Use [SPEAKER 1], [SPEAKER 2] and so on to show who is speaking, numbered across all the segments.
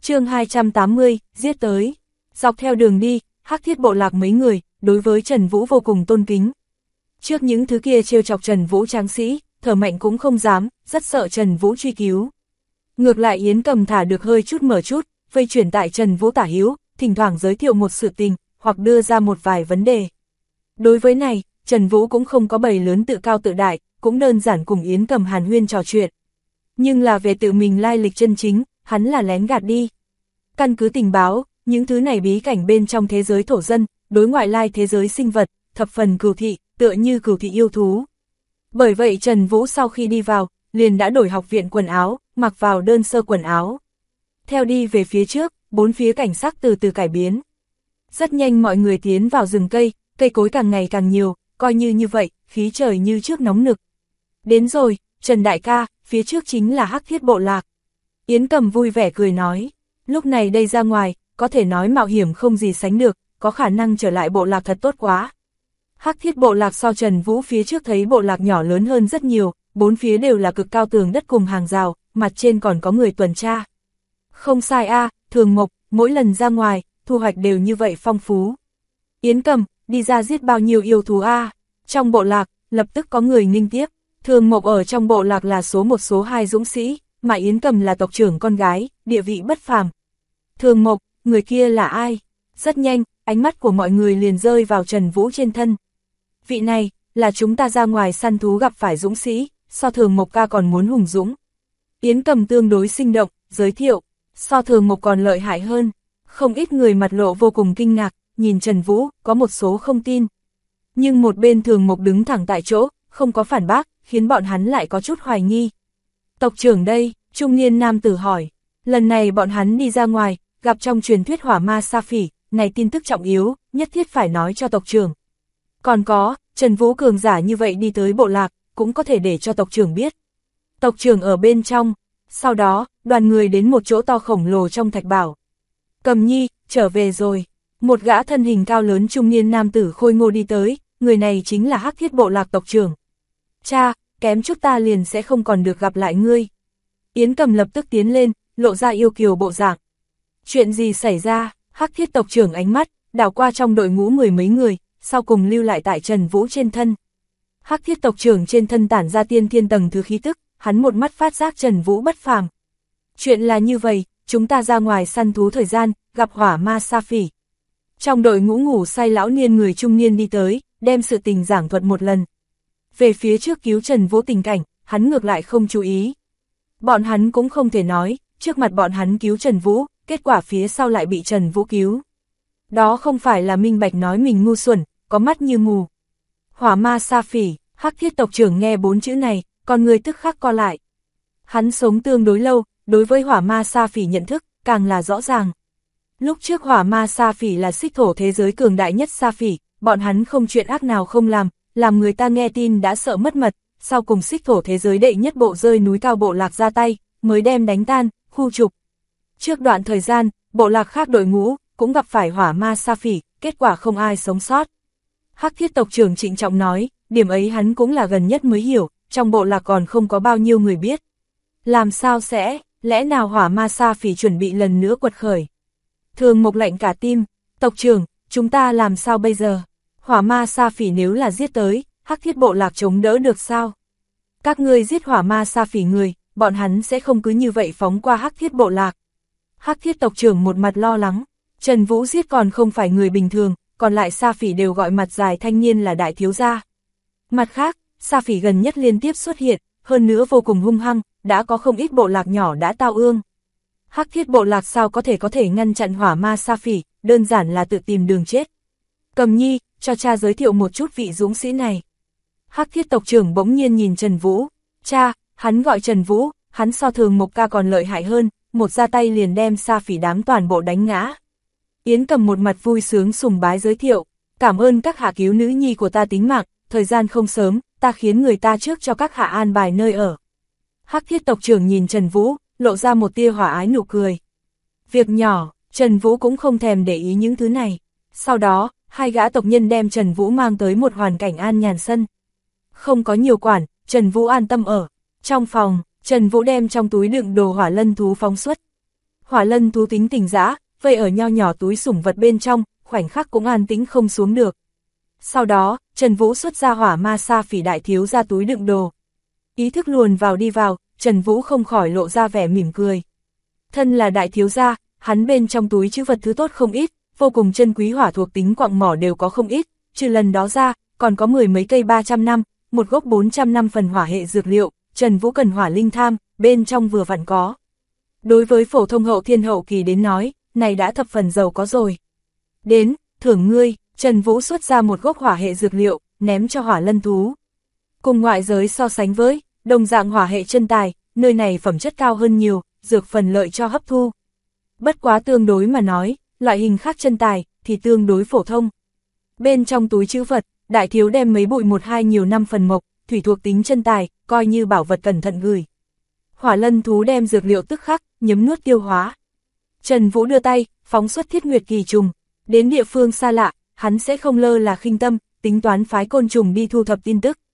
[SPEAKER 1] Chương 280, giết tới. Dọc theo đường đi, Hắc Thiết bộ lạc mấy người, đối với Trần Vũ vô cùng tôn kính. Trước những thứ kia trêu chọc Trần Vũ tráng sĩ, thở mạnh cũng không dám, rất sợ Trần Vũ truy cứu. Ngược lại Yến Cầm thả được hơi chút mở chút, vây chuyển tại Trần Vũ tả hữu, thỉnh thoảng giới thiệu một sự tình, hoặc đưa ra một vài vấn đề. Đối với này, Trần Vũ cũng không có bày lớn tự cao tự đại, cũng đơn giản cùng Yến Cầm hàn huyên trò chuyện. Nhưng là về tự mình lai lịch chân chính, hắn là lén gạt đi. Căn cứ tình báo, những thứ này bí cảnh bên trong thế giới thổ dân, đối ngoại lai thế giới sinh vật, thập phần cừu thị, tựa như cừu thị yêu thú. Bởi vậy Trần Vũ sau khi đi vào, liền đã đổi học viện quần áo, mặc vào đơn sơ quần áo. Theo đi về phía trước, bốn phía cảnh sắc từ từ cải biến. Rất nhanh mọi người tiến vào rừng cây, cây cối càng ngày càng nhiều, coi như vậy, khí trời như trước nóng nực. Đến rồi, Trần đại ca, phía trước chính là Hắc Thiết bộ lạc. Yến Cầm vui vẻ cười nói, lúc này đây ra ngoài, có thể nói mạo hiểm không gì sánh được, có khả năng trở lại bộ lạc thật tốt quá. Hắc Thiết bộ lạc so Trần Vũ phía trước thấy bộ lạc nhỏ lớn hơn rất nhiều, bốn phía đều là cực cao tường đất cùng hàng rào, mặt trên còn có người tuần tra. Không sai a, Thường Mộc, mỗi lần ra ngoài, thu hoạch đều như vậy phong phú. Yến Cầm, đi ra giết bao nhiêu yêu thú a? Trong bộ lạc, lập tức có người nghinh tiếp. Thường Mộc ở trong bộ lạc là số 1 số 2 dũng sĩ, mà Yến Cầm là tộc trưởng con gái, địa vị bất phàm. Thường Mộc, người kia là ai? Rất nhanh, ánh mắt của mọi người liền rơi vào Trần Vũ trên thân. Vị này, là chúng ta ra ngoài săn thú gặp phải dũng sĩ, so Thường Mộc ca còn muốn hùng dũng. Yến Cầm tương đối sinh động, giới thiệu, so Thường Mộc còn lợi hại hơn. Không ít người mặt lộ vô cùng kinh ngạc, nhìn Trần Vũ, có một số không tin. Nhưng một bên Thường Mộc đứng thẳng tại chỗ, không có phản bác, khiến bọn hắn lại có chút hoài nghi. Tộc trưởng đây, trung niên nam tử hỏi, lần này bọn hắn đi ra ngoài, gặp trong truyền thuyết hỏa ma Sa Phỉ, này tin tức trọng yếu, nhất thiết phải nói cho tộc trưởng. Còn có, Trần Vũ cường giả như vậy đi tới bộ lạc, cũng có thể để cho tộc trưởng biết. Tộc trưởng ở bên trong, sau đó, đoàn người đến một chỗ to khổng lồ trong thạch bảo. Cầm Nhi, trở về rồi. Một gã thân hình cao lớn trung niên nam tử khôi ngô đi tới, người này chính là Hắc Thiết bộ lạc tộc trưởng. Cha, kém chút ta liền sẽ không còn được gặp lại ngươi. Yến Cầm lập tức tiến lên, lộ ra yêu kiều bộ dạng. Chuyện gì xảy ra? Hắc Thiết tộc trưởng ánh mắt, đảo qua trong đội ngũ mười mấy người, sau cùng lưu lại tại Trần Vũ trên thân. Hắc Thiết tộc trưởng trên thân tản ra tiên thiên tầng thứ khí tức, hắn một mắt phát giác Trần Vũ bất phàm. Chuyện là như vậy, chúng ta ra ngoài săn thú thời gian, gặp hỏa ma Sa Phỉ. Trong đội ngũ ngủ say lão niên người trung niên đi tới, đem sự tình giảng thuật một lần. Về phía trước cứu Trần Vũ tình cảnh, hắn ngược lại không chú ý. Bọn hắn cũng không thể nói, trước mặt bọn hắn cứu Trần Vũ, kết quả phía sau lại bị Trần Vũ cứu. Đó không phải là minh bạch nói mình ngu xuẩn, có mắt như mù. Hỏa ma Sa Phỉ, Hắc Thiết tộc trưởng nghe 4 chữ này, con người tức khắc co lại. Hắn sống tương đối lâu, đối với hỏa ma Sa Phỉ nhận thức, càng là rõ ràng. Lúc trước hỏa ma Sa Phỉ là xích thổ thế giới cường đại nhất Sa Phỉ, bọn hắn không chuyện ác nào không làm người ta nghe tin đã sợ mất mật, sau cùng xích thổ thế giới đệ nhất bộ rơi núi cao bộ lạc ra tay, mới đem đánh tan, khu trục. Trước đoạn thời gian, bộ lạc khác đội ngũ, cũng gặp phải hỏa ma Sa Phỉ, kết quả không ai sống sót. Hắc Thiết tộc trưởng trịnh trọng nói, điểm ấy hắn cũng là gần nhất mới hiểu, trong bộ lạc còn không có bao nhiêu người biết. Làm sao sẽ, lẽ nào hỏa ma Sa Phỉ chuẩn bị lần nữa quật khởi? Thường Mộc lạnh cả tim, tộc trưởng, chúng ta làm sao bây giờ? Hỏa ma Sa Phỉ nếu là giết tới, Hắc Thiết bộ lạc chống đỡ được sao? Các ngươi giết hỏa ma Sa Phỉ người, bọn hắn sẽ không cứ như vậy phóng qua Hắc Thiết bộ lạc. Hắc Thiết tộc trưởng một mặt lo lắng, Trần Vũ giết còn không phải người bình thường, còn lại Sa Phỉ đều gọi mặt dài thanh niên là đại thiếu gia. Mặt khác, Sa Phỉ gần nhất liên tiếp xuất hiện, hơn nữa vô cùng hung hăng, đã có không ít bộ lạc nhỏ đã tao ương. Hắc Thiết bộ lạc sao có thể ngăn chặn hỏa ma Sa Phỉ, đơn giản là tự tìm đường chết. Cầm Nhi, cho cha giới thiệu một chút vị dũng sĩ này. Hắc Thiết tộc trưởng bỗng nhiên nhìn Trần Vũ, cha, hắn gọi Trần Vũ, hắn so Thường Mộc ca còn lợi hại hơn, một ra tay liền đem Sa Phỉ đám toàn bộ đánh ngã. Yến Cầm một mặt vui sướng sùng bái giới thiệu, cảm ơn các hạ cứu nữ nhi của ta tính mạng, thời gian không sớm, ta khiến người ta trước cho các hạ an bài nơi ở. Hắc Thiết tộc trưởng nhìn Trần Vũ, lộ ra một tia hòa ái nụ cười. Việc nhỏ, Trần Vũ cũng không thèm để ý những thứ này. Sau đó, hai gã tộc nhân đem Trần Vũ mang tới một hoàn cảnh an nhàn sân. Không có nhiều quản, Trần Vũ an tâm ở. Trong phòng, Trần Vũ đem trong túi đựng đồ hỏa lân thú phóng xuất. Hỏa lân thú tính tỉnh dã, vậy ở nho nhỏ túi sủng vật bên trong, khoảnh khắc cũng an tĩnh không xuống được. Sau đó, Trần Vũ xuất ra hỏa ma sa phỉ đại thiếu ra túi đựng đồ. Ý thức luồn vào đi vào, Trần Vũ không khỏi lộ ra vẻ mỉm cười. Thân là đại thiếu gia, hắn bên trong túi trữ vật thứ tốt không ít, vô cùng chân quý hỏa thuộc tính quặng mỏ đều có không ít, trừ lần đó ra, còn có 10 mấy cây 300 năm, một gốc 400 năm phần hỏa hệ dược liệu, Trần Vũ cần hỏa linh tham, bên trong vừa vặn có. Đối với phổ thông hậu thiên hậu kỳ đến nói, này đã thập phần giàu có rồi. Đến, thưởng ngươi, Trần Vũ xuất ra một gốc hỏa hệ dược liệu, ném cho hỏa lân thú. Cùng ngoại giới so sánh với, đồng dạng hỏa hệ chân tài, nơi này phẩm chất cao hơn nhiều, dược phần lợi cho hấp thu. Bất quá tương đối mà nói, loại hình khác chân tài, thì tương đối phổ thông. Bên trong túi trữ vật, đại thiếu đem mấy bụi 1-2 nhiều năm phần mộc, thủy thuộc tính chân tài, coi như bảo vật cẩn thận gửi. Hỏa lân thú đem dược liệu tức khắc, nhấm nuốt tiêu hóa. Trần Vũ đưa tay, phóng xuất thiết nguyệt kỳ trùng. Đến địa phương xa lạ, hắn sẽ không lơ là khinh tâm, tính toán phái côn trùng đi thu thập tin tức.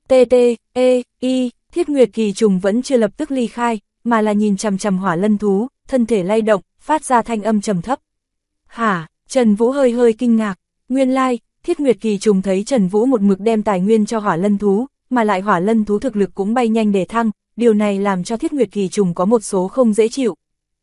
[SPEAKER 1] Thiết nguyệt kỳ trùng vẫn chưa lập tức ly khai, mà là nhìn chằm chằm hỏa lân thú, thân thể lay động, phát ra thanh âm trầm thấp. Hả? Trần Vũ hơi hơi kinh ngạc. Nguyên lai, thiết nguyệt kỳ trùng thấy Trần Vũ một mực đem tài nguyên cho hỏa lân thú, mà lại hỏa lân thú thực lực cũng bay nhanh để thăng, điều này làm cho thiết nguyệt kỳ trùng có một số không dễ chịu.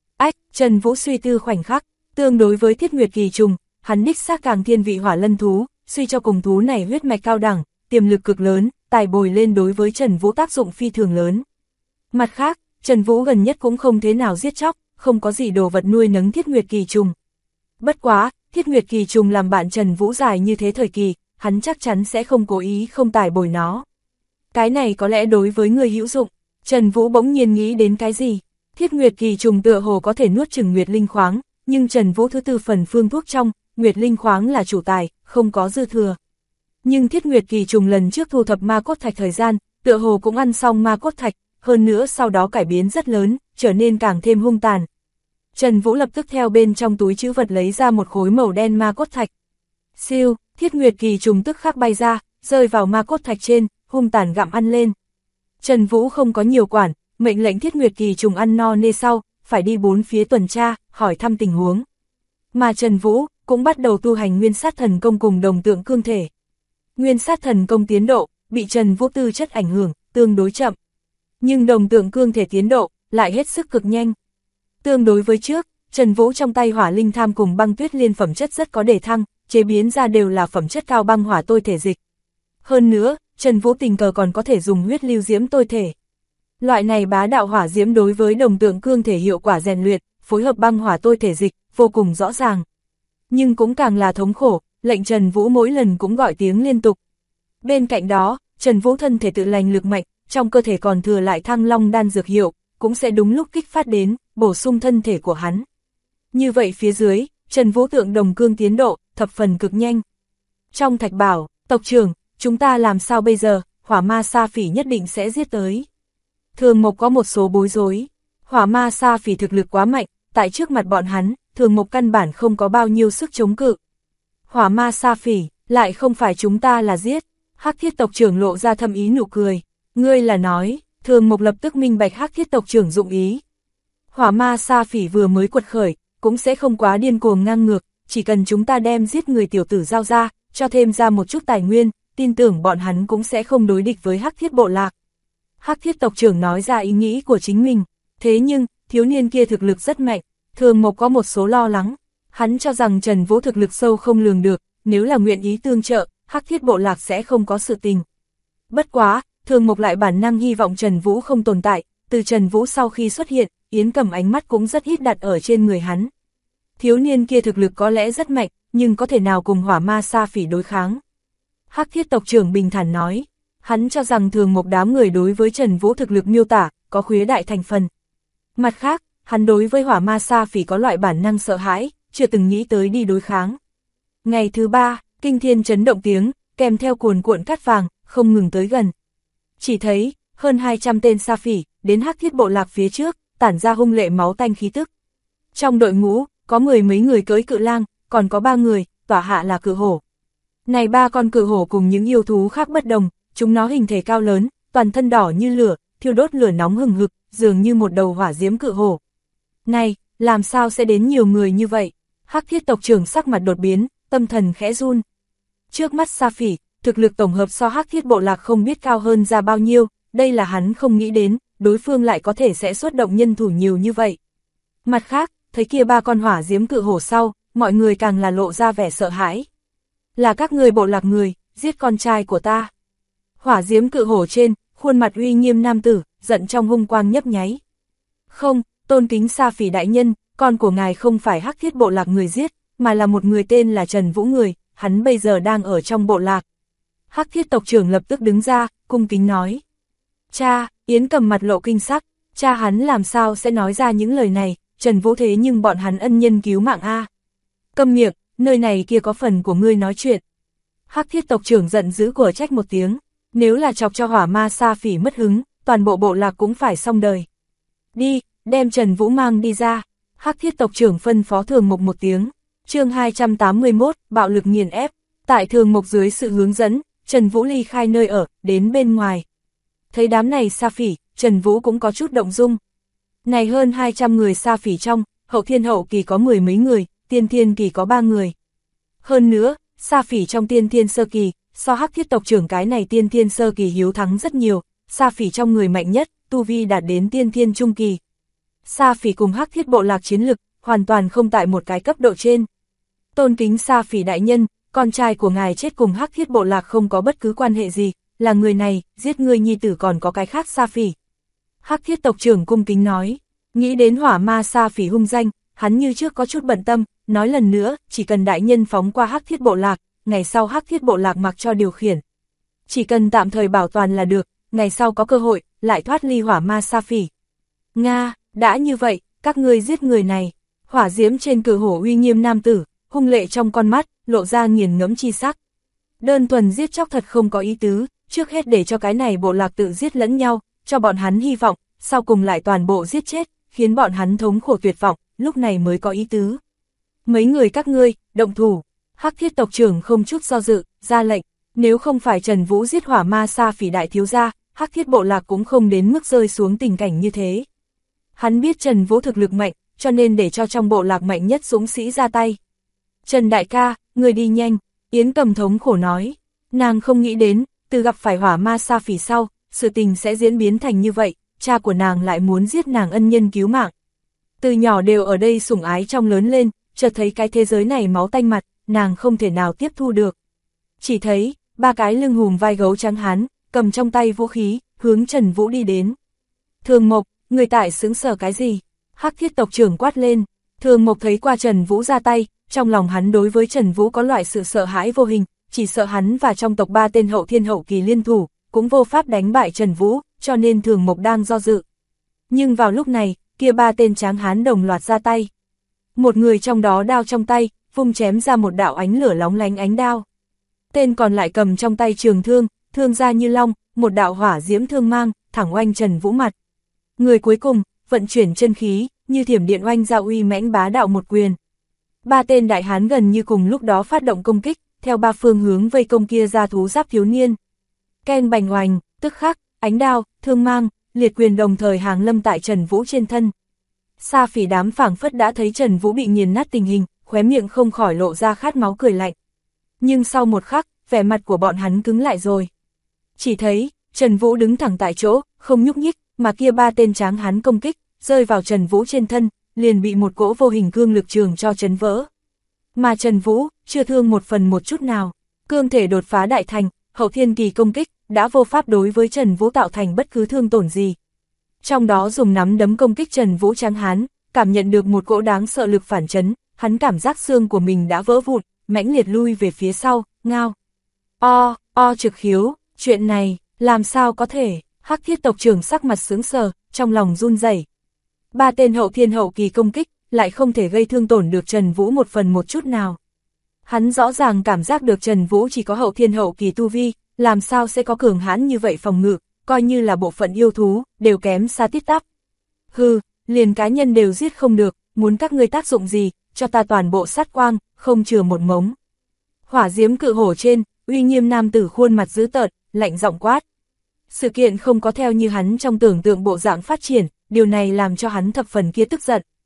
[SPEAKER 1] Trần Vũ suy tư khoảnh khắc, tương đối với thiết nguyệt kỳ trùng, hắn đích xác càng thiên vị hỏa lân thú, suy cho cùng thú này huyết mạch cao đẳng, tiềm lực cực lớn, tài bồi lên đối với Trần Vũ tác dụng phi thường lớn. Mặt khác, Trần Vũ gần nhất cũng không thế nào giết chóc, không có gì đồ vật nuôi nấng thiết nguyệt kỳ trùng. Bất quá, thiết nguyệt kỳ trùng làm bạn Trần Vũ dài như thế thời kỳ, hắn chắc chắn sẽ không cố ý không tài bồi nó. Cái này có lẽ đối với người hữu dụng. Trần Vũ bỗng nhiên nghĩ đến cái gì? Thiết nguyệt kỳ trùng tựa hồ có thể nuốt chửng nguyệt linh khoáng, nhưng Trần Vũ thứ tư phần phương thuốc trong, nguyệt linh khoáng là chủ tài, không có dư thừa. Nhưng thiết nguyệt kỳ trùng lần trước thu thập ma cốt thạch thời gian, tựa hồ cũng ăn xong ma cốt thạch, hơn nữa sau đó cải biến rất lớn, trở nên càng thêm hung tàn. Trần Vũ lập tức theo bên trong túi trữ vật lấy ra một khối màu đen ma cốt thạch. Siêu, thiết nguyệt kỳ trùng tức khắc bay ra, rơi vào ma cốt thạch trên, hung tàn gặm ăn lên. Trần Vũ không có nhiều quản, mệnh lệnh thiết nguyệt kỳ trùng ăn no nê sau, phải đi bốn phía tuần tra, hỏi thăm tình huống. Mà Trần Vũ cũng bắt đầu tu hành nguyên sát thần công cùng đồng tượng cương thể. Nguyên sát thần công tiến độ, bị Trần Vũ tư chất ảnh hưởng, tương đối chậm. Nhưng đồng tượng cương thể tiến độ, lại hết sức cực nhanh. Tương đối với trước, Trần Vũ trong tay hỏa linh tham cùng băng tuyết liên phẩm chất rất có đề thăng, chế biến ra đều là phẩm chất cao băng hỏa tôi thể dịch. Hơn nữa, Trần Vũ tình cờ còn có thể dùng huyết lưu diễm tôi thể. Loại này bá đạo hỏa diễm đối với đồng tượng cương thể hiệu quả rèn luyện, phối hợp băng hỏa tôi thể dịch, vô cùng rõ ràng. Nhưng cũng càng là thống khổ, lệnh Trần Vũ mỗi lần cũng gọi tiếng liên tục. Bên cạnh đó, Trần Vũ thân thể tự lành lực mạnh, trong cơ thể còn thừa lại thăng long đan dược hiệu, cũng sẽ đúng lúc kích phát đến, bổ sung thân thể của hắn. Như vậy phía dưới, Trần Vũ tượng đồng cương tiến độ, thập phần cực nhanh. Trong thạch bảo, tộc trưởng, chúng ta làm sao bây giờ, hỏa ma sa phỉ nhất định sẽ giết tới. Thường Mộc có một số bối rối, hỏa ma sa phỉ thực lực quá mạnh, tại trước mặt bọn hắn, Thường Mộc căn bản không có bao nhiêu sức chống cự. Hỏa ma sa phỉ, lại không phải chúng ta là giết. Hắc Thiết tộc trưởng lộ ra thâm ý nụ cười. Ngươi là nói, Thường Mộc lập tức minh bạch Hắc Thiết tộc trưởng dụng ý. Hỏa ma sa phỉ vừa mới quật khởi, cũng sẽ không quá điên cuồng ngang ngược, chỉ cần chúng ta đem giết người tiểu tử giao ra, cho thêm ra một chút tài nguyên, tin tưởng bọn hắn cũng sẽ không đối địch với Hắc Thiết bộ lạc. Hắc Thiết tộc trưởng nói ra ý nghĩ của chính mình, thế nhưng, thiếu niên kia thực lực rất mạnh, Thường Mộc có một số lo lắng. Hắn cho rằng Trần Vũ thực lực sâu không lường được, nếu là nguyện ý tương trợ, Hắc Thiết bộ lạc sẽ không có sự tình. Bất quá, Thường Mộc lại bản năng hy vọng Trần Vũ không tồn tại, từ Trần Vũ sau khi xuất hiện, Yến Cầm ánh mắt cũng rất ít đặt ở trên người hắn. Thiếu niên kia thực lực có lẽ rất mạnh, nhưng có thể nào cùng hỏa ma sa phỉ đối kháng. Hắc Thiết tộc trưởng bình thản nói, hắn cho rằng Thường Mộc đám người đối với Trần Vũ thực lực miêu tả, có khuya đại thành phần. Mặt khác, hắn đối với hỏa ma sa phỉ có loại bản năng sợ hãi, chưa từng nghĩ tới đi đối kháng. Ngày thứ 3, kinh thiên chấn động tiếng, kèm theo cuồn cuộn cát vàng, không ngừng tới gần. Chỉ thấy, hơn 200 tên sa phỉ, đến Hắc Thiết bộ lạc phía trước, tản ra hung lệ máu tanh khí tức. Trong đội ngũ, có 10 mấy người cưỡi cự lang, còn có 3 người, tỏa hạ là cự hổ. Này 3 con cự hổ cùng những yêu thú khác bất đồng, chúng nó hình thể cao lớn, toàn thân đỏ như lửa, thiêu đốt lửa nóng hừng hực, dường như một đầu hỏa diễm cự hổ. Này, làm sao sẽ đến nhiều người như vậy? Hắc Thiết tộc trưởng sắc mặt đột biến, tâm thần khẽ run. Trước mắt Sa Phỉ, thực lực tổng hợp so Hắc Thiết bộ lạc không biết cao hơn ra bao nhiêu, đây là hắn không nghĩ đến, đối phương lại có thể sẽ xuất động nhân thủ nhiều như vậy. Mặt khác, thấy kia 3 con hỏa diễm cự hổ sau, mọi người càng là lộ ra vẻ sợ hãi. Là các người bộ lạc người, giết con trai của ta. Hỏa diễm cự hổ trên, khuôn mặt uy nghiêm nam tử, giận trong hung quang nhấp nháy. Không, tôn kính Sa Phỉ đại nhân, con của ngài không phải Hắc Thiết bộ lạc người giết, mà là một người tên là Trần Vũ người, hắn bây giờ đang ở trong bộ lạc. Hắc Thiết tộc trưởng lập tức đứng ra, cung kính nói. Cha, Yến Cầm mặt lộ kinh sắc, cha hắn làm sao sẽ nói ra những lời này, Trần Vũ thế nhưng bọn hắn ân nhân cứu mạng a. Câm miệng, nơi này kia có phần của ngươi nói chuyện. Hắc Thiết tộc trưởng giận dữ của trách một tiếng, nếu là chọc cho hỏa ma Sa Phỉ mất hứng, toàn bộ bộ lạc cũng phải xong đời. Đi, đem Trần Vũ mang đi ra. Hắc Thiết tộc trưởng phân phó Thường Mộc một tiếng. Chương 281, bạo lực nghiền ép. Tại Thường Mộc dưới sự hướng dẫn, Trần Vũ ly khai nơi ở, đến bên ngoài. Thấy đám này Sa Phỉ, Trần Vũ cũng có chút động dung. Này hơn 200 người Sa Phỉ trong, hậu thiên hậu kỳ có 10 mấy người, tiên thiên kỳ có 3 người. Hơn nữa, Sa Phỉ trong tiên thiên sơ kỳ, so Hắc Thiết tộc trưởng cái này tiên thiên sơ kỳ hiếu thắng rất nhiều, Sa Phỉ trong người mạnh nhất, tu vi đạt đến tiên thiên trung kỳ. Sa Phỉ cùng Hắc Thiết bộ lạc chiến lực, hoàn toàn không tại một cái cấp độ trên. Tôn kính Sa Phỉ đại nhân, con trai của ngài chết cùng Hắc Thiết bộ lạc không có bất cứ quan hệ gì, là người này, giết người nhi tử còn có cái khác Sa Phỉ. Hắc Thiết tộc trưởng cung kính nói, nghĩ đến hỏa ma Sa Phỉ hung danh, hắn như trước có chút bận tâm, nói lần nữa, chỉ cần đại nhân phóng qua Hắc Thiết bộ lạc, ngày sau Hắc Thiết bộ lạc mặc cho điều khiển. Chỉ cần tạm thời bảo toàn là được, ngày sau có cơ hội, lại thoát ly hỏa ma Sa Phỉ. Nga, đã như vậy, các ngươi giết người này. Hỏa diễm trên cự hổ uy nghiêm nam tử, hung lệ trong con mắt, lộ ra nghiền ngẫm chi sắc. Đơn thuần giết chóc thật không có ý tứ, trước hết để cho cái này bộ lạc tự giết lẫn nhau, cho bọn hắn hy vọng, sau cùng lại toàn bộ giết chết, khiến bọn hắn thống khổ tuyệt vọng, lúc này mới có ý tứ. Mấy người các ngươi, động thủ. Hắc Thiết tộc trưởng không chút do dự, ra lệnh, nếu không phải Trần Vũ giết hỏa ma Sa Phỉ đại thiếu gia, Hắc Thiết bộ lạc cũng không đến mức rơi xuống tình cảnh như thế. Hắn biết Trần Vũ thực lực mạnh, cho nên để cho trong bộ lạc mạnh nhất dũng sĩ ra tay. Trần đại ca, người đi nhanh, Yến Cầm thống khổ nói, nàng không nghĩ đến, từ gặp phải hỏa ma Sa Phỉ sau, sự tình sẽ diễn biến thành như vậy, cha của nàng lại muốn giết nàng ân nhân cứu mạng. Từ nhỏ đều ở đây sủng ái trong lớn lên, chợt thấy cái thế giới này máu tanh mặt, nàng không thể nào tiếp thu được. Chỉ thấy, 3 cái lưng hùm vai gấu trắng hán, cầm trong tay vũ khí, hướng Trần Vũ đi đến. Thường Mộc, người tại sững sờ cái gì? Hắc Thiết tộc trưởng quát lên. Thường Mộc thấy qua Trần Vũ ra tay, trong lòng hắn đối với Trần Vũ có loại sự sợ hãi vô hình, chỉ sợ hắn và trong tộc 3 tên hậu thiên hậu kỳ liên thủ, cũng vô pháp đánh bại Trần Vũ, cho nên Thường Mộc đang do dự. Nhưng vào lúc này, kia 3 tên tráng hán đồng loạt ra tay. Một người trong đó đao trong tay, vung chém ra một đạo ánh lửa lóng lánh ánh đao. Tên còn lại cầm trong tay trường thương, thương ra như long, một đạo hỏa diễm thương mang, thẳng oanh Trần Vũ mặt. Người cuối cùng, vận chuyển chân khí, như thiểm điện oanh ra uy mãnh bá đạo một quyền. 3 tên đại hán gần như cùng lúc đó phát động công kích, theo 3 phương hướng vây công kia ra thú giáp thiếu niên. Ken bành oành, tức khắc, ánh đao, thương mang, liệt quyền đồng thời hàng lâm tại Trần Vũ trên thân. Sa Phỉ đám phảng phất đã thấy Trần Vũ bị nghiền nát tình hình, khóe miệng không khỏi lộ ra khát máu cười lạnh. Nhưng sau một khắc, vẻ mặt của bọn hắn cứng lại rồi. Chỉ thấy, Trần Vũ đứng thẳng tại chỗ, không nhúc nhích, mà kia 3 tên tráng hán công kích, rơi vào Trần Vũ trên thân, liền bị một cỗ vô hình cương lực trường cho chấn vỡ. Mà Trần Vũ, chưa thương một phần một chút nào, cương thể đột phá đại thành, hậu thiên kỳ công kích, đã vô pháp đối với Trần Vũ tạo thành bất cứ thương tổn gì. Trong đó dùng nắm đấm công kích Trần Vũ tráng hán, cảm nhận được một cỗ đáng sợ lực phản chấn, hắn cảm giác xương của mình đã vỡ vụn, mãnh liệt lui về phía sau, ngao. Trực khiếu, chuyện này, làm sao có thể? Hắc Thiết tộc trưởng sắc mặt sững sờ, trong lòng run rẩy. 3 tên hậu thiên hậu kỳ công kích, lại không thể gây thương tổn được Trần Vũ một phần một chút nào. Hắn rõ ràng cảm giác được Trần Vũ chỉ có hậu thiên hậu kỳ tu vi, làm sao sẽ có cường hãn như vậy phòng ngự, coi như là bộ phận yêu thú, đều kém xa tít tắp. Hừ, liền cá nhân đều giết không được, muốn các ngươi tác dụng gì, cho ta toàn bộ sát quang, không chừa một mống. Hỏa diễm cự hổ trên, uy nghiêm nam tử khuôn mặt dữ tợn, lạnh giọng quát. Sự kiện không có theo như hắn trong tưởng tượng bộ dạng phát triển, điều này làm cho hắn thập phần kia tức giận.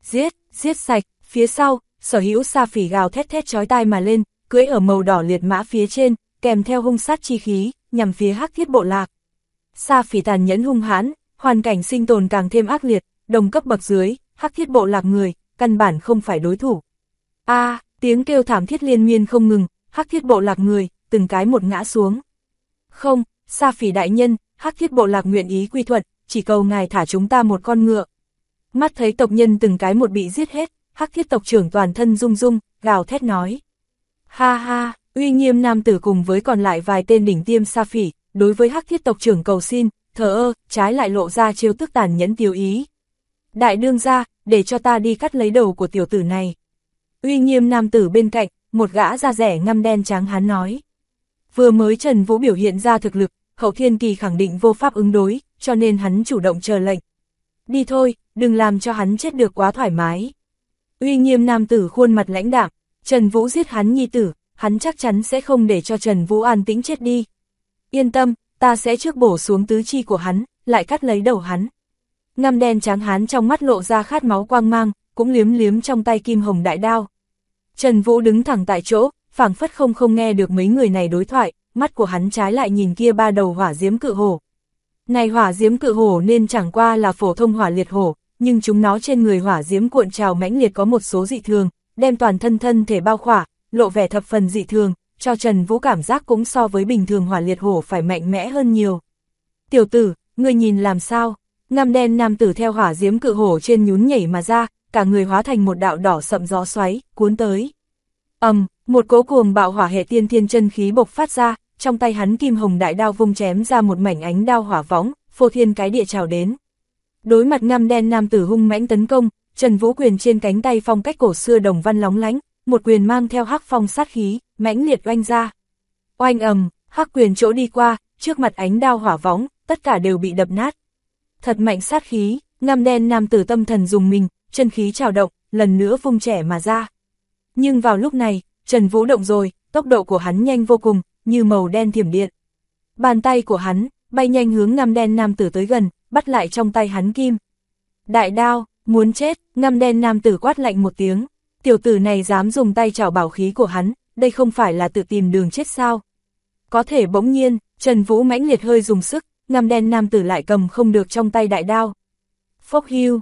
[SPEAKER 1] giết sạch, phía sau, Sở Hữu Sa Phỉ gào thét thét chói tai mà lên, cưỡi ở màu đỏ liệt mã phía trên, kèm theo hung sát chi khí, nhằm phía Hắc Thiết Bộ Lạc. Sa Phỉ tàn nhẫn hung hãn, hoàn cảnh sinh tồn càng thêm ác liệt, đồng cấp bậc dưới, Hắc Thiết Bộ Lạc người, căn bản không phải đối thủ. Tiếng kêu thảm thiết liên miên không ngừng, Hắc Thiết Bộ Lạc người, từng cái một ngã xuống. Không, Sa Phỉ đại nhân, Hắc Thiết Bộ Lạc nguyện ý quy thuận, chỉ cầu ngài thả chúng ta một con ngựa. Mắt thấy tộc nhân từng cái một bị giết hết, Hắc Thiết tộc trưởng toàn thân rung rung, gào thét nói. Ha ha, uy nghiêm nam tử cùng với còn lại vài tên đỉnh tiêm Sa Phỉ, đối với Hắc Thiết tộc trưởng cầu xin, thờ ơ, trái lại lộ ra trêu tức tàn nhẫn tiêu ý. Đại đương gia, để cho ta đi cắt lấy đầu của tiểu tử này. Uy nghiêm nam tử bên cạnh, một gã da rẻ ngăm đen trắng hán nói. Vừa mới Trần Vũ biểu hiện ra thực lực, hậu thiên kỳ khẳng định vô pháp ứng đối, cho nên hắn chủ động chờ lệnh. Đi thôi, đừng làm cho hắn chết được quá thoải mái. Uy nghiêm nam tử khuôn mặt lãnh đạm, Trần Vũ giết hắn nhi tử, hắn chắc chắn sẽ không để cho Trần Vũ an tĩnh chết đi. Yên tâm, ta sẽ trước bổ xuống tứ chi của hắn, lại cắt lấy đầu hắn. Ngăm đen trắng hán trong mắt lộ ra khát máu quang mang, cũng liếm liếm trong tay kim hồng đại đao. Trần Vũ đứng thẳng tại chỗ, phảng phất không nghe được mấy người này đối thoại, mắt của hắn trái lại nhìn kia ba đầu hỏa diễm cự hổ. Này hỏa diễm cự hổ nên chẳng qua là phổ thông hỏa liệt hổ, nhưng chúng nó trên người hỏa diễm cuộn trào mãnh liệt có một số dị thường, đem toàn thân thể bao khỏa, lộ vẻ thập phần dị thường, cho Trần Vũ cảm giác cũng so với bình thường hỏa liệt hổ phải mạnh mẽ hơn nhiều. Tiểu tử, ngươi nhìn làm sao? Ngăm đen nam tử theo hỏa diễm cự hổ trên nhún nhảy mà ra, cả người hóa thành một đạo đỏ sậm gió xoáy, cuốn tới. Một cỗ cuồng bạo hỏa hệ tiên thiên chân khí bộc phát ra, trong tay hắn kim hồng đại đao vung chém ra một mảnh ánh đao hỏa võng, phô thiên cái địa trào đến. Đối mặt ngăm đen nam tử hung mãnh tấn công, Trần Vũ quyền trên cánh tay phong cách cổ xưa đồng văn lóng lánh, một quyền mang theo hắc phong sát khí, mãnh liệt oanh ra. Oanh hắc quyền chỗ đi qua, trước mặt ánh đao hỏa võng, tất cả đều bị đập nát. Thật mạnh sát khí, ngăm đen nam tử tâm thần dùng mình, chân khí trào động, lần nữa vung trẻ mà ra. Nhưng vào lúc này, Trần Vũ động rồi, tốc độ của hắn nhanh vô cùng, như màu đen thiểm điện. Bàn tay của hắn, bay nhanh hướng ngăm đen nam tử tới gần, bắt lại trong tay hắn kim. Đại đao, muốn chết, ngăm đen nam tử quát lạnh một tiếng. Tiểu tử này dám dùng tay chảo bảo khí của hắn, đây không phải là tự tìm đường chết sao? Có thể bỗng nhiên, Trần Vũ mãnh liệt hơi dùng sức, ngăm đen nam tử lại cầm không được trong tay đại đao. Phốc hiu,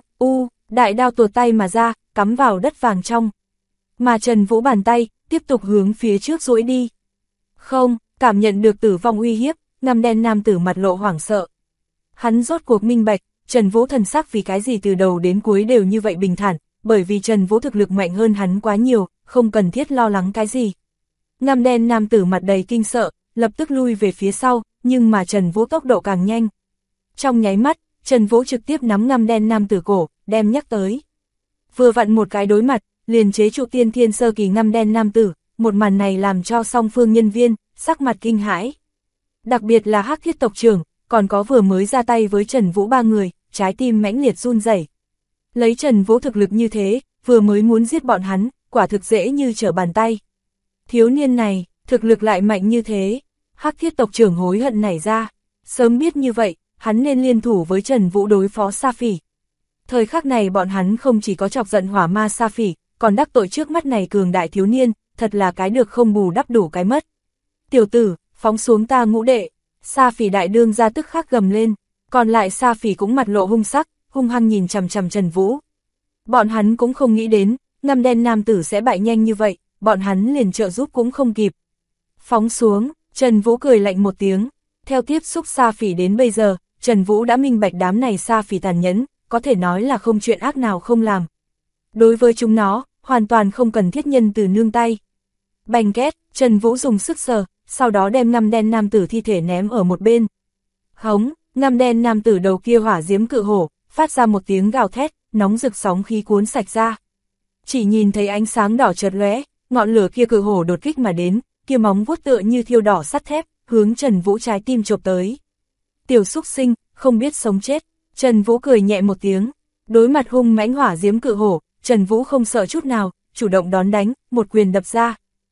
[SPEAKER 1] đại đao tuột tay mà ra, cắm vào đất vàng trong. Mà Trần Vũ bàn tay, tiếp tục hướng phía trước duỗi đi. Không, cảm nhận được tử vong uy hiếp, ngăm đen nam tử mặt lộ hoảng sợ. Hắn rốt cuộc minh bạch, Trần Vũ thần sắc vì cái gì từ đầu đến cuối đều như vậy bình thản, bởi vì Trần Vũ thực lực mạnh hơn hắn quá nhiều, không cần thiết lo lắng cái gì. Ngăm đen nam tử mặt đầy kinh sợ, lập tức lui về phía sau, nhưng mà Trần Vũ tốc độ càng nhanh. Trong nháy mắt, Trần Vũ trực tiếp nắm ngăm đen nam tử cổ, đem nhắc tới. Vừa vặn một cái đối mặt, liền chế trụ tiên thiên sơ kỳ ngăm đen nam tử, một màn này làm cho song phương nhân viên, sắc mặt kinh hãi. Đặc biệt là Hắc Thiết tộc trưởng, còn có vừa mới ra tay với Trần Vũ ba người, trái tim mãnh liệt run rẩy. Lấy Trần Vũ thực lực như thế, vừa mới muốn giết bọn hắn, quả thực dễ như trở bàn tay. Thiếu niên này, thực lực lại mạnh như thế, Hắc Thiết tộc trưởng hối hận nảy ra, sớm biết như vậy, hắn nên liên thủ với Trần Vũ đối phó Sa Phỉ. Thời khắc này bọn hắn không chỉ có chọc giận hỏa ma Sa Phỉ, còn đắc tội trước mắt này cường đại thiếu niên, thật là cái được không bù đắp đủ cái mất. Tiểu tử, phóng xuống ta ngũ đệ, Sa Phỉ đại đương ra tức khắc gầm lên, còn lại Sa Phỉ cũng mặt lộ hung sắc, hung hăng nhìn chằm chằm Trần Vũ. Bọn hắn cũng không nghĩ đến, ngăm đen nam tử sẽ bại nhanh như vậy, bọn hắn liền trợ giúp cũng không kịp. Phóng xuống, Trần Vũ cười lạnh một tiếng, theo tiếp xúc Sa Phỉ đến bây giờ, Trần Vũ đã minh bạch đám này Sa Phỉ tàn nhẫn, có thể nói là không chuyện ác nào không làm. Đối với chúng nó, hoàn toàn không cần thiết nhân từ nương tay. Bành két, Trần Vũ dùng sức sờ, sau đó đem ngăm đen nam tử thi thể ném ở một bên. Hống, ngăm đen nam tử đầu kia hỏa diễm cự hổ, phát ra một tiếng gào thét, nóng rực sóng khí cuốn sạch ra. Chỉ nhìn thấy ánh sáng đỏ chợt lóe, ngọn lửa kia cự hổ đột kích mà đến, kia móng vuốt tựa như thiêu đỏ sắt thép, hướng Trần Vũ trái tim chộp tới. Tiểu xúc sinh, không biết sống chết, Trần Vũ cười nhẹ một tiếng, đối mặt hung mãnh hỏa diễm cự hổ, Trần Vũ không sợ chút nào, chủ động đón đánh, một quyền đập ra.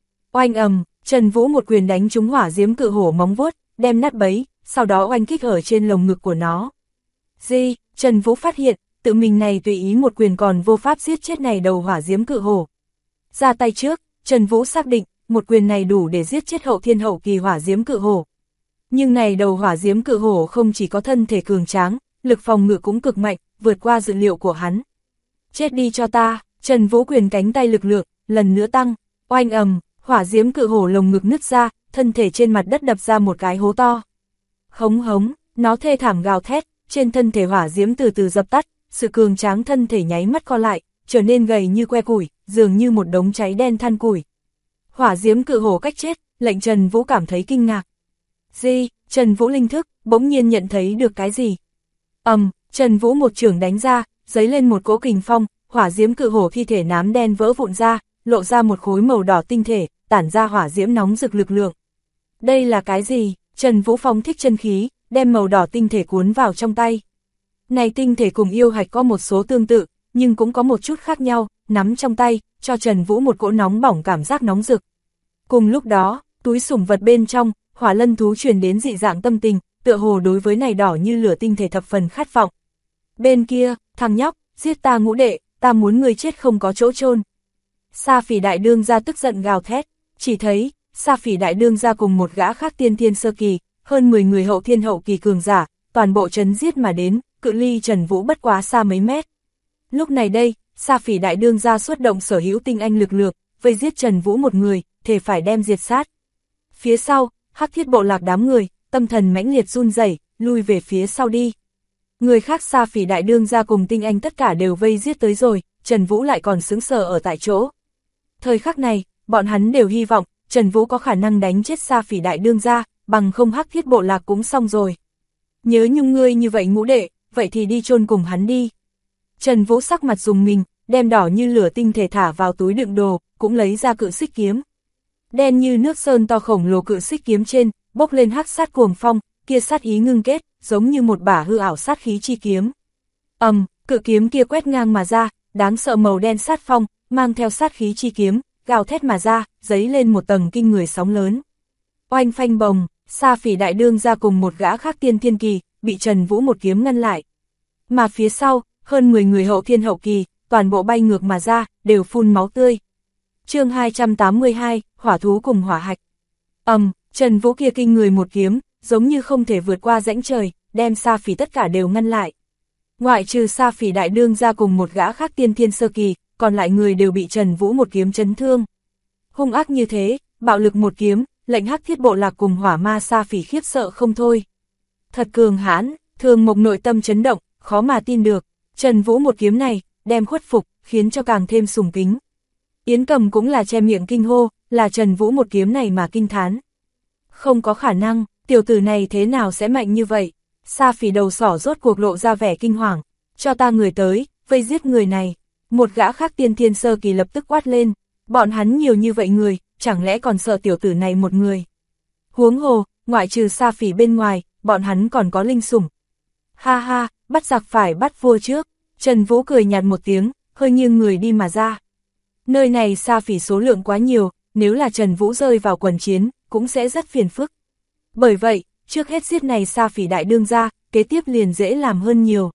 [SPEAKER 1] Oanh Trần Vũ một quyền đánh trúng hỏa diễm cự hổ móng vuốt, đem nát bấy, sau đó oanh kích ở trên lồng ngực của nó. Trần Vũ phát hiện, tự mình này tùy ý một quyền còn vô pháp giết chết này đầu hỏa diễm cự hổ. Ra tay trước, Trần Vũ xác định, một quyền này đủ để giết chết hậu thiên hậu kỳ hỏa diễm cự hổ. Nhưng này đầu hỏa diễm cự hổ không chỉ có thân thể cường tráng, lực phòng ngự cũng cực mạnh, vượt qua dự liệu của hắn. Chết đi cho ta, Trần Vũ quyền cánh tay lực lượng, lần nữa tăng, oanh ầm, hỏa diễm cự hổ lồng ngực nứt ra, thân thể trên mặt đất đập ra một cái hố to. Hống hống, nó thê thảm gào thét, trên thân thể hỏa diễm từ từ dập tắt, sự cường tráng thân thể nháy mắt co lại, trở nên gầy như que củi, dường như một đống cháy đen than củi. Hỏa diễm cự hổ cách chết, lệnh Trần Vũ cảm thấy kinh ngạc. Trần Vũ linh thức, bỗng nhiên nhận thấy được cái gì. Trần Vũ một chưởng đánh ra, giấy lên một cỗ kình phong, hỏa diễm cự hổ thi thể nám đen vỡ vụn ra, lộ ra một khối màu đỏ tinh thể, tản ra hỏa diễm nóng rực lực lượng. Đây là cái gì? Trần Vũ phóng thích chân khí, đem màu đỏ tinh thể cuốn vào trong tay. Này tinh thể cùng yêu hạch có một số tương tự, nhưng cũng có một chút khác nhau, nắm trong tay, cho Trần Vũ một cỗ nóng bỏng cảm giác nóng rực. Cùng lúc đó, túi sủng vật bên trong, hỏa lân thú truyền đến dị dạng tâm tình, tựa hồ đối với này đỏ như lửa tinh thể thập phần khát vọng. Bên kia, thằng nhóc, giết ta ngũ đệ, ta muốn ngươi chết không có chỗ chôn. Sa Phỉ đại đương gia tức giận gào thét, chỉ thấy, Sa Phỉ đại đương gia cùng một gã khác tiên thiên sơ kỳ, hơn 10 người hậu thiên hậu kỳ cường giả, toàn bộ trấn giết mà đến, cự ly Trần Vũ bất quá xa mấy mét. Lúc này đây, Sa Phỉ đại đương gia xuất động sở hữu tinh anh lực lượng, vây giết Trần Vũ một người, thề phải đem diệt sát. Phía sau, Hắc Thiết bộ lạc đám người, tâm thần mãnh liệt run rẩy, lui về phía sau đi. Người khác Sa Phỉ đại đương gia cùng tinh anh tất cả đều vây giết tới rồi, Trần Vũ lại còn sững sờ ở tại chỗ. Thời khắc này, bọn hắn đều hy vọng Trần Vũ có khả năng đánh chết Sa Phỉ đại đương gia, bằng không Hắc Thiết bộ lạc cũng xong rồi. Nhớ nhung ngươi như vậy ngũ đệ, vậy thì đi chôn cùng hắn đi. Trần Vũ sắc mặt rùng mình, đem đỏ như lửa tinh thể thả vào túi đựng đồ, cũng lấy ra cự xích kiếm. Đen như nước sơn to khổng lồ cự xích kiếm trên, bốc lên hắc sát cuồng phong, kia sát ý ngưng kết, giống như một bả hư ảo sát khí chi kiếm. Cự kiếm kia quét ngang mà ra, đáng sợ màu đen sát phong, mang theo sát khí chi kiếm, gào thét mà ra, dấy lên một tầng kinh người sóng lớn. Oanh phanh bồng, Sa Phỉ đại đương gia cùng một gã khác tiên thiên kỳ, bị Trần Vũ một kiếm ngăn lại. Mà phía sau, hơn 10 người hậu thiên hậu kỳ, toàn bộ bay ngược mà ra, đều phun máu tươi. Chương 282, hỏa thú cùng hỏa hạch. Trần Vũ kia kinh người một kiếm, giống như không thể vượt qua rãnh trời, đem Sa Phỉ tất cả đều ngăn lại. Ngoại trừ Sa Phỉ đại đương gia cùng một gã khác tiên thiên sơ kỳ, còn lại người đều bị Trần Vũ một kiếm chấn thương. Hung ác như thế, bạo lực một kiếm, lệnh Hắc Thiết bộ lạc cùng hỏa ma Sa Phỉ khiếp sợ không thôi. Thật cường hãn, Thường Mộc nội tâm chấn động, khó mà tin được. Trần Vũ một kiếm này, đem khuất phục, khiến cho càng thêm sùng kính. Yến Cầm cũng là che miệng kinh hô, là Trần Vũ một kiếm này mà kinh thán. Không có khả năng, tiểu tử này thế nào sẽ mạnh như vậy? Sa Phỉ đầu sỏ rốt cuộc lộ ra vẻ kinh hoàng. Cho ta người tới, vây giết người này. Một gã khác tiên thiên sơ kỳ lập tức quát lên. Bọn hắn nhiều như vậy người, chẳng lẽ còn sợ tiểu tử này một người? Huống hồ, ngoại trừ Sa Phỉ bên ngoài, bọn hắn còn có linh sủng. Ha ha, bắt giặc phải bắt vua trước. Trần Vũ cười nhạt một tiếng, hơi nghiêng người đi mà ra. Nơi này Sa Phỉ số lượng quá nhiều, nếu là Trần Vũ rơi vào quần chiến, cũng sẽ rất phiền phức. Bởi vậy, trước hết giết này Sa Phỉ đại đương gia, kế tiếp liền dễ làm hơn nhiều.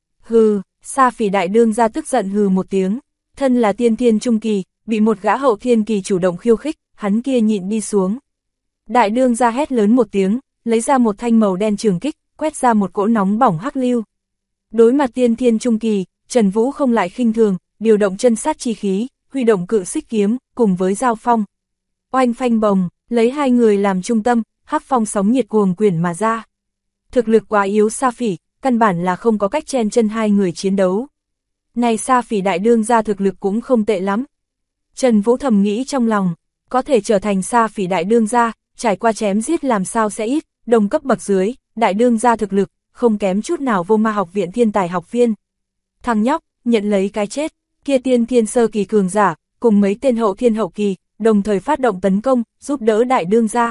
[SPEAKER 1] Hừ, Sa Phỉ đại đương gia tức giận hừ một tiếng, thân là tiên thiên trung kỳ, bị một gã hậu thiên kỳ chủ động khiêu khích, hắn kia nhịn đi xuống. Đại đương gia hét lớn một tiếng, lấy ra một thanh màu đen trường kích, quét ra một cỗ nóng bỏng hắc lưu. Đối mặt tiên thiên trung kỳ, Trần Vũ không lại khinh thường, điều động chân sát chi khí, huy động cự xích kiếm, cùng với giao phong. Oanh phanh bồng, lấy hai người làm trung tâm, hắc phong sóng nhiệt cuồng quyển mà ra. Thực lực quá yếu Sa Phỉ, căn bản là không có cách chen chân hai người chiến đấu. Này Sa Phỉ đại đương gia thực lực cũng không tệ lắm. Trần Vũ thầm nghĩ trong lòng, có thể trở thành Sa Phỉ đại đương gia, trải qua chém giết làm sao sẽ ít, đồng cấp bậc dưới, đại đương gia thực lực, không kém chút nào Vô Ma học viện thiên tài học viên. Thằng nhóc, nhận lấy cái chết, kia tiên thiên sơ kỳ cường giả, cùng mấy tên hậu thiên hậu kỳ, đồng thời phát động tấn công, giúp đỡ đại đương gia.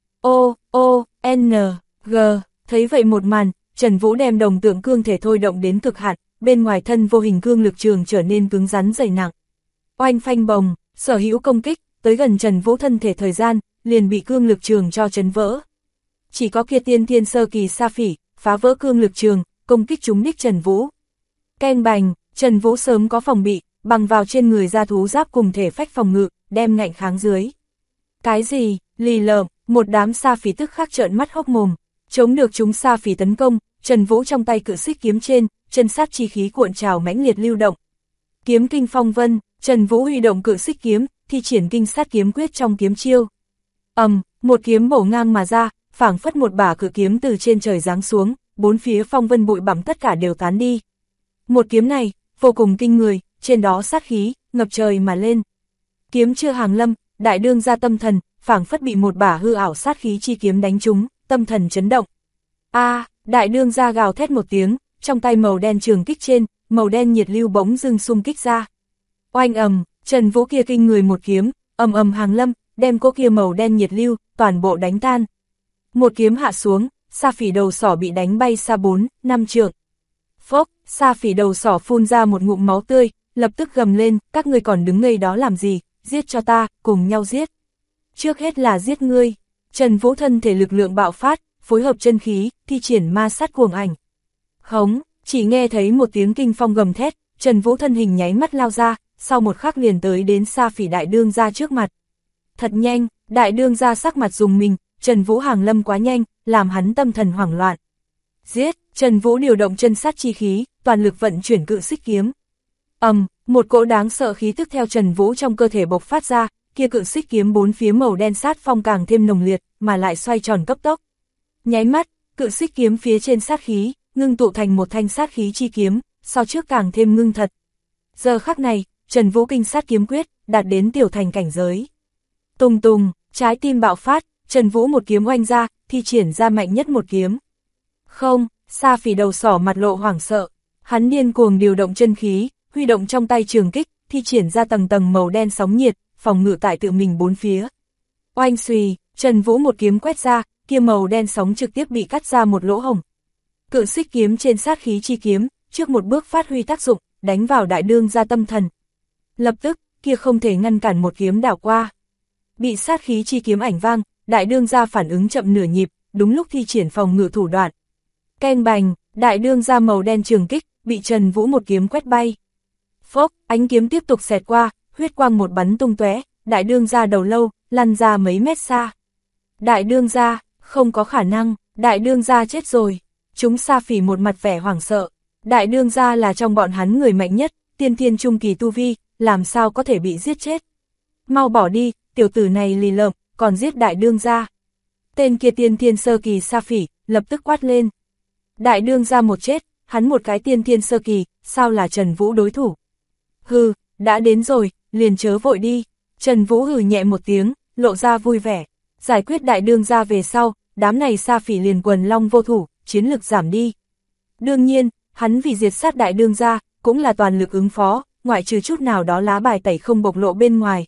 [SPEAKER 1] G, thấy vậy một màn, Trần Vũ đem đồng tượng cương thể thôi động đến cực hạn, bên ngoài thân vô hình cương lực trường trở nên cứng rắn dày nặng. Oanh phanh bồng, sở hữu công kích, tới gần Trần Vũ thân thể thời gian, liền bị cương lực trường cho chấn vỡ. Chỉ có kia tiên thiên sơ kỳ Sa Phỉ, phá vỡ cương lực trường, công kích trúng đích Trần Vũ. Keng bành, Trần Vũ sớm có phòng bị, bằng vào trên người ra thú giáp cùng thể phách phòng ngự, đem ngạnh kháng dưới. Cái gì, lì lợm, một đám sa phỉ tức khắc trợn mắt hốc mồm, chống được chúng sa phỉ tấn công, Trần Vũ trong tay cự xích kiếm trên, chân sát chi khí cuộn trào mãnh liệt lưu động. Kiếm kinh phong vân, Trần Vũ huy động cự xích kiếm, thi triển kinh sát kiếm quyết trong kiếm chiêu. Một kiếm bổ ngang mà ra, phảng phất một bả cự kiếm từ trên trời giáng xuống, bốn phía phong vân bụi bặm tất cả đều tán đi. Một kiếm này, vô cùng kinh người, trên đó sát khí, ngập trời mà lên. Kiếm chưa hàng lâm, đại đương gia tâm thần, phảng phất bị một bả hư ảo sát khí chi kiếm đánh trúng, tâm thần chấn động. Đại đương gia gào thét một tiếng, trong tay màu đen trường kích trên, màu đen nhiệt lưu bỗng dưng xung kích ra. Oanh ầm, Trần Vũ kia kinh người một kiếm, ầm ầm hàng lâm, đem cô kia màu đen nhiệt lưu, toàn bộ đánh tan. Một kiếm hạ xuống, sa phỉ đầu sỏ bị đánh bay xa 4-5 trượng. Phốc, sa phỉ đầu sỏ phun ra một ngụm máu tươi, lập tức gầm lên, các ngươi còn đứng ngây đó làm gì, giết cho ta, cùng nhau giết. Trước hết là giết ngươi. Trần Vũ thân thể lực lượng bạo phát, phối hợp chân khí, thi triển ma sát cuồng ảnh. Hống, chỉ nghe thấy một tiếng kinh phong gầm thét, Trần Vũ thân hình nháy mắt lao ra, sau một khắc liền tới đến sa phỉ đại đương gia trước mặt. Thật nhanh, đại đương gia sắc mặt rùng mình, Trần Vũ hàng lâm quá nhanh, làm hắn tâm thần hoảng loạn. Giết, Trần Vũ điều động chân sát chi khí, toàn lực vận chuyển cự xích kiếm. Một cỗ đáng sợ khí tức theo Trần Vũ trong cơ thể bộc phát ra, kia cự xích kiếm bốn phía màu đen sát phong càng thêm nồng liệt, mà lại xoay tròn cấp tốc. Nháy mắt, cự xích kiếm phía trên sát khí, ngưng tụ thành một thanh sát khí chi kiếm, so trước càng thêm ngưng thật. Giờ khắc này, Trần Vũ kinh sát kiếm quyết, đạt đến tiểu thành cảnh giới. Tùng tùng, trái tim bạo phát, Trần Vũ một kiếm oanh ra, thi triển ra mạnh nhất một kiếm. Không, sa phỉ đầu sỏ mặt lộ hoảng sợ, hắn điên cuồng điều động chân khí, huy động trong tay trường kích, thi triển ra tầng tầng màu đen sóng nhiệt, phòng ngự tại tự mình bốn phía. Oanh xùy, Trần Vũ một kiếm quét ra, kia màu đen sóng trực tiếp bị cắt ra một lỗ hổng. Cự xích kiếm trên sát khí chi kiếm, trước một bước phát huy tác dụng, đánh vào đại đương gia tâm thần. Lập tức, kia không thể ngăn cản một kiếm đảo qua. Bị sát khí chi kiếm ảnh vang, đại đương gia phản ứng chậm nửa nhịp, đúng lúc thi triển phòng ngự thủ đoạn. Keng bành, đại đương gia màu đen trường kích, bị Trần Vũ một kiếm quét bay. Phốc, ánh kiếm tiếp tục xẹt qua, huyết quang một bắn tung tóe, đại đương gia đầu lâu, lăn ra mấy mét xa. Đại đương gia, không có khả năng, đại đương gia chết rồi. Chúng sa phỉ một mặt vẻ hoảng sợ. Đại đương gia là trong bọn hắn người mạnh nhất, tiên thiên trung kỳ tu vi, làm sao có thể bị giết chết. Mau bỏ đi, tiểu tử này lì lợm, còn giết đại đương gia. Tên kia tiên thiên sơ kỳ sa phỉ, lập tức quát lên. Đại đương gia một chết, hắn một cái tiên thiên sơ kỳ, sao là Trần Vũ đối thủ? Hừ, đã đến rồi, liền chớ vội đi. Trần Vũ hừ nhẹ một tiếng, lộ ra vui vẻ. Giải quyết đại đương gia về sau, đám này sa phỉ liền quần long vô thủ, chiến lực giảm đi. Đương nhiên, hắn vì diệt sát đại đương gia, cũng là toàn lực ứng phó, ngoại trừ chút nào đó lá bài tẩy không bộc lộ bên ngoài.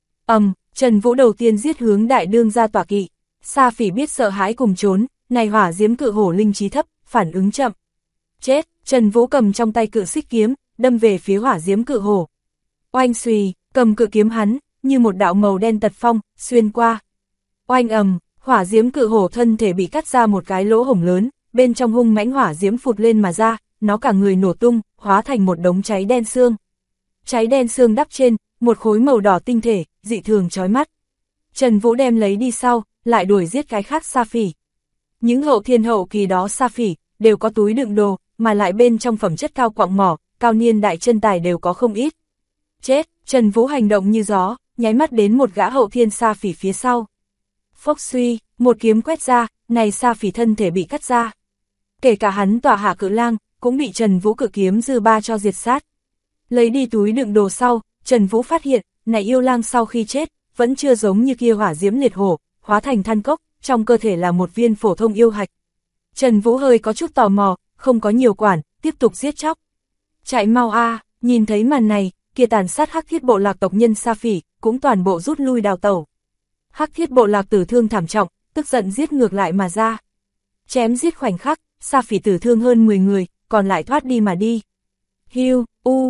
[SPEAKER 1] Trần Vũ đầu tiên giết hướng đại đương gia tọa kỵ. Sa phỉ biết sợ hãi cùng trốn, này hỏa diễm cự hổ linh trí thấp, phản ứng chậm. Chết, Trần Vũ cầm trong tay cự xích kiếm, đâm về phía hỏa diễm cự hổ. Oanh xùy, cầm cự kiếm hắn, như một đạo màu đen tật phong, xuyên qua. Oanh ầm, hỏa diễm cự hổ thân thể bị cắt ra một cái lỗ hổng lớn, bên trong hung mãnh hỏa diễm phụt lên mà ra, nó cả người nổ tung, hóa thành một đống cháy đen xương. Cháy đen xương đắp trên, một khối màu đỏ tinh thể, dị thường chói mắt. Trần Vũ đem lấy đi sau, lại đuổi giết cái khác sa phỉ. Những hậu thiên hậu kỳ đó sa phỉ, đều có túi đựng đồ, mà lại bên trong phẩm chất cao quặng mỏ, cao niên đại chân tài đều có không ít. Chết, Trần Vũ hành động như gió, nháy mắt đến một gã hậu thiên sa phỉ phía sau. Phốc suy, một kiếm quét ra, này sa phỉ thân thể bị cắt ra. Kể cả hắn tỏa hạ cự lang, cũng bị Trần Vũ cự kiếm dư ba cho diệt sát. Lấy đi túi đựng đồ sau, Trần Vũ phát hiện, này yêu lang sau khi chết, vẫn chưa giống như kia hỏa diễm liệt hổ, hóa thành than cốc, trong cơ thể là một viên phổ thông yêu hạch. Trần Vũ hơi có chút tò mò, không có nhiều quản, tiếp tục giết chóc. Chạy mau a, nhìn thấy màn này, kia tàn sát Hắc Thiết bộ lạc tộc nhân sa phỉ, cũng toàn bộ rút lui đào tẩu. Hắc Thiết bộ lạc tử thương thảm trọng, tức giận giết ngược lại mà ra. Chém giết khoảnh khắc, sa phỉ tử thương hơn 10 người, còn lại thoát đi mà đi. Hiu,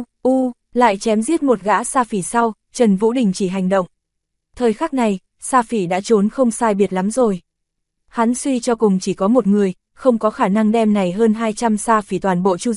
[SPEAKER 1] lại chém giết một gã sa phỉ sau, Trần Vũ đình chỉ hành động. Thời khắc này, sa phỉ đã trốn không sai biệt lắm rồi. Hắn suy cho cùng chỉ có một người, không có khả năng đem này hơn 200 sa phỉ toàn bộ chu diệt,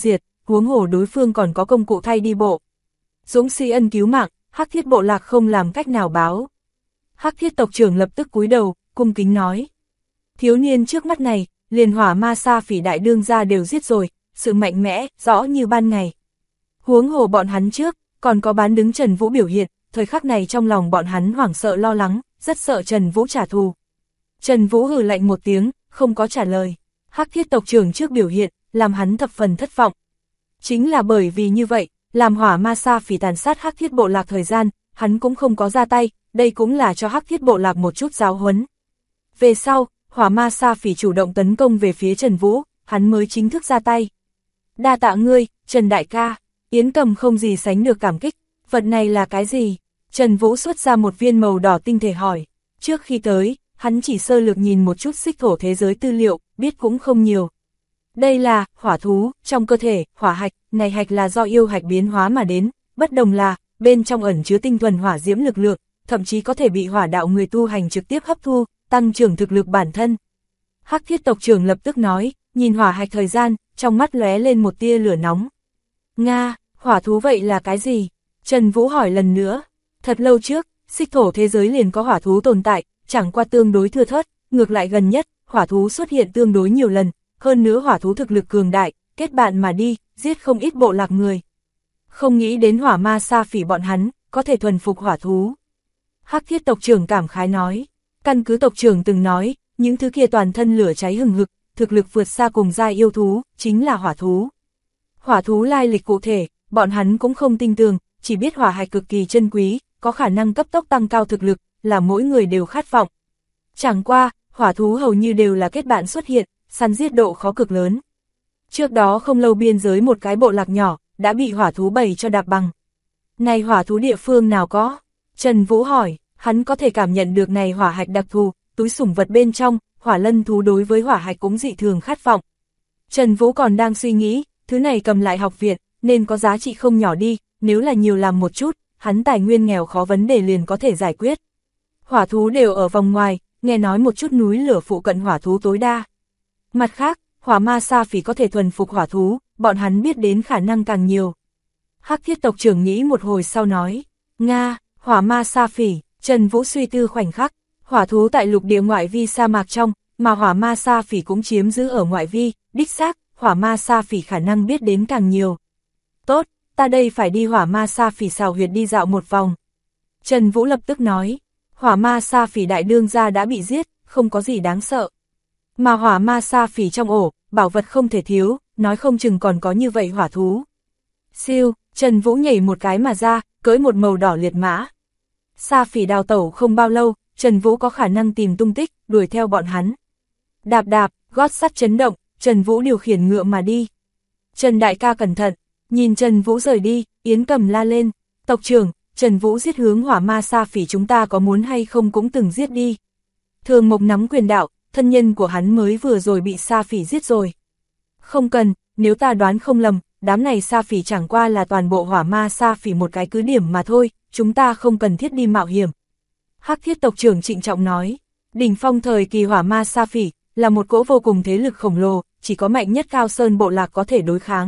[SPEAKER 1] huống hồ đối phương còn có công cụ thay đi bộ. Dũng sĩ ân cứu mạng, Hắc Thiết bộ lạc không làm cách nào báo. Hắc Thiết tộc trưởng lập tức cúi đầu, cung kính nói. Thiếu niên trước mắt này, liền Hỏa Ma Sa Phỉ đại đương gia đều giết rồi, sự mạnh mẽ, rõ như ban ngày. Huống hồ bọn hắn trước, còn có bán đứng Trần Vũ biểu hiện, thời khắc này trong lòng bọn hắn hoảng sợ lo lắng, rất sợ Trần Vũ trả thù. Trần Vũ hừ lạnh một tiếng, không có trả lời. Hắc Thiết tộc trưởng trước biểu hiện, làm hắn thập phần thất vọng. Chính là bởi vì như vậy, làm Hỏa Ma Sa Phỉ tàn sát Hắc Thiết bộ lạc thời gian, hắn cũng không có ra tay, đây cũng là cho Hắc Thiết bộ lạc một chút giáo huấn. Về sau, Hỏa Ma Sa Phỉ chủ động tấn công về phía Trần Vũ, hắn mới chính thức ra tay. Đa tạ ngươi, Trần đại ca. Yến Cầm không gì sánh được cảm kích, vật này là cái gì? Trần Vũ xuất ra một viên màu đỏ tinh thể hỏi. Trước khi tới, hắn chỉ sơ lược nhìn một chút xích thổ thế giới tư liệu, biết cũng không nhiều. Đây là hỏa thú, trong cơ thể, hỏa hạch, này hạch là do yêu hạch biến hóa mà đến, bất đồng là, bên trong ẩn chứa tinh thuần hỏa diễm lực lượng, thậm chí có thể bị hỏa đạo người tu hành trực tiếp hấp thu, tăng trưởng thực lực bản thân. Hắc Thiết tộc trưởng lập tức nói, nhìn hỏa hạch thời gian, trong mắt lóe lên một tia lửa nóng. Nga, hỏa thú vậy là cái gì? Trần Vũ hỏi lần nữa. Thật lâu trước, xích thổ thế giới liền có hỏa thú tồn tại, chẳng qua tương đối thưa thớt, ngược lại gần nhất, hỏa thú xuất hiện tương đối nhiều lần, hơn nữa hỏa thú thực lực cường đại, kết bạn mà đi, giết không ít bộ lạc người. Không nghĩ đến Hỏa Ma Sa Phỉ bọn hắn, có thể thuần phục hỏa thú. Hắc Thiết tộc trưởng cảm khái nói, căn cứ tộc trưởng từng nói, những thứ kia toàn thân lửa cháy hừng hực, thực lực vượt xa cùng giai yêu thú, chính là hỏa thú. Hỏa thú lai lịch cụ thể, bọn hắn cũng không tin tưởng, chỉ biết hỏa hạch cực kỳ chân quý, có khả năng cấp tốc tăng cao thực lực, là mỗi người đều khát vọng. Chẳng qua, hỏa thú hầu như đều là kết bạn xuất hiện, săn giết độ khó cực lớn. Trước đó không lâu biên giới một cái bộ lạc nhỏ, đã bị hỏa thú bầy cho đạp bằng. Này hỏa thú địa phương nào có? Trần Vũ hỏi, hắn có thể cảm nhận được này hỏa hạch đặc thù, túi sủng vật bên trong, hỏa lân thú đối với hỏa hạch cũng dị thường khát vọng. Trần Vũ còn đang suy nghĩ, thứ này cầm lại học viện, nên có giá trị không nhỏ đi, nếu là nhiều làm một chút, hắn tài nguyên nghèo khó vấn đề liền có thể giải quyết. Hỏa thú đều ở vòng ngoài, nghe nói một chút núi lửa phụ cận hỏa thú tối đa. Mặt khác, Hỏa Ma Sa Phỉ có thể thuần phục hỏa thú, bọn hắn biết đến khả năng càng nhiều. Hắc Thiết tộc trưởng nghĩ một hồi sau nói, Nga, Hỏa Ma Sa Phỉ. Trần Vũ suy tư khoảnh khắc, hỏa thú tại lục địa ngoại vi sa mạc trong, mà Hỏa Ma Sa Phỉ cũng chiếm giữ ở ngoại vi, đích xác, Hỏa Ma Sa Phỉ khả năng biết đến càng nhiều. Tốt, ta đây phải đi Hỏa Ma Sa Phỉ xào huyệt đi dạo một vòng. Trần Vũ lập tức nói, Hỏa Ma Sa Phỉ đại đương gia đã bị giết, không có gì đáng sợ. Mà Hỏa Ma Sa Phỉ trong ổ, bảo vật không thể thiếu, nói không chừng còn có như vậy hỏa thú. Siêu, Trần Vũ nhảy một cái mà ra, cưỡi một màu đỏ liệt mã. Sa Phỉ đào tẩu không bao lâu, Trần Vũ có khả năng tìm tung tích, đuổi theo bọn hắn. Đạp đạp, gót sắt chấn động, Trần Vũ điều khiển ngựa mà đi. Trần đại ca cẩn thận, nhìn Trần Vũ rời đi, Yến Cầm la lên, tộc trưởng, Trần Vũ giết hướng Hỏa Ma Sa Phỉ chúng ta có muốn hay không cũng từng giết đi. Thường Mộc nắm quyền đạo, thân nhân của hắn mới vừa rồi bị Sa Phỉ giết rồi. Không cần, nếu ta đoán không lầm, đám này Sa Phỉ chẳng qua là toàn bộ Hỏa Ma Sa Phỉ một cái cứ điểm mà thôi, chúng ta không cần thiết đi mạo hiểm. Hắc Thiết tộc trưởng trịnh trọng nói, đỉnh phong thời kỳ Hỏa Ma Sa Phỉ là một cỗ vô cùng thế lực khổng lồ, chỉ có mạnh nhất Cao Sơn bộ lạc có thể đối kháng.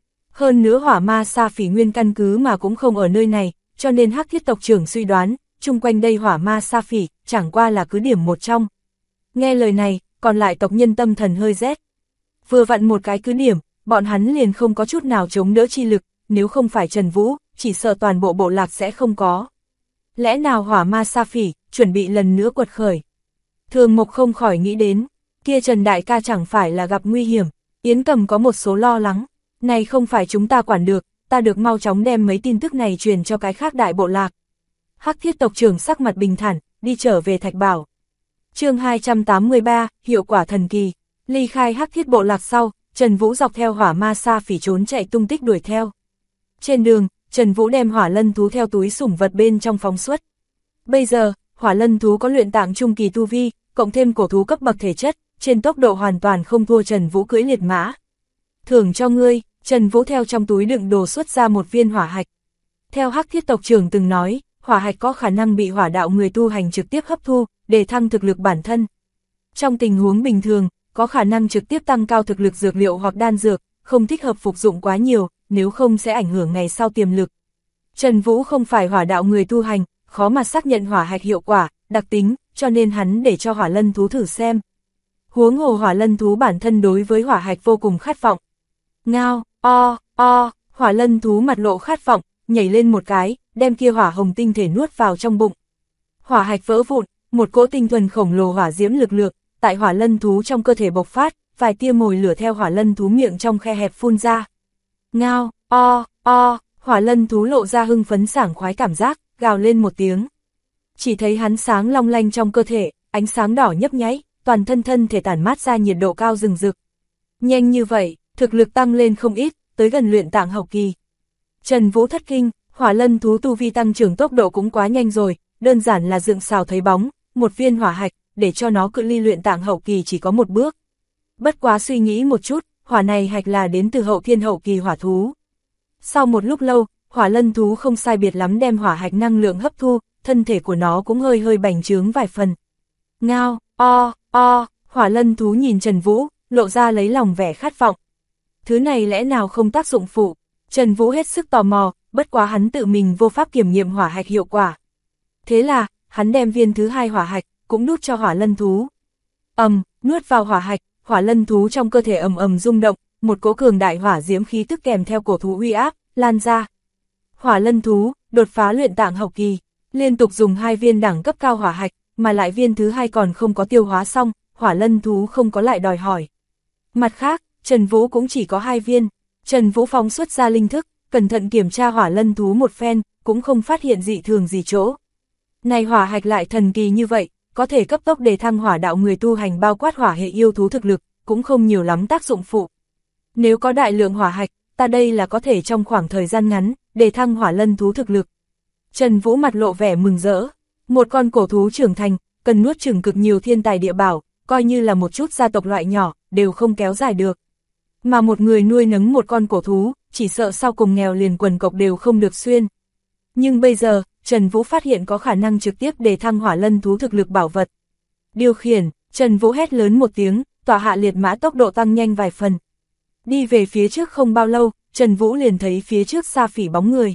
[SPEAKER 1] Hơn nữa Hỏa Ma Sa Phỉ nguyên căn cứ mà cũng không ở nơi này, cho nên Hắc Thiết tộc trưởng suy đoán, chung quanh đây Hỏa Ma Sa Phỉ chẳng qua là cứ điểm một trong. Nghe lời này, còn lại tộc nhân tâm thần hơi rét. Vừa vặn một cái cứ điểm, bọn hắn liền không có chút nào chống đỡ chi lực, nếu không phải Trần Vũ, chỉ sợ toàn bộ bộ lạc sẽ không có. Lẽ nào Hỏa Ma Sa Phỉ chuẩn bị lần nữa quật khởi? Thường Mộc không khỏi nghĩ đến, kia Trần đại ca chẳng phải là gặp nguy hiểm. Yến Cầm có một số lo lắng, này không phải chúng ta quản được, ta được mau chóng đem mấy tin tức này truyền cho cái khác đại bộ lạc. Hắc Thiết tộc trưởng sắc mặt bình thản, đi trở về Thạch Bảo. Chương 283, hiệu quả thần kỳ. Ly khai Hắc Thiết bộ lạc sau, Trần Vũ dọc theo Hỏa Ma Sa Phỉ trốn chạy tung tích đuổi theo. Trên đường, Trần Vũ đem hỏa lân thú theo túi sủng vật bên trong phóng xuất. Bây giờ, hỏa lân thú có luyện tạng trung kỳ tu vi, cộng thêm cổ thú cấp bậc thể chất, trên tốc độ hoàn toàn không thua Trần Vũ cưỡi liệt mã. Thưởng cho ngươi, Trần Vũ theo trong túi đựng đồ xuất ra một viên hỏa hạch. Theo Hắc Thiết tộc trưởng từng nói, hỏa hạch có khả năng bị hỏa đạo người tu hành trực tiếp hấp thu, để thăng thực lực bản thân. Trong tình huống bình thường, có khả năng trực tiếp tăng cao thực lực dược liệu hoặc đan dược, không thích hợp phục dụng quá nhiều, nếu không sẽ ảnh hưởng ngày sau tiềm lực. Trần Vũ không phải hỏa đạo người tu hành, khó mà xác nhận hỏa hạch hiệu quả, đặc tính, cho nên hắn để cho hỏa lân thú thử xem. Huống hồ hỏa lân thú bản thân đối với hỏa hạch vô cùng khát vọng. Ngao, hỏa lân thú mặt lộ khát vọng, nhảy lên một cái, đem kia hỏa hồng tinh thể nuốt vào trong bụng. Hỏa hạch vỡ vụn, một cỗ tinh thuần khổng lồ hỏa diễm lực lượng, tại hỏa lân thú trong cơ thể bộc phát, vài tia mồi lửa theo hỏa lân thú miệng trong khe hẹp phun ra. Ngao, hỏa lân thú lộ ra hưng phấn sảng khoái cảm giác, gào lên một tiếng. Chỉ thấy hắn sáng long lanh trong cơ thể, ánh sáng đỏ nhấp nháy, toàn thân thể tản mát ra nhiệt độ cao rừng rực. Nhanh như vậy, thực lực tăng lên không ít, tới gần luyện tạng hậu kỳ. Trần Vũ thất kinh, hỏa lân thú tu vi tăng trưởng tốc độ cũng quá nhanh rồi, đơn giản là dựng xào thấy bóng, một viên hỏa hạch, để cho nó cự ly luyện tạng hậu kỳ chỉ có một bước. Bất quá suy nghĩ một chút, hỏa này hạch là đến từ hậu thiên hậu kỳ hỏa thú. Sau một lúc lâu, hỏa lân thú không sai biệt lắm đem hỏa hạch năng lượng hấp thu, thân thể của nó cũng hơi bành trướng vài phần. Ngao, hỏa lân thú nhìn Trần Vũ, lộ ra lấy lòng vẻ khát vọng. Thứ này lẽ nào không tác dụng phụ? Trần Vũ hết sức tò mò, bất quá hắn tự mình vô pháp kiểm nghiệm hỏa hạch hiệu quả. Thế là, hắn đem viên thứ hai hỏa hạch, cũng đút cho hỏa lân thú. Nuốt vào hỏa hạch, hỏa lân thú trong cơ thể ầm rung động, một cỗ cường đại hỏa diễm khí tức kèm theo cổ thú uy áp, lan ra. Hỏa lân thú, đột phá luyện tạng hậu kỳ, liên tục dùng 2 viên đẳng cấp cao hỏa hạch, mà lại viên thứ hai còn không có tiêu hóa xong, hỏa lân thú không có lại đòi hỏi. Mặt khác, Trần Vũ cũng chỉ có 2 viên, Trần Vũ phóng xuất ra linh thức, cẩn thận kiểm tra hỏa lân thú một phen, cũng không phát hiện dị thường gì chỗ. Này hỏa hạch lại thần kỳ như vậy, có thể cấp tốc đề thăng hỏa đạo người tu hành bao quát hỏa hệ yêu thú thực lực, cũng không nhiều lắm tác dụng phụ. Nếu có đại lượng hỏa hạch, ta đây là có thể trong khoảng thời gian ngắn, đề thăng hỏa lân thú thực lực. Trần Vũ mặt lộ vẻ mừng rỡ, một con cổ thú trưởng thành, cần nuốt chửng cực nhiều thiên tài địa bảo, coi như là một chút gia tộc loại nhỏ, đều không kéo dài được. Mà một người nuôi nấng một con cổ thú, chỉ sợ sau cùng nghèo liền quần cộc đều không được xuyên. Nhưng bây giờ, Trần Vũ phát hiện có khả năng trực tiếp đề thăng hỏa lân thú thực lực bảo vật. Điều khiển, Trần Vũ hét lớn một tiếng, tọa hạ liệt mã tốc độ tăng nhanh vài phần. Đi về phía trước không bao lâu, Trần Vũ liền thấy phía trước Sa Phỉ bóng người.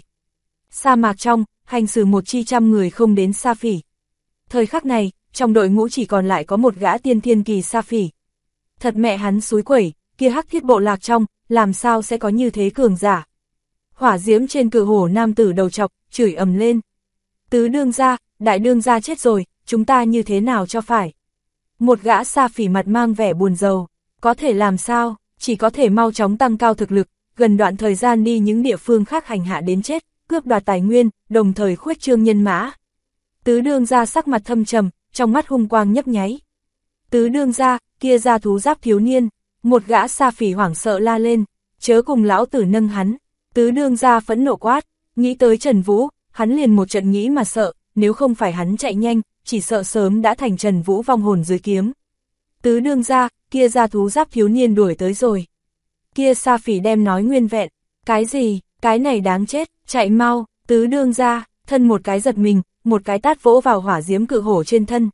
[SPEAKER 1] Sa mạc trong, hành xử một chi trăm người không đến Sa Phỉ. Thời khắc này, trong đội ngũ chỉ còn lại có một gã tiên thiên kỳ Sa Phỉ. Thật mẹ hắn xúi quẩy, kia hắc thiết bộ lạc trong, làm sao sẽ có như thế cường giả. Hỏa diễm trên cự hổ nam tử đầu chọc, chửi ầm lên. Tứ đương gia, đại đương gia chết rồi, chúng ta như thế nào cho phải. Một gã Sa Phỉ mặt mang vẻ buồn rầu, có thể làm sao, chỉ có thể mau chóng tăng cao thực lực, gần đoạn thời gian đi những địa phương khác hành hạ đến chết, cướp đoạt tài nguyên, đồng thời khuếch trương nhân mã. Tứ đương gia sắc mặt thâm trầm, trong mắt hung quang nhấp nháy. Tứ đương gia, kia gia thú giáp thiếu niên, một gã Sa Phỉ hoảng sợ la lên, chớ cùng lão tử nâng hắn. Tứ đương gia phẫn nộ quát, nghĩ tới Trần Vũ, hắn liền một trận nghĩ mà sợ, nếu không phải hắn chạy nhanh, chỉ sợ sớm đã thành Trần Vũ vong hồn dưới kiếm. Tứ đương gia, kia gia thú giáp thiếu niên đuổi tới rồi. Kia Sa Phỉ đem nói nguyên vẹn, cái gì, cái này đáng chết, chạy mau. Tứ đương gia, thân một cái giật mình, một cái tát vỗ vào hỏa diễm cự hổ trên thân.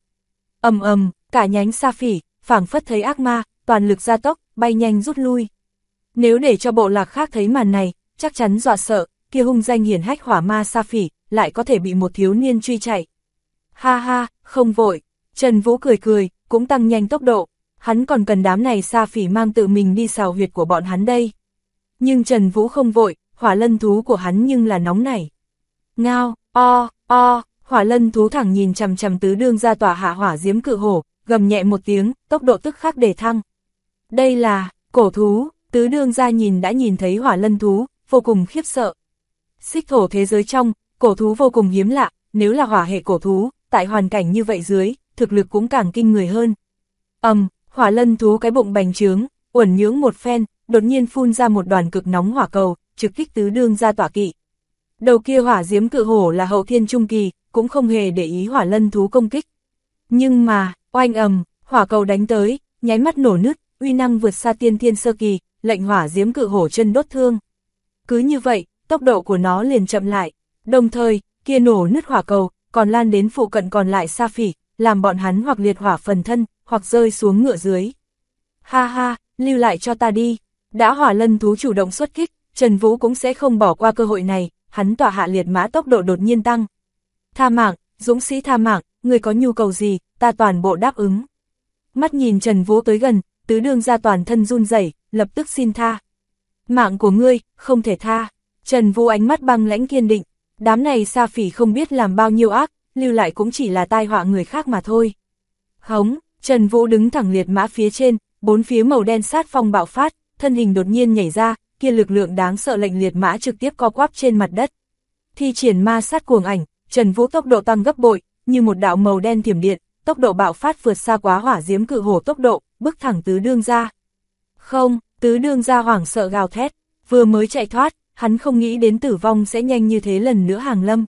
[SPEAKER 1] Cả nhánh Sa Phỉ, phảng phất thấy ác ma, toàn lực gia tốc, bay nhanh rút lui. Nếu để cho bộ lạc khác thấy màn này, chắc chắn dọa sợ, kia hung danh hiển hách hỏa ma Sa Phỉ, lại có thể bị một thiếu niên truy chạy. Ha ha, không vội, Trần Vũ cười, cũng tăng nhanh tốc độ, hắn còn cần đám này Sa Phỉ mang tự mình đi xào huyệt của bọn hắn đây. Nhưng Trần Vũ không vội, hỏa lân thú của hắn nhưng là nóng nảy. Ngao, hỏa lân thú thẳng nhìn chằm chằm tứ đương gia tỏa hạ hỏa diễm cự hổ, gầm nhẹ một tiếng, tốc độ tức khắc đề thăng. Đây là cổ thú. Tứ đương gia đã nhìn thấy hỏa lân thú, vô cùng khiếp sợ. Xích thổ thế giới trong, cổ thú vô cùng hiếm lạ, nếu là hỏa hệ cổ thú, tại hoàn cảnh như vậy dưới, thực lực cũng càng kinh người hơn. Hỏa lân thú cái bụng bành trướng, uẩn nhưỡng một phen, đột nhiên phun ra một đoàn cực nóng hỏa cầu, trực kích tứ đương gia tỏa kỵ. Đầu kia hỏa diễm cự hổ là hậu thiên trung kỳ, cũng không hề để ý hỏa lân thú công kích. Nhưng mà, oanh hỏa cầu đánh tới, nháy mắt nổ nứt, uy năng vượt xa tiên thiên sơ kỳ, lệnh hỏa diễm cự hổ chân đốt thương. Cứ như vậy, tốc độ của nó liền chậm lại, đồng thời, kia nổ nứt hỏa cầu, còn lan đến phụ cận còn lại Sa Phỉ, làm bọn hắn hoặc liệt hỏa phần thân, hoặc rơi xuống ngựa dưới. Ha ha, lưu lại cho ta đi. Đã hỏa lân thú chủ động xuất kích, Trần Vũ cũng sẽ không bỏ qua cơ hội này, hắn tỏa hạ liệt mã tốc độ đột nhiên tăng. Tha mạng, dũng sĩ tha mạng, người có nhu cầu gì, ta toàn bộ đáp ứng. Mắt nhìn Trần Vũ tới gần, tứ đương gia toàn thân run rẩy, lập tức xin tha. Mạng của ngươi, không thể tha. Trần Vũ ánh mắt băng lãnh kiên định, đám này sa phỉ không biết làm bao nhiêu ác, lưu lại cũng chỉ là tai họa người khác mà thôi. Hống, Trần Vũ đứng thẳng liệt mã phía trên, bốn phía màu đen sát phong bạo phát, thân hình đột nhiên nhảy ra, kia lực lượng đáng sợ lệnh liệt mã trực tiếp co quắp trên mặt đất. Thi triển ma sát cuồng ảnh, Trần Vũ tốc độ tăng gấp bội, như một đạo màu đen thiểm điện, tốc độ bạo phát vượt xa quá hỏa diễm cự hổ tốc độ, bức thẳng tứ đương gia. Không, tứ đương gia hoảng sợ gào thét, vừa mới chạy thoát, hắn không nghĩ đến tử vong sẽ nhanh như thế lần nữa hàng lâm.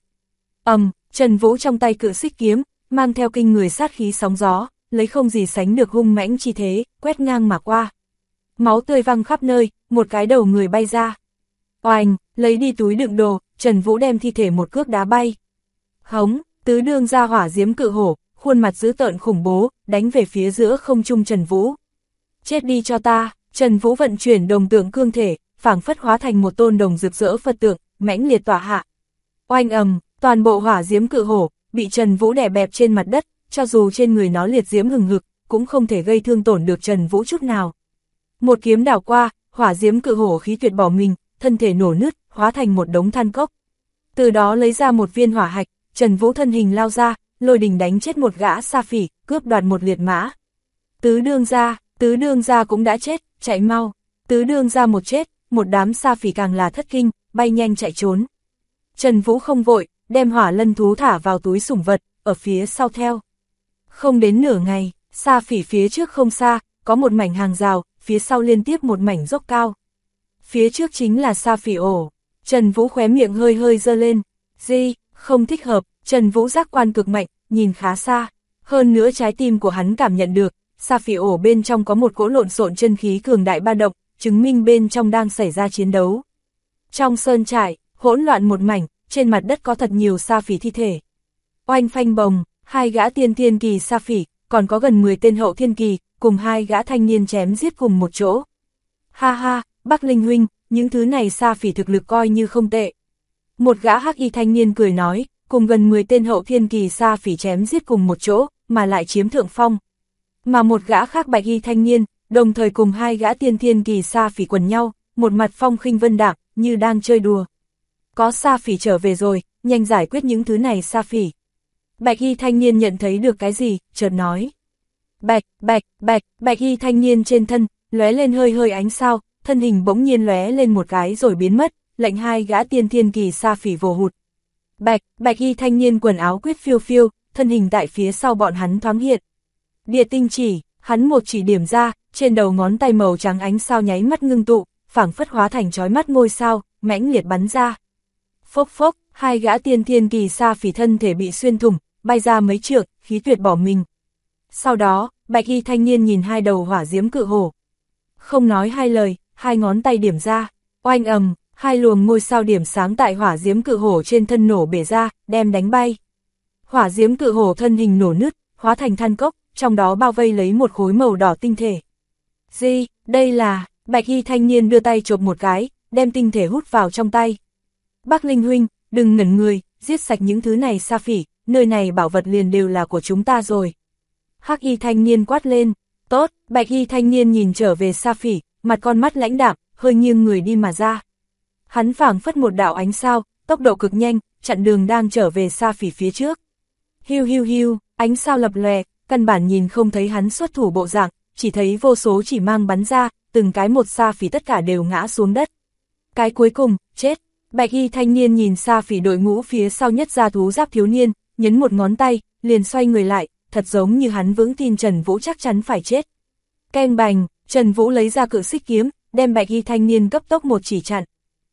[SPEAKER 1] Trần Vũ trong tay cự xích kiếm, mang theo kinh người sát khí sóng gió, lấy không gì sánh được hung mãnh chi thế, quét ngang mà qua. Máu tươi văng khắp nơi, một cái đầu người bay ra. Oanh, lấy đi túi đựng đồ, Trần Vũ đem thi thể một cước đá bay. Hống, tứ đương gia hỏa diễm cự hổ, khuôn mặt dữ tợn khủng bố, đánh về phía giữa không trung Trần Vũ. Chết đi cho ta, Trần Vũ vận chuyển đồng tượng cương thể, phảng phất hóa thành một tôn đồng rực rỡ Phật tượng, mãnh liệt tỏa hạ. Oanh toàn bộ hỏa diễm cự hổ, bị Trần Vũ đè bẹp trên mặt đất, cho dù trên người nó liệt diễm hừng hực, cũng không thể gây thương tổn được Trần Vũ chút nào. Một kiếm đảo qua, hỏa diễm cự hổ khí tuyệt bỏ mình, thân thể nổ nứt, hóa thành một đống than cốc. Từ đó lấy ra một viên hỏa hạch, Trần Vũ thân hình lao ra, lôi đình đánh chết một gã sa phỉ, cướp đoạt một liệt mã. Tứ đương gia cũng đã chết, chạy mau. Tứ đương gia một chết, một đám sa phỉ càng là thất kinh, bay nhanh chạy trốn. Trần Vũ không vội, đem hỏa lân thú thả vào túi sủng vật, ở phía sau theo. Không đến nửa ngày, sa phỉ phía trước không xa, có một mảnh hàng rào, phía sau liên tiếp một mảnh dốc cao. Phía trước chính là sa phỉ ổ. Trần Vũ khóe miệng hơi hơi giơ lên. Không thích hợp, Trần Vũ giác quan cực mạnh, nhìn khá xa. Hơn nữa trái tim của hắn cảm nhận được, sa phỉ ổ bên trong có một cỗ lộn xộn chân khí cường đại ba động, chứng minh bên trong đang xảy ra chiến đấu. Trong sơn trại, hỗn loạn một mảnh, trên mặt đất có thật nhiều sa phỉ thi thể. Oanh phanh bồng, hai gã tiên thiên kỳ sa phỉ, còn có gần 10 tên hậu thiên kỳ, cùng hai gã thanh niên chém giết cùng một chỗ. Ha ha, Bắc Linh huynh, những thứ này sa phỉ thực lực coi như không tệ. Một gã hắc y thanh niên cười nói, cùng gần 10 tên hậu thiên kỳ sa phỉ chém giết cùng một chỗ, mà lại chiếm thượng phong. Mà một gã khác bạch y thanh niên, đồng thời cùng hai gã tiên thiên kỳ sa phỉ quần nhau, một mặt phong khinh vân đạm, như đang chơi đùa. Có sa phỉ trở về rồi, nhanh giải quyết những thứ này sa phỉ. Bạch y thanh niên nhận thấy được cái gì, chợt nói. Bạch y thanh niên trên thân, lóe lên hơi hơi ánh sao, thân hình bỗng nhiên lóe lên một cái rồi biến mất, lệnh hai gã tiên thiên kỳ sa phỉ vồ hụt. Bạch y thanh niên quần áo quyết phiêu phiêu, thân hình tại phía sau bọn hắn thoáng hiện. Địa tinh chỉ, hắn một chỉ điểm ra, trên đầu ngón tay màu trắng ánh sao nháy mắt ngưng tụ, phảng phất hóa thành chói mắt ngôi sao, mãnh liệt bắn ra. Phốc phốc, hai gã tiên thiên kỳ sa phỉ thân thể bị xuyên thủng, bay ra mấy trượng, khí tuyệt bỏ mình. Sau đó, bạch y thanh niên nhìn hai đầu hỏa diễm cự hổ. Không nói hai lời, hai ngón tay điểm ra, oanh hai luồng ngôi sao điểm sáng tại hỏa diễm cự hổ trên thân nổ bể ra, đem đánh bay. Hỏa diễm cự hổ thân hình nổ nứt, hóa thành than cốc, trong đó bao vây lấy một khối màu đỏ tinh thể. Đây là, bạch y thanh niên đưa tay chộp một cái, đem tinh thể hút vào trong tay. Bắc Linh huynh, đừng ngẩn người, giết sạch những thứ này sa phỉ, nơi này bảo vật liền đều là của chúng ta rồi. Hắc y thanh niên quát lên, tốt, bạch y thanh niên nhìn trở về sa phỉ, mặt con mắt lãnh đạm, hơi nghiêng người đi mà ra. Hắn phảng phất một đạo ánh sao, tốc độ cực nhanh, chặn đường đang trở về sa phỉ phía trước. Hiu, ánh sao lập lòe, căn bản nhìn không thấy hắn xuất thủ bộ dạng, chỉ thấy vô số chỉ mang bắn ra, từng cái một sa phỉ tất cả đều ngã xuống đất. Cái cuối cùng, chết. Bạch y thanh niên nhìn sa phỉ đội ngũ phía sau nhất ra thú giáp thiếu niên, nhấn một ngón tay, liền xoay người lại, thật giống như hắn vững tin Trần Vũ chắc chắn phải chết. Keng bành, Trần Vũ lấy ra cự xích kiếm, đem bạch y thanh niên cấp tốc một chỉ chặn.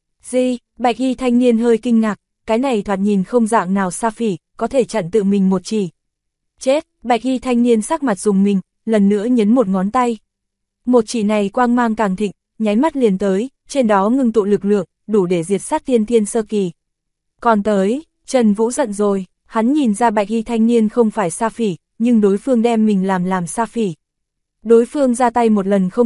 [SPEAKER 1] Bạch y thanh niên hơi kinh ngạc, cái này thoạt nhìn không dạng nào sa phỉ, có thể chặn tự mình một chỉ. Chết, bạch y thanh niên sắc mặt rùng mình, lần nữa nhấn một ngón tay. Một chỉ này quang mang càng thịnh, nháy mắt liền tới, trên đó ngưng tụ lực lượng, đủ để diệt sát tiên thiên sơ kỳ. Còn tới, Trần Vũ giận rồi, hắn nhìn ra bạch y thanh niên không phải sa phỉ, nhưng đối phương đem mình làm sa phỉ. Đối phương ra tay một lần không thành,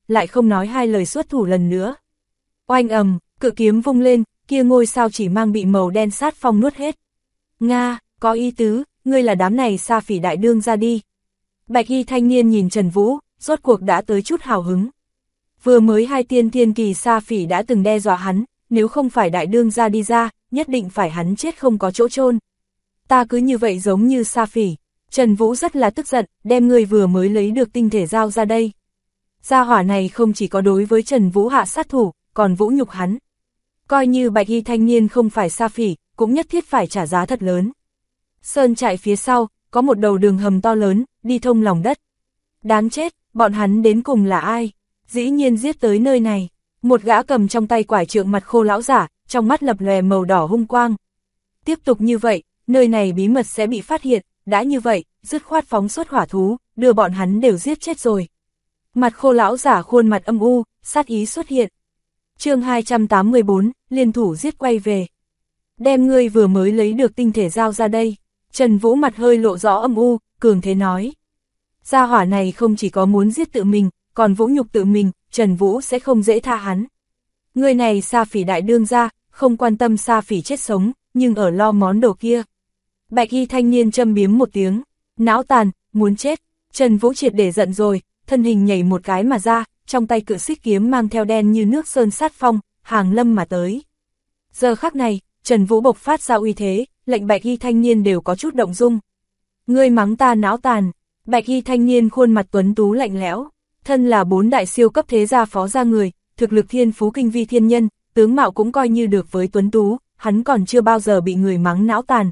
[SPEAKER 1] lại không nói hai lời xuất thủ lần nữa. Oanh ầm, cự kiếm vung lên, kia ngôi sao chỉ mang bị màu đen sát phong nuốt hết. Nga, có ý tứ, ngươi là đám này Sa Phỉ đại đương ra đi. Bạch y thanh niên nhìn Trần Vũ, rốt cuộc đã tới chút hào hứng. Vừa mới hai tiên thiên kỳ Sa Phỉ đã từng đe dọa hắn, nếu không phải đại đương ra đi ra, nhất định phải hắn chết không có chỗ chôn. Ta cứ như vậy giống như Sa Phỉ. Trần Vũ rất là tức giận, đem người vừa mới lấy được tinh thể giao ra đây. Gia hỏa này không chỉ có đối với Trần Vũ hạ sát thủ, còn vũ nhục hắn. Coi như bạch y thanh niên không phải Sa Phỉ, cũng nhất thiết phải trả giá thật lớn. Sơn trại phía sau, có một đầu đường hầm to lớn, đi thông lòng đất. Đáng chết, bọn hắn đến cùng là ai? Dĩ nhiên giết tới nơi này. Một gã cầm trong tay quải trượng mặt khô lão giả, trong mắt lập lòe màu đỏ hung quang. Tiếp tục như vậy, nơi này bí mật sẽ bị phát hiện, đã như vậy, dứt khoát phóng xuất hỏa thú, đưa bọn hắn đều giết chết rồi. Mặt khô lão giả khuôn mặt âm u, sát ý xuất hiện. Chương 284, liên thủ giết quay về. Đem ngươi vừa mới lấy được tinh thể giao ra đây. Trần Vũ mặt hơi lộ rõ âm u, cường thế nói. Gia hỏa này không chỉ có muốn giết tự mình, còn vũ nhục tự mình, Trần Vũ sẽ không dễ tha hắn. Người này Sa Phỉ đại đương ra, không quan tâm Sa Phỉ chết sống, nhưng ở lo món đồ kia. Bạch y thanh niên châm biếm một tiếng, não tàn, muốn chết. Trần Vũ triệt để giận rồi, thân hình nhảy một cái mà ra, trong tay cự xích kiếm mang theo đen như nước sơn sát phong, hàng lâm mà tới. Giờ khắc này, Trần Vũ bộc phát ra uy thế, lệnh bạch y thanh niên đều có chút động dung. Ngươi mắng ta não tàn. Bạch y thanh niên khuôn mặt tuấn tú lạnh lẽo, thân là 4 đại siêu cấp thế gia phó gia người, thực lực thiên phú kinh vi thiên nhân, tướng mạo cũng coi như được với tuấn tú, hắn còn chưa bao giờ bị người mắng não tàn.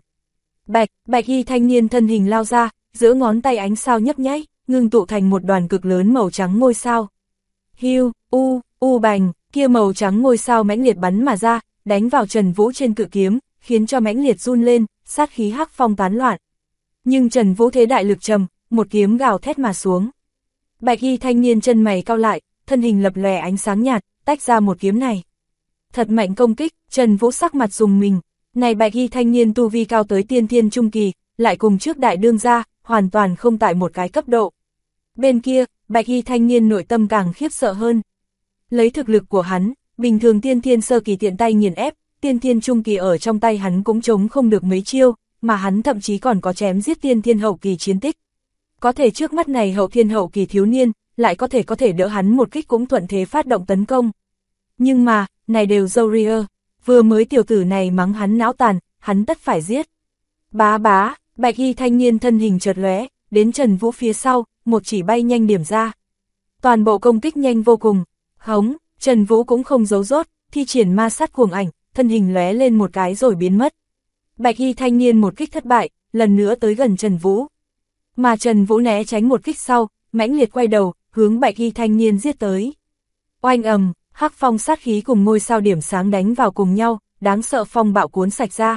[SPEAKER 1] Bạch y thanh niên thân hình lao ra, giữa ngón tay ánh sao nhấp nháy, ngưng tụ thành một đoàn cực lớn màu trắng ngôi sao. Hiu, bành, kia màu trắng ngôi sao mãnh liệt bắn mà ra, đánh vào Trần Vũ trên cự kiếm, khiến cho mãnh liệt run lên, sát khí hắc phong tán loạn. Nhưng Trần Vũ thế đại lực trầm, một kiếm gào thét mà xuống. Bạch y thanh niên chân mày cau lại, thân hình lập lòe ánh sáng nhạt, tách ra một kiếm này. Thật mạnh công kích, Trần Vũ sắc mặt rùng mình. Này bạch y thanh niên tu vi cao tới tiên thiên trung kỳ, lại cùng trước đại đương gia, hoàn toàn không tại một cái cấp độ. Bên kia, bạch y thanh niên nội tâm càng khiếp sợ hơn. Lấy thực lực của hắn, bình thường tiên thiên sơ kỳ tiện tay nghiền ép, tiên thiên trung kỳ ở trong tay hắn cũng chống không được mấy chiêu, mà hắn thậm chí còn có chém giết tiên thiên hậu kỳ chiến tích. Có thể trước mắt này hậu thiên hậu kỳ thiếu niên, lại có thể đỡ hắn một kích cũng thuận thế phát động tấn công. Nhưng mà, này đều dâu ria, vừa mới tiểu tử này mắng hắn não tàn, hắn tất phải giết. Bá, bạch y thanh niên thân hình chợt lóe, đến Trần Vũ phía sau, một chỉ bay nhanh điểm ra. Toàn bộ công kích nhanh vô cùng, hống, Trần Vũ cũng không giấu rốt, thi triển ma sát cuồng ảnh, thân hình lóe lên một cái rồi biến mất. Bạch y thanh niên một kích thất bại, lần nữa tới gần Trần Vũ. Mà Trần Vũ né tránh một kích sau, mãnh liệt quay đầu, hướng bạch y thanh niên giết tới. Oanh ầm, hắc phong sát khí cùng ngôi sao điểm sáng đánh vào cùng nhau, đáng sợ phong bạo cuốn sạch ra.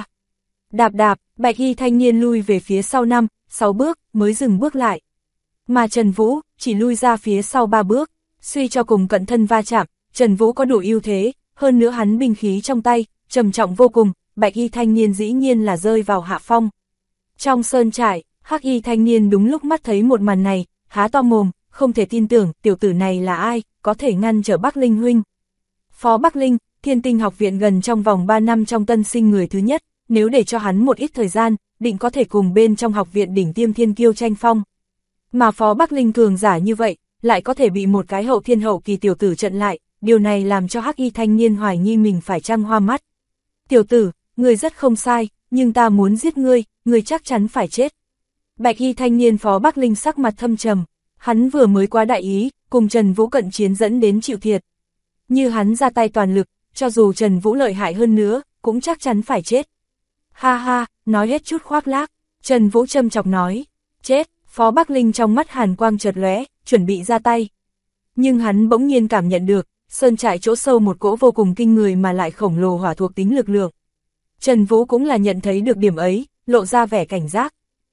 [SPEAKER 1] Đạp, bạch y thanh niên lui về phía sau 5-6 bước, mới dừng bước lại. Mà Trần Vũ, chỉ lui ra phía sau 3 bước, suy cho cùng cận thân va chạm, Trần Vũ có đủ ưu thế, hơn nữa hắn binh khí trong tay, trầm trọng vô cùng, bạch y thanh niên dĩ nhiên là rơi vào hạ phong. Trong sơn trại, hắc y thanh niên đúng lúc mắt thấy một màn này, há to mồm, không thể tin tưởng tiểu tử này là ai, có thể ngăn trở Bắc Linh huynh. Phó Bắc Linh, Thiên Tinh học viện gần trong vòng 3 năm trong tân sinh người thứ nhất, nếu để cho hắn một ít thời gian, định có thể cùng bên trong học viện đỉnh tiêm thiên kiêu tranh phong. Mà Phó Bắc Linh cường giả như vậy, lại có thể bị một cái hậu thiên hậu kỳ tiểu tử trận lại, điều này làm cho hắc y thanh niên hoài nghi mình phải trăng hoa mắt. Tiểu tử, ngươi rất không sai, nhưng ta muốn giết ngươi chắc chắn phải chết. Bạch y thanh niên Phó Bắc Linh sắc mặt thâm trầm, hắn vừa mới quá đại ý, cùng Trần Vũ cận chiến dẫn đến chịu thiệt. Như hắn ra tay toàn lực, cho dù Trần Vũ lợi hại hơn nữa, cũng chắc chắn phải chết. Ha ha, nói hết chút khoác lác, Trần Vũ châm chọc nói, chết, Phó Bắc Linh trong mắt hàn quang chợt lóe, chuẩn bị ra tay. Nhưng hắn bỗng nhiên cảm nhận được, sơn trại chỗ sâu một cỗ vô cùng kinh người mà lại khổng lồ hỏa thuộc tính lực lượng. Trần Vũ cũng là nhận thấy được điểm ấy, lộ ra vẻ cảnh giác.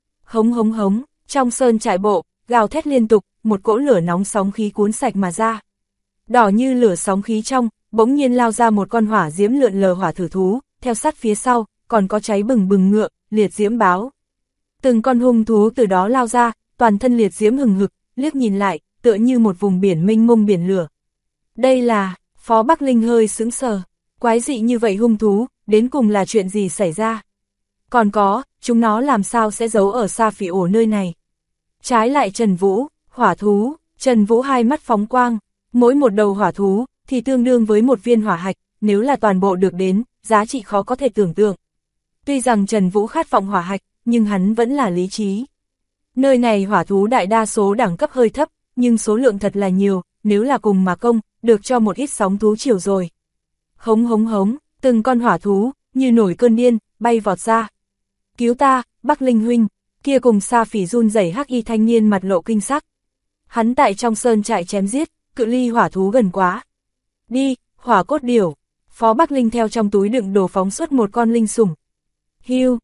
[SPEAKER 1] Hống, trong sơn trại bộ, gào thét liên tục, một cỗ lửa nóng sóng khí cuốn sạch mà ra. Đỏ như lửa sóng khí trong, bỗng nhiên lao ra một con hỏa diễm lượn lờ hỏa thử thú, theo sát phía sau, còn có cháy bừng bừng ngựa, liệt diễm báo. Từng con hung thú từ đó lao ra, toàn thân liệt diễm hừng hực, liếc nhìn lại, tựa như một vùng biển mênh mông biển lửa, Đây là, Phó Bắc Linh hơi sững sờ, quái dị như vậy hung thú, đến cùng là chuyện gì xảy ra? Còn có, chúng nó làm sao sẽ giấu ở Sa Phỉ ổ nơi này? Trái lại Trần Vũ, hỏa thú, Trần Vũ hai mắt phóng quang, mỗi một đầu hỏa thú thì tương đương với một viên hỏa hạch, nếu là toàn bộ được đến, giá trị khó có thể tưởng tượng. Tuy rằng Trần Vũ khát vọng hỏa hạch, nhưng hắn vẫn là lý trí. Nơi này hỏa thú đại đa số đẳng cấp hơi thấp, nhưng số lượng thật là nhiều, nếu là cùng mà công, được cho một ít sóng thú chiều rồi. Hống hống hống, từng con hỏa thú, như nổi cơn điên, bay vọt ra. Cứu ta, Bắc Linh huynh, kia cùng Sa Phỉ run rẩy hắc y thanh niên mặt lộ kinh sắc. Hắn tại trong sơn trại chém giết, cự ly hỏa thú gần quá. Đi, hỏa cốt điểu. Phó Bắc Linh theo trong túi đựng đồ phóng xuất một con linh sủng. Hiu,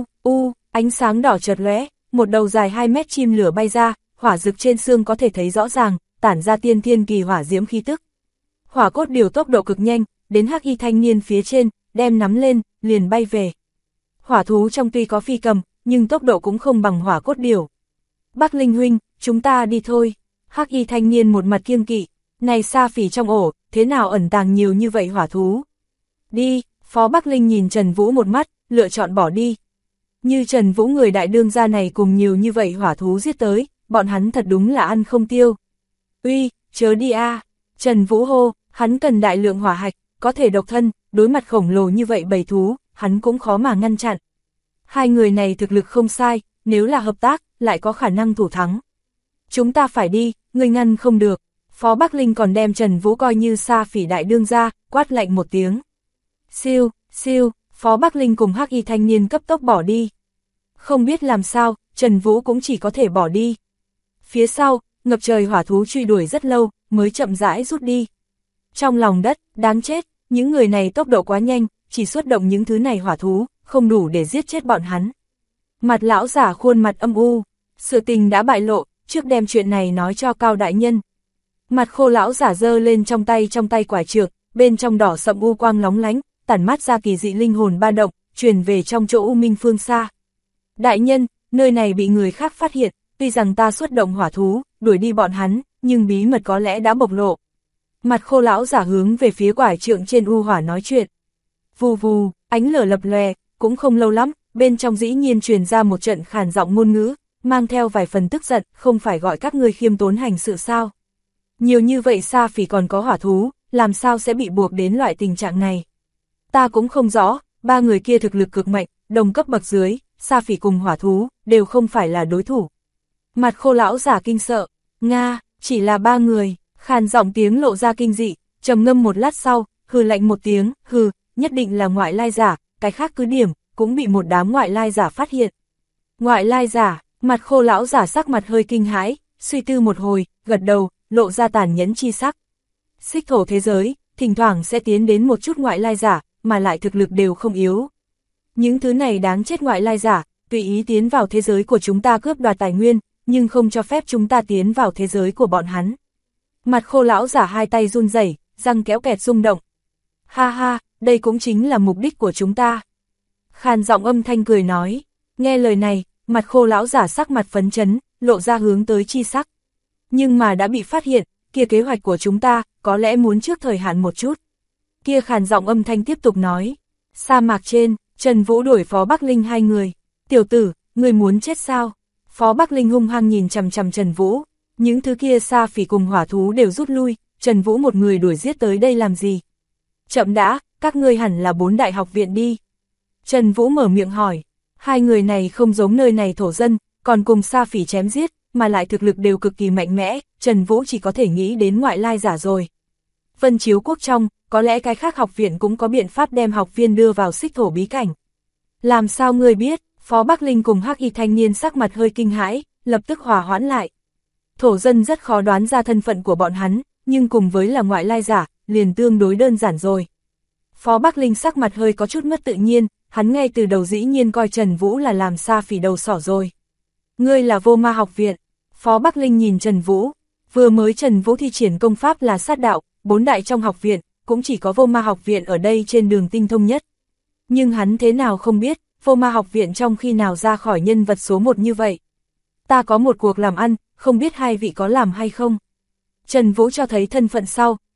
[SPEAKER 1] ánh sáng đỏ chợt lóe, một đầu dài 2 mét chim lửa bay ra, hỏa rực trên xương có thể thấy rõ ràng, tản ra tiên thiên kỳ hỏa diễm khí tức. Hỏa cốt điểu tốc độ cực nhanh, đến hắc y thanh niên phía trên, đem nắm lên, liền bay về. Hỏa thú trong tuy có phi cầm, nhưng tốc độ cũng không bằng hỏa cốt điểu. Bắc Linh huynh, chúng ta đi thôi. Hắc y thanh niên một mặt kiêng kỵ, này Sa Phỉ trong ổ, thế nào ẩn tàng nhiều như vậy hỏa thú? Đi, Phó Bắc Linh nhìn Trần Vũ một mắt, lựa chọn bỏ đi. Như Trần Vũ người đại đương gia này cùng nhiều như vậy hỏa thú giết tới, bọn hắn thật đúng là ăn không tiêu. Uy, chớ đi a. Trần Vũ hô, hắn cần đại lượng hỏa hạch, có thể độc thân, đối mặt khổng lồ như vậy bầy thú, hắn cũng khó mà ngăn chặn. Hai người này thực lực không sai, nếu là hợp tác, lại có khả năng thủ thắng. Chúng ta phải đi, người ngăn không được. Phó Bắc Linh còn đem Trần Vũ coi như Sa Phỉ đại đương gia, quát lạnh một tiếng. Siêu, siêu, Phó Bắc Linh cùng hắc y thanh niên cấp tốc bỏ đi. Không biết làm sao, Trần Vũ cũng chỉ có thể bỏ đi. Phía sau, ngập trời hỏa thú truy đuổi rất lâu, mới chậm rãi rút đi. Trong lòng đất, đáng chết, những người này tốc độ quá nhanh, chỉ xuất động những thứ này hỏa thú, không đủ để giết chết bọn hắn. Mặt lão giả khuôn mặt âm u, sự tình đã bại lộ, trước đem chuyện này nói cho Cao đại nhân. Mặt khô lão giả giơ lên trong tay quả trượng, bên trong đỏ sậm u quang lóng lánh, tản mát ra kỳ dị linh hồn ba động, truyền về trong chỗ u minh phương xa. Đại nhân, nơi này bị người khác phát hiện, tuy rằng ta xuất động hỏa thú, đuổi đi bọn hắn, nhưng bí mật có lẽ đã bộc lộ. Mặt khô lão giả hướng về phía quả trượng trên u hỏa nói chuyện. Vù vù, ánh lửa lập lòe, cũng không lâu lắm, bên trong dĩ nhiên truyền ra một trận khàn giọng ngôn ngữ, mang theo vài phần tức giận, không phải gọi các ngươi khiêm tốn hành sự sao? Nhiều như vậy Sa Phỉ còn có hỏa thú, làm sao sẽ bị buộc đến loại tình trạng này? Ta cũng không rõ, ba người kia thực lực cực mạnh, đồng cấp bậc dưới, Sa Phỉ cùng hỏa thú, đều không phải là đối thủ. Mặt khô lão giả kinh sợ, Nga, chỉ là ba người, khàn giọng tiếng lộ ra kinh dị, trầm ngâm một lát sau, hừ lạnh một tiếng, hừ, nhất định là ngoại lai giả, cái khác cứ điểm, cũng bị một đám ngoại lai giả phát hiện. Ngoại lai giả, mặt khô lão giả sắc mặt hơi kinh hãi, suy tư một hồi, gật đầu, lộ ra tàn nhẫn chi sắc. Xích thổ thế giới, thỉnh thoảng sẽ tiến đến một chút ngoại lai giả, mà lại thực lực đều không yếu. Những thứ này đáng chết ngoại lai giả, tùy ý tiến vào thế giới của chúng ta cướp đoạt tài nguyên, nhưng không cho phép chúng ta tiến vào thế giới của bọn hắn. Mặt khô lão giả hai tay run rẩy, răng kéo kẹt rung động. Ha ha, đây cũng chính là mục đích của chúng ta. Khàn giọng âm thanh cười nói, nghe lời này, mặt khô lão giả sắc mặt phấn chấn, lộ ra hướng tới chi sắc. Nhưng mà đã bị phát hiện, kia kế hoạch của chúng ta, có lẽ muốn trước thời hạn một chút. Kia khàn giọng âm thanh tiếp tục nói, sa mạc trên, Trần Vũ đuổi Phó Bắc Linh hai người. Tiểu tử, người muốn chết sao? Phó Bắc Linh hung hăng nhìn chằm chằm Trần Vũ. Những thứ kia Sa Phỉ cùng hỏa thú đều rút lui, Trần Vũ một người đuổi giết tới đây làm gì? Chậm đã, các ngươi hẳn là 4 đại học viện đi. Trần Vũ mở miệng hỏi, hai người này không giống nơi này thổ dân, còn cùng Sa Phỉ chém giết, mà lại thực lực đều cực kỳ mạnh mẽ, Trần Vũ chỉ có thể nghĩ đến ngoại lai giả rồi. Vân Chiếu Quốc trong, có lẽ cái khác học viện cũng có biện pháp đem học viên đưa vào xích thổ bí cảnh. Làm sao ngươi biết? Phó Bắc Linh cùng hắc y thanh niên sắc mặt hơi kinh hãi, lập tức hòa hoãn lại. Thổ dân rất khó đoán ra thân phận của bọn hắn, nhưng cùng với là ngoại lai giả, liền tương đối đơn giản rồi. Phó Bắc Linh sắc mặt hơi có chút mất tự nhiên, hắn ngay từ đầu dĩ nhiên coi Trần Vũ là làm Sa Phỉ đầu sỏ rồi. Ngươi là Vô Ma học viện. Phó Bắc Linh nhìn Trần Vũ, vừa mới Trần Vũ thi triển công pháp là sát đạo, 4 đại trong học viện, cũng chỉ có Vô Ma học viện ở đây trên đường tinh thông nhất. Nhưng hắn thế nào không biết, Vô Ma học viện trong khi nào ra khỏi nhân vật số 1 như vậy. Ta có một cuộc làm ăn, không biết hai vị có làm hay không. Trần Vũ cho thấy thân phận sau,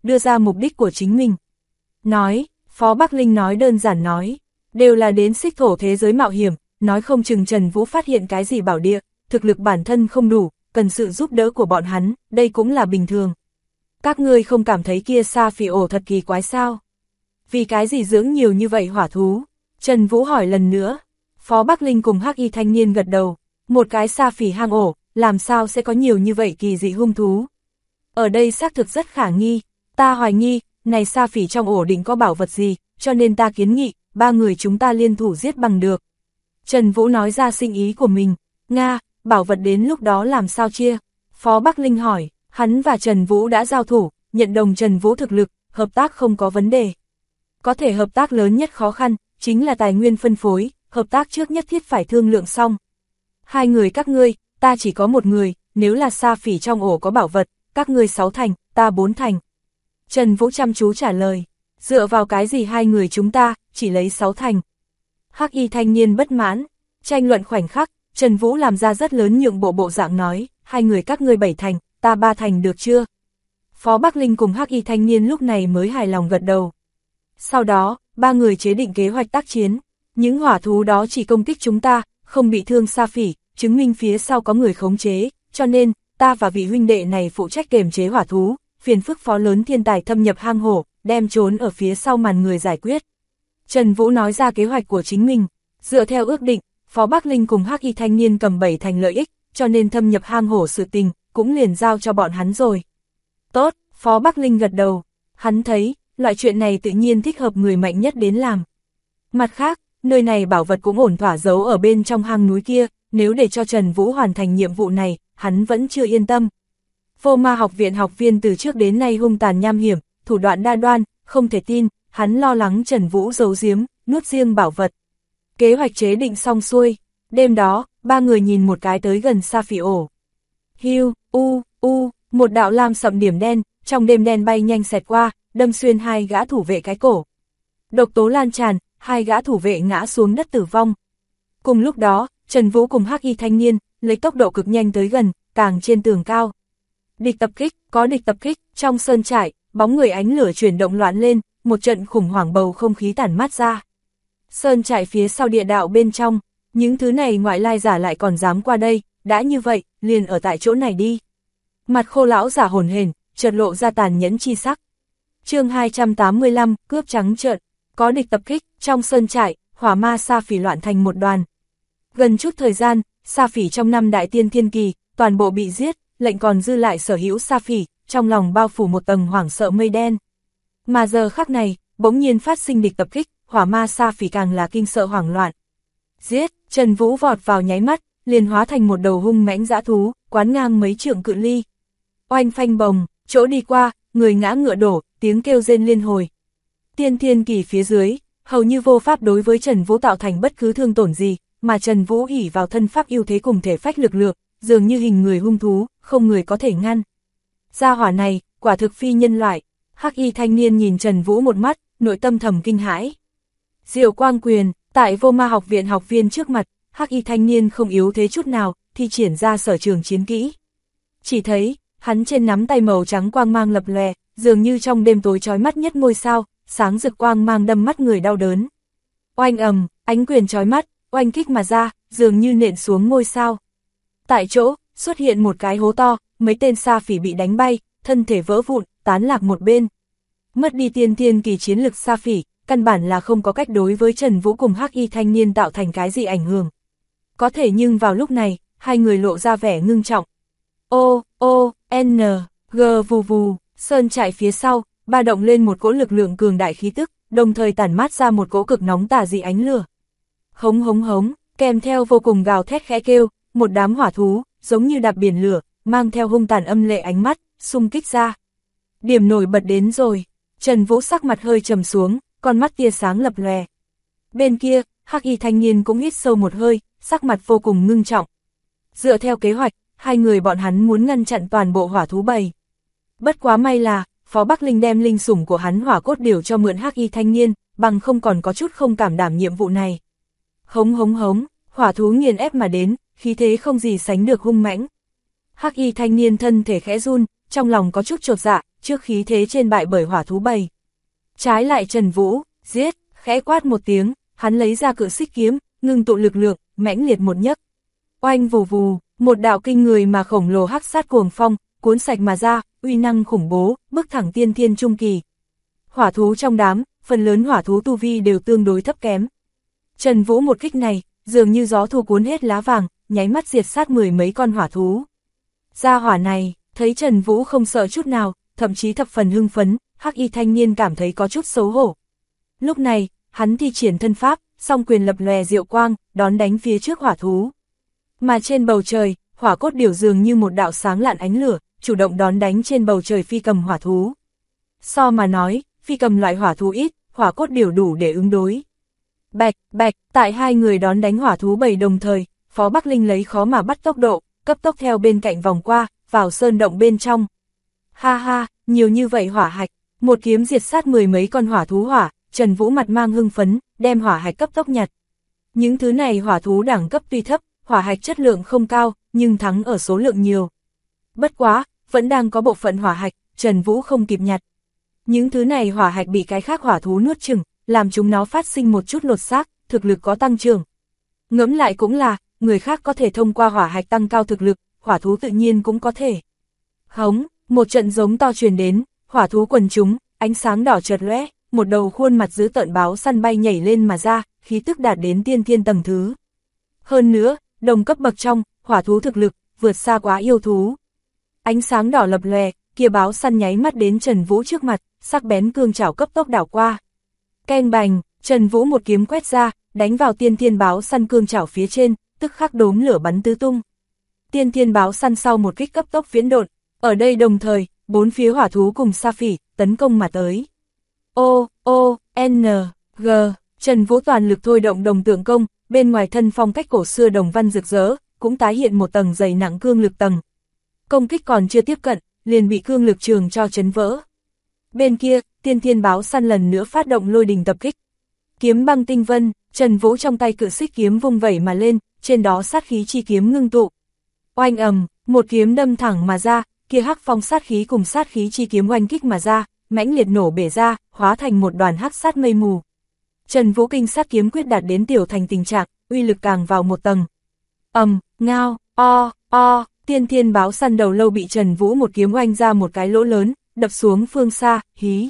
[SPEAKER 1] đưa ra mục đích của chính mình. Nói, Phó Bắc Linh nói đơn giản nói, đều là đến xích thổ thế giới mạo hiểm, nói không chừng Trần Vũ phát hiện cái gì bảo địa, thực lực bản thân không đủ, cần sự giúp đỡ của bọn hắn, đây cũng là bình thường. Các ngươi không cảm thấy kia sa phỉ ổ thật kỳ quái sao? Vì cái gì dưỡng nhiều như vậy hỏa thú? Trần Vũ hỏi lần nữa. Phó Bắc Linh cùng Hắc Y thanh niên gật đầu, một cái sa phỉ hang ổ, làm sao sẽ có nhiều như vậy kỳ dị hung thú? Ở đây xác thực rất khả nghi, ta hoài nghi, này sa phỉ trong ổ định có bảo vật gì, cho nên ta kiến nghị, ba người chúng ta liên thủ giết bằng được. Trần Vũ nói ra sinh ý của mình, Nga, bảo vật đến lúc đó làm sao chia? Phó Bắc Linh hỏi, hắn và Trần Vũ đã giao thủ, nhận đồng Trần Vũ thực lực, hợp tác không có vấn đề. Có thể hợp tác lớn nhất khó khăn, chính là tài nguyên phân phối, hợp tác trước nhất thiết phải thương lượng xong. Hai người các ngươi, ta chỉ có một người, nếu là sa phỉ trong ổ có bảo vật, các ngươi 6 thành, ta 4 thành. Trần Vũ chăm chú trả lời, dựa vào cái gì hai người chúng ta, chỉ lấy 6 thành. Hắc Y thanh niên bất mãn, tranh luận khoảnh khắc, Trần Vũ làm ra rất lớn nhượng bộ dạng nói, hai người các ngươi 7 thành, ta 3 thành được chưa? Phó Bắc Linh cùng Hắc Y thanh niên lúc này mới hài lòng gật đầu. Sau đó, ba người chế định kế hoạch tác chiến, những hỏa thú đó chỉ công kích chúng ta, không bị thương sa phỉ, chứng minh phía sau có người khống chế, cho nên, ta và vị huynh đệ này phụ trách kiềm chế hỏa thú, phiền phức phó lớn thiên tài thâm nhập hang hổ, đem trốn ở phía sau màn người giải quyết. Trần Vũ nói ra kế hoạch của chính mình, dựa theo ước định, Phó Bắc Linh cùng Hắc Y thanh niên cầm 7 thành lợi ích, cho nên thâm nhập hang hổ sự tình, cũng liền giao cho bọn hắn rồi. Tốt, Phó Bắc Linh gật đầu, hắn thấy, loại chuyện này tự nhiên thích hợp người mạnh nhất đến làm. Mặt khác, nơi này bảo vật cũng ổn thỏa giấu ở bên trong hang núi kia, nếu để cho Trần Vũ hoàn thành nhiệm vụ này, hắn vẫn chưa yên tâm. Vô Ma học viện học viên từ trước đến nay hung tàn nham hiểm, thủ đoạn đa đoan, không thể tin, hắn lo lắng Trần Vũ giấu giếm, nuốt riêng bảo vật. Kế hoạch chế định xong xuôi, đêm đó, ba người nhìn một cái tới gần sa phỉ ổ. Hiu, một đạo lam sậm điểm đen, trong đêm đen bay nhanh xẹt qua, đâm xuyên hai gã thủ vệ cái cổ. Độc tố lan tràn, hai gã thủ vệ ngã xuống đất tử vong. Cùng lúc đó, Trần Vũ cùng Hắc Y thanh niên, lấy tốc độ cực nhanh tới gần, càng trên tường cao. Địch tập kích, có địch tập kích, trong sơn trại, bóng người ánh lửa chuyển động loạn lên, một trận khủng hoảng bầu không khí tản mát ra. Sơn trại phía sau địa đạo bên trong, những thứ này ngoại lai giả lại còn dám qua đây, đã như vậy, liền ở tại chỗ này đi. Mặt khô lão giả hổn hển, chợt lộ ra tàn nhẫn chi sắc. Chương 285, cướp trắng trợn, có địch tập kích, trong sơn trại, hỏa ma sa phỉ loạn thành một đoàn. Gần chút thời gian, sa phỉ trong năm đại tiên thiên kỳ, toàn bộ bị giết, lệnh còn dư lại sở hữu sa phỉ, trong lòng bao phủ một tầng hoảng sợ mây đen. Mà giờ khắc này, bỗng nhiên phát sinh địch tập kích, hỏa ma sa phỉ càng là kinh sợ hoảng loạn. Giết, Trần Vũ vọt vào nháy mắt, liền hóa thành một đầu hung mãnh dã thú, quán ngang mấy trượng cự ly. Oanh phanh bồng, chỗ đi qua, người ngã ngựa đổ, tiếng kêu rên liên hồi. Tiên thiên kỳ phía dưới, hầu như vô pháp đối với Trần Vũ tạo thành bất cứ thương tổn gì, mà Trần Vũ ỷ vào thân pháp ưu thế cùng thể phách lực lượng, dường như hình người hung thú, không người có thể ngăn. Gia hỏa này, quả thực phi nhân loại. Hắc Y thanh niên nhìn Trần Vũ một mắt, nội tâm thầm kinh hãi. Diệu quang quyền, tại Vô Ma học viện học viên trước mặt, Hắc Y thanh niên không yếu thế chút nào, thi triển ra sở trường chiến kỹ. Chỉ thấy, hắn trên nắm tay màu trắng quang mang lập lòe, dường như trong đêm tối chói mắt nhất ngôi sao, sáng rực quang mang đâm mắt người đau đớn. Oanh ầm, ánh quyền chói mắt, oanh kích mà ra, dường như nện xuống ngôi sao. Tại chỗ, xuất hiện một cái hố to, mấy tên sa phỉ bị đánh bay, thân thể vỡ vụn, tán lạc một bên. Mất đi tiên thiên kỳ chiến lực sa phỉ, căn bản là không có cách đối với Trần Vũ cùng Hắc Y thanh niên tạo thành cái gì ảnh hưởng. Có thể nhưng vào lúc này, hai người lộ ra vẻ ngưng trọng. G vù vù, sơn trại phía sau, ba động lên một cỗ lực lượng cường đại khí tức, đồng thời tản mát ra một cỗ cực nóng tà dị ánh lửa. Hống hống hống, kèm theo vô cùng gào thét khẽ kêu, một đám hỏa thú, giống như đạp biển lửa, mang theo hung tàn âm lệ ánh mắt, xung kích ra. Điểm nổi bật đến rồi, Trần Vũ sắc mặt hơi trầm xuống, con mắt tia sáng lập lòe. Bên kia, Hắc Y thanh niên cũng hít sâu một hơi, sắc mặt vô cùng ngưng trọng. Dựa theo kế hoạch, hai người bọn hắn muốn ngăn chặn toàn bộ hỏa thú bầy. Bất quá may là, Phó Bắc Linh đem linh sủng của hắn hỏa cốt điều cho mượn Hắc Y thanh niên, bằng không còn có chút không cảm đảm nhiệm vụ này. Hống hống hống, hỏa thú nghiền ép mà đến, khí thế không gì sánh được hung mãnh. Hắc Y thanh niên thân thể khẽ run, trong lòng có chút chột dạ, trước khí thế trên bại bởi hỏa thú bầy. Trái lại Trần Vũ, giết, khẽ quát một tiếng, hắn lấy ra cự xích kiếm, ngưng tụ lực lượng, mãnh liệt một nhấc. Oanh vù vù, một đạo kinh người mà khổng lồ hắc sát cuồng phong, cuốn sạch mà ra, uy năng khủng bố, bước thẳng tiên thiên trung kỳ. Hỏa thú trong đám, phần lớn hỏa thú tu vi đều tương đối thấp kém. Trần Vũ một kích này, dường như gió thu cuốn hết lá vàng, nháy mắt diệt sát 10 mấy con hỏa thú. Gia hỏa này, thấy Trần Vũ không sợ chút nào, thậm chí thập phần hưng phấn, hắc y thanh niên cảm thấy có chút xấu hổ. Lúc này, hắn thi triển thân pháp, song quyền lập lòe diệu quang, đón đánh phía trước hỏa thú. Mà trên bầu trời, hỏa cốt điểu dường như một đạo sáng lạn ánh lửa, chủ động đón đánh trên bầu trời phi cầm hỏa thú. So mà nói, phi cầm loại hỏa thú ít, hỏa cốt điểu đủ để ứng đối. Bạch, bạch, tại hai người đón đánh hỏa thú bầy đồng thời, Phó Bắc Linh lấy khó mà bắt tốc độ, cấp tốc theo bên cạnh vòng qua, vào sơn động bên trong. Ha ha, nhiều như vậy hỏa hạch, một kiếm diệt sát 10 mấy con hỏa thú hỏa, Trần Vũ mặt mang hưng phấn, đem hỏa hạch cấp tốc nhặt. Những thứ này hỏa thú đẳng cấp tuy thấp, hỏa hạch chất lượng không cao, nhưng thắng ở số lượng nhiều. Bất quá, vẫn đang có bộ phận hỏa hạch, Trần Vũ không kịp nhặt. Những thứ này hỏa hạch bị cái khác hỏa thú nuốt chửng, làm chúng nó phát sinh một chút lột xác, thực lực có tăng trưởng. Ngẫm lại cũng là, người khác có thể thông qua hỏa hạch tăng cao thực lực, hỏa thú tự nhiên cũng có thể. Hống, một trận giống to truyền đến, hỏa thú quần chúng, ánh sáng đỏ chợt lóe, một đầu khuôn mặt dữ tợn báo săn bay nhảy lên mà ra, khí tức đạt đến tiên thiên tầng thứ. Hơn nữa, đồng cấp bậc trong, hỏa thú thực lực, vượt xa quá yêu thú. Ánh sáng đỏ lập lòe, kia báo săn nháy mắt đến Trần Vũ trước mặt, sắc bén cương chảo cấp tốc đảo qua. Keng bành, Trần Vũ một kiếm quét ra, đánh vào tiên thiên báo săn cương chảo phía trên, tức khắc đốm lửa bắn tứ tung. Tiên thiên báo săn sau một kích cấp tốc viễn độn, ở đây đồng thời, bốn phía hỏa thú cùng sa phỉ, tấn công mà tới. G, Trần Vũ toàn lực thôi động đồng tượng công, bên ngoài thân phong cách cổ xưa đồng văn rực rỡ, cũng tái hiện một tầng dày nặng cương lực tầng. Công kích còn chưa tiếp cận, liền bị cương lực trường cho chấn vỡ. Bên kia, tiên thiên báo săn lần nữa phát động lôi đình tập kích. Kiếm băng tinh vân, Trần Vũ trong tay cự xích kiếm vung vẩy mà lên, trên đó sát khí chi kiếm ngưng tụ. Oanh ầm, một kiếm đâm thẳng mà ra, kia hắc phong sát khí cùng sát khí chi kiếm oanh kích mà ra, mãnh liệt nổ bể ra, hóa thành một đoàn hắc sát mây mù. Trần Vũ kinh sát kiếm quyết đạt đến tiểu thành tình trạng, uy lực càng vào một tầng. Ngao, tiên thiên báo săn đầu lâu bị Trần Vũ một kiếm oanh ra một cái lỗ lớn, đập xuống phương xa, hí.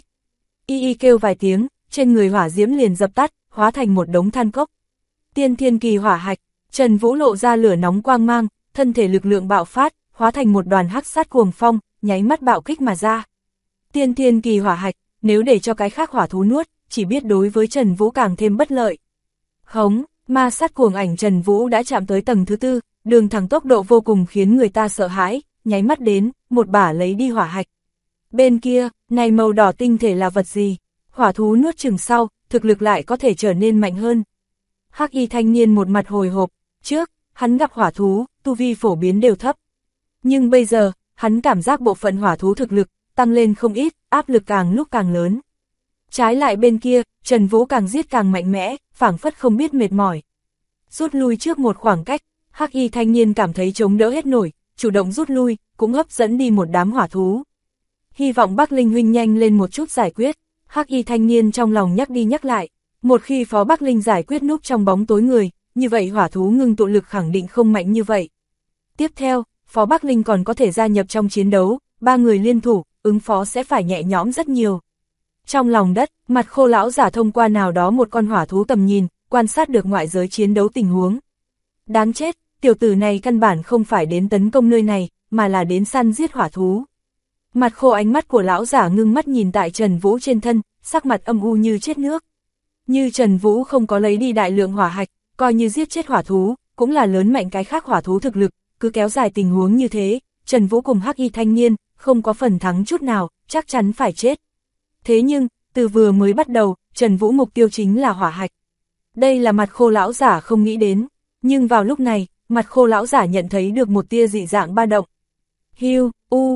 [SPEAKER 1] Y kêu vài tiếng, trên người hỏa diễm liền dập tắt, hóa thành một đống than cốc. Tiên thiên kỳ hỏa hạch, Trần Vũ lộ ra lửa nóng quang mang, thân thể lực lượng bạo phát, hóa thành một đoàn hắc sát cuồng phong, nháy mắt bạo kích mà ra. Tiên thiên kỳ hỏa hạch, nếu để cho cái khác hỏa thú nuốt, chỉ biết đối với Trần Vũ càng thêm bất lợi. Hống, ma sát cuồng ảnh Trần Vũ đã chạm tới tầng thứ 4, đường thẳng tốc độ vô cùng khiến người ta sợ hãi, nháy mắt đến, một bả lấy đi hỏa hạch. Bên kia, này màu đỏ tinh thể là vật gì? Hỏa thú nuốt chửng sau, thực lực lại có thể trở nên mạnh hơn. Hắc y thanh niên một mặt hồi hộp, trước, hắn gặp hỏa thú, tu vi phổ biến đều thấp. Nhưng bây giờ, hắn cảm giác bộ phận hỏa thú thực lực, tăng lên không ít, áp lực càng lúc càng lớn. Trái lại bên kia, Trần Vũ càng giết càng mạnh mẽ, phảng phất không biết mệt mỏi. Rút lui trước một khoảng cách, hắc y thanh niên cảm thấy chống đỡ hết nổi, chủ động rút lui, cũng hấp dẫn đi một đám hỏa thú. Hy vọng Bắc Linh huynh nhanh lên một chút giải quyết, hắc y thanh niên trong lòng nhắc đi nhắc lại. Một khi Phó Bắc Linh giải quyết núp trong bóng tối người, như vậy hỏa thú ngưng tụ lực khẳng định không mạnh như vậy. Tiếp theo, Phó Bắc Linh còn có thể gia nhập trong chiến đấu, ba người liên thủ, ứng phó sẽ phải nhẹ nhõm rất nhiều. Trong lòng đất, Mặt Khô lão giả thông qua nào đó một con hỏa thú tầm nhìn, quan sát được ngoại giới chiến đấu tình huống. Đáng chết, tiểu tử này căn bản không phải đến tấn công nơi này, mà là đến săn giết hỏa thú. Mặt Khô ánh mắt của lão giả ngưng mắt nhìn tại Trần Vũ trên thân, sắc mặt âm u như chết nước. Như Trần Vũ không có lấy đi đại lượng hỏa hạch, coi như giết chết hỏa thú, cũng là lớn mạnh cái khác hỏa thú thực lực, cứ kéo dài tình huống như thế, Trần Vũ cùng hắc y thanh niên, không có phần thắng chút nào, chắc chắn phải chết. Thế nhưng, từ vừa mới bắt đầu, Trần Vũ mục tiêu chính là hỏa hạch. Đây là Mặt Khô lão giả không nghĩ đến, nhưng vào lúc này, Mặt Khô lão giả nhận thấy được một tia dị dạng ba động. Hiu,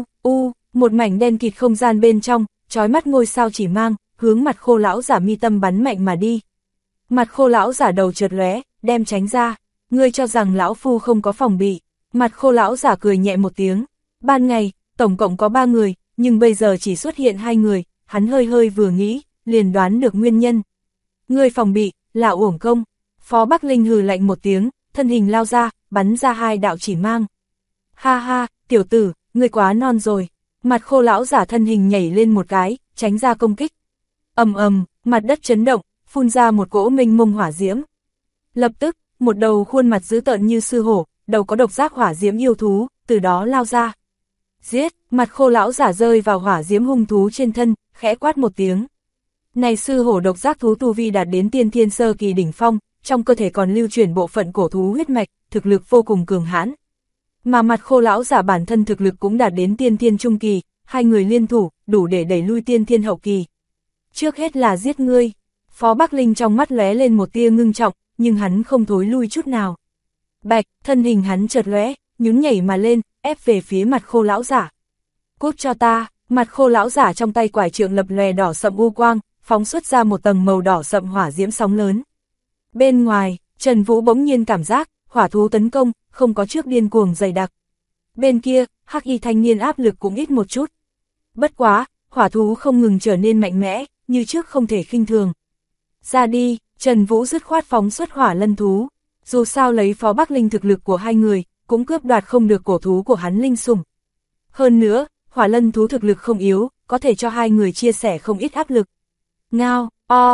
[SPEAKER 1] một mảnh đen kịt không gian bên trong, chói mắt ngôi sao chỉ mang, hướng Mặt Khô lão giả mi tâm bắn mạnh mà đi. Mặt Khô lão giả đầu chợt lóe, đem tránh ra. Ngươi cho rằng lão phu không có phòng bị? Mặt Khô lão giả cười nhẹ một tiếng. Ban ngày, tổng cộng có 3 người, nhưng bây giờ chỉ xuất hiện hai người, hắn hơi hơi vừa nghĩ, liền đoán được nguyên nhân. Ngươi phòng bị, là uổng công. Phó Bắc Linh hừ lạnh một tiếng, thân hình lao ra, bắn ra hai đạo chỉ mang. Ha ha, tiểu tử, ngươi quá non rồi. Mặt khô lão giả thân hình nhảy lên một cái, tránh ra công kích. Ầm ầm, mặt đất chấn động, phun ra một cỗ mênh mông hỏa diễm. Lập tức, một đầu khuôn mặt dữ tợn như sư hổ, đầu có độc giác hỏa diễm yêu thú, từ đó lao ra. Giết, mặt khô lão giả rơi vào hỏa diễm hung thú trên thân, khẽ quát một tiếng. Này sư hổ độc giác thú tu vi đạt đến tiên thiên sơ kỳ đỉnh phong, trong cơ thể còn lưu chuyển bộ phận cổ thú huyết mạch, thực lực vô cùng cường hãn. Mà mặt khô lão giả bản thân thực lực cũng đạt đến tiên thiên trung kỳ, hai người liên thủ, đủ để đẩy lui tiên thiên hậu kỳ. Trước hết là giết ngươi. Phó Bắc Linh trong mắt lóe lên một tia ngưng trọng, nhưng hắn không thối lui chút nào. Bạch, thân hình hắn chợt lóe, nhún nhảy mà lên, ép về phía mặt khô lão giả. Cút cho ta, mặt khô lão giả trong tay quải trượng lập lòe đỏ sậm u quang, phóng xuất ra một tầng màu đỏ sậm hỏa diễm sóng lớn. Bên ngoài, Trần Vũ bỗng nhiên cảm giác, hỏa thú tấn công, không có trước điên cuồng dày đặc. Bên kia, hắc y thanh niên áp lực cũng ít một chút. Bất quá, hỏa thú không ngừng trở nên mạnh mẽ, như trước không thể khinh thường. Ra đi, Trần Vũ dứt khoát phóng xuất hỏa lân thú. Dù sao lấy Phó Bắc Linh thực lực của hai người, cũng cướp đoạt không được cổ thú của hắn linh sủng. Hơn nữa, hỏa lân thú thực lực không yếu, có thể cho hai người chia sẻ không ít áp lực. Ngao,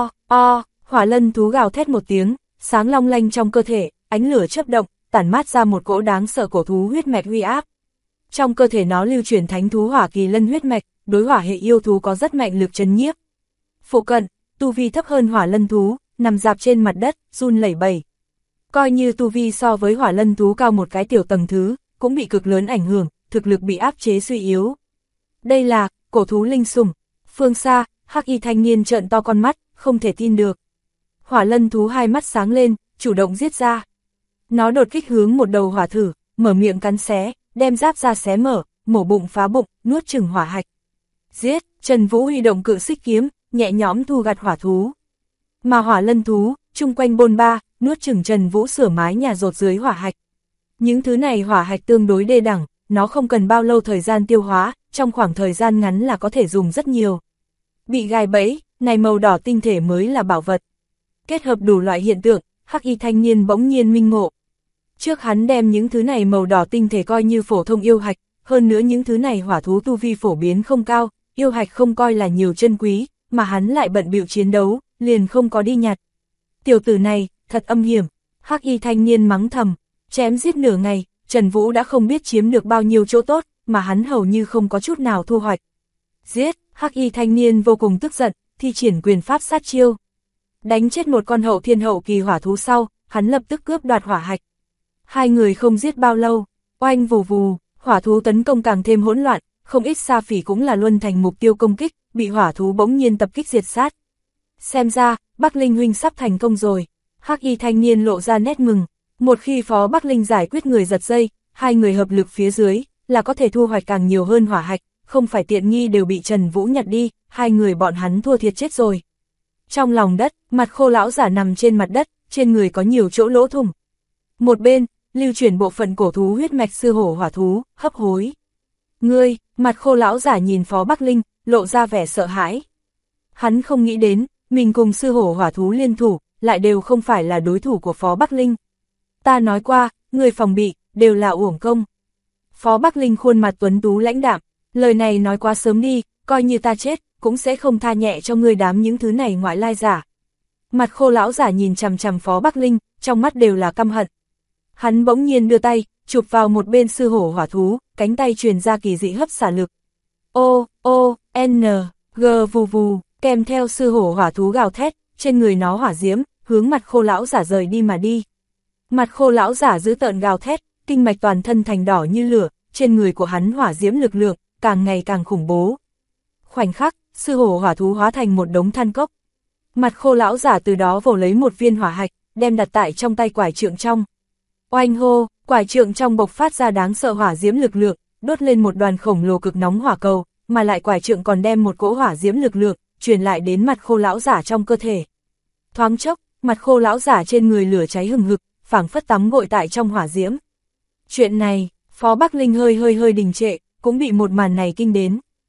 [SPEAKER 1] hỏa lân thú gào thét một tiếng, sáng long lanh trong cơ thể, ánh lửa chớp động, tản mát ra một cỗ đáng sợ cổ thú huyết mạch uy áp. Trong cơ thể nó lưu chuyển thánh thú hỏa kỳ lân huyết mạch, đối hỏa hệ yêu thú có rất mạnh lực trấn nhiếp. Phụ cận, tu vi thấp hơn hỏa lân thú, nằm dạp trên mặt đất, run lẩy bẩy. Coi như tu vi so với hỏa lân thú cao một cái tiểu tầng thứ, cũng bị cực lớn ảnh hưởng, thực lực bị áp chế suy yếu. Đây là cổ thú linh sủng. Phương xa, hắc y thanh niên trợn to con mắt, không thể tin được. Hỏa lân thú hai mắt sáng lên, chủ động giết ra. Nó đột kích hướng một đầu hỏa thử, mở miệng cắn xé, đem giáp ra xé mở, mổ bụng phá bụng, nuốt chửng hỏa hạch. Giết, Trần Vũ huy động cự xích kiếm, nhẹ nhõm thu gặt hỏa thú. Mà hỏa lân thú, chung quanh bôn ba, nuốt chửng Trần Vũ sửa mái nhà rột dưới hỏa hạch. Những thứ này hỏa hạch tương đối đê đẳng, nó không cần bao lâu thời gian tiêu hóa, trong khoảng thời gian ngắn là có thể dùng rất nhiều. Bị gài bẫy, này màu đỏ tinh thể mới là bảo vật. Kết hợp đủ loại hiện tượng, hắc y thanh niên bỗng nhiên minh ngộ. Trước hắn đem những thứ này màu đỏ tinh thể coi như phổ thông yêu hạch, hơn nữa những thứ này hỏa thú tu vi phổ biến không cao, yêu hạch không coi là nhiều chân quý, mà hắn lại bận bịu chiến đấu, liền không có đi nhặt. Tiểu tử này, thật âm hiểm, hắc y thanh niên mắng thầm, chém giết nửa ngày, Trần Vũ đã không biết chiếm được bao nhiêu chỗ tốt, mà hắn hầu như không có chút nào thu hoạch. Giết, hắc y thanh niên vô cùng tức giận, thi triển quyền pháp sát chiêu. Đánh chết một con hậu thiên hậu kỳ hỏa thú sau, hắn lập tức cướp đoạt hỏa hạch. Hai người không giết bao lâu, oanh vù vù, hỏa thú tấn công càng thêm hỗn loạn, không ít sa phỉ cũng là luân thành mục tiêu công kích, bị hỏa thú bỗng nhiên tập kích diệt sát. Xem ra, Bắc Linh huynh sắp thành công rồi. Hắc y thanh niên lộ ra nét mừng. Một khi Phó Bắc Linh giải quyết người giật dây, hai người hợp lực phía dưới, là có thể thu hoạch càng nhiều hơn hỏa hạch, không phải tiện nghi đều bị Trần Vũ nhặt đi, hai người bọn hắn thua thiệt chết rồi. Trong lòng đất, mặt khô lão giả nằm trên mặt đất, trên người có nhiều chỗ lỗ thủng. Một bên, lưu chuyển bộ phận cổ thú huyết mạch sư hổ hỏa thú, hấp hối. Ngươi, mặt khô lão giả nhìn Phó Bắc Linh, lộ ra vẻ sợ hãi. Hắn không nghĩ đến, mình cùng sư hổ hỏa thú liên thủ, lại đều không phải là đối thủ của Phó Bắc Linh. Ta nói qua, người phòng bị, đều là uổng công. Phó Bắc Linh khuôn mặt tuấn tú lãnh đạm, lời này nói quá sớm đi, coi như ta chết, cũng sẽ không tha nhẹ cho ngươi đám những thứ này ngoại lai giả. Mặt khô lão giả nhìn chằm chằm Phó Bắc Linh, trong mắt đều là căm hận. Hắn bỗng nhiên đưa tay, chụp vào một bên sư hổ hỏa thú, cánh tay truyền ra kỳ dị hấp xả lực. O, N, G vù vù, kèm theo sư hổ hỏa thú gào thét, trên người nó hỏa diễm, hướng mặt khô lão giả rời đi mà đi. Mặt khô lão giả giữ tợn gào thét, kinh mạch toàn thân thành đỏ như lửa, trên người của hắn hỏa diễm lực lượng, càng ngày càng khủng bố. Khoảnh khắc, sư hổ hỏa thú hóa thành một đống than cốc. Mặt khô lão giả từ đó vồ lấy một viên hỏa hạch, đem đặt tại trong tay quải trượng trong. Oanh hô, quải trượng trong bộc phát ra đáng sợ hỏa diễm lực lượng, đốt lên một đoàn khổng lồ cực nóng hỏa cầu, mà lại quải trượng còn đem một cỗ hỏa diễm lực lượng truyền lại đến mặt khô lão giả trong cơ thể. Thoáng chốc, mặt khô lão giả trên người lửa cháy hừng hực, phảng phất tắm gội tại trong hỏa diễm. Chuyện này, Phó Bắc Linh hơi đình trệ, cũng bị một màn này kinh đến.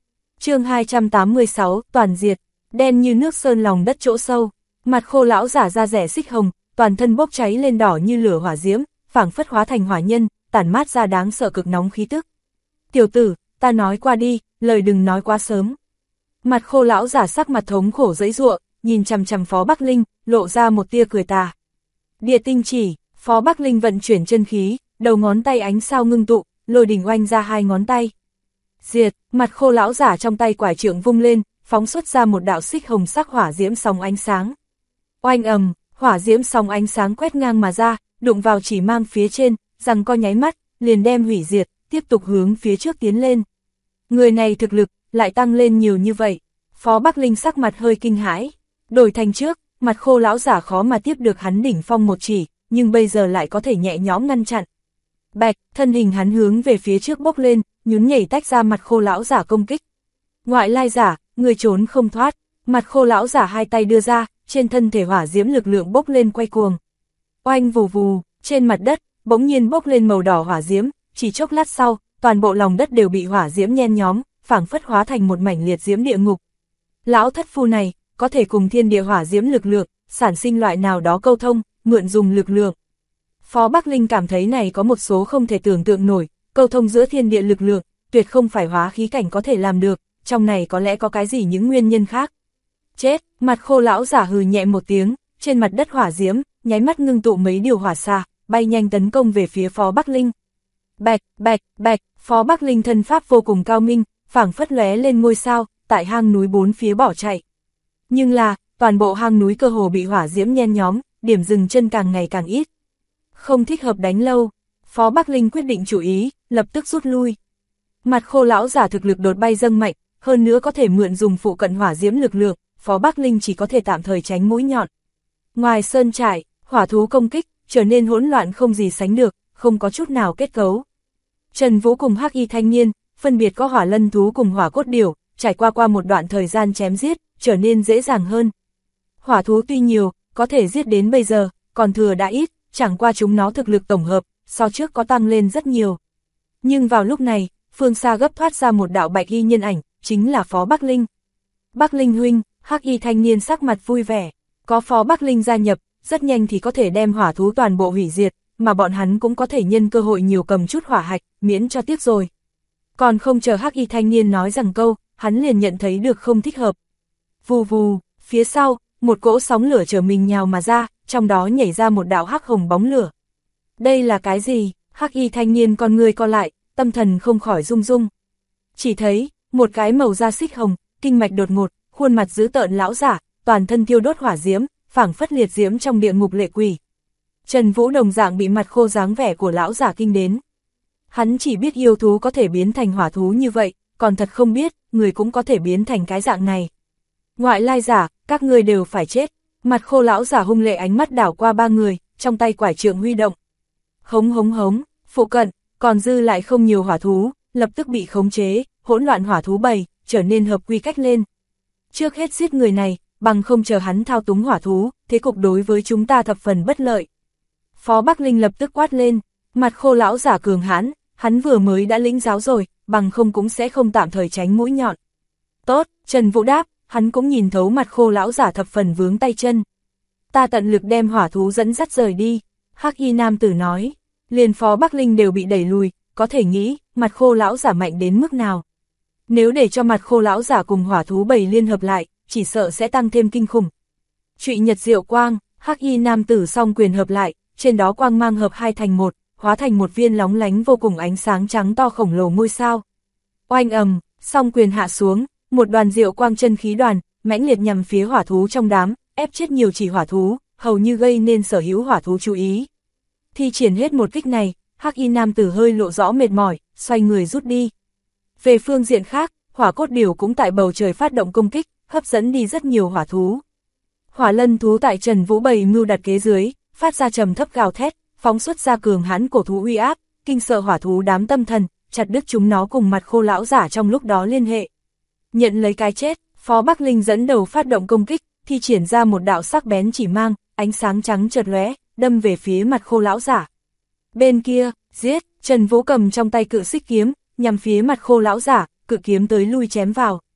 [SPEAKER 1] chương 286, toàn diệt, đen như nước sơn lòng đất chỗ sâu, mặt khô lão giả da rẻ xích hồng, toàn thân bốc cháy lên đỏ như lửa hỏa diễm, phảng phất hóa thành hỏa nhân, tản mát ra đáng sợ cực nóng khí tức. Tiểu tử, ta nói qua đi, lời đừng nói quá sớm. Mặt khô lão giả sắc mặt thống khổ giãy giụa, nhìn chằm chằm Phó Bắc Linh, lộ ra một tia cười tà. Địa tinh chỉ, Phó Bắc Linh vận chuyển chân khí, đầu ngón tay ánh sao ngưng tụ, lôi đỉnh oanh ra 2 ngón tay. Diệt, mặt khô lão giả trong tay quải trượng vung lên, phóng xuất ra một đạo xích hồng sắc hỏa diễm sóng ánh sáng. Oanh ầm, hỏa diễm sóng ánh sáng quét ngang mà ra, đụng vào chỉ mang phía trên, rằng co nháy mắt, liền đem hủy diệt, tiếp tục hướng phía trước tiến lên. Người này thực lực, lại tăng lên nhiều như vậy. Phó Bắc Linh sắc mặt hơi kinh hãi. Đổi thành trước, mặt khô lão giả khó mà tiếp được hắn đỉnh phong một chỉ, nhưng bây giờ lại có thể nhẹ nhõm ngăn chặn. Bạch, thân hình hắn hướng về phía trước bốc lên, nhún nhảy tách ra mặt khô lão giả công kích. Ngoại lai giả, người trốn không thoát, mặt khô lão giả 2 tay đưa ra, trên thân thể hỏa diễm lực lượng bốc lên quay cuồng. Oanh vù vù, trên mặt đất, bỗng nhiên bốc lên màu đỏ hỏa diễm, chỉ chốc lát sau, toàn bộ lòng đất đều bị hỏa diễm nhen nhóm, phảng phất hóa thành một mảnh liệt diễm địa ngục. Lão thất phu này, có thể cùng thiên địa hỏa diễm lực lượng, sản sinh loại nào đó câu thông, mượn dùng lực lượng. Phó Bắc Linh cảm thấy này có một số không thể tưởng tượng nổi, câu thông giữa thiên địa lực lượng, tuyệt không phải hóa khí cảnh có thể làm được, trong này có lẽ có cái gì những nguyên nhân khác. Chết, mặt khô lão giả hừ nhẹ một tiếng, trên mặt đất hỏa diễm, nháy mắt ngưng tụ mấy điều hỏa xà, bay nhanh tấn công về phía Phó Bắc Linh. Bạch, bạch, bạch, Phó Bắc Linh thân pháp vô cùng cao minh, phảng phất lóe lên ngôi sao, tại hang núi 4 phía bỏ chạy. Nhưng là, toàn bộ hang núi cơ hồ bị hỏa diễm nhen nhóm, điểm dừng chân càng ngày càng ít. Không thích hợp đánh lâu, Phó Bắc Linh quyết định chủ ý, lập tức rút lui. Mặt khô lão giả thực lực đột bay dâng mạnh, hơn nữa có thể mượn dùng phụ cận hỏa diễm lực lượng, Phó Bắc Linh chỉ có thể tạm thời tránh mũi nhọn. Ngoài sơn trại, hỏa thú công kích, trở nên hỗn loạn không gì sánh được, không có chút nào kết cấu. Trần Vũ cùng Hắc Y thanh niên, phân biệt có hỏa lân thú cùng hỏa cốt điểu, trải qua một đoạn thời gian chém giết, trở nên dễ dàng hơn. Hỏa thú tuy nhiều, có thể giết đến bây giờ, còn thừa đã ít, chẳng qua chúng nó thực lực tổng hợp, so trước có tăng lên rất nhiều. Nhưng vào lúc này, phương xa gấp thoát ra một đạo bạch y nhân ảnh, chính là Phó Bắc Linh. Bắc Linh huynh, Hắc Y thanh niên sắc mặt vui vẻ, có Phó Bắc Linh gia nhập, rất nhanh thì có thể đem hỏa thú toàn bộ hủy diệt, mà bọn hắn cũng có thể nhân cơ hội nhiều cầm chút hỏa hạch, miễn cho tiếc rồi. Còn không chờ Hắc Y thanh niên nói rằng câu, hắn liền nhận thấy được không thích hợp. Vù vù, phía sau, một cỗ sóng lửa chở mình nhào mà ra, trong đó nhảy ra một đạo hắc hồng bóng lửa. Đây là cái gì? Hắc Y thanh niên con người co lại, tâm thần không khỏi rung rung. Chỉ thấy, một cái màu da xích hồng, kinh mạch đột ngột, khuôn mặt dữ tợn lão giả, toàn thân thiêu đốt hỏa diễm, phảng phất liệt diễm trong địa ngục lệ quỷ. Trần Vũ đồng dạng bị mặt khô dáng vẻ của lão giả kinh đến. Hắn chỉ biết yêu thú có thể biến thành hỏa thú như vậy, còn thật không biết, người cũng có thể biến thành cái dạng này. Ngoại lai giả, các ngươi đều phải chết. Mặt khô lão giả hung lệ ánh mắt đảo qua 3 người, trong tay quải trượng huy động. Hống hống hống, phụ cận, còn dư lại không nhiều hỏa thú, lập tức bị khống chế, hỗn loạn hỏa thú bầy, trở nên hợp quy cách lên. Trước hết giết người này, bằng không chờ hắn thao túng hỏa thú, thế cục đối với chúng ta thập phần bất lợi. Phó Bắc Linh lập tức quát lên, mặt khô lão giả cường hãn, hắn vừa mới đã lĩnh giáo rồi, bằng không cũng sẽ không tạm thời tránh mũi nhọn. Tốt, Trần Vũ đáp, hắn cũng nhìn thấu mặt khô lão giả thập phần vướng tay chân. Ta tận lực đem hỏa thú dẫn dắt rời đi, Hắc Y nam tử nói, liền Phó Bắc Linh đều bị đẩy lùi, có thể nghĩ, mặt khô lão giả mạnh đến mức nào. Nếu để cho mặt khô lão giả cùng hỏa thú bầy liên hợp lại, chỉ sợ sẽ tăng thêm kinh khủng. Trụy nhật diệu quang, Hắc Y nam tử song quyền hợp lại, trên đó quang mang hợp 2 thành 1, hóa thành một viên lóng lánh vô cùng ánh sáng trắng to khổng lồ ngôi sao. Oanh ầm, song quyền hạ xuống, một đoàn diệu quang chân khí đoàn, mãnh liệt nhằm phía hỏa thú trong đám, ép chết nhiều chỉ hỏa thú, hầu như gây nên sở hữu hỏa thú chú ý. Thi triển hết một kích này, Hắc Y nam tử hơi lộ rõ mệt mỏi, xoay người rút đi. Về phương diện khác, hỏa cốt điểu cũng tại bầu trời phát động công kích, hấp dẫn đi rất nhiều hỏa thú. Hỏa lân thú tại Trần Vũ bày mưu đặt kế dưới, phát ra trầm thấp gào thét, phóng xuất ra cường hãn cổ thú uy áp, kinh sợ hỏa thú đám tâm thần, chặt đứt chúng nó cùng mặt khô lão giả trong lúc đó liên hệ. Nhận lấy cái chết, Phó Bắc Linh dẫn đầu phát động công kích, thi triển ra một đạo sắc bén chỉ mang, ánh sáng trắng chợt lóe, đâm về phía mặt khô lão giả. Bên kia, giết, Trần Vũ cầm trong tay cự xích kiếm, nhằm phía mặt khô lão giả, cự kiếm tới lui chém vào.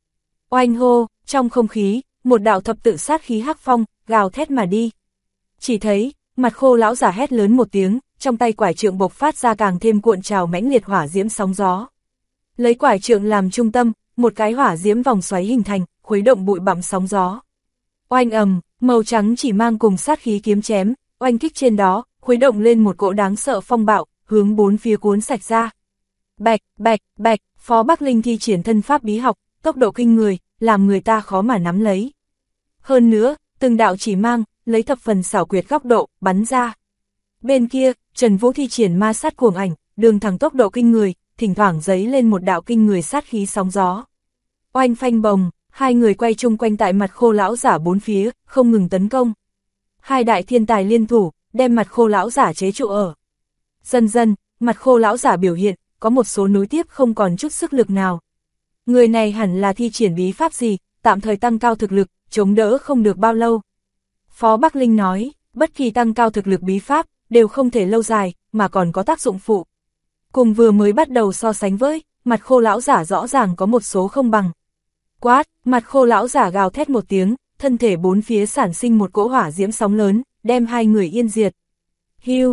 [SPEAKER 1] Oanh hô, trong không khí, một đạo thập tự sát khí hắc phong, gào thét mà đi. Chỉ thấy, Mặt Khô lão giả hét lớn một tiếng, trong tay quải trượng bộc phát ra càng thêm cuộn trào mãnh liệt hỏa diễm sóng gió. Lấy quải trượng làm trung tâm, một cái hỏa diễm vòng xoáy hình thành, khuấy động bụi bặm sóng gió. Oanh ầm, màu trắng chỉ mang cùng sát khí kiếm chém, oanh kích trên đó, khuấy động lên một cỗ đáng sợ phong bạo, hướng bốn phía cuốn sạch ra. Bạch, bạch, bạch, Phó Bắc Linh thi triển thân pháp bí học, tốc độ kinh người, làm người ta khó mà nắm lấy. Hơn nữa, từng đạo chỉ mang, lấy thập phần xảo quyệt góc độ, bắn ra. Bên kia, Trần Vũ thi triển ma sát cuồng ảnh, đường thẳng tốc độ kinh người, thỉnh thoảng giấy lên một đạo kinh người sát khí sóng gió. Oanh phanh bồng, hai người quay chung quanh tại Mặt Khô lão giả bốn phía, không ngừng tấn công. Hai đại thiên tài liên thủ, đem Mặt Khô lão giả chế trụ ở. Dần dần, Mặt Khô lão giả biểu hiện, có một số nối tiếp không còn chút sức lực nào. Người này hẳn là thi triển bí pháp gì, tạm thời tăng cao thực lực, chống đỡ không được bao lâu. Phó Bắc Linh nói, bất kỳ tăng cao thực lực bí pháp, đều không thể lâu dài, mà còn có tác dụng phụ. Cùng vừa mới bắt đầu so sánh với, Mặt Khô lão giả rõ ràng có một số không bằng. Quát, Mặt Khô lão giả gào thét một tiếng, thân thể bốn phía sản sinh một cỗ hỏa diễm sóng lớn, đem hai người yên diệt. Hiu,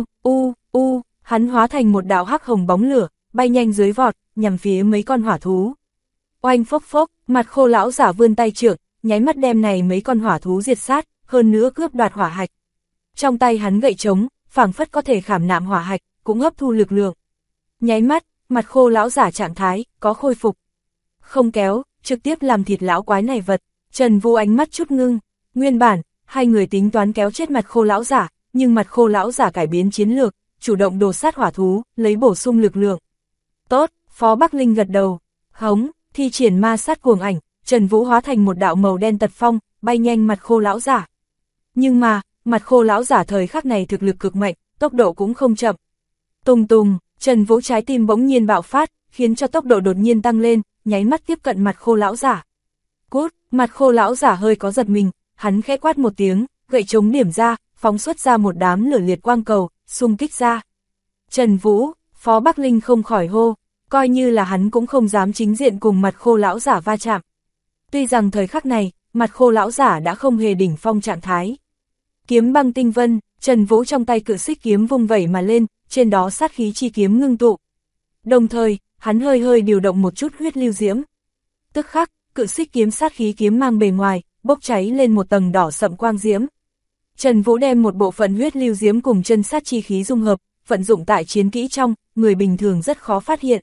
[SPEAKER 1] hắn hóa thành một đạo hắc hồng bóng lửa, bay nhanh dưới vọt, nhằm phía mấy con hỏa thú. Oanh phốc phốc, Mặt Khô lão giả vươn tay trượng, nháy mắt đem này mấy con hỏa thú diệt sát, hơn nữa cướp đoạt hỏa hạch. Trong tay hắn gậy trống, phảng phất có thể khảm nạm hỏa hạch, cũng hấp thu lực lượng. Nháy mắt, Mặt Khô lão giả trạng thái có khôi phục. Không kéo, trực tiếp làm thịt lão quái này vật. Trần Vũ ánh mắt chút ngưng, nguyên bản hai người tính toán kéo chết Mặt Khô lão giả, nhưng Mặt Khô lão giả cải biến chiến lược, chủ động đồ sát hỏa thú, lấy bổ sung lực lượng. Tốt, Phó Bắc Linh gật đầu. Hống, thi triển ma sát cuồng ảnh, Trần Vũ hóa thành một đạo màu đen tật phong, bay nhanh Mặt Khô lão giả. Nhưng mà, Mặt Khô lão giả thời khắc này thực lực cực mạnh, tốc độ cũng không chậm. Tùng tùng, Trần Vũ trái tim bỗng nhiên bạo phát, khiến cho tốc độ đột nhiên tăng lên, nháy mắt tiếp cận Mặt Khô lão giả. Cút, Mặt Khô lão giả hơi có giật mình, hắn khẽ quát một tiếng, gậy chống điểm ra, phóng xuất ra một đám lửa liệt quang cầu, xung kích ra. Trần Vũ, Phó Bắc Linh không khỏi hô, coi như là hắn cũng không dám chính diện cùng Mặt Khô lão giả va chạm. Tuy rằng thời khắc này, Mặt Khô lão giả đã không hề đỉnh phong trạng thái. Kiếm băng tinh vân, Trần Vũ trong tay cự xích kiếm vung vẩy mà lên, trên đó sát khí chi kiếm ngưng tụ. Đồng thời, hắn hơi điều động một chút huyết lưu diễm. Tức khắc, cự xích kiếm sát khí kiếm mang bề ngoài, bốc cháy lên một tầng đỏ sậm quang diễm. Trần Vũ đem một bộ phận huyết lưu diễm cùng chân sát chi khí dung hợp, vận dụng tại chiến kỹ trong, người bình thường rất khó phát hiện.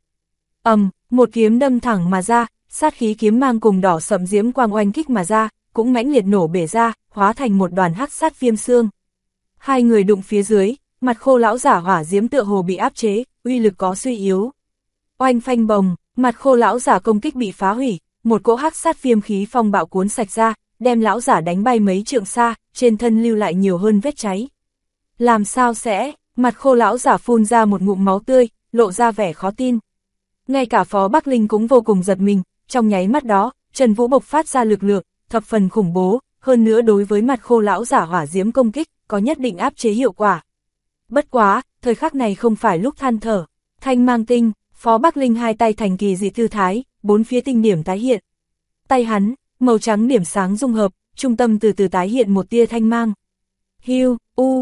[SPEAKER 1] Một kiếm đâm thẳng mà ra, sát khí kiếm mang cùng đỏ sậm diễm quang oanh kích mà ra, cũng mãnh liệt nổ bể ra, hóa thành một đoàn hắc sát viêm xương. Hai người đụng phía dưới, Mặt Khô lão giả hỏa diễm tựa hồ bị áp chế, uy lực có suy yếu. Oanh phanh bồng, Mặt Khô lão giả công kích bị phá hủy, một cỗ hắc sát viêm khí phong bạo cuốn sạch ra, đem lão giả đánh bay mấy trượng xa, trên thân lưu lại nhiều hơn vết cháy. Làm sao sẽ? Mặt Khô lão giả phun ra một ngụm máu tươi, lộ ra vẻ khó tin. Ngay cả Phó Bắc Linh cũng vô cùng giật mình, trong nháy mắt đó, Trần Vũ bộc phát ra lực lượng, thập phần khủng bố, hơn nữa đối với Mặt Khô lão giả hỏa diễm công kích, có nhất định áp chế hiệu quả. Bất quá, thời khắc này không phải lúc than thở. Thanh mang tinh, Phó Bắc Linh hai tay thành kỳ dị tư thái, bốn phía tinh điểm tái hiện. Tay hắn, màu trắng điểm sáng dung hợp, trung tâm từ từ tái hiện một tia thanh mang. Hiu,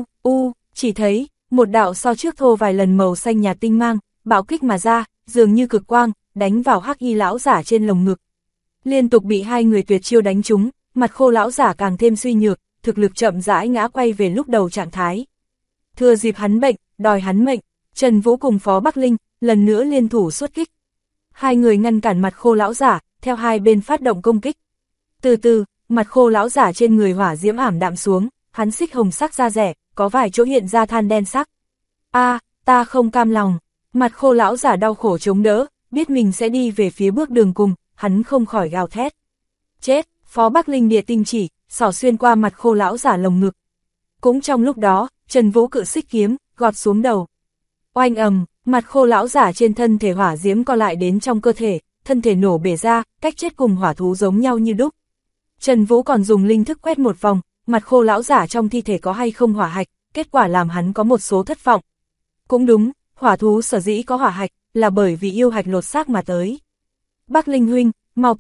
[SPEAKER 1] chỉ thấy, một đạo so trước thô vài lần màu xanh nhạt tinh mang, bạo kích mà ra, dường như cực quang, đánh vào hắc y lão giả trên lồng ngực. Liên tục bị hai người tuyệt chiêu đánh trúng, Mặt Khô lão giả càng thêm suy nhược, thực lực chậm rãi ngã quay về lúc đầu trạng thái. Thừa dịp hắn bệnh, đòi hắn mệnh, Trần Vũ cùng Phó Bắc Linh, lần nữa liên thủ xuất kích. Hai người ngăn cản Mặt Khô lão giả, theo hai bên phát động công kích. Từ từ, Mặt Khô lão giả trên người hỏa diễm ảm đạm xuống, hắn xích hồng sắc da rẻ, có vài chỗ hiện ra than đen sắc. Ta không cam lòng. Mặt Khô lão giả đau khổ chống đỡ, biết mình sẽ đi về phía bước đường cùng, hắn không khỏi gào thét. Chết, Phó Bắc Linh địa tinh chỉ, xỏ xuyên qua Mặt Khô lão giả lồng ngực. Cũng trong lúc đó, Trần Vũ cự xích kiếm, gọt xuống đầu. Oanh ầm, Mặt Khô lão giả trên thân thể hỏa diễm co lại đến trong cơ thể, thân thể nổ bể ra, cách chết cùng hỏa thú giống nhau như đúc. Trần Vũ còn dùng linh thức quét một vòng, Mặt Khô lão giả trong thi thể có hay không hỏa hạch, kết quả làm hắn có một số thất vọng. Cũng đúng, hỏa thú sở dĩ có hỏa hạch, là bởi vì yêu hạch lột xác mà tới. Bắc Linh huynh, mau tới,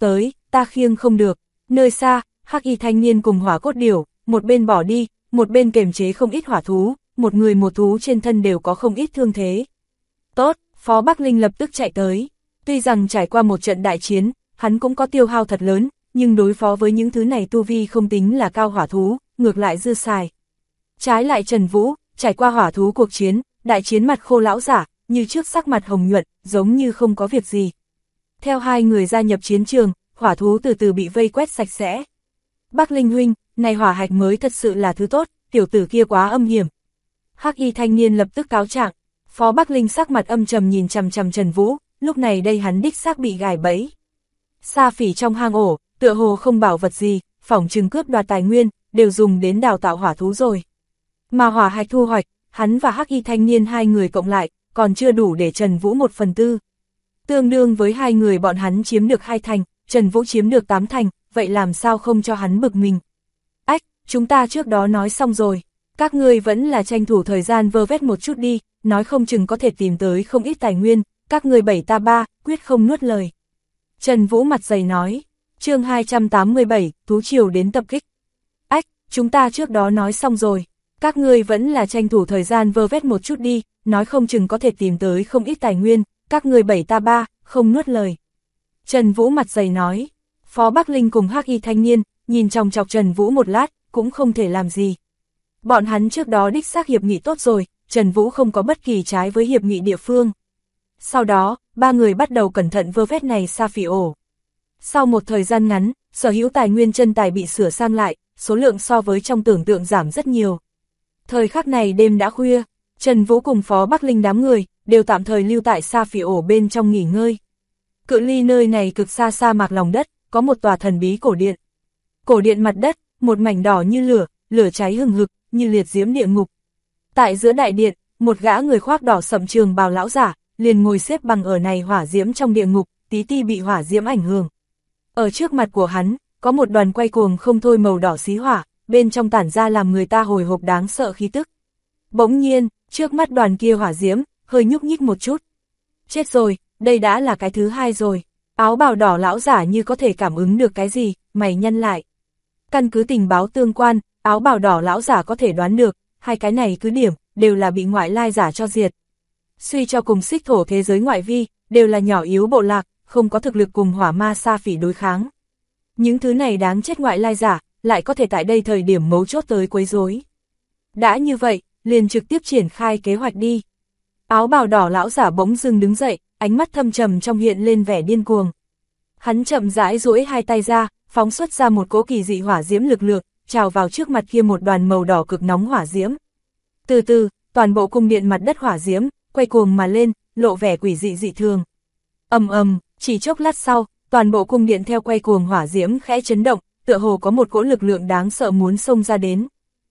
[SPEAKER 1] ta khiêng không được. Nơi xa, hắc y thanh niên cùng hỏa cốt điểu, một bên bỏ đi, một bên kềm chế không ít hỏa thú, một người một thú trên thân đều có không ít thương thế. Tốt, Phó Bắc Linh lập tức chạy tới. Tuy rằng trải qua một trận đại chiến, hắn cũng có tiêu hao thật lớn, nhưng đối phó với những thứ này tu vi không tính là cao hỏa thú, ngược lại dư xài. Trái lại Trần Vũ, trải qua hỏa thú cuộc chiến, đại chiến mặt khô lão giả, như trước sắc mặt hồng nhuận, giống như không có việc gì. Theo hai người gia nhập chiến trường, hỏa thú từ từ bị vây quét sạch sẽ. Bắc Linh huynh, này hỏa hạch mới thật sự là thứ tốt, tiểu tử kia quá âm hiểm. Hắc y thanh niên lập tức cáo trạng. Phó Bắc Linh sắc mặt âm trầm nhìn chằm chằm Trần Vũ, lúc này đây hắn đích xác bị gài bẫy. Sa phỉ trong hang ổ, tựa hồ không bảo vật gì, phỏng chừng cướp đoạt tài nguyên, đều dùng đến đào tạo hỏa thú rồi. Mà hỏa hạch thu hoạch, hắn và hắc y thanh niên hai người cộng lại, còn chưa đủ để Trần Vũ 1/4. Tương đương với hai người bọn hắn chiếm được 2 thành, Trần Vũ chiếm được 8 thành, vậy làm sao không cho hắn bực mình. Ách, chúng ta trước đó nói xong rồi, các ngươi vẫn là tranh thủ thời gian vơ vét một chút đi, nói không chừng có thể tìm tới không ít tài nguyên, các ngươi 7 ta 3, quyết không nuốt lời. Trần Vũ mặt dày nói, chương 287, thú triều đến tập kích. Ách, chúng ta trước đó nói xong rồi, các ngươi vẫn là tranh thủ thời gian vơ vét một chút đi, nói không chừng có thể tìm tới không ít tài nguyên, các ngươi 7 ta 3, không nuốt lời. Trần Vũ mặt dày nói, Phó Bắc Linh cùng hắc y thanh niên, nhìn chòng chọc Trần Vũ một lát, cũng không thể làm gì. Bọn hắn trước đó đích xác hiệp nghị tốt rồi, Trần Vũ không có bất kỳ trái với hiệp nghị địa phương. Sau đó, ba người bắt đầu cẩn thận vơ vét này sa phỉ ổ. Sau một thời gian ngắn, sở hữu tài nguyên chân tài bị sửa sang lại, số lượng so với trong tưởng tượng giảm rất nhiều. Thời khắc này đêm đã khuya, Trần Vũ cùng Phó Bắc Linh đám người, đều tạm thời lưu tại sa phỉ ổ bên trong nghỉ ngơi. Cự ly nơi này cực xa sa mạc lòng đất, có một tòa thần bí cổ điện. Cổ điện mặt đất, một mảnh đỏ như lửa, lửa cháy hừng hực, như liệt diễm địa ngục. Tại giữa đại điện, một gã người khoác đỏ sậm trường bào lão giả, liền ngồi xếp bằng ở này hỏa diễm trong địa ngục, tí ti bị hỏa diễm ảnh hưởng. Ở trước mặt của hắn, có một đoàn quay cuồng không thôi màu đỏ xí hỏa, bên trong tản ra làm người ta hồi hộp đáng sợ khí tức. Bỗng nhiên, trước mắt đoàn kia hỏa diễm, hơi nhúc nhích một chút. Chết rồi, đây đã là cái thứ hai rồi. Áo bào đỏ lão giả như có thể cảm ứng được cái gì, mày nhăn lại. Căn cứ tình báo tương quan, áo bào đỏ lão giả có thể đoán được, hai cái này cứ điểm, đều là bị ngoại lai giả cho diệt. Suy cho cùng xích thổ thế giới ngoại vi, đều là nhỏ yếu bộ lạc, không có thực lực cùng hỏa ma sa phỉ đối kháng. Những thứ này đáng chết ngoại lai giả, lại có thể tại đây thời điểm mấu chốt tới quấy rối. Đã như vậy, liền trực tiếp triển khai kế hoạch đi. Áo bào đỏ lão giả bỗng dưng đứng dậy, ánh mắt thâm trầm trong hiện lên vẻ điên cuồng. Hắn chậm rãi duỗi hai tay ra, phóng xuất ra một cỗ kỳ dị hỏa diễm lực lượng, trào vào trước mặt kia một đoàn màu đỏ cực nóng hỏa diễm. Từ từ, toàn bộ cung điện mặt đất hỏa diễm, quay cuồng mà lên, lộ vẻ quỷ dị dị thường. Ầm ầm, chỉ chốc lát sau, toàn bộ cung điện theo quay cuồng hỏa diễm khẽ chấn động, tựa hồ có một cỗ lực lượng đáng sợ muốn xông ra đến.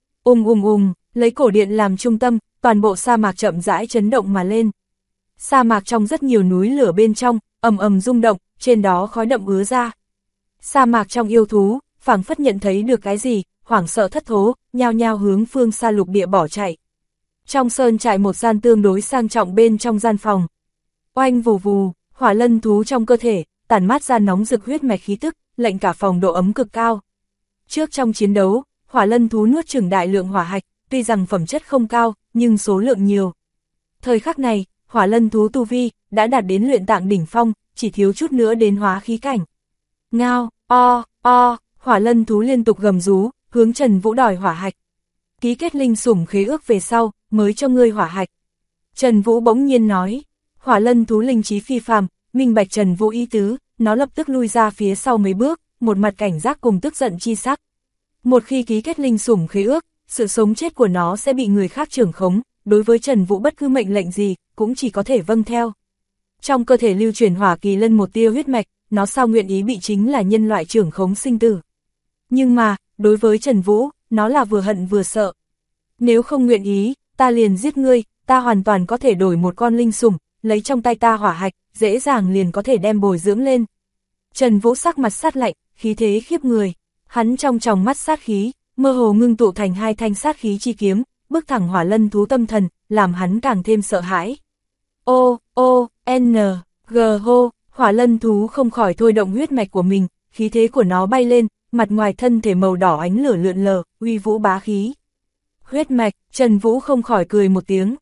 [SPEAKER 1] Lấy cổ điện làm trung tâm, toàn bộ sa mạc chậm rãi chấn động mà lên. Sa mạc trong rất nhiều núi lửa bên trong, ầm ầm rung động, trên đó khói đậm ứa ra. Sa mạc trong yêu thú, phảng phất nhận thấy được cái gì, hoảng sợ thất thố, nhao nhao hướng phương xa lục địa bỏ chạy. Trong sơn trại một gian tương đối sang trọng bên trong gian phòng. Oanh vù vù, hỏa lân thú trong cơ thể, tản mát ra nóng rực huyết mạch khí tức, lệnh cả phòng độ ấm cực cao. Trước trong chiến đấu, hỏa lân thú nuốt chửng đại lượng hỏa hạch, tuy rằng phẩm chất không cao, nhưng số lượng nhiều. Thời khắc này, hỏa lân thú tu vi, đã đạt đến luyện tạng đỉnh phong, chỉ thiếu chút nữa đến hóa khí cảnh. Ngao, hỏa lân thú liên tục gầm rú, hướng Trần Vũ đòi hỏa hạch. Ký kết linh sủng khế ước về sau, mới cho ngươi hỏa hạch. Trần Vũ bỗng nhiên nói, hỏa lân thú linh trí phi phàm, minh bạch Trần Vũ ý tứ, nó lập tức lui ra phía sau mấy bước, một mặt cảnh giác cùng tức giận chi sắc. Một khi ký kết linh sủng khế ước, sự sống chết của nó sẽ bị người khác trưởng khống, đối với Trần Vũ bất cứ mệnh lệnh gì, cũng chỉ có thể vâng theo. Trong cơ thể lưu chuyển hỏa kỳ lân một tia huyết mạch, nó sao nguyện ý bị chính là nhân loại trưởng khống sinh tử. Nhưng mà, đối với Trần Vũ, nó là vừa hận vừa sợ. Nếu không nguyện ý, ta liền giết ngươi, ta hoàn toàn có thể đổi một con linh sủng, lấy trong tay ta hỏa hạch, dễ dàng liền có thể đem bồi dưỡng lên. Trần Vũ sắc mặt sát lạnh, khí thế khiếp người, hắn trong tròng mắt sát khí, mơ hồ ngưng tụ thành hai thanh sát khí chi kiếm, bước thẳng hỏa lân thú tâm thần, làm hắn càng thêm sợ hãi. Hỏa lân thú không khỏi thôi động huyết mạch của mình, khí thế của nó bay lên, mặt ngoài thân thể màu đỏ ánh lửa lượn lờ, uy vũ bá khí. Huyết mạch, Trần Vũ không khỏi cười một tiếng,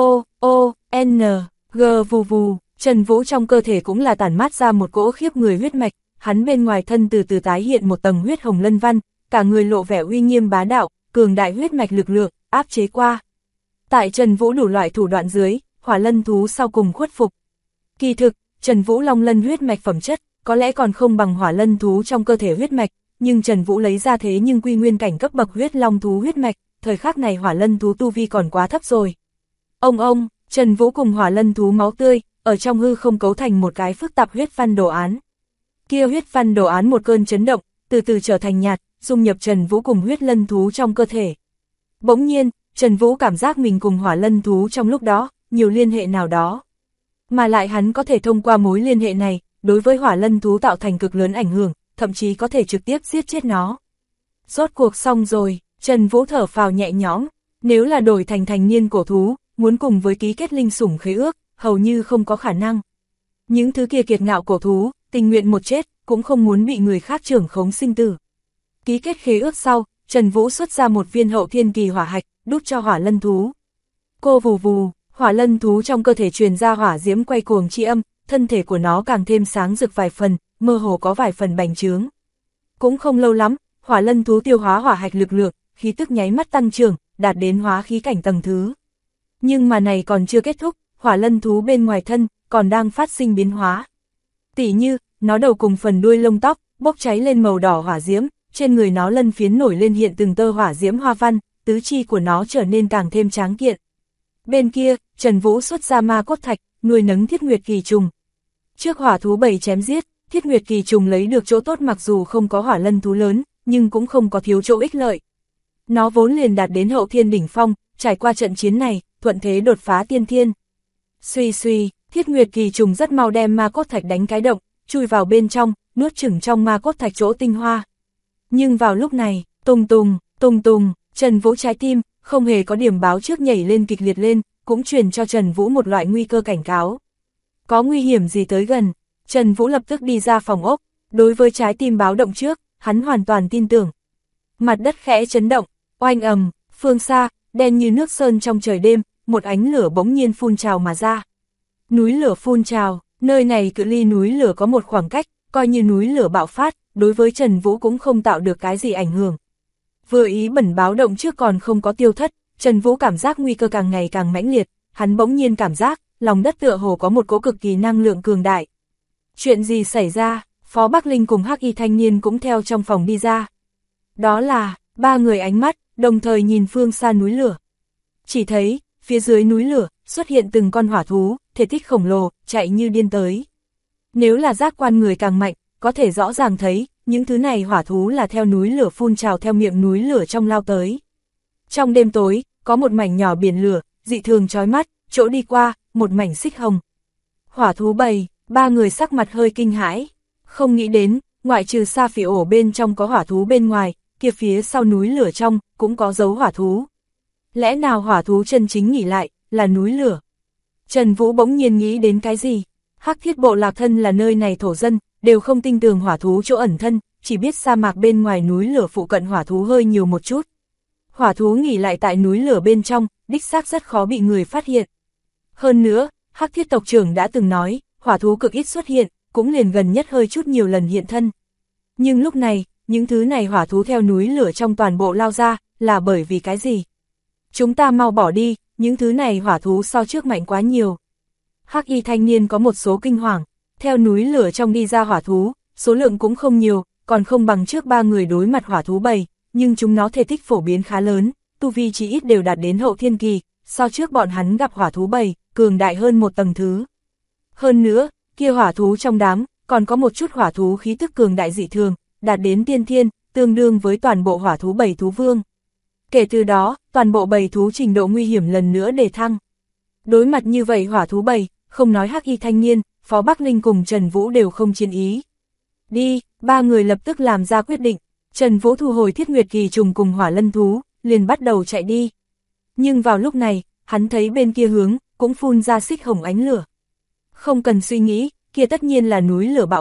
[SPEAKER 1] G vù vù, Trần Vũ trong cơ thể cũng là tản mát ra một cỗ khiếp người huyết mạch, hắn bên ngoài thân từ từ tái hiện một tầng huyết hồng lân văn, cả người lộ vẻ uy nghiêm bá đạo, cường đại huyết mạch lực lượng, áp chế qua. Tại Trần Vũ đủ loại thủ đoạn dưới, hỏa lân thú sau cùng khuất phục. Kỳ thực, Trần Vũ long lân huyết mạch phẩm chất, có lẽ còn không bằng hỏa lân thú trong cơ thể huyết mạch, nhưng Trần Vũ lấy ra thế nhưng quy nguyên cảnh cấp bậc huyết long thú huyết mạch, thời khắc này hỏa lân thú tu vi còn quá thấp rồi. Ông, Trần Vũ cùng hỏa lân thú máu tươi, ở trong hư không cấu thành một cái phức tạp huyết văn đồ án. Kia huyết văn đồ án một cơn chấn động, từ từ trở thành nhạt, dung nhập Trần Vũ cùng huyết lân thú trong cơ thể. Bỗng nhiên, Trần Vũ cảm giác mình cùng hỏa lân thú trong lúc đó, nhiều liên hệ nào đó. Mà lại hắn có thể thông qua mối liên hệ này, đối với hỏa lân thú tạo thành cực lớn ảnh hưởng, thậm chí có thể trực tiếp giết chết nó. Rốt cuộc xong rồi, Trần Vũ thở phào nhẹ nhõm, nếu là đổi thành thành niên cổ thú, muốn cùng với ký kết linh sủng khế ước, hầu như không có khả năng. Những thứ kia kiệt ngạo cổ thú, tình nguyện một chết, cũng không muốn bị người khác trưởng khống sinh tử. Ký kết khế ước sau, Trần Vũ xuất ra một viên hậu thiên kỳ hỏa hạch, đút cho hỏa lân thú. Cô vù vù, hỏa lân thú trong cơ thể truyền ra hỏa diễm quay cuồng chi âm, thân thể của nó càng thêm sáng rực vài phần, mơ hồ có vài phần bành trướng. Cũng không lâu lắm, hỏa lân thú tiêu hóa hỏa hạch lực lượng, khí tức nháy mắt tăng trưởng, đạt đến hóa khí cảnh tầng thứ. Nhưng mà này còn chưa kết thúc, hỏa lân thú bên ngoài thân, còn đang phát sinh biến hóa. Tỉ như, nó đầu cùng phần đuôi lông tóc, bốc cháy lên màu đỏ hỏa diễm, trên người nó lân phiến nổi lên hiện từng tơ hỏa diễm hoa văn, tứ chi của nó trở nên càng thêm tráng kiện. Bên kia, Trần Vũ xuất ra ma cốt thạch, nuôi nấng thiết nguyệt kỳ trùng. Trước hỏa thú bầy chém giết, thiết nguyệt kỳ trùng lấy được chỗ tốt mặc dù không có hỏa lân thú lớn, nhưng cũng không có thiếu chỗ ích lợi. Nó vốn liền đạt đến hậu thiên đỉnh phong, trải qua trận chiến này, thuận thế đột phá tiên thiên. Suy suy, thiết nguyệt kỳ trùng rất mau đem ma cốt thạch đánh cái động, chui vào bên trong, nuốt chửng trong ma cốt thạch chỗ tinh hoa. Nhưng vào lúc này, tùng tùng, Trần Vũ trái tim, không hề có điểm báo trước nhảy lên kịch liệt lên, cũng truyền cho Trần Vũ một loại nguy cơ cảnh cáo. Có nguy hiểm gì tới gần, Trần Vũ lập tức đi ra phòng ốc, đối với trái tim báo động trước, hắn hoàn toàn tin tưởng. Mặt đất khẽ chấn động, oanh ầm, phương xa, đen như nước sơn trong trời đêm, một ánh lửa bỗng nhiên phun trào mà ra. Núi lửa phun trào, nơi này cự ly núi lửa có một khoảng cách, coi như núi lửa bạo phát, đối với Trần Vũ cũng không tạo được cái gì ảnh hưởng. Vừa ý bẩn báo động trước còn không có tiêu thất, Trần Vũ cảm giác nguy cơ càng ngày càng mãnh liệt, hắn bỗng nhiên cảm giác, lòng đất tựa hồ có một cỗ cực kỳ năng lượng cường đại. Chuyện gì xảy ra? Phó Bắc Linh cùng Hắc Y thanh niên cũng theo trong phòng đi ra. Đó là, ba người ánh mắt, đồng thời nhìn phương xa núi lửa. Chỉ thấy, phía dưới núi lửa, xuất hiện từng con hỏa thú, thể tích khổng lồ, chạy như điên tới. Nếu là giác quan người càng mạnh, có thể rõ ràng thấy, những thứ này hỏa thú là theo núi lửa phun trào theo miệng núi lửa trong lao tới. Trong đêm tối, có một mảnh nhỏ biển lửa, dị thường chói mắt, chỗ đi qua, một mảnh xích hồng. Hỏa thú bầy, ba người sắc mặt hơi kinh hãi, không nghĩ đến, ngoại trừ Sa Phỉ ổ bên trong có hỏa thú bên ngoài, kia phía sau núi lửa trong, cũng có dấu hỏa thú. Lẽ nào hỏa thú chân chính nghỉ lại, là núi lửa? Trần Vũ bỗng nhiên nghĩ đến cái gì? Hắc Thiết bộ lạc thân là nơi này thổ dân, đều không tin tưởng hỏa thú chỗ ẩn thân, chỉ biết sa mạc bên ngoài núi lửa phụ cận hỏa thú hơi nhiều một chút. Hỏa thú nghỉ lại tại núi lửa bên trong, đích xác rất khó bị người phát hiện. Hơn nữa, Hắc Thiết tộc trưởng đã từng nói, hỏa thú cực ít xuất hiện, cũng liền gần nhất hơi chút nhiều lần hiện thân. Nhưng lúc này, những thứ này hỏa thú theo núi lửa trong toàn bộ lao ra, là bởi vì cái gì? Chúng ta mau bỏ đi, những thứ này hỏa thú so trước mạnh quá nhiều. Hắc Y thanh niên có một số kinh hoàng, theo núi lửa trong đi ra hỏa thú, số lượng cũng không nhiều, còn không bằng trước ba người đối mặt hỏa thú bầy, nhưng chúng nó thể tích phổ biến khá lớn, tu vi chỉ ít đều đạt đến hậu thiên kỳ, so trước bọn hắn gặp hỏa thú bầy, cường đại hơn một tầng thứ. Hơn nữa, kia hỏa thú trong đám, còn có một chút hỏa thú khí tức cường đại dị thường, đạt đến tiên thiên, tương đương với toàn bộ hỏa thú bầy thú vương. Kể từ đó, toàn bộ bầy thú trình độ nguy hiểm lần nữa đề thăng. Đối mặt như vậy hỏa thú bầy, không nói Hắc Y thanh niên, Phó Bắc Linh cùng Trần Vũ đều không chiến ý. Đi, ba người lập tức làm ra quyết định, Trần Vũ thu hồi thiết nguyệt kỳ trùng cùng hỏa lân thú, liền bắt đầu chạy đi. Nhưng vào lúc này, hắn thấy bên kia hướng, cũng phun ra xích hồng ánh lửa. Không cần suy nghĩ, kia tất nhiên là núi lửa bạo phát,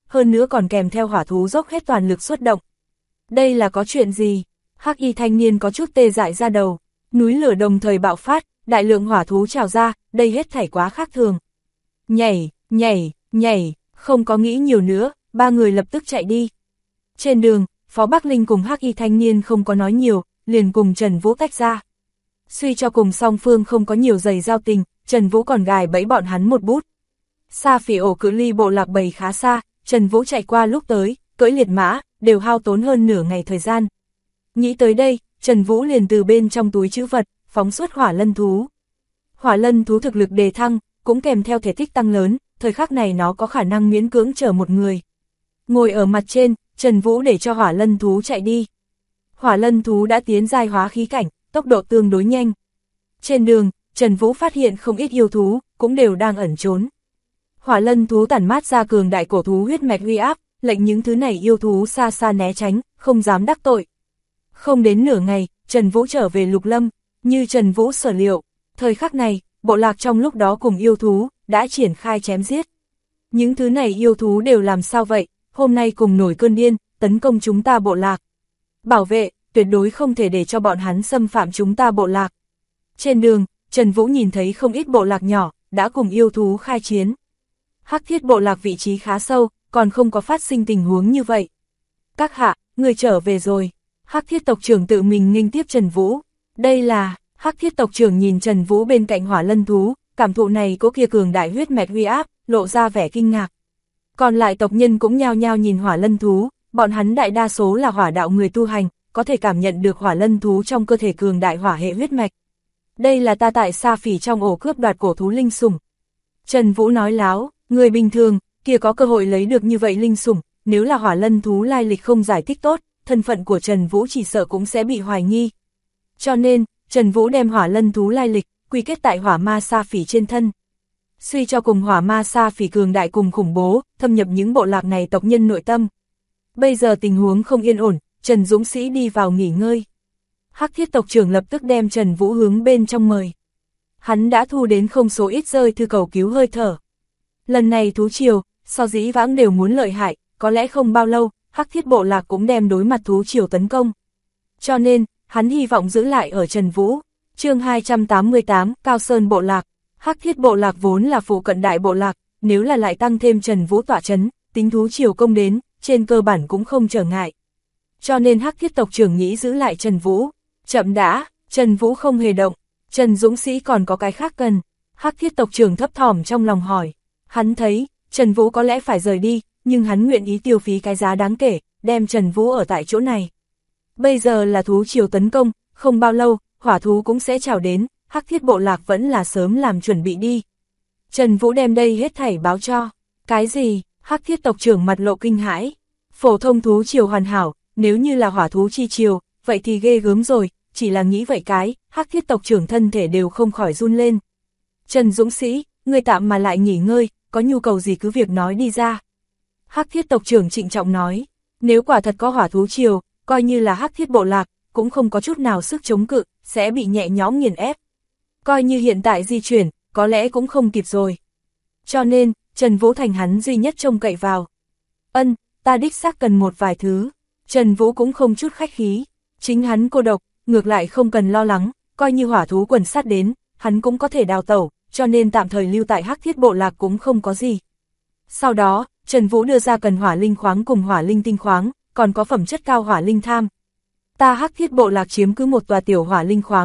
[SPEAKER 1] hơn nữa còn kèm theo hỏa thú dốc hết toàn lực xuất động. Đây là có chuyện gì? Hắc y thanh niên có chút tê dại ra đầu, núi lửa đồng thời bạo phát, đại lượng hỏa thú trào ra, đây hết thảy quá khác thường. Nhảy, nhảy, nhảy, không có nghĩ nhiều nữa, ba người lập tức chạy đi. Trên đường, Phó Bắc Linh cùng Hắc y thanh niên không có nói nhiều, liền cùng Trần Vũ tách ra. Suy cho cùng song phương không có nhiều giày giao tình, Trần Vũ còn gài bẫy bọn hắn một bút. Sa Phỉ ổ cự ly bộ lạc bầy khá xa, Trần Vũ chạy qua lúc tới, cưỡi liệt mã, đều hao tốn hơn nửa ngày thời gian. Nghĩ tới đây, Trần Vũ liền từ bên trong túi trữ vật, phóng xuất hỏa lân thú. Hỏa lân thú thực lực đề thăng, cũng kèm theo thể tích tăng lớn, thời khắc này nó có khả năng miễn cưỡng chở một người. Ngồi ở mặt trên, Trần Vũ để cho hỏa lân thú chạy đi. Hỏa lân thú đã tiến giai hóa khí cảnh, tốc độ tương đối nhanh. Trên đường, Trần Vũ phát hiện không ít yêu thú, cũng đều đang ẩn trốn. Hỏa lân thú tản mát ra cường đại cổ thú huyết mạch uy áp, lệnh những thứ này yêu thú xa xa né tránh, không dám đắc tội. Không đến nửa ngày, Trần Vũ trở về Lục Lâm, như Trần Vũ sở liệu, thời khắc này, bộ lạc trong lúc đó cùng yêu thú, đã triển khai chém giết. Những thứ này yêu thú đều làm sao vậy, hôm nay cùng nổi cơn điên, tấn công chúng ta bộ lạc. Bảo vệ, tuyệt đối không thể để cho bọn hắn xâm phạm chúng ta bộ lạc. Trên đường, Trần Vũ nhìn thấy không ít bộ lạc nhỏ, đã cùng yêu thú khai chiến. Hắc thiết bộ lạc vị trí khá sâu, còn không có phát sinh tình huống như vậy. Các hạ, người trở về rồi. Hắc thiết tộc trưởng tự mình nghênh tiếp Trần Vũ. Đây là, Hắc thiết tộc trưởng nhìn Trần Vũ bên cạnh hỏa lân thú, cảm thụ này có kia cường đại huyết mạch uy áp, lộ ra vẻ kinh ngạc. Còn lại tộc nhân cũng nhao nhao nhìn hỏa lân thú, bọn hắn đại đa số là hỏa đạo người tu hành, có thể cảm nhận được hỏa lân thú trong cơ thể cường đại hỏa hệ huyết mạch. Đây là ta tại Sa Phỉ trong ổ cướp đoạt cổ thú linh sủng. Trần Vũ nói láo, người bình thường, kia có cơ hội lấy được như vậy linh sủng, nếu là hỏa lân thú lai lịch không giải thích tốt, thân phận của Trần Vũ chỉ sợ cũng sẽ bị hoài nghi. Cho nên, Trần Vũ đem hỏa lân thú lai lịch, quy kết tại hỏa ma Sa Phỉ trên thân. Suy cho cùng hỏa ma Sa Phỉ cường đại cùng khủng bố, thâm nhập những bộ lạc này tộc nhân nội tâm. Bây giờ tình huống không yên ổn, Trần Dũng Sĩ đi vào nghỉ ngơi. Hắc thiết tộc trưởng lập tức đem Trần Vũ hướng bên trong mời. Hắn đã thu đến không số ít rơi thư cầu cứu hơi thở. Lần này thú triều, so dĩ vãng đều muốn lợi hại, có lẽ không bao lâu, Hắc thiết bộ lạc cũng đem đối mặt thú triều tấn công. Cho nên, hắn hy vọng giữ lại ở Trần Vũ. Chương 288, Cao Sơn bộ lạc. Hắc thiết bộ lạc vốn là phụ cận đại bộ lạc, nếu là lại tăng thêm Trần Vũ tọa trấn, tính thú triều công đến, trên cơ bản cũng không trở ngại. Cho nên Hắc thiết tộc trưởng nghĩ giữ lại Trần Vũ. Chậm đã, Trần Vũ không hề động. Trần Dũng Sĩ còn có cái khác cần. Hắc thiết tộc trưởng thấp thỏm trong lòng hỏi. Hắn thấy, Trần Vũ có lẽ phải rời đi, nhưng hắn nguyện ý tiêu phí cái giá đáng kể, đem Trần Vũ ở tại chỗ này. Bây giờ là thú triều tấn công, không bao lâu, hỏa thú cũng sẽ chào đến, Hắc thiết bộ lạc vẫn là sớm làm chuẩn bị đi. Trần Vũ đem đây hết thảy báo cho. Cái gì? Hắc thiết tộc trưởng mặt lộ kinh hãi. Phổ thông thú triều hoàn hảo, nếu như là hỏa thú chi triều, vậy thì ghê gớm rồi, chỉ là nghĩ vậy cái, Hắc thiết tộc trưởng thân thể đều không khỏi run lên. Trần Dũng Sĩ, ngươi tạm mà lại nghỉ ngơi, có nhu cầu gì cứ việc nói đi ra. Hắc thiết tộc trưởng trịnh trọng nói, nếu quả thật có hỏa thú triều, coi như là Hắc thiết bộ lạc, cũng không có chút nào sức chống cự, sẽ bị nhẹ nhõm nghiền ép. Coi như hiện tại di chuyển, có lẽ cũng không kịp rồi. Cho nên, Trần Vũ thành hắn duy nhất trông cậy vào. Ân, ta đích xác cần một vài thứ. Trần Vũ cũng không chút khách khí. Chính hắn cô độc, ngược lại không cần lo lắng, coi như hỏa thú quần sát đến, hắn cũng có thể đào tẩu, cho nên tạm thời lưu tại Hắc thiết bộ lạc cũng không có gì. Sau đó, Trần Vũ đưa ra cần hỏa linh khoáng cùng hỏa linh tinh khoáng, còn có phẩm chất cao hỏa linh tham. Ta Hắc thiết bộ lạc chiếm cứ một tòa tiểu hỏa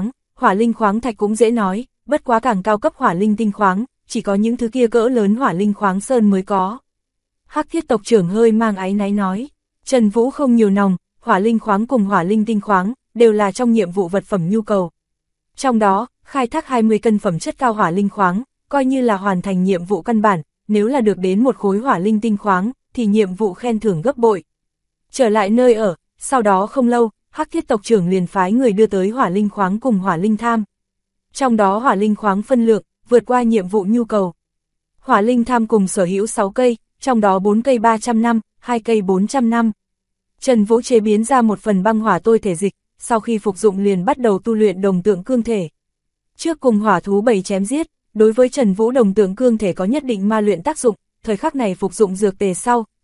[SPEAKER 1] linh khoáng thạch cũng dễ nói, bất quá càng cao cấp hỏa linh tinh khoáng, chỉ có những thứ kia cỡ lớn hỏa linh khoáng sơn mới có. Hắc thiết tộc trưởng hơi mang áy náy nói, Trần Vũ không nhiều nòng, hỏa linh khoáng cùng hỏa linh tinh khoáng, đều là trong nhiệm vụ vật phẩm nhu cầu. Trong đó, khai thác 20 cân phẩm chất cao hỏa linh khoáng, coi như là hoàn thành nhiệm vụ căn bản, nếu là được đến một khối hỏa linh tinh khoáng, thì nhiệm vụ khen thưởng gấp bội. Trở lại nơi ở, sau đó không lâu, Hắc thiết tộc trưởng liền phái người đưa tới hỏa linh khoáng cùng hỏa linh tham. Trong đó hỏa linh khoáng phân lượng, vượt qua nhiệm vụ nhu cầu. Hỏa linh tham cùng sở hữu 6 cây, trong đó 4 cây 300 năm, 2 cây 400 năm. Trần Vũ chế biến ra một phần băng hỏa tôi thể dịch, sau khi phục dụng liền bắt đầu tu luyện đồng tượng cương thể. Trước cùng hỏa thú bầy chém giết, đối với Trần Vũ đồng tượng cương thể có nhất định ma luyện tác dụng, thời khắc này phục dụng dược tề sau,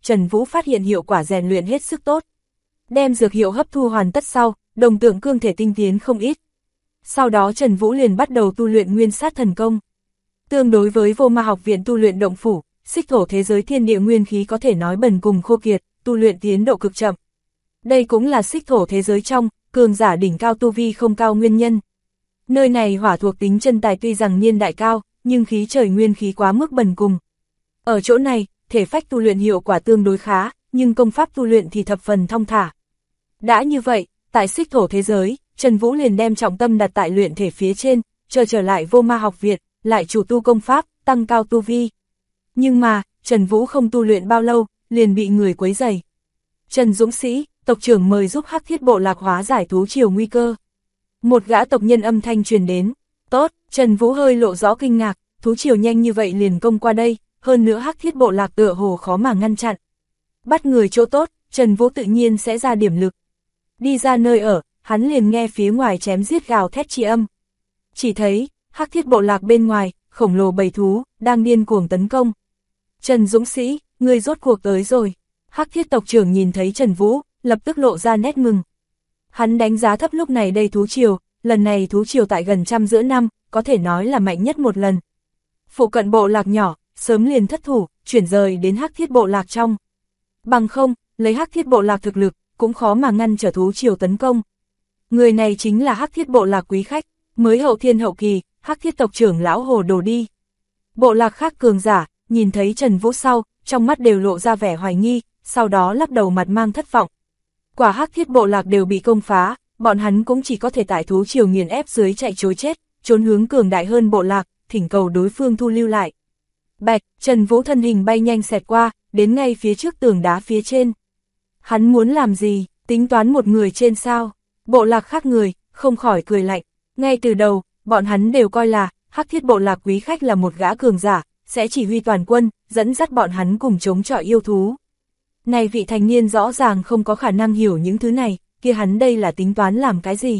[SPEAKER 1] Trần Vũ phát hiện hiệu quả rèn luyện hết sức tốt. Đem dược hiệu hấp thu hoàn tất sau, đồng tượng cương thể tinh tiến không ít. Sau đó Trần Vũ liền bắt đầu tu luyện nguyên sát thần công. Tương đối với Vô Ma học viện tu luyện động phủ, xích thổ thế giới thiên địa nguyên khí có thể nói bần cùng khô kiệt, tu luyện tiến độ cực chậm. Đây cũng là xích thổ thế giới trong, cường giả đỉnh cao tu vi không cao nguyên nhân. Nơi này hỏa thuộc tính chân tài tuy rằng niên đại cao, nhưng khí trời nguyên khí quá mức bần cùng. Ở chỗ này, thể phách tu luyện hiệu quả tương đối khá, nhưng công pháp tu luyện thì thập phần thong thả. Đã như vậy, tại xích thổ thế giới, Trần Vũ liền đem trọng tâm đặt tại luyện thể phía trên, trở lại Vô Ma học viện, lại chủ tu công pháp, tăng cao tu vi. Nhưng mà, Trần Vũ không tu luyện bao lâu, liền bị người quấy rầy. Trần Dũng Sĩ, tộc trưởng mời giúp Hắc Thiết bộ lạc hóa giải thú triều nguy cơ. Một gã tộc nhân âm thanh truyền đến. Tốt, Trần Vũ hơi lộ rõ kinh ngạc, thú triều nhanh như vậy liền công qua đây, hơn nữa Hắc Thiết bộ lạc tựa hồ khó mà ngăn chặn. Bắt người chỗ tốt, Trần Vũ tự nhiên sẽ ra điểm lực. Đi ra nơi ở, hắn liền nghe phía ngoài chém giết gào thét chi âm. Chỉ thấy, Hắc Thiết bộ lạc bên ngoài, khổng lồ bầy thú, đang điên cuồng tấn công. Trần Dũng Sĩ, ngươi rốt cuộc tới rồi. Hắc Thiết tộc trưởng nhìn thấy Trần Vũ, lập tức lộ ra nét mừng. Hắn đánh giá thấp lúc này đây thú triều, lần này thú triều tại gần trăm giữa năm, có thể nói là mạnh nhất một lần. Phụ cận bộ lạc nhỏ, sớm liền thất thủ, chuyển rời đến Hắc Thiết bộ lạc trong. Bằng không, lấy Hắc Thiết bộ lạc thực lực, cũng khó mà ngăn trở thú triều tấn công. Người này chính là Hắc Thiết bộ lạc quý khách, mới hậu thiên hậu kỳ, Hắc Thiết tộc trưởng lão Hồ Đồ đi. Bộ lạc khác cường giả, nhìn thấy Trần Vũ sau, trong mắt đều lộ ra vẻ hoài nghi, sau đó lắc đầu mặt mang thất vọng. Quả Hắc Thiết bộ lạc đều bị công phá, bọn hắn cũng chỉ có thể tại thú triều nghiền ép dưới chạy trối chết, trốn hướng cường đại hơn bộ lạc, thỉnh cầu đối phương thu lưu lại. Bạch, Trần Vũ thân hình bay nhanh xẹt qua, đến ngay phía trước tường đá phía trên. Hắn muốn làm gì, tính toán một người trên sao? Bộ lạc khác người, không khỏi cười lạnh. Ngay từ đầu, bọn hắn đều coi là, Hắc Thiết bộ lạc quý khách là một gã cường giả, sẽ chỉ huy toàn quân, dẫn dắt bọn hắn cùng chống chọi yêu thú. Này vị thành niên rõ ràng không có khả năng hiểu những thứ này, kia hắn đây là tính toán làm cái gì?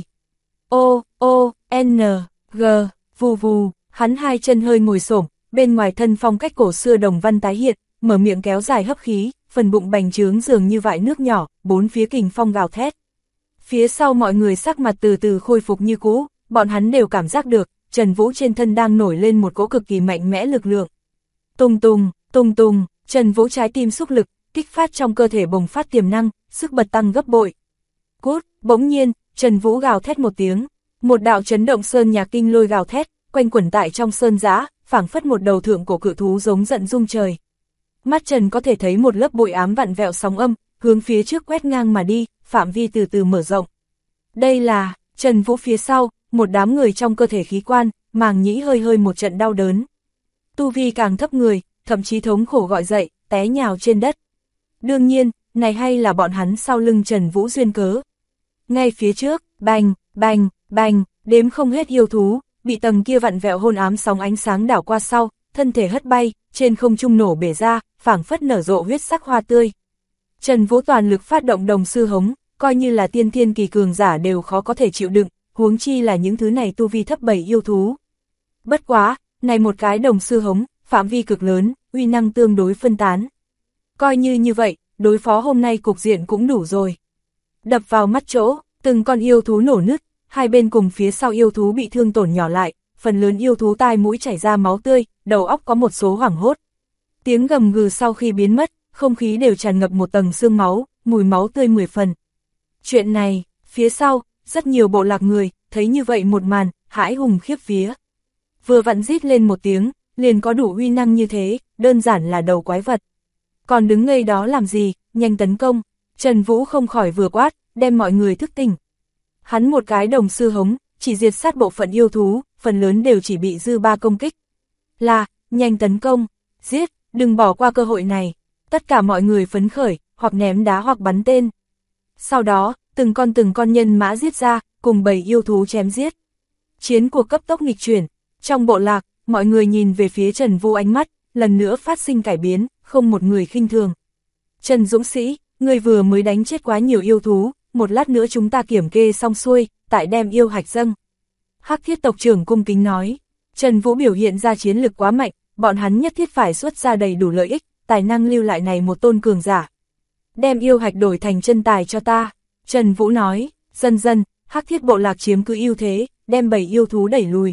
[SPEAKER 1] N, G, vù vù, hắn hai chân hơi ngồi xổm, bên ngoài thân phong cách cổ xưa đồng văn tái hiện, mở miệng kéo dài hấp khí, phần bụng bành trướng dường như vại nước nhỏ, bốn phía kình phong gào thét. Phía sau mọi người sắc mặt từ từ khôi phục như cũ, bọn hắn đều cảm giác được, Trần Vũ trên thân đang nổi lên một cỗ cực kỳ mạnh mẽ lực lượng. Tung tung, tung tung, Trần Vũ trái tim xúc lực, kích phát trong cơ thể bùng phát tiềm năng, sức bật tăng gấp bội. Cút, bỗng nhiên, Trần Vũ gào thét một tiếng, một đạo chấn động sơn nhạc kinh lôi gào thét, quanh quẩn tại trong sơn giã, phảng phất một đầu thượng cổ cự thú giống giận rung trời. Mắt Trần có thể thấy một lớp bụi ám vặn vẹo sóng âm, hướng phía trước quét ngang mà đi, phạm vi từ từ mở rộng. Đây là, Trần Vũ phía sau, một đám người trong cơ thể khí quan, màng nhĩ hơi hơi một trận đau đớn. Tu vi càng thấp người, thậm chí thống khổ gọi dậy, té nhào trên đất. Đương nhiên, này hay là bọn hắn sau lưng Trần Vũ duyên cớ. Ngay phía trước, bành, bành, bành, đếm không hết yêu thú, bị tầng kia vặn vẹo hôn ám sóng ánh sáng đảo qua sau, thân thể hất bay, trên không trung nổ bể ra, phảng phất nở rộ huyết sắc hoa tươi. Trần Vũ toàn lực phát động đồng sư hống, coi như là tiên thiên kỳ cường giả đều khó có thể chịu đựng, huống chi là những thứ này tu vi thấp bầy yêu thú. Bất quá, này một cái đồng sư hống, phạm vi cực lớn, uy năng tương đối phân tán. Coi như vậy, đối phó hôm nay cục diện cũng đủ rồi. Đập vào mắt chỗ, từng con yêu thú nổ nứt, hai bên cùng phía sau yêu thú bị thương tổn nhỏ lại, phần lớn yêu thú tai mũi chảy ra máu tươi, đầu óc có một số hoảng hốt. Tiếng gầm gừ sau khi biến mất, không khí đều tràn ngập một tầng sương máu, mùi máu tươi 10 phần. Chuyện này, phía sau, rất nhiều bộ lạc người, thấy như vậy một màn, hãi hùng khiếp vía. Vừa vặn rít lên một tiếng, liền có đủ uy năng như thế, đơn giản là đầu quái vật. Còn đứng ngây đó làm gì, nhanh tấn công. Trần Vũ không khỏi vừa quát, đem mọi người thức tỉnh. Hắn một cái đồng sư hống, chỉ diệt sát bộ phận yêu thú, phần lớn đều chỉ bị dư ba công kích. Là, nhanh tấn công, giết, đừng bỏ qua cơ hội này. Tất cả mọi người phấn khởi, hoặc ném đá hoặc bắn tên. Sau đó, từng con nhân mã giết ra, cùng bầy yêu thú chém giết. Chiến cuộc cấp tốc nghịch chuyển. Trong bộ lạc, mọi người nhìn về phía Trần Vũ ánh mắt, lần nữa phát sinh cải biến, không một người khinh thường. Trần Dũng Sĩ, người vừa mới đánh chết quá nhiều yêu thú, một lát nữa chúng ta kiểm kê xong xuôi, tại đem yêu hạch dâng. Hắc Thiết tộc trưởng cung kính nói, Trần Vũ biểu hiện ra chiến lực quá mạnh, bọn hắn nhất thiết phải xuất ra đầy đủ lợi ích, tài năng lưu lại này một tôn cường giả. Đem yêu hạch đổi thành chân tài cho ta, Trần Vũ nói, dần dần, Hắc Thiết bộ lạc chiếm cứ ưu thế, đem 7 yêu thú đẩy lùi.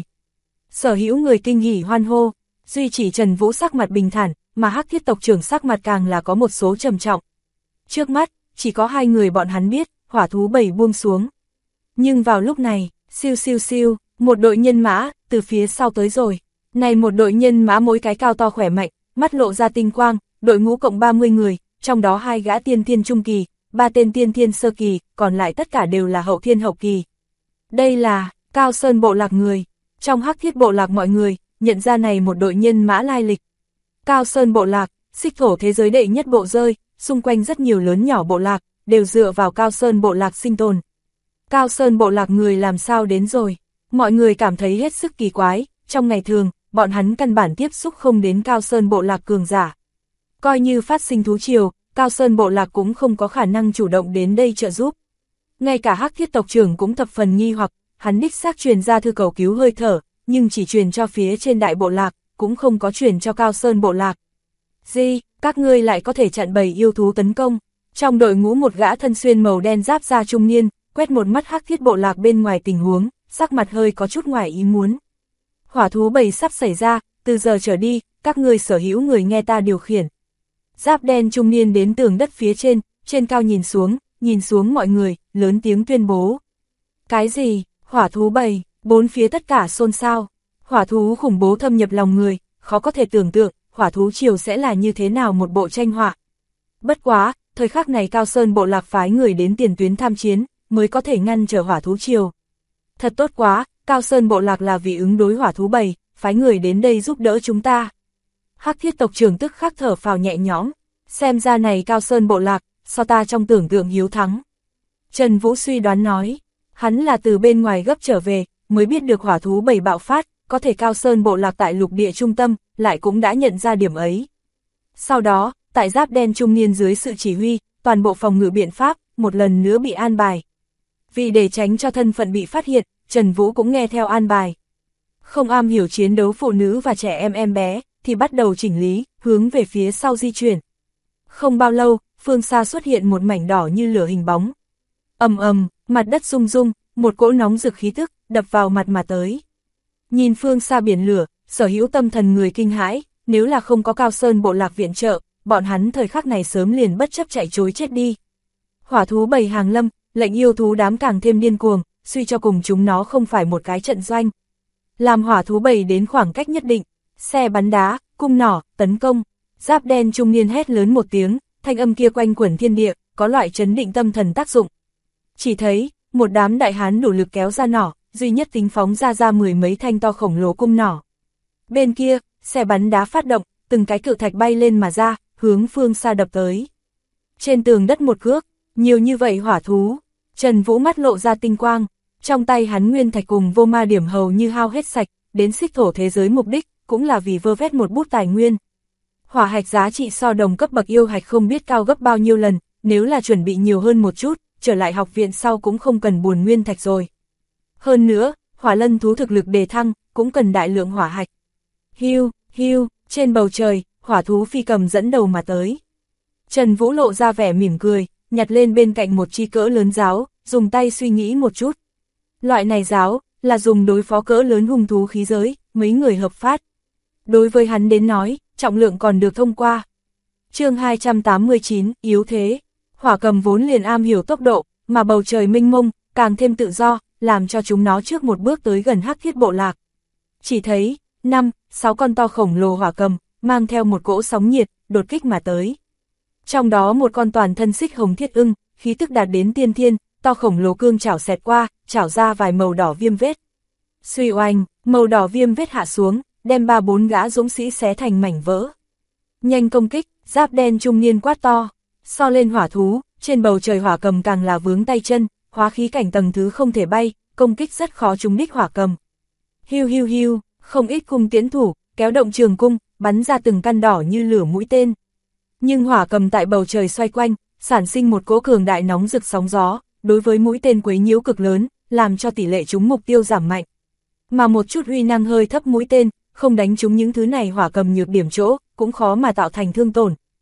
[SPEAKER 1] Sở hữu người kinh hỉ hoan hô, duy chỉ Trần Vũ sắc mặt bình thản, mà Hắc Thiết tộc trưởng sắc mặt càng là có một số trầm trọng. Trước mắt, chỉ có 2 người bọn hắn biết, hỏa thú 7 buông xuống. Nhưng vào lúc này, siêu siêu siêu, một đội nhân mã, từ phía sau tới rồi. Này một đội nhân mã mỗi cái cao to khỏe mạnh, mắt lộ ra tinh quang, đội ngũ cộng 30 người, trong đó 2 gã tiên thiên trung kỳ, 3 tên tiên thiên sơ kỳ, còn lại tất cả đều là hậu thiên hậu kỳ. Đây là Cao Sơn bộ lạc người. Trong Hắc Thiết bộ lạc mọi người, nhận ra này một đội nhân mã lai lịch. Cao Sơn bộ lạc, xích thổ thế giới đệ nhất bộ rơi, xung quanh rất nhiều lớn nhỏ bộ lạc, đều dựa vào Cao Sơn bộ lạc sinh tồn. Cao Sơn bộ lạc người làm sao đến rồi? Mọi người cảm thấy hết sức kỳ quái, trong ngày thường, bọn hắn căn bản tiếp xúc không đến Cao Sơn bộ lạc cường giả. Coi như phát sinh thú triều, Cao Sơn bộ lạc cũng không có khả năng chủ động đến đây trợ giúp. Ngay cả Hắc Thiết tộc trưởng cũng thập phần nghi hoặc, hắn đích xác truyền ra thư cầu cứu hơi thở, nhưng chỉ truyền cho phía trên đại bộ lạc, cũng không có truyền cho Cao Sơn bộ lạc. Gì, các ngươi lại có thể chặn 7 yêu thú tấn công? Trong đội ngũ một gã thân xuyên màu đen giáp da trung niên, quét một mắt Hắc Thiết bộ lạc bên ngoài tình huống, sắc mặt hơi có chút ngoài ý muốn. Hỏa thú 7 sắp xảy ra, từ giờ trở đi, các ngươi sở hữu người nghe ta điều khiển. Giáp đen trung niên đến tường đất phía trên cao nhìn xuống mọi người, lớn tiếng tuyên bố. Cái gì? Hỏa thú 7, bốn phía tất cả xôn xao. Hỏa thú khủng bố thâm nhập lòng người, khó có thể tưởng tượng, hỏa thú triều sẽ là như thế nào một bộ tranh họa. Bất quá, thời khắc này Cao Sơn bộ lạc phái người đến tiền tuyến tham chiến, mới có thể ngăn trở hỏa thú triều. Thật tốt quá, Cao Sơn bộ lạc là vì ứng đối hỏa thú 7, phái người đến đây giúp đỡ chúng ta. Hắc Thiết tộc trưởng tức khắc thở phào nhẹ nhõm, xem ra này Cao Sơn bộ lạc, so ta trong tưởng tượng hiếu thắng. Trần Vũ suy đoán nói, hắn là từ bên ngoài gấp trở về, mới biết được hỏa thú 7 bạo phát, có thể Cao Sơn bộ lạc tại lục địa trung tâm, lại cũng đã nhận ra điểm ấy. Sau đó, tại giáp đen trung niên dưới sự chỉ huy, toàn bộ phòng ngự biện pháp, một lần nữa bị an bài. Vì để tránh cho thân phận bị phát hiện, Trần Vũ cũng nghe theo an bài. Không am hiểu chiến đấu phụ nữ và trẻ em bé, thì bắt đầu chỉnh lý, hướng về phía sau di chuyển. Không bao lâu, phương xa xuất hiện một mảnh đỏ như lửa hình bóng. Ầm ầm, mặt đất rung rung, một cỗ nóng rực khí tức, đập vào mặt mà tới. Nhìn phương xa biển lửa, sở hữu tâm thần người kinh hãi, nếu là không có Cao Sơn bộ lạc viện trợ, bọn hắn thời khắc này sớm liền bất chấp chạy trối chết đi. Hỏa thú 7 hàng lâm, lệnh yêu thú đám càng thêm điên cuồng, suy cho cùng chúng nó không phải một cái trận doanh. Làm hỏa thú 7 đến khoảng cách nhất định, xe bắn đá, cung nỏ, tấn công, giáp đen trung niên hét lớn một tiếng, thanh âm kia quanh quẩn thiên địa, có loại chấn định tâm thần tác dụng. Chỉ thấy, một đám đại hán đủ lực kéo ra nỏ, duy nhất tính phóng ra mười mấy thanh to khổng lồ cung nỏ. Bên kia, xe bắn đá phát động, từng cái cự thạch bay lên mà ra, hướng phương xa đập tới. Trên tường đất một cước, nhiều như vậy hỏa thú, Trần Vũ mắt lộ ra tinh quang, trong tay hắn nguyên thạch cùng vô ma điểm hầu như hao hết sạch, đến xích thổ thế giới mục đích, cũng là vì vơ vét một bút tài nguyên. Hỏa hạch giá trị so đồng cấp bậc yêu hạch không biết cao gấp bao nhiêu lần, nếu là chuẩn bị nhiều hơn một chút, trở lại học viện sau cũng không cần buồn nguyên thạch rồi. Hơn nữa, hỏa lân thú thực lực đề thăng, cũng cần đại lượng hỏa hạch. Hiu, hiu, trên bầu trời, hỏa thú phi cầm dẫn đầu mà tới. Trần Vũ lộ ra vẻ mỉm cười, nhặt lên bên cạnh một chi cỡ lớn giáo, dùng tay suy nghĩ một chút. Loại này giáo, là dùng đối phó cỡ lớn hung thú khí giới, mấy người hợp phát. Đối với hắn đến nói, trọng lượng còn được thông qua. Chương 289, yếu thế. Hỏa cầm vốn liền am hiểu tốc độ, mà bầu trời mênh mông, càng thêm tự do, làm cho chúng nó trước một bước tới gần Hắc Thiết bộ lạc. Chỉ thấy, 5-6 con to khổng lồ hỏa cầm, mang theo một cỗ sóng nhiệt, đột kích mà tới. Trong đó một con toàn thân xích hồng thiết ưng, khí tức đạt đến tiên thiên, to khổng lồ cương chảo xẹt qua, chảo ra vài màu đỏ viêm vết. Suy oanh, màu đỏ viêm vết hạ xuống, đem 3-4 gã dũng sĩ xé thành mảnh vỡ. Nhanh công kích, giáp đen trung niên quát to, so lên hỏa thú, trên bầu trời hỏa cầm càng là vướng tay chân, hóa khí cảnh tầng thứ không thể bay, công kích rất khó trúng đích hỏa cầm. Hiu hiu hiu, không ít cung tiễn thủ, kéo động trường cung, bắn ra từng căn đỏ như lửa mũi tên. Nhưng hỏa cầm tại bầu trời xoay quanh, sản sinh một cỗ cường đại nóng rực sóng gió, đối với mũi tên quấy nhiễu cực lớn, làm cho tỷ lệ trúng mục tiêu giảm mạnh. Mà một chút uy năng hơi thấp mũi tên, không đánh trúng những thứ này hỏa cầm nhược điểm chỗ, cũng khó mà tạo thành thương tổn,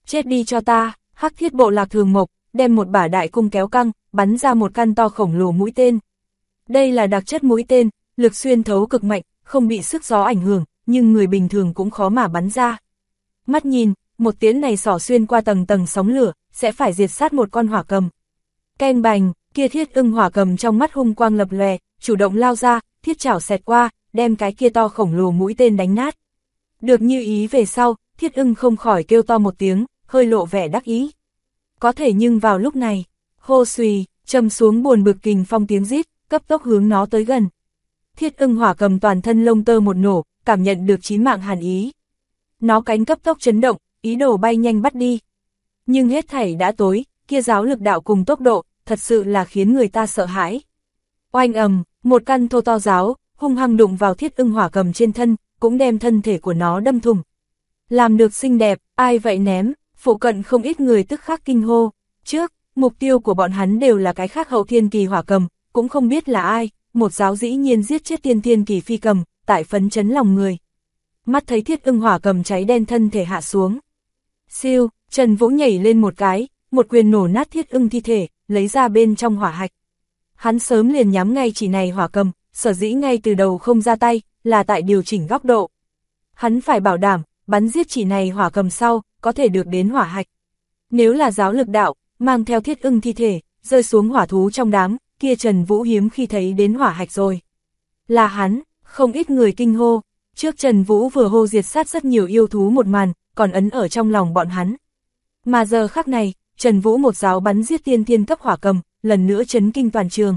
[SPEAKER 1] chết đi cho ta, Hắc Thiết Bộ Lạc Thường Mộc, đem một bả đại cung kéo căng, bắn ra một căn to khổng lồ mũi tên. Đây là đặc chất mũi tên, lực xuyên thấu cực mạnh, không bị sức gió ảnh hưởng, nhưng người bình thường cũng khó mà bắn ra. Mắt nhìn, một tiễn này xỏ xuyên qua tầng tầng sóng lửa, sẽ phải diệt sát một con hỏa cầm. Keng bành, kia Thiết Ưng hỏa cầm trong mắt hung quang lập lòe, chủ động lao ra, thiết chảo xẹt qua, đem cái kia to khổng lồ mũi tên đánh nát. Được như ý về sau, Thiết Ưng không khỏi kêu to một tiếng, hơi lộ vẻ đắc ý. Có thể nhưng vào lúc này, hô xùy, châm xuống buồn bực kình phong tiếng rít, cấp tốc hướng nó tới gần. Thiết Ưng hỏa cầm toàn thân lông tơ một nổ, cảm nhận được chí mạng hàn ý. Nó cánh cấp tốc chấn động, ý đồ bay nhanh bắt đi. Nhưng hết thảy đã tối, kia giáo lực đạo cùng tốc độ, thật sự là khiến người ta sợ hãi. Oanh ầm, một căn thô to giáo, hung hăng đụng vào Thiết Ưng hỏa cầm trên thân, cũng đem thân thể của nó đâm thủng. Làm được xinh đẹp, ai vậy ném, phụ cận không ít người tức khắc kinh hô. Trước, mục tiêu của bọn hắn đều là cái khác hậu thiên kỳ hỏa cầm, cũng không biết là ai, một giáo dĩ nhiên giết chết tiên thiên kỳ phi cầm, tại phấn chấn lòng người. Mắt thấy Thiết Ưng hỏa cầm cháy đen thân thể hạ xuống. Siêu, Trần Vũ nhảy lên một cái, một quyền nổ nát Thiết Ưng thi thể, lấy ra bên trong hỏa hạch. Hắn sớm liền nhắm ngay chỉ này hỏa cầm, sở dĩ ngay từ đầu không ra tay, là tại điều chỉnh góc độ. Hắn phải bảo đảm, bắn giết chỉ này hỏa cầm sau, có thể được đến hỏa hạch. Nếu là giáo lực đạo, mang theo Thiết Ưng thi thể, rơi xuống hỏa thú trong đám, kia Trần Vũ hiếm khi thấy đến hỏa hạch rồi. Là hắn, không ít người kinh hô, trước Trần Vũ vừa hô diệt sát rất nhiều yêu thú một màn, còn ấn ở trong lòng bọn hắn. Mà giờ khắc này, Trần Vũ một giáo bắn giết tiên thiên cấp hỏa cầm, lần nữa chấn kinh toàn trường.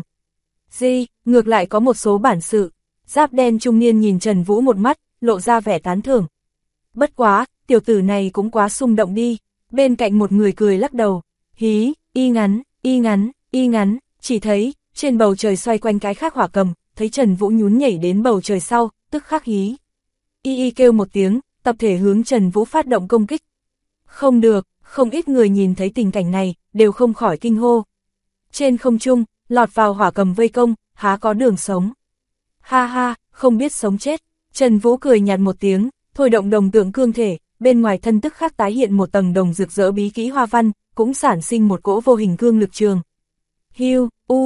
[SPEAKER 1] Ngược lại có một số bản sự, giáp đen trung niên nhìn Trần Vũ một mắt, lộ ra vẻ tán thưởng. Bất quá, tiểu tử này cũng quá xung động đi, bên cạnh một người cười lắc đầu, hí, y ngắn, y ngắn, y ngắn, chỉ thấy, trên bầu trời xoay quanh cái khác hỏa cầm, thấy Trần Vũ nhún nhảy đến bầu trời sau, tức khắc hí. Y kêu một tiếng, tập thể hướng Trần Vũ phát động công kích. Không được, không ít người nhìn thấy tình cảnh này, đều không khỏi kinh hô. Trên không trung, lọt vào hỏa cầm vây công, há có đường sống. Ha ha, không biết sống chết, Trần Vũ cười nhạt một tiếng, thôi động đồng tượng cương thể, bên ngoài thân tức khắc tái hiện một tầng đồng rực rỡ bí kỹ hoa văn, cũng sản sinh một cỗ vô hình cương lực trường. Hiu,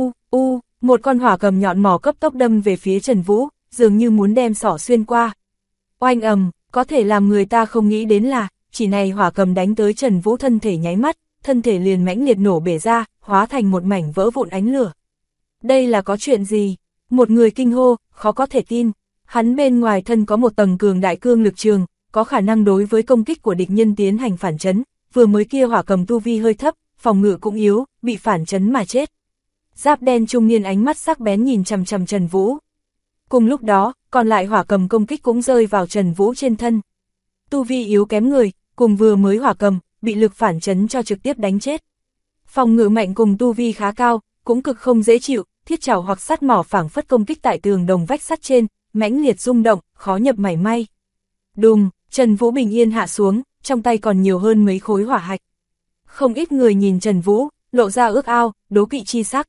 [SPEAKER 1] một con hỏa cầm nhọn mỏ cấp tốc đâm về phía Trần Vũ, dường như muốn đem sỏ xuyên qua. Oanh ầm, có thể làm người ta không nghĩ đến là, chỉ này hỏa cầm đánh tới Trần Vũ thân thể nháy mắt, thân thể liền mãnh liệt nổ bể ra, hóa thành một mảnh vỡ vụn ánh lửa. Đây là có chuyện gì? Một người kinh hô, khó có thể tin, hắn bên ngoài thân có một tầng cường đại cương lực trường, có khả năng đối với công kích của địch nhân tiến hành phản chấn, vừa mới kia hỏa cầm tu vi hơi thấp, phòng ngự cũng yếu, bị phản chấn mà chết. Giáp đen trung niên ánh mắt sắc bén nhìn chằm chằm Trần Vũ. Cùng lúc đó, còn lại hỏa cầm công kích cũng rơi vào Trần Vũ trên thân. Tu vi yếu kém người, cùng vừa mới hỏa cầm, bị lực phản chấn cho trực tiếp đánh chết. Phòng ngự mạnh cùng tu vi khá cao, cũng cực không dễ chịu, thiết trảo hoặc sắt mỏ phảng phất công kích tại tường đồng vách sắt trên, mãnh liệt rung động, khó nhập mảy may. Đùng, Trần Vũ bình yên hạ xuống, trong tay còn nhiều hơn mấy khối hỏa hạch. Không ít người nhìn Trần Vũ, lộ ra ước ao, đố kỵ chi sắc.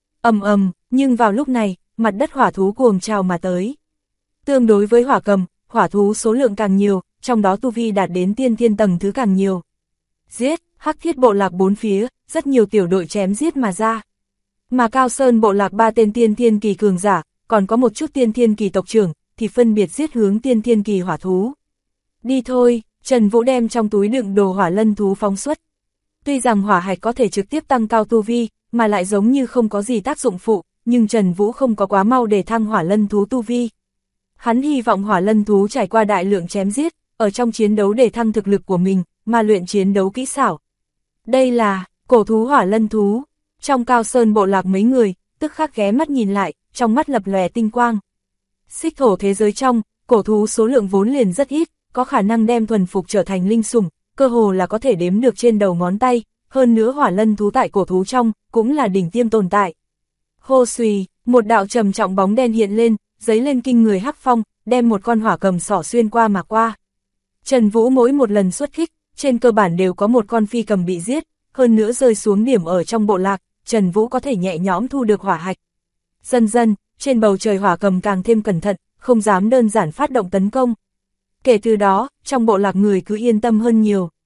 [SPEAKER 1] Nhưng vào lúc này, mặt đất hỏa thú cuồng trào mà tới. Tương đối với hỏa cầm, hỏa thú số lượng càng nhiều, trong đó tu vi đạt đến tiên thiên tầng thứ càng nhiều. Giết, Hắc Thiết bộ lạc bốn phía, rất nhiều tiểu đội chém giết mà ra. Mà Cao Sơn bộ lạc 3 tên tiên thiên kỳ cường giả, còn có một chút tiên thiên kỳ tộc trưởng, thì phân biệt giết hướng tiên thiên kỳ hỏa thú. Đi thôi, Trần Vũ đem trong túi đựng đồ hỏa lân thú phóng xuất. Tuy rằng hỏa hạch có thể trực tiếp tăng cao tu vi, mà lại giống như không có gì tác dụng phụ, nhưng Trần Vũ không có quá mau để thăng hỏa lân thú tu vi. Hắn hy vọng hỏa lân thú trải qua đại lượng chém giết, ở trong chiến đấu để thăng thực lực của mình, mà luyện chiến đấu kỹ xảo. Đây là cổ thú hỏa lân thú. Trong Cao Sơn bộ lạc mấy người, tức khắc ghé mắt nhìn lại, trong mắt lập lòe tinh quang. Xích thổ thế giới trong, cổ thú số lượng vốn liền rất ít, có khả năng đem thuần phục trở thành linh sủng, cơ hồ là có thể đếm được trên đầu ngón tay, hơn nữa hỏa lân thú tại cổ thú trong, cũng là đỉnh tiêm tồn tại. Hô xùy, một đạo trầm trọng bóng đen hiện lên, giấy lên kinh người hắc phong, đem một con hỏa cầm xỏ xuyên qua mà qua. Trần Vũ mỗi một lần xuất kích, trên cơ bản đều có một con phi cầm bị giết, hơn nữa rơi xuống điểm ở trong bộ lạc, Trần Vũ có thể nhẹ nhõm thu được hỏa hạch. Dần dần, trên bầu trời hỏa cầm càng thêm cẩn thận, không dám đơn giản phát động tấn công. Kể từ đó, trong bộ lạc người cứ yên tâm hơn nhiều.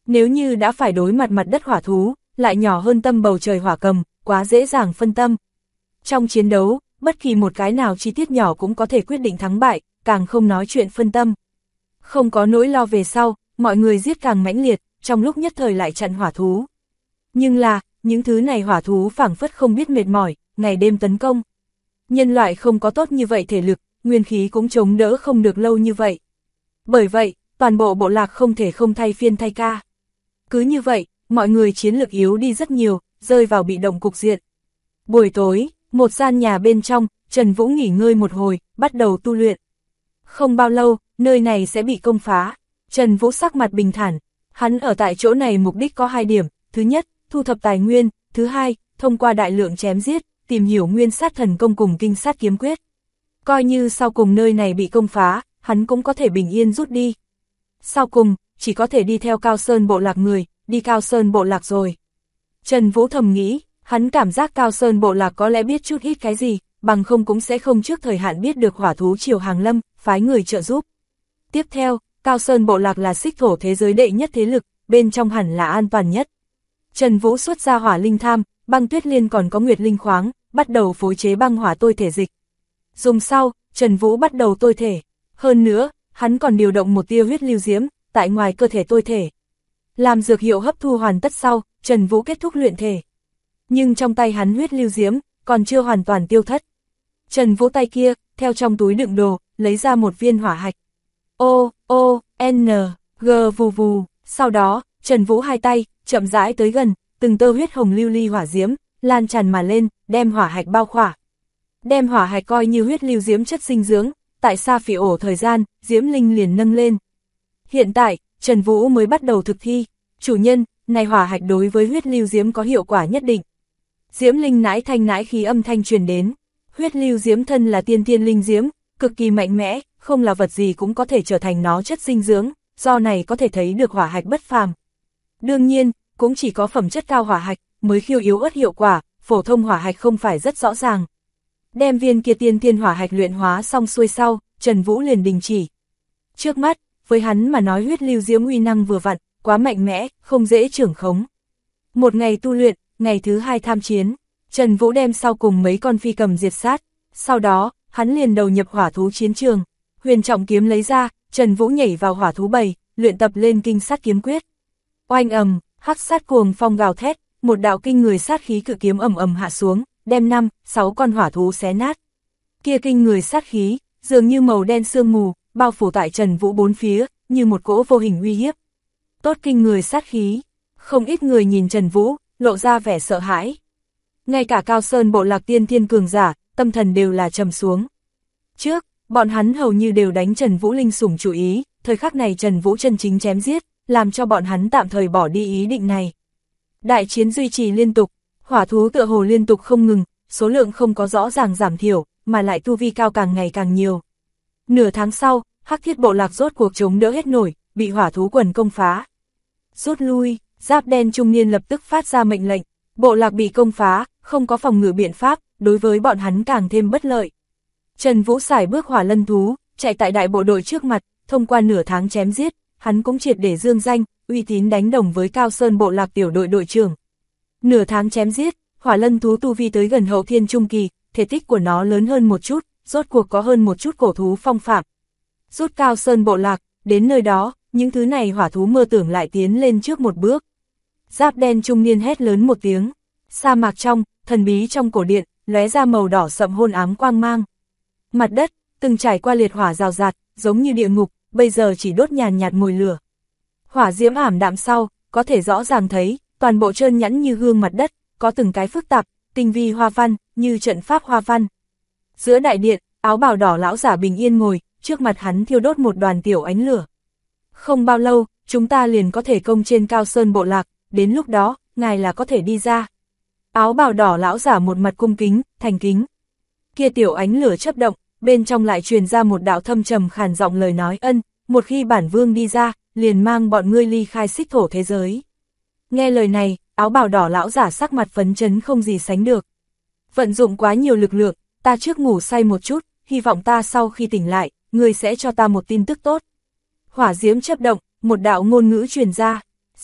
[SPEAKER 1] Nếu như đã phải đối mặt mặt đất hỏa thú, lại nhỏ hơn tâm bầu trời hỏa cầm, quá dễ dàng phân tâm. Trong chiến đấu, bất kỳ một cái nào chi tiết nhỏ cũng có thể quyết định thắng bại, càng không nói chuyện phân tâm. Không có nỗi lo về sau, mọi người giết càng mãnh liệt, trong lúc nhất thời lại chặn hỏa thú. Nhưng là, những thứ này hỏa thú phảng phất không biết mệt mỏi, ngày đêm tấn công. Nhân loại không có tốt như vậy thể lực, nguyên khí cũng chống đỡ không được lâu như vậy. Bởi vậy, toàn bộ bộ lạc không thể không thay phiên thay ca. Cứ như vậy, mọi người chiến lực yếu đi rất nhiều, rơi vào bị động cục diện. Buổi tối, một gian nhà bên trong, Trần Vũ nghỉ ngơi một hồi, bắt đầu tu luyện. Không bao lâu, nơi này sẽ bị công phá. Trần Vũ sắc mặt bình thản, hắn ở tại chỗ này mục đích có 2 điểm, thứ nhất, thu thập tài nguyên, thứ hai, thông qua đại lượng chém giết, tìm hiểu nguyên sát thần công cùng kinh sát kiếm quyết. Coi như sau cùng nơi này bị công phá, hắn cũng có thể bình yên rút đi. Sau cùng, chỉ có thể đi theo Cao Sơn bộ lạc người, đi Cao Sơn bộ lạc rồi. Trần Vũ thầm nghĩ, hắn cảm giác Cao Sơn bộ lạc có lẽ biết chút ít cái gì, bằng không cũng sẽ không trước thời hạn biết được hỏa thú triều hàng lâm, phái người trợ giúp. Tiếp theo, Cao Sơn bộ lạc là xích thổ thế giới đệ nhất thế lực, bên trong hẳn là an toàn nhất. Trần Vũ xuất ra hỏa linh tham, băng tuyết liên còn có nguyệt linh khoáng, bắt đầu phối chế băng hỏa tôi thể dịch. Dùng sau, Trần Vũ bắt đầu tôi thể. Hơn nữa, hắn còn điều động một tia huyết lưu diễm, tại ngoài cơ thể tôi thể. Làm dược hiệu hấp thu hoàn tất sau, Trần Vũ kết thúc luyện thể. Nhưng trong tay hắn huyết lưu diễm, còn chưa hoàn toàn tiêu thất. Trần Vũ tay kia, theo trong túi đựng đồ, lấy ra một viên hỏa hạch. O, O, N, G vù vù. Sau đó, Trần Vũ hai tay, chậm rãi tới gần, từng tơ huyết hồng lưu ly hỏa diễm, lan tràn mà lên, đem hỏa hạch bao khỏa. Đem hỏa hạch coi như huyết lưu diễm chất dinh dưỡng, tại Sa Phỉ ổ thời gian, diễm linh liền nâng lên. Hiện tại, Trần Vũ mới bắt đầu thực thi. Chủ nhân, này hỏa hạch đối với huyết lưu diễm có hiệu quả nhất định. Diễm linh nãi thanh nãi khí âm thanh truyền đến. Huyết lưu diễm thân là tiên thiên linh diễm, cực kỳ mạnh mẽ, không là vật gì cũng có thể trở thành nó chất dinh dưỡng, do này có thể thấy được hỏa hạch bất phàm. Đương nhiên, cũng chỉ có phẩm chất cao hỏa hạch mới khiêu yếu ớt hiệu quả, phổ thông hỏa hạch không phải rất rõ ràng. Đem viên kia tiên thiên hỏa hạch luyện hóa xong xuôi sau, Trần Vũ liền đình chỉ. Trước mắt, với hắn mà nói huyết lưu diễm uy năng vừa vặn, quá mạnh mẽ, không dễ trưởng khống. Một ngày tu luyện, ngày thứ 2 tham chiến, Trần Vũ đem sau cùng mấy con phi cầm diệt sát, sau đó, hắn liền đầu nhập hỏa thú chiến trường, huyền trọng kiếm lấy ra, Trần Vũ nhảy vào hỏa thú bầy, luyện tập lên kinh sát kiếm quyết. Oanh ầm, hắc sát cuồng phong gào thét, một đạo kinh người sát khí cự kiếm ầm ầm hạ xuống, đem 5-6 con hỏa thú xé nát. Kia kinh người sát khí, dường như màu đen sương mù, bao phủ tại Trần Vũ bốn phía, như một cỗ vô hình uy hiếp. Tốt kinh người sát khí, không ít người nhìn Trần Vũ, lộ ra vẻ sợ hãi. Ngay cả Cao Sơn bộ lạc tiên thiên cường giả, tâm thần đều là trầm xuống. Trước, bọn hắn hầu như đều đánh Trần Vũ linh sủng chủ ý, thời khắc này Trần Vũ chân chính chém giết, làm cho bọn hắn tạm thời bỏ đi ý định này. Đại chiến duy trì liên tục, hỏa thú tựa hồ liên tục không ngừng, số lượng không có rõ ràng giảm thiểu, mà lại tu vi cao càng ngày càng nhiều. Nửa tháng sau, Hắc Thiết bộ lạc rốt cuộc chống đỡ hết nổi, bị hỏa thú quần công phá. Rút lui, Giáp đen trung niên lập tức phát ra mệnh lệnh, bộ lạc bị công phá, không có phòng ngự biện pháp, đối với bọn hắn càng thêm bất lợi. Trần Vũ sải bước hỏa lân thú, chạy tại đại bộ đội trước mặt, thông qua nửa tháng chém giết, hắn cũng triệt để dương danh, uy tín đánh đồng với Cao Sơn bộ lạc tiểu đội đội trưởng. Nửa tháng chém giết, hỏa lân thú tu vi tới gần hậu thiên trung kỳ, thể tích của nó lớn hơn một chút, rốt cuộc có hơn một chút cổ thú phong phạm. Rút Cao Sơn bộ lạc, đến nơi đó, những thứ này hỏa thú mơ tưởng lại tiến lên trước một bước. Giáp đen trung niên hét lớn một tiếng, sa mạc trong, thần bí trong cổ điện, lóe ra màu đỏ sậm hôn ám quang mang. Mặt đất, từng trải qua liệt hỏa rào rạt, giống như địa ngục, bây giờ chỉ đốt nhàn nhạt mùi lửa. Hỏa diễm ảm đạm sau, có thể rõ ràng thấy, toàn bộ trơn nhẵn như gương mặt đất, có từng cái phức tạp, tinh vi hoa văn, như trận pháp hoa văn. Giữa đại điện, áo bào đỏ lão giả bình yên ngồi, trước mặt hắn thiêu đốt một đoàn tiểu ánh lửa. Không bao lâu, chúng ta liền có thể công trên Cao Sơn bộ lạc, đến lúc đó, ngài là có thể đi ra. Áo bào đỏ lão giả một mặt cung kính, thành kính. Kia tiểu ánh lửa chớp động, bên trong lại truyền ra một đạo thâm trầm khàn giọng lời nói ân, một khi bản vương đi ra, liền mang bọn ngươi ly khai xích thổ thế giới. Nghe lời này, áo bào đỏ lão giả sắc mặt phấn chấn không gì sánh được. Vận dụng quá nhiều lực lượng, ta trước ngủ say một chút, hy vọng ta sau khi tỉnh lại, ngươi sẽ cho ta một tin tức tốt. Hỏa diễm chớp động, một đạo ngôn ngữ truyền ra,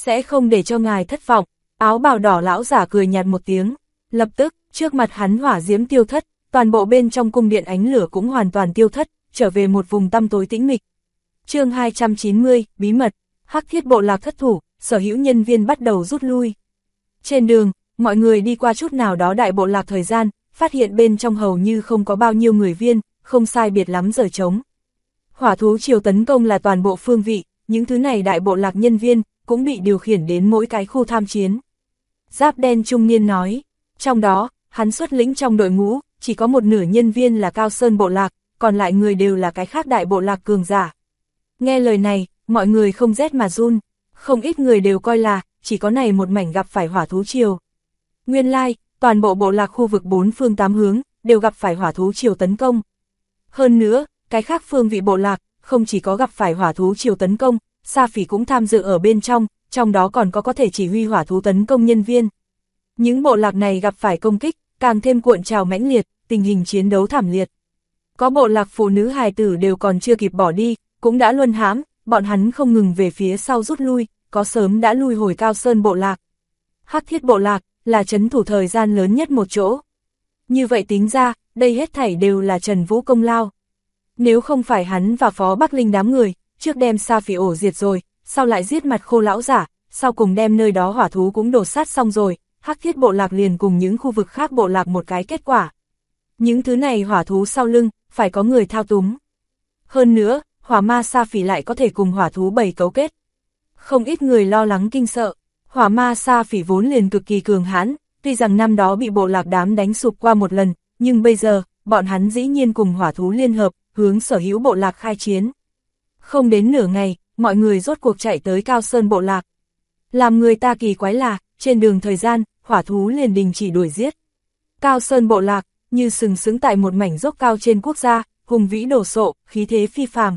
[SPEAKER 1] Sẽ không để cho ngài thất vọng. Áo bào đỏ lão giả cười nhạt một tiếng. Lập tức, trước mặt hắn hỏa diễm tiêu thất, toàn bộ bên trong cung điện ánh lửa cũng hoàn toàn tiêu thất, trở về một vùng tăm tối tĩnh mịch. Chương 290, bí mật. Hắc Thiết bộ lạc thất thủ, sở hữu nhân viên bắt đầu rút lui. Trên đường, mọi người đi qua chút nào đó đại bộ lạc thời gian, phát hiện bên trong hầu như không có bao nhiêu người viên, không sai biệt lắm giờ trống. Hỏa thú triều tấn công là toàn bộ phương vị, những thứ này đại bộ lạc nhân viên cũng bị điều khiển đến mỗi cái khu tham chiến. Giáp đen trung niên nói, trong đó, hắn xuất lĩnh trong đội ngũ, chỉ có một nửa nhân viên là Cao Sơn bộ lạc, còn lại người đều là cái khác đại bộ lạc cường giả. Nghe lời này, mọi người không rét mà run, không ít người đều coi là, chỉ có này một mảnh gặp phải hỏa thú triều. Nguyên lai, toàn bộ bộ lạc khu vực 4 phương 8 hướng, đều gặp phải hỏa thú triều tấn công. Hơn nữa, cái khác phương vị bộ lạc, không chỉ có gặp phải hỏa thú triều tấn công, Sa Phỉ cũng tham dự ở bên trong đó còn có thể chỉ huy hỏa thú tấn công nhân viên. Những bộ lạc này gặp phải công kích, càng thêm cuộn trào mãnh liệt, tình hình chiến đấu thảm liệt. Có bộ lạc phụ nữ hài tử đều còn chưa kịp bỏ đi, cũng đã luân hãm, bọn hắn không ngừng về phía sau rút lui, có sớm đã lui hồi Cao Sơn bộ lạc. Hắc Thiết bộ lạc là trấn thủ thời gian lớn nhất một chỗ. Như vậy tính ra, đây hết thảy đều là Trần Vũ công lao. Nếu không phải hắn và Phó Bắc Linh đám người, trước đem Sa Phỉ ổ diệt rồi, sau lại giết mặt khô lão giả, sau cùng đem nơi đó hỏa thú cũng đổ sát xong rồi, Hắc Thiết bộ lạc liền cùng những khu vực khác bộ lạc một cái kết quả. Những thứ này hỏa thú sau lưng, phải có người thao túng. Hơn nữa, hỏa ma Sa Phỉ lại có thể cùng hỏa thú bầy cấu kết. Không ít người lo lắng kinh sợ, hỏa ma Sa Phỉ vốn liền cực kỳ cường hãn, tuy rằng năm đó bị bộ lạc đám đánh sụp qua một lần, nhưng bây giờ, bọn hắn dĩ nhiên cùng hỏa thú liên hợp, hướng sở hữu bộ lạc khai chiến. Không đến nửa ngày, mọi người rốt cuộc chạy tới Cao Sơn bộ lạc. Làm người ta kỳ quái là, trên đường thời gian, hỏa thú liền đình chỉ đuổi giết. Cao Sơn bộ lạc, như sừng sững tại một mảnh dốc cao trên quốc gia, hùng vĩ đổ sộ, khí thế phi phàm.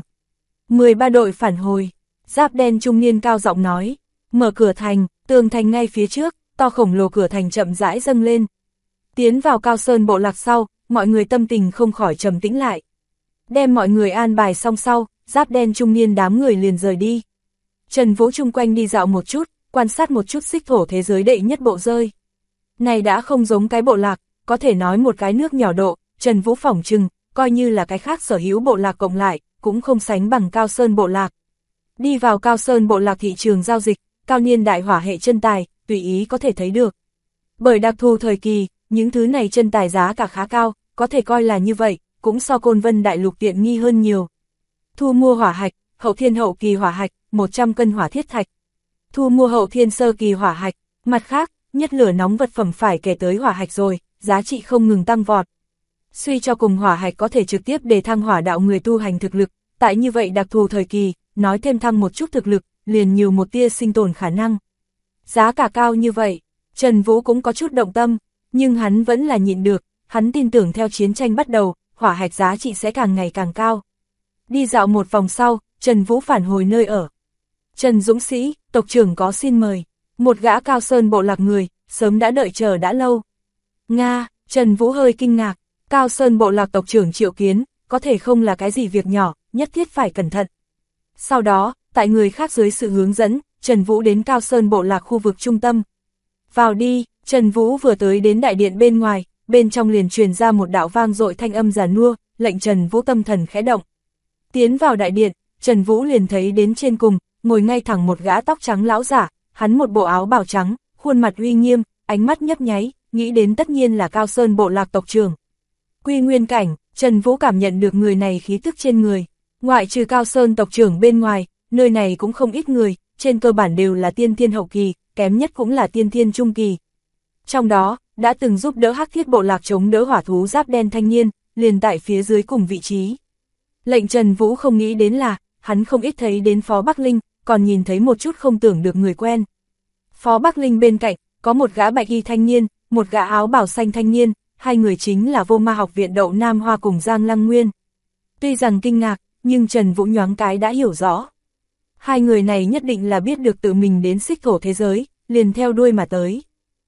[SPEAKER 1] 13 đội phản hồi, giáp đen trung niên cao giọng nói, mở cửa thành, tường thành ngay phía trước, to khổng lồ cửa thành chậm rãi dâng lên. Tiến vào Cao Sơn bộ lạc sau, mọi người tâm tình không khỏi trầm tĩnh lại. Đem mọi người an bài xong sau, giáp đen trung niên đám người liền rời đi. Trần Vũ chung quanh đi dạo một chút, quan sát một chút xích thổ thế giới đệ nhất bộ rơi. Này đã không giống cái bộ lạc, có thể nói một cái nước nhỏ độ, Trần Vũ phỏng chừng, coi như là cái khác sở hữu bộ lạc cộng lại, cũng không sánh bằng Cao Sơn bộ lạc. Đi vào Cao Sơn bộ lạc thị trường giao dịch, cao niên đại hỏa hệ chân tài, tùy ý có thể thấy được. Bởi đặc thù thời kỳ, những thứ này chân tài giá cả khá cao, có thể coi là như vậy, cũng so Côn Vân đại lục tiện nghi hơn nhiều. Thu mua hỏa hạch, hậu thiên hậu kỳ hỏa hạch, 100 cân hỏa thiết thạch. Thu mua hậu thiên sơ kỳ hỏa hạch, mặt khác, nhất lửa nóng vật phẩm phải kể tới hỏa hạch rồi, giá trị không ngừng tăng vọt. Suy cho cùng hỏa hạch có thể trực tiếp đề thăng hỏa đạo người tu hành thực lực, tại như vậy đặc thù thời kỳ, nói thêm thăng một chút thực lực, liền nhiều một tia sinh tồn khả năng. Giá cả cao như vậy, Trần Vũ cũng có chút động tâm, nhưng hắn vẫn là nhịn được, hắn tin tưởng theo chiến tranh bắt đầu, hỏa hạch giá trị sẽ càng ngày càng cao. Đi dạo một vòng sau, Trần Vũ phản hồi nơi ở. Trần Dũng Sĩ, tộc trưởng có xin mời. Một gã Cao Sơn bộ lạc người, sớm đã đợi chờ đã lâu. Nga, Trần Vũ hơi kinh ngạc, Cao Sơn bộ lạc tộc trưởng triệu kiến, có thể không là cái gì việc nhỏ, nhất thiết phải cẩn thận. Sau đó, tại người khác dưới sự hướng dẫn, Trần Vũ đến Cao Sơn bộ lạc khu vực trung tâm. Vào đi, Trần Vũ vừa tới đến đại điện bên ngoài, bên trong liền truyền ra một đạo vang dội thanh âm giàn nua, lệnh Trần Vũ tâm thần khẽ động. Tiến vào đại điện, Trần Vũ liền thấy đến trên cùng, ngồi ngay thẳng một gã tóc trắng lão giả, hắn một bộ áo bào trắng, khuôn mặt uy nghiêm, ánh mắt nhấp nháy, nghĩ đến tất nhiên là Cao Sơn bộ lạc tộc trưởng. Quy nguyên cảnh, Trần Vũ cảm nhận được người này khí tức trên người, ngoại trừ Cao Sơn tộc trưởng bên ngoài, nơi này cũng không ít người, trên cơ bản đều là tiên thiên hậu kỳ, kém nhất cũng là tiên thiên trung kỳ. Trong đó, đã từng giúp đỡ Hắc Thiết bộ lạc chống đỡ hỏa thú giáp đen thanh niên, liền tại phía dưới cùng vị trí. Lệnh Trần Vũ không nghĩ đến là, hắn không ít thấy đến Phó Bắc Linh, còn nhìn thấy một chút không tưởng được người quen. Phó Bắc Linh bên cạnh, có một gã bạch y thanh niên, một gã áo bào xanh thanh niên, hai người chính là Vô Ma học viện Đậu Nam Hoa cùng Giang Lăng Nguyên. Tuy rằng kinh ngạc, nhưng Trần Vũ nhoáng cái đã hiểu rõ. Hai người này nhất định là biết được tự mình đến xích thổ thế giới, liền theo đuôi mà tới.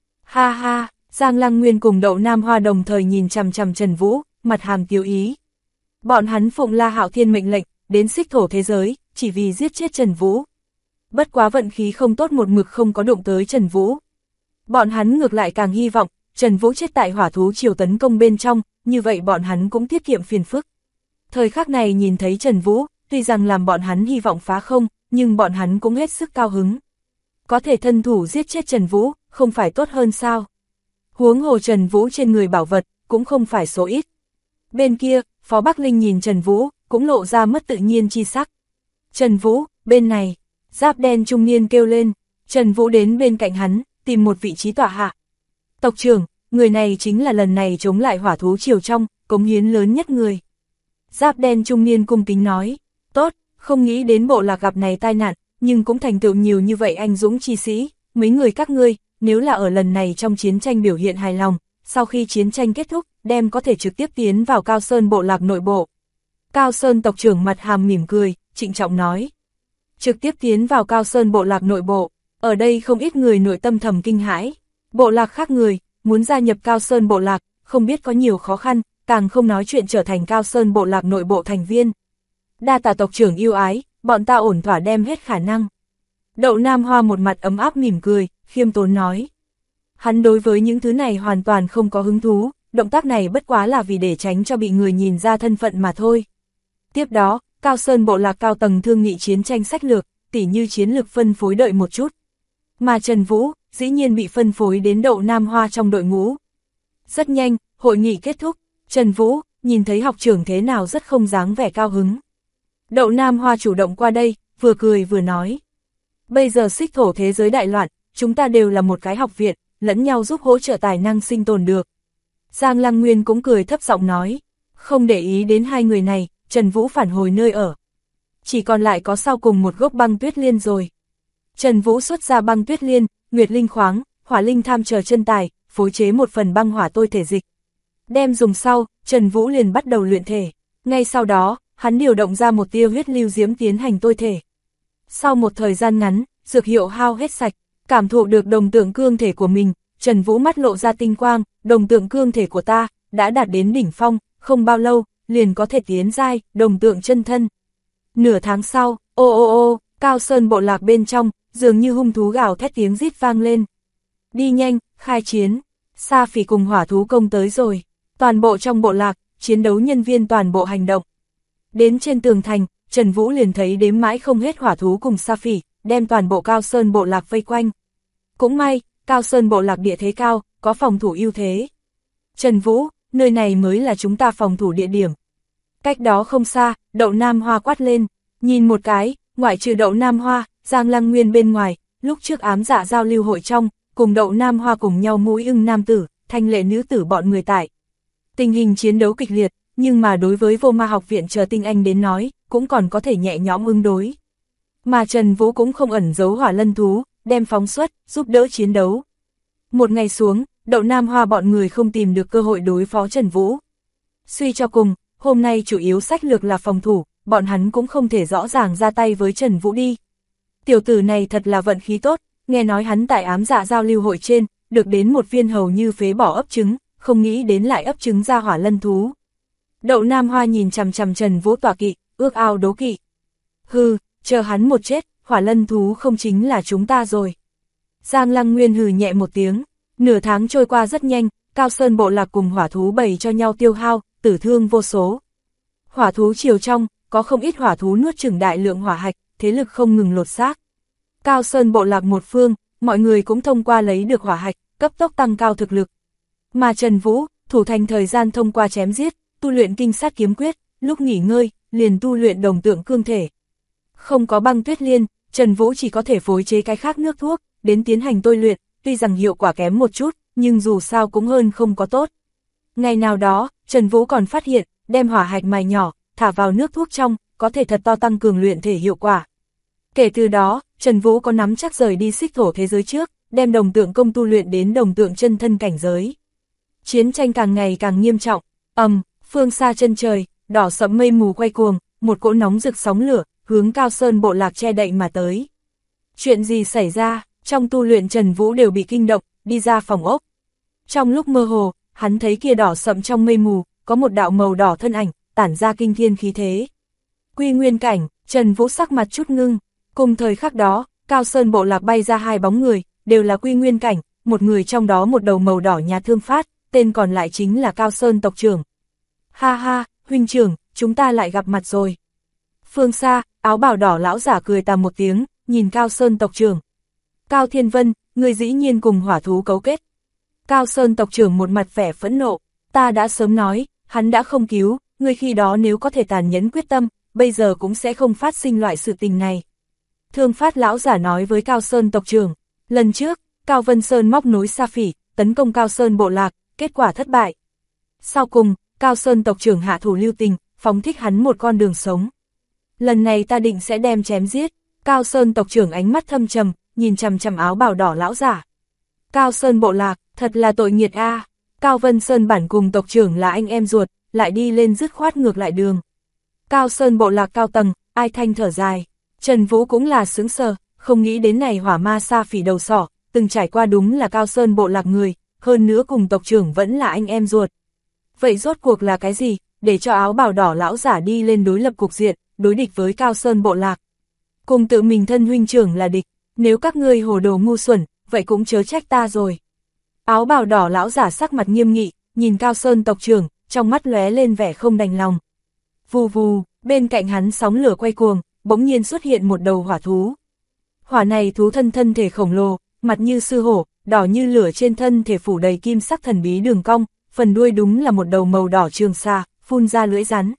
[SPEAKER 1] Ha ha, Giang Lăng Nguyên cùng Đậu Nam Hoa đồng thời nhìn chằm chằm Trần Vũ, mặt hàm tiêu ý. Bọn hắn phụng La Hạo Thiên mệnh lệnh, đến xích thổ thế giới, chỉ vì giết chết Trần Vũ. Bất quá vận khí không tốt một mực không có đụng tới Trần Vũ. Bọn hắn ngược lại càng hy vọng, Trần Vũ chết tại hỏa thú triều tấn công bên trong, như vậy bọn hắn cũng tiết kiệm phiền phức. Thời khắc này nhìn thấy Trần Vũ, tuy rằng làm bọn hắn hy vọng phá không, nhưng bọn hắn cũng hết sức cao hứng. Có thể thân thủ giết chết Trần Vũ, không phải tốt hơn sao? Huống hồ Trần Vũ trên người bảo vật, cũng không phải số ít. Bên kia, Phó Bắc Linh nhìn Trần Vũ, cũng lộ ra mất tự nhiên chi sắc. Trần Vũ, bên này, giáp đen trung niên kêu lên, Trần Vũ đến bên cạnh hắn, tìm một vị trí tọa hạ. Tộc trưởng, người này chính là lần này chống lại hỏa thú triều trong, cống hiến lớn nhất người. Giáp đen trung niên cung kính nói, tốt, không nghĩ đến bộ lạc gặp này tai nạn, nhưng cũng thành tựu nhiều như vậy anh dũng chi sĩ, mấy người các ngươi, nếu là ở lần này trong chiến tranh biểu hiện hài lòng, sau khi chiến tranh kết thúc, đem có thể trực tiếp tiến vào Cao Sơn bộ lạc nội bộ. Cao Sơn tộc trưởng mặt hàm mỉm cười, trịnh trọng nói. Trực tiếp tiến vào Cao Sơn bộ lạc nội bộ, ở đây không ít người nội tâm thầm kinh hãi. Bộ lạc khác người, muốn gia nhập Cao Sơn bộ lạc, không biết có nhiều khó khăn, càng không nói chuyện trở thành Cao Sơn bộ lạc nội bộ thành viên. Đa tạ tộc trưởng yêu ái, bọn ta ổn thỏa đem hết khả năng. Đậu Nam Hoa một mặt ấm áp mỉm cười, khiêm tốn nói. Hắn đối với những thứ này hoàn toàn không có hứng thú, động tác này bất quá là vì để tránh cho bị người nhìn ra thân phận mà thôi. Tiếp đó, Cao Sơn bộ lạc cao tầng thương nghị chiến tranh sách lược, tỉ như chiến lược phân phối đợi một chút. Mà Trần Vũ, dĩ nhiên bị phân phối đến Đậu Nam Hoa trong đội ngũ. Rất nhanh, hội nghị kết thúc, Trần Vũ, nhìn thấy học trưởng thế nào rất không dáng vẻ cao hứng. Đậu Nam Hoa chủ động qua đây, vừa cười vừa nói. Bây giờ xích thổ thế giới đại loạn, chúng ta đều là một cái học viện, lẫn nhau giúp hỗ trợ tài năng sinh tồn được. Giang Lăng Nguyên cũng cười thấp giọng nói, không để ý đến hai người này, Trần Vũ phản hồi nơi ở. Chỉ còn lại có sau cùng một gốc băng tuyết liên rồi. Trần Vũ xuất ra băng tuyết liên, nguyệt linh khoáng, hỏa linh tham chờ chân tài, phối chế một phần băng hỏa tôi thể dịch. Đem dùng sau, Trần Vũ liền bắt đầu luyện thể. Ngay sau đó, hắn điều động ra một tia huyết lưu diễm tiến hành tôi thể. Sau một thời gian ngắn, dược hiệu hao hết sạch, cảm thụ được đồng tượng cương thể của mình, Trần Vũ mắt lộ ra tinh quang, đồng tượng cương thể của ta, đã đạt đến đỉnh phong, không bao lâu, liền có thể tiến giai, đồng tượng chân thân. Nửa tháng sau, Cao Sơn bộ lạc bên trong, dường như hung thú gào thét tiếng rít vang lên. Đi nhanh, khai chiến, Sa Phỉ cùng hỏa thú công tới rồi, toàn bộ trong bộ lạc, chiến đấu nhân viên toàn bộ hành động. Đến trên tường thành, Trần Vũ liền thấy đếm mãi không hết hỏa thú cùng Sa Phỉ, đem toàn bộ Cao Sơn bộ lạc vây quanh. Cũng may, Cao Sơn bộ lạc địa thế cao, có phòng thủ ưu thế. Trần Vũ, nơi này mới là chúng ta phòng thủ địa điểm. Cách đó không xa, Đậu Nam Hoa quát lên, nhìn một cái, ngoại trừ Đậu Nam Hoa, Giang Lăng Nguyên bên ngoài, lúc trước ám dạ giao lưu hội trong, cùng Đậu Nam Hoa cùng nhau mũi ưng nam tử, thanh lệ nữ tử bọn người tại. Tình hình chiến đấu kịch liệt, nhưng mà đối với Vô Ma học viện chờ tinh anh đến nói, cũng còn có thể nhẹ nhõm ứng đối. Mà Trần Vũ cũng không ẩn giấu hỏa lân thú, đem phóng xuất, giúp đỡ chiến đấu. Một ngày xuống, Đậu Nam Hoa bọn người không tìm được cơ hội đối phó Trần Vũ. Suy cho cùng, hôm nay chủ yếu sách lược là phòng thủ, bọn hắn cũng không thể rõ ràng ra tay với Trần Vũ đi. Tiểu tử này thật là vận khí tốt, nghe nói hắn tại ám dạ giao lưu hội trên, được đến một viên hầu như phế bỏ ấp trứng, không nghĩ đến lại ấp trứng ra hỏa lân thú. Đậu Nam Hoa nhìn chằm chằm Trần Vũ tọa kỵ, ước ao đố kỵ. Hừ, chờ hắn một chết, hỏa lân thú không chính là chúng ta rồi. Giang Lăng Nguyên hừ nhẹ một tiếng, nửa tháng trôi qua rất nhanh, Cao Sơn bộ lạc cùng hỏa thú bày cho nhau tiêu hao, tử thương vô số. Hỏa thú triều trong, có không ít hỏa thú nuốt chửng đại lượng hỏa hạch, thế lực không ngừng lột xác. Cao Sơn bộ lạc một phương, mọi người cũng thông qua lấy được hỏa hạch, cấp tốc tăng cao thực lực. Mà Trần Vũ, thủ thành thời gian thông qua chém giết, tu luyện kinh sát kiếm quyết, lúc nghỉ ngơi, liền tu luyện đồng tượng cương thể. Không có băng tuyết liên, Trần Vũ chỉ có thể phối chế cái khác nước thuốc, đến tiến hành tôi luyện, tuy rằng hiệu quả kém một chút, nhưng dù sao cũng hơn không có tốt. Ngày nào đó, Trần Vũ còn phát hiện, đem hỏa hạch mài nhỏ, thả vào nước thuốc trong, có thể thật to tăng cường luyện thể hiệu quả. Kể từ đó, Trần Vũ có nắm chắc rời đi xích thổ thế giới trước, đem đồng tượng công tu luyện đến đồng tượng chân thân cảnh giới. Chiến tranh càng ngày càng nghiêm trọng, phương xa chân trời, đỏ sẫm mây mù quay cuồng, một cỗ nóng rực sóng lửa, hướng Cao Sơn bộ lạc che đậy mà tới. Chuyện gì xảy ra, trong tu luyện Trần Vũ đều bị kinh động, đi ra phòng ốc. Trong lúc mơ hồ, hắn thấy kia đỏ sẫm trong mây mù, có một đạo màu đỏ thân ảnh, tản ra kinh thiên khí thế. Quy nguyên cảnh, Trần Vũ sắc mặt chút ngưng, cùng thời khắc đó, Cao Sơn bộ lạc bay ra hai bóng người, đều là quy nguyên cảnh, một người trong đó một đầu màu đỏ nhà Thương Phát, tên còn lại chính là Cao Sơn tộc trưởng. Ha ha, huynh trưởng, chúng ta lại gặp mặt rồi. Phương xa, áo bào đỏ lão giả cười tà một tiếng, nhìn Cao Sơn tộc trưởng. Cao Thiên Vân, người dĩ nhiên cùng hỏa thú cấu kết. Cao Sơn tộc trưởng một mặt vẻ phẫn nộ, ta đã sớm nói, hắn đã không cứu, người khi đó nếu có thể tàn nhẫn quyết tâm, bây giờ cũng sẽ không phát sinh loại sự tình này. Thương Phát lão giả nói với Cao Sơn tộc trưởng, lần trước, Cao Vân Sơn móc nối Sa Phỉ, tấn công Cao Sơn bộ lạc, kết quả thất bại. Sau cùng, Cao Sơn tộc trưởng hạ thủ lưu tình, phóng thích hắn một con đường sống. Lần này ta định sẽ đem chém giết. Cao Sơn tộc trưởng ánh mắt thâm trầm, nhìn chằm chằm áo bào đỏ lão giả. Cao Sơn bộ lạc, thật là tội nghiệt a. Cao Vân Sơn bản cùng tộc trưởng là anh em ruột, lại đi lên dứt khoát ngược lại đường. Cao Sơn bộ lạc cao tầng, ai thanh thở dài. Trần Vũ cũng là sướng sờ, không nghĩ đến này hỏa ma Sa Phỉ đầu sỏ, từng trải qua đúng là Cao Sơn bộ lạc người, hơn nữa cùng tộc trưởng vẫn là anh em ruột. Vậy rốt cuộc là cái gì, để cho áo bào đỏ lão giả đi lên đối lập cục diện, đối địch với Cao Sơn bộ lạc. Cùng tự mình thân huynh trưởng là địch, nếu các ngươi hồ đồ ngu xuẩn, vậy cũng chớ trách ta rồi. Áo bào đỏ lão giả sắc mặt nghiêm nghị, nhìn Cao Sơn tộc trưởng, trong mắt lóe lên vẻ không đành lòng. Vù vù, bên cạnh hắn sóng lửa quay cuồng, bỗng nhiên xuất hiện một đầu hỏa thú. Hỏa này thú thân thể khổng lồ, mặt như sư hổ, đỏ như lửa, trên thân thể phủ đầy kim sắc thần bí đường cong, phần đuôi đúng là một đầu màu đỏ trường xà, phun ra lưỡi rắn.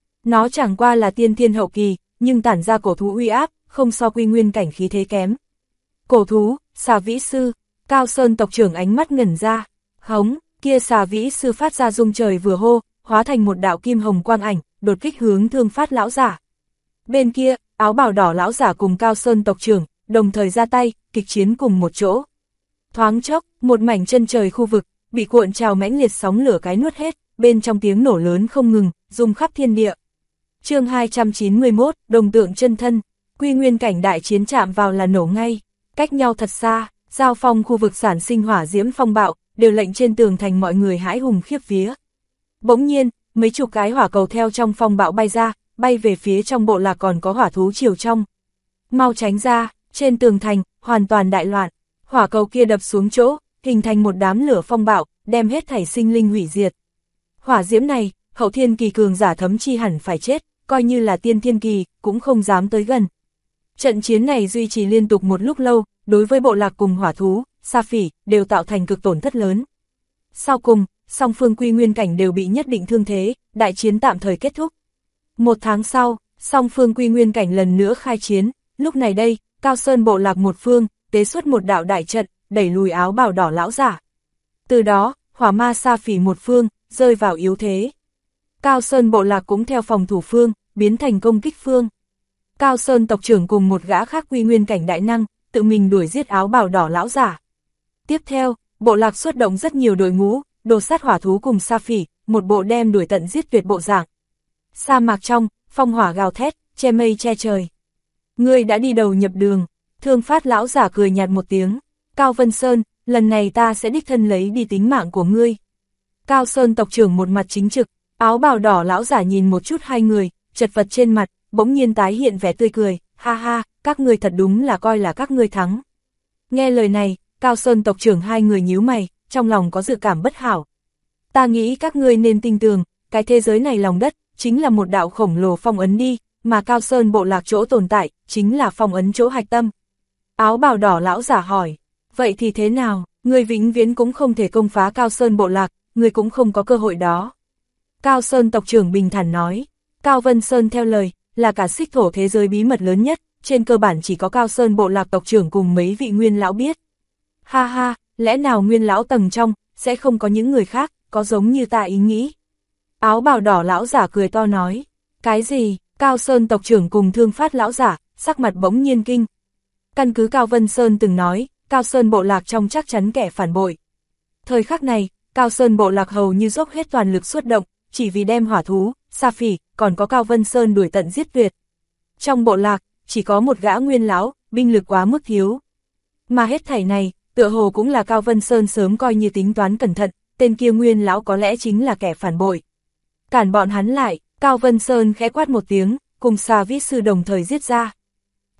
[SPEAKER 1] Nó chẳng qua là tiên thiên hậu kỳ, nhưng tản ra cổ thú uy áp, không so quy nguyên cảnh khí thế kém. Cổ thú, xà vĩ sư, Cao Sơn tộc trưởng ánh mắt ngẩn ra, hống, kia xà vĩ sư phát ra rung trời vừa hô, hóa thành một đạo kim hồng quang ảnh, đột kích hướng Thương Phát lão giả. Bên kia, áo bào đỏ lão giả cùng Cao Sơn tộc trưởng, đồng thời ra tay, kịch chiến cùng một chỗ. Thoáng chốc, một mảnh chân trời khu vực, bị cuộn trào mãnh liệt sóng lửa cái nuốt hết, bên trong tiếng nổ lớn không ngừng, rung khắp thiên địa. Chương 291, đồng tượng chân thân, quy nguyên cảnh đại chiến chạm vào là nổ ngay, cách nhau thật xa, giao phong khu vực sản sinh hỏa diễm phong bạo, đều lệnh trên tường thành mọi người hãi hùng khiếp vía. Bỗng nhiên, mấy chục cái hỏa cầu theo trong phong bạo bay ra, bay về phía trong bộ lạc còn có hỏa thú chiều trong. Mau tránh ra, trên tường thành, hoàn toàn đại loạn, hỏa cầu kia đập xuống chỗ, hình thành một đám lửa phong bạo, đem hết thảy sinh linh hủy diệt. Hỏa diễm này, hậu thiên kỳ cường giả thấm chi hẳn phải chết, coi như là tiên thiên kỳ, cũng không dám tới gần. Trận chiến này duy trì liên tục một lúc lâu, đối với bộ lạc cùng hỏa thú, Sa Phỉ, đều tạo thành cực tổn thất lớn. Sau cùng, song phương quy nguyên cảnh đều bị nhất định thương thế, đại chiến tạm thời kết thúc. Một tháng sau, song phương quy nguyên cảnh lần nữa khai chiến, lúc này đây, Cao Sơn bộ lạc một phương, tế xuất một đạo đại trận, đẩy lùi áo bào đỏ lão giả. Từ đó, hỏa ma Sa Phỉ một phương, rơi vào yếu thế. Cao Sơn bộ lạc cũng theo phòng thủ phương, biến thành công kích phương. Cao Sơn tộc trưởng cùng một gã khác quy nguyên cảnh đại năng, tự mình đuổi giết áo bào đỏ lão giả. Tiếp theo, bộ lạc xuất động rất nhiều đội ngũ, đồ sát hỏa thú cùng Sa Phỉ, một bộ đem đuổi tận giết tuyệt bộ dạng. Sa mạc trong, phong hỏa gào thét, che mây che trời. Ngươi đã đi đầu nhập đường, Thương Phát lão giả cười nhạt một tiếng. Cao Vân Sơn, lần này ta sẽ đích thân lấy đi tính mạng của ngươi. Cao Sơn tộc trưởng một mặt chính trực, áo bào đỏ lão giả nhìn một chút hai người, chật vật trên mặt, bỗng nhiên tái hiện vẻ tươi cười, ha ha, các ngươi thật đúng là coi là các ngươi thắng. Nghe lời này, Cao Sơn tộc trưởng hai người nhíu mày, trong lòng có dự cảm bất hảo. Ta nghĩ các ngươi nên tin tưởng, cái thế giới này lòng đất, chính là một đạo khổng lồ phong ấn đi, mà Cao Sơn bộ lạc chỗ tồn tại, chính là phong ấn chỗ hạch tâm. Áo bào đỏ lão giả hỏi, vậy thì thế nào, ngươi vĩnh viễn cũng không thể công phá Cao Sơn bộ lạc, ngươi cũng không có cơ hội đó. Cao Sơn tộc trưởng bình thản nói, Cao Vân Sơn theo lời, là cả xích thổ thế giới bí mật lớn nhất, trên cơ bản chỉ có Cao Sơn bộ lạc tộc trưởng cùng mấy vị nguyên lão biết. Ha ha, lẽ nào nguyên lão tầng trong, sẽ không có những người khác, có giống như ta ý nghĩ. Áo bào đỏ lão giả cười to nói, cái gì, Cao Sơn tộc trưởng cùng Thương Phát lão giả, sắc mặt bỗng nhiên kinh. Căn cứ Cao Vân Sơn từng nói, Cao Sơn bộ lạc trong chắc chắn kẻ phản bội. Thời khắc này, Cao Sơn bộ lạc hầu như dốc hết toàn lực xuất động, chỉ vì đem hỏa thú, Sa Phỉ, còn có Cao Vân Sơn đuổi tận giết tuyệt. Trong bộ lạc, chỉ có một gã nguyên lão, binh lực quá mức thiếu. Mà hết thảy này, tựa hồ cũng là Cao Vân Sơn sớm coi như tính toán cẩn thận, tên kia nguyên lão có lẽ chính là kẻ phản bội. Cản bọn hắn lại, Cao Vân Sơn khẽ quát một tiếng, cùng Sa Vĩ sư đồng thời giết ra. Trước,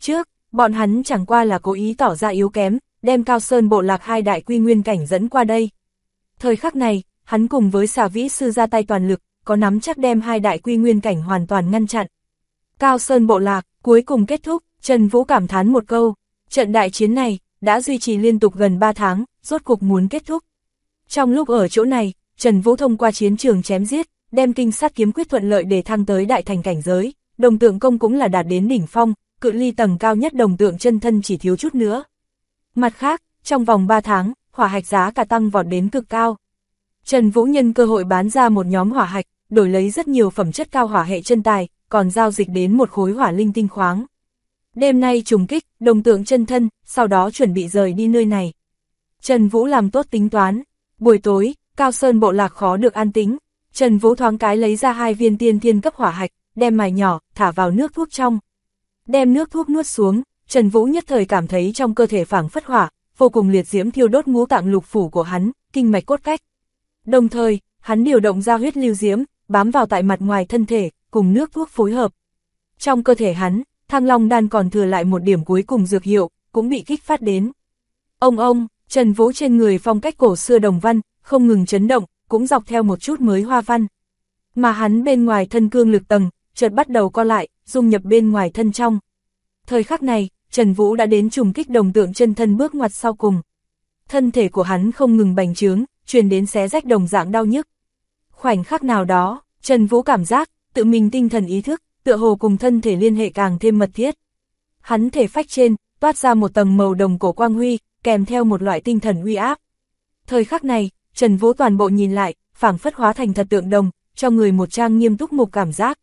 [SPEAKER 1] bọn hắn chẳng qua là cố ý tỏ ra yếu kém, đem Cao Sơn bộ lạc 2 đại quy nguyên cảnh dẫn qua đây. Thời khắc này, hắn cùng với Xà Vĩ Sư ra tay toàn lực, có nắm chắc đem 2 đại quy nguyên cảnh hoàn toàn ngăn chặn. Cao Sơn bộ lạc, cuối cùng kết thúc, Trần Vũ cảm thán một câu, trận đại chiến này, đã duy trì liên tục gần 3 tháng, rốt cục muốn kết thúc. Trong lúc ở chỗ này, Trần Vũ thông qua chiến trường chém giết, đem kinh sát kiếm quyết thuận lợi để thăng tới đại thành cảnh giới, đồng tượng công cũng là đạt đến đỉnh phong, cự ly tầng cao nhất đồng tượng chân thân chỉ thiếu chút nữa. Mặt khác, trong vòng 3 tháng, hỏa hạch giá cả tăng vọt đến cực cao. Trần Vũ nhân cơ hội bán ra một nhóm hỏa hạch, đổi lấy rất nhiều phẩm chất cao hỏa hệ chân tài, còn giao dịch đến một khối hỏa linh tinh khoáng. Đêm nay trùng kích, đồng tượng chân thân, sau đó chuẩn bị rời đi nơi này. Trần Vũ làm tốt tính toán. Buổi tối, Cao Sơn bộ lạc khó được an tĩnh. Trần Vũ thoáng cái lấy ra 2 viên tiên thiên cấp hỏa hạch, đem mài nhỏ, thả vào nước thuốc trong. Đem nước thuốc nuốt xuống, Trần Vũ nhất thời cảm thấy trong cơ thể phảng phất hỏa, vô cùng liệt diễm thiêu đốt ngũ tạng lục phủ của hắn, kinh mạch cốt cách. Đồng thời, hắn điều động ra huyết lưu diễm, bám vào tại mặt ngoài thân thể, cùng nước thuốc phối hợp. Trong cơ thể hắn, Thăng Long đan còn thừa lại một điểm cuối cùng dược hiệu, cũng bị kích phát đến. Ông, Trần Vũ trên người phong cách cổ xưa đồng văn, không ngừng chấn động, cũng dọc theo một chút mới hoa văn. Mà hắn bên ngoài thân cương lực tầng, chợt bắt đầu co lại, dung nhập bên ngoài thân trong. Thời khắc này, Trần Vũ đã đến trùng kích đồng tượng chân thân bước ngoặt sau cùng. Thân thể của hắn không ngừng bành trướng, truyền đến xé rách đồng dạng đau nhức. Khoảnh khắc nào đó, Trần Vũ cảm giác, tự mình tinh thần ý thức, tựa hồ cùng thân thể liên hệ càng thêm mật thiết. Hắn thể phách trên, toát ra một tầng màu đồng cổ quang huy, kèm theo một loại tinh thần uy áp. Thời khắc này, Trần Vũ toàn bộ nhìn lại, phảng phất hóa thành thật tượng đồng, cho người một trang nghiêm túc mục cảm giác.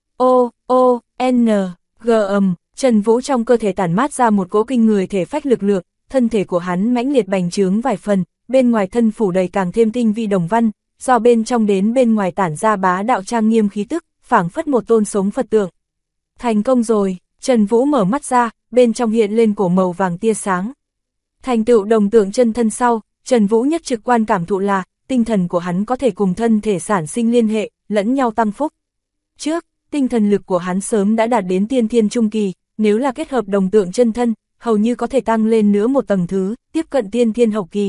[SPEAKER 1] Trần Vũ trong cơ thể tản mát ra một cỗ kinh người thể phách lực lượng, thân thể của hắn mãnh liệt bành trướng vài phần, bên ngoài thân phủ đầy càng thêm tinh vi đồng văn, do bên trong đến bên ngoài tản ra bá đạo trang nghiêm khí tức, phảng phất một tôn sống Phật tượng. Thành công rồi, Trần Vũ mở mắt ra, bên trong hiện lên cổ màu vàng tia sáng. Thành tựu đồng tượng chân thân sau, Trần Vũ nhất trực quan cảm thụ là, tinh thần của hắn có thể cùng thân thể sản sinh liên hệ, lẫn nhau tăng phúc. Trước, tinh thần lực của hắn sớm đã đạt đến tiên thiên trung kỳ, nếu là kết hợp đồng tượng chân thân, hầu như có thể tăng lên nữa một tầng thứ, tiếp cận tiên thiên hậu kỳ.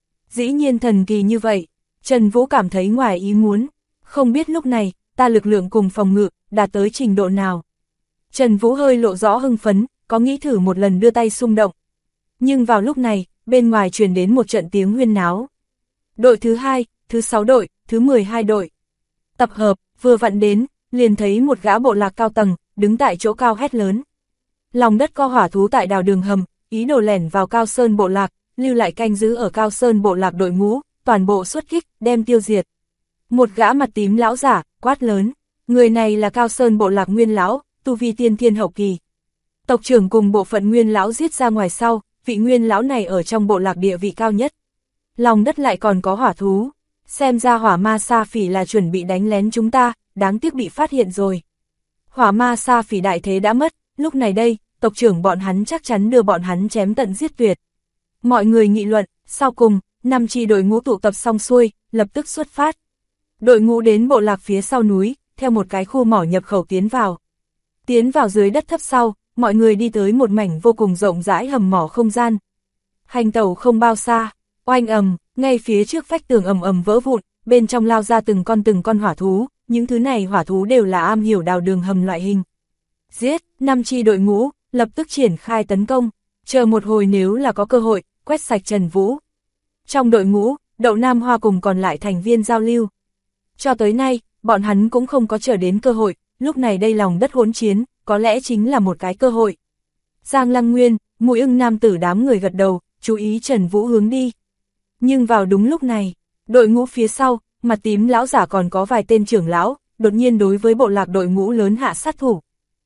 [SPEAKER 1] Dĩ nhiên thần kỳ như vậy, Trần Vũ cảm thấy ngoài ý muốn, không biết lúc này, ta lực lượng cùng phòng ngự, đạt tới trình độ nào. Trần Vũ hơi lộ rõ hưng phấn, có nghĩ thử một lần đưa tay xung động. Nhưng vào lúc này, bên ngoài truyền đến một trận tiếng huyên náo. Đội thứ 2, thứ 6 đội, thứ 12 đội. Tập hợp, vừa vặn đến, liền thấy một gã bộ lạc cao tầng, đứng tại chỗ cao hét lớn. Lòng đất co hỏa thú tại đào đường hầm, ý đồ lẻn vào Cao Sơn bộ lạc, lưu lại canh giữ ở Cao Sơn bộ lạc đội ngũ, toàn bộ xuất kích, đem tiêu diệt. Một gã mặt tím lão giả, quát lớn. Người này là Cao Sơn bộ lạc nguyên lão, tu vi tiên thiên hậu kỳ. Tộc trưởng cùng bộ phận nguyên lão giết ra ngoài sau, vị nguyên lão này ở trong bộ lạc địa vị cao nhất. Lòng đất lại còn có hỏa thú. Xem ra hỏa ma sa phỉ là chuẩn bị đánh lén chúng ta, đáng tiếc bị phát hiện rồi. Hỏa ma sa phỉ đại thế đã mất, lúc này đây, tộc trưởng bọn hắn chắc chắn đưa bọn hắn chém tận giết tuyệt. Mọi người nghị luận, sau cùng, 5 chi đội ngũ tụ tập xong xuôi, lập tức xuất phát. Đội ngũ đến bộ lạc phía sau núi, theo một cái khu mỏ nhập khẩu tiến vào. Tiến vào dưới đất thấp sau, mọi người đi tới một mảnh vô cùng rộng rãi hầm mỏ không gian. Hành tẩu không bao xa, oanh ầm, ngay phía trước vách tường ầm ầm vỡ vụn, bên trong lao ra từng con hỏa thú, những thứ này hỏa thú đều là am hiểu đào đường hầm loại hình. Giết, 5 chi đội ngũ, lập tức triển khai tấn công, chờ một hồi nếu là có cơ hội, quét sạch Trần Vũ. Trong đội ngũ, Đậu Nam Hoa cùng còn lại thành viên giao lưu. Cho tới nay, bọn hắn cũng không có chờ đến cơ hội, lúc này đây lòng đất hỗn chiến, có lẽ chính là một cái cơ hội. Giang Lăng Nguyên, Mùi Ưng nam tử đám người gật đầu, chú ý Trần Vũ hướng đi. Nhưng vào đúng lúc này, đội ngũ phía sau, mặt tím lão giả còn có vài tên trưởng lão, đột nhiên đối với bộ lạc đội ngũ lớn hạ sát thủ.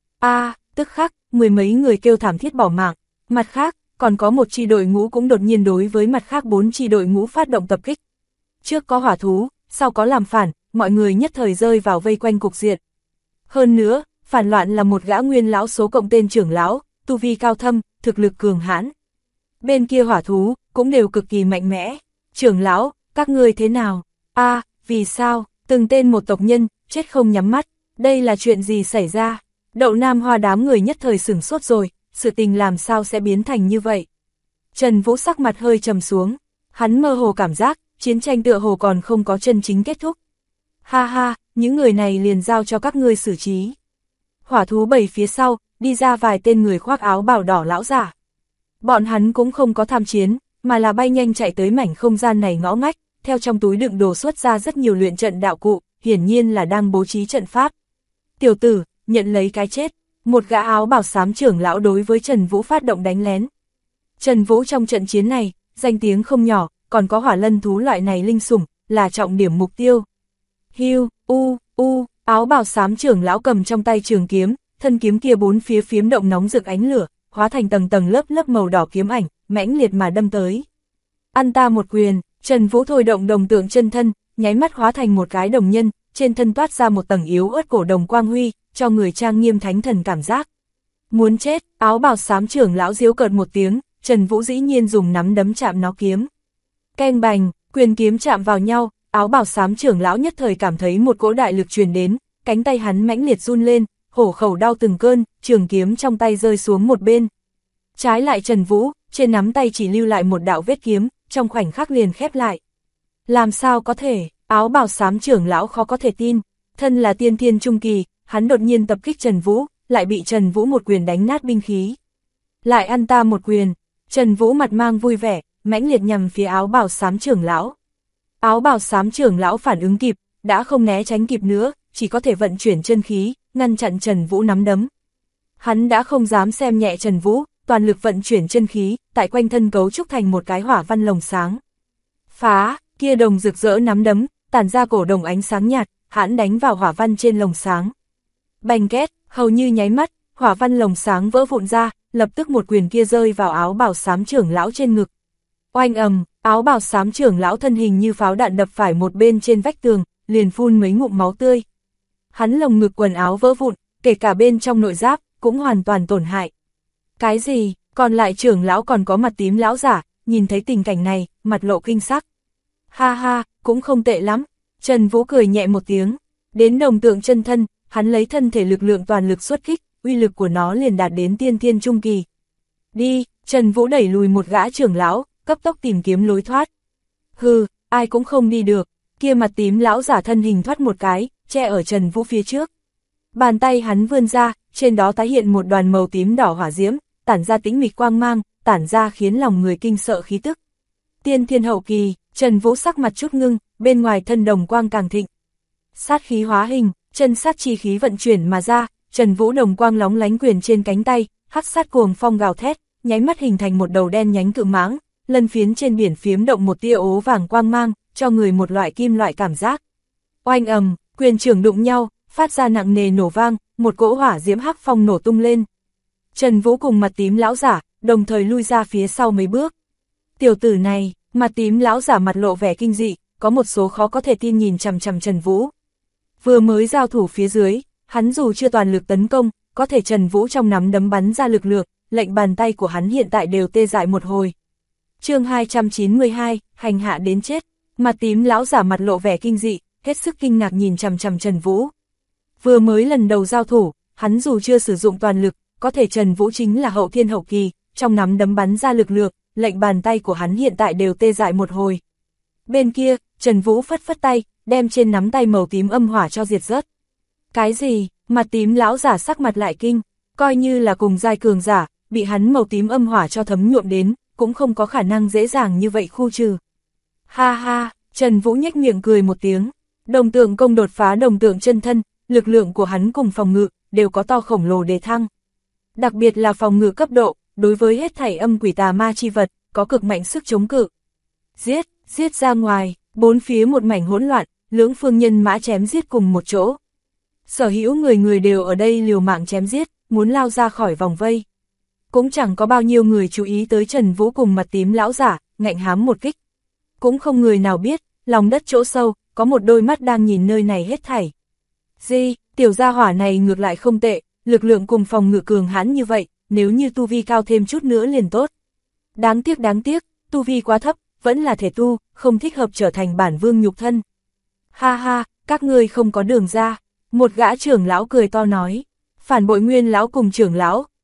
[SPEAKER 1] Tức khắc, 10 mấy người kêu thảm thiết bỏ mạng, mặt khác, còn có một chi đội ngũ cũng đột nhiên đối với mặt khác 4 chi đội ngũ phát động tập kích. Trước có hỏa thú, sau có làm phản, mọi người nhất thời rơi vào vây quanh cục diện. Hơn nữa, phản loạn là một gã nguyên lão số cộng tên trưởng lão, tu vi cao thâm, thực lực cường hãn. Bên kia hỏa thú, cũng đều cực kỳ mạnh mẽ. Trưởng lão, các ngươi thế nào? Vì sao? Từng tên một tộc nhân, chết không nhắm mắt. Đây là chuyện gì xảy ra? Đậu Nam Hoa đám người nhất thời sửng sốt rồi, sự tình làm sao sẽ biến thành như vậy. Trần Vũ sắc mặt hơi trầm xuống, hắn mơ hồ cảm giác, chiến tranh tựa hồ còn không có chân chính kết thúc. Ha ha, những người này liền giao cho các ngươi xử trí. Hỏa thú bầy phía sau, đi ra vài tên người khoác áo bào đỏ lão giả. Bọn hắn cũng không có tham chiến, mà là bay nhanh chạy tới mảnh không gian này ngõ ngách, theo trong túi đựng đồ xuất ra rất nhiều luyện trận đạo cụ, hiển nhiên là đang bố trí trận pháp. Tiểu tử, nhận lấy cái chết, một gã áo bào xám trưởng lão đối với Trần Vũ phát động đánh lén. Trần Vũ trong trận chiến này, danh tiếng không nhỏ, còn có hỏa lân thú loại này linh sủng, là trọng điểm mục tiêu. Hiu, áo bào xám trưởng lão cầm trong tay trường kiếm, thân kiếm kia bốn phía phiếm động nóng rực ánh lửa, hóa thành tầng tầng lớp lớp màu đỏ kiếm ảnh, mãnh liệt mà đâm tới. Ăn ta một quyền, Trần Vũ thôi động đồng tượng chân thân, nháy mắt hóa thành một cái đồng nhân, trên thân toát ra một tầng yếu ớt cổ đồng quang huy, cho người trang nghiêm thánh thần cảm giác. Muốn chết, áo bào xám trưởng lão giễu cợt một tiếng, Trần Vũ dĩ nhiên dùng nắm đấm chạm nó kiếm. Keng bành, quyền kiếm chạm vào nhau, áo bào xám trưởng lão nhất thời cảm thấy một cỗ đại lực truyền đến, cánh tay hắn mãnh liệt run lên, hổ khẩu đau từng cơn, trường kiếm trong tay rơi xuống một bên. Trái lại Trần Vũ, trên nắm tay chỉ lưu lại một đạo vết kiếm, trong khoảnh khắc liền khép lại. Làm sao có thể, áo bào xám trưởng lão khó có thể tin, thân là tiên thiên trung kỳ, hắn đột nhiên tập kích Trần Vũ, lại bị Trần Vũ một quyền đánh nát binh khí. Lại ăn ta một quyền, Trần Vũ mặt mang vui vẻ, mãnh liệt nhằm phía áo bào xám trưởng lão. Áo bào xám trưởng lão phản ứng kịp, đã không né tránh kịp nữa, chỉ có thể vận chuyển chân khí, ngăn chặn Trần Vũ nắm đấm. Hắn đã không dám xem nhẹ Trần Vũ, toàn lực vận chuyển chân khí, tại quanh thân cấu trúc thành một cái hỏa văn lồng sáng. Phá, kia đồng rực rỡ nắm đấm, tản ra cổ đồng ánh sáng nhạt, hãn đánh vào hỏa văn trên lồng sáng. Bành két, hầu như nháy mắt, hỏa văn lồng sáng vỡ vụn ra, lập tức một quyền kia rơi vào áo bào xám trưởng lão trên ngực. Oanh ầm, áo bào xám trưởng lão thân hình như pháo đạn đập phải một bên trên vách tường, liền phun mấy ngụm máu tươi. Hắn lồng ngực quần áo vỡ vụn, kể cả bên trong nội giáp, cũng hoàn toàn tổn hại. Cái gì, còn lại trưởng lão còn có mặt tím lão giả, nhìn thấy tình cảnh này, mặt lộ kinh sắc. Ha ha, cũng không tệ lắm, Trần Vũ cười nhẹ một tiếng, đến đồng tượng chân thân, hắn lấy thân thể lực lượng toàn lực xuất kích, uy lực của nó liền đạt đến tiên thiên trung kỳ. Đi, Trần Vũ đẩy lùi một gã trưởng lão, cấp tốc tìm kiếm lối thoát. Hừ, ai cũng không đi được, kia mặt tím lão giả thân hình thoát một cái, che ở Trần Vũ phía trước. Bàn tay hắn vươn ra, trên đó tái hiện một đoàn màu tím đỏ hỏa diễm, tản ra tĩnh mịch quang mang, tản ra khiến lòng người kinh sợ khí tức. Tiên thiên hậu kỳ, Trần Vũ sắc mặt chút ngưng, bên ngoài thân đồng quang càng thịnh. Sát khí hóa hình, chân sát chi khí vận chuyển mà ra, Trần Vũ đồng quang lóng lánh quyền trên cánh tay, hắc sát cuồng phong gào thét, nháy mắt hình thành một đầu đen nhánh cự mãng, lân phiến trên biển phiếm động một tia ố vàng quang mang, cho người một loại kim loại cảm giác. Oanh ầm, quyền trưởng đụng nhau, phát ra nặng nề nổ vang, một cỗ hỏa diễm hắc phong nổ tung lên. Trần Vũ cùng mặt tím lão giả, đồng thời lui ra phía sau mấy bước. Tiểu tử này, mặt tím lão giả mặt lộ vẻ kinh dị, có một số khó có thể tin nhìn chằm chằm Trần Vũ. Vừa mới giao thủ phía dưới, hắn dù chưa toàn lực tấn công, có thể Trần Vũ trong nắm đấm bắn ra lực lượng, lệnh bàn tay của hắn hiện tại đều tê dại một hồi. Chương 292, hành hạ đến chết. Mặt tím lão giả mặt lộ vẻ kinh dị, hết sức kinh ngạc nhìn chằm chằm Trần Vũ. Vừa mới lần đầu giao thủ, hắn dù chưa sử dụng toàn lực, có thể Trần Vũ chính là hậu thiên hậu kỳ, trong nắm đấm bắn ra lực lượng, lệnh bàn tay của hắn hiện tại đều tê dại một hồi. Bên kia, Trần Vũ phất phất tay, đem trên nắm tay màu tím âm hỏa cho diệt rớt. Cái gì? Mặt tím lão giả sắc mặt lại kinh, coi như là cùng giai cường giả, bị hắn màu tím âm hỏa cho thấm nhuộm đến, cũng không có khả năng dễ dàng như vậy khu trừ. Ha ha, Trần Vũ nhếch miệng cười một tiếng, đồng tượng công đột phá đồng tượng chân thân, lực lượng của hắn cùng phòng ngự, đều có to khổng lồ đề thăng. Đặc biệt là phòng ngự cấp độ, đối với hết thảy âm quỷ tà ma chi vật, có cực mạnh sức chống cự. Giết ra ngoài, bốn phía một mảnh hỗn loạn, lưỡng phương nhân mã chém giết cùng một chỗ. Sở hữu người đều ở đây liều mạng chém giết, muốn lao ra khỏi vòng vây. Cũng chẳng có bao nhiêu người chú ý tới Trần Vũ cùng mặt tím lão giả, ngạnh hám một kích. Cũng không người nào biết, lòng đất chỗ sâu, có một đôi mắt đang nhìn nơi này hết thảy. Tiểu gia hỏa này ngược lại không tệ, lực lượng cùng phòng ngự cường hãn như vậy, nếu như tu vi cao thêm chút nữa liền tốt. Đáng tiếc, tu vi quá thấp, vẫn là thể tu, không thích hợp trở thành bản vương nhục thân. Ha ha, các ngươi không có đường ra. Một gã trưởng lão cười to nói, phản bội nguyên lão cùng trưởng lão,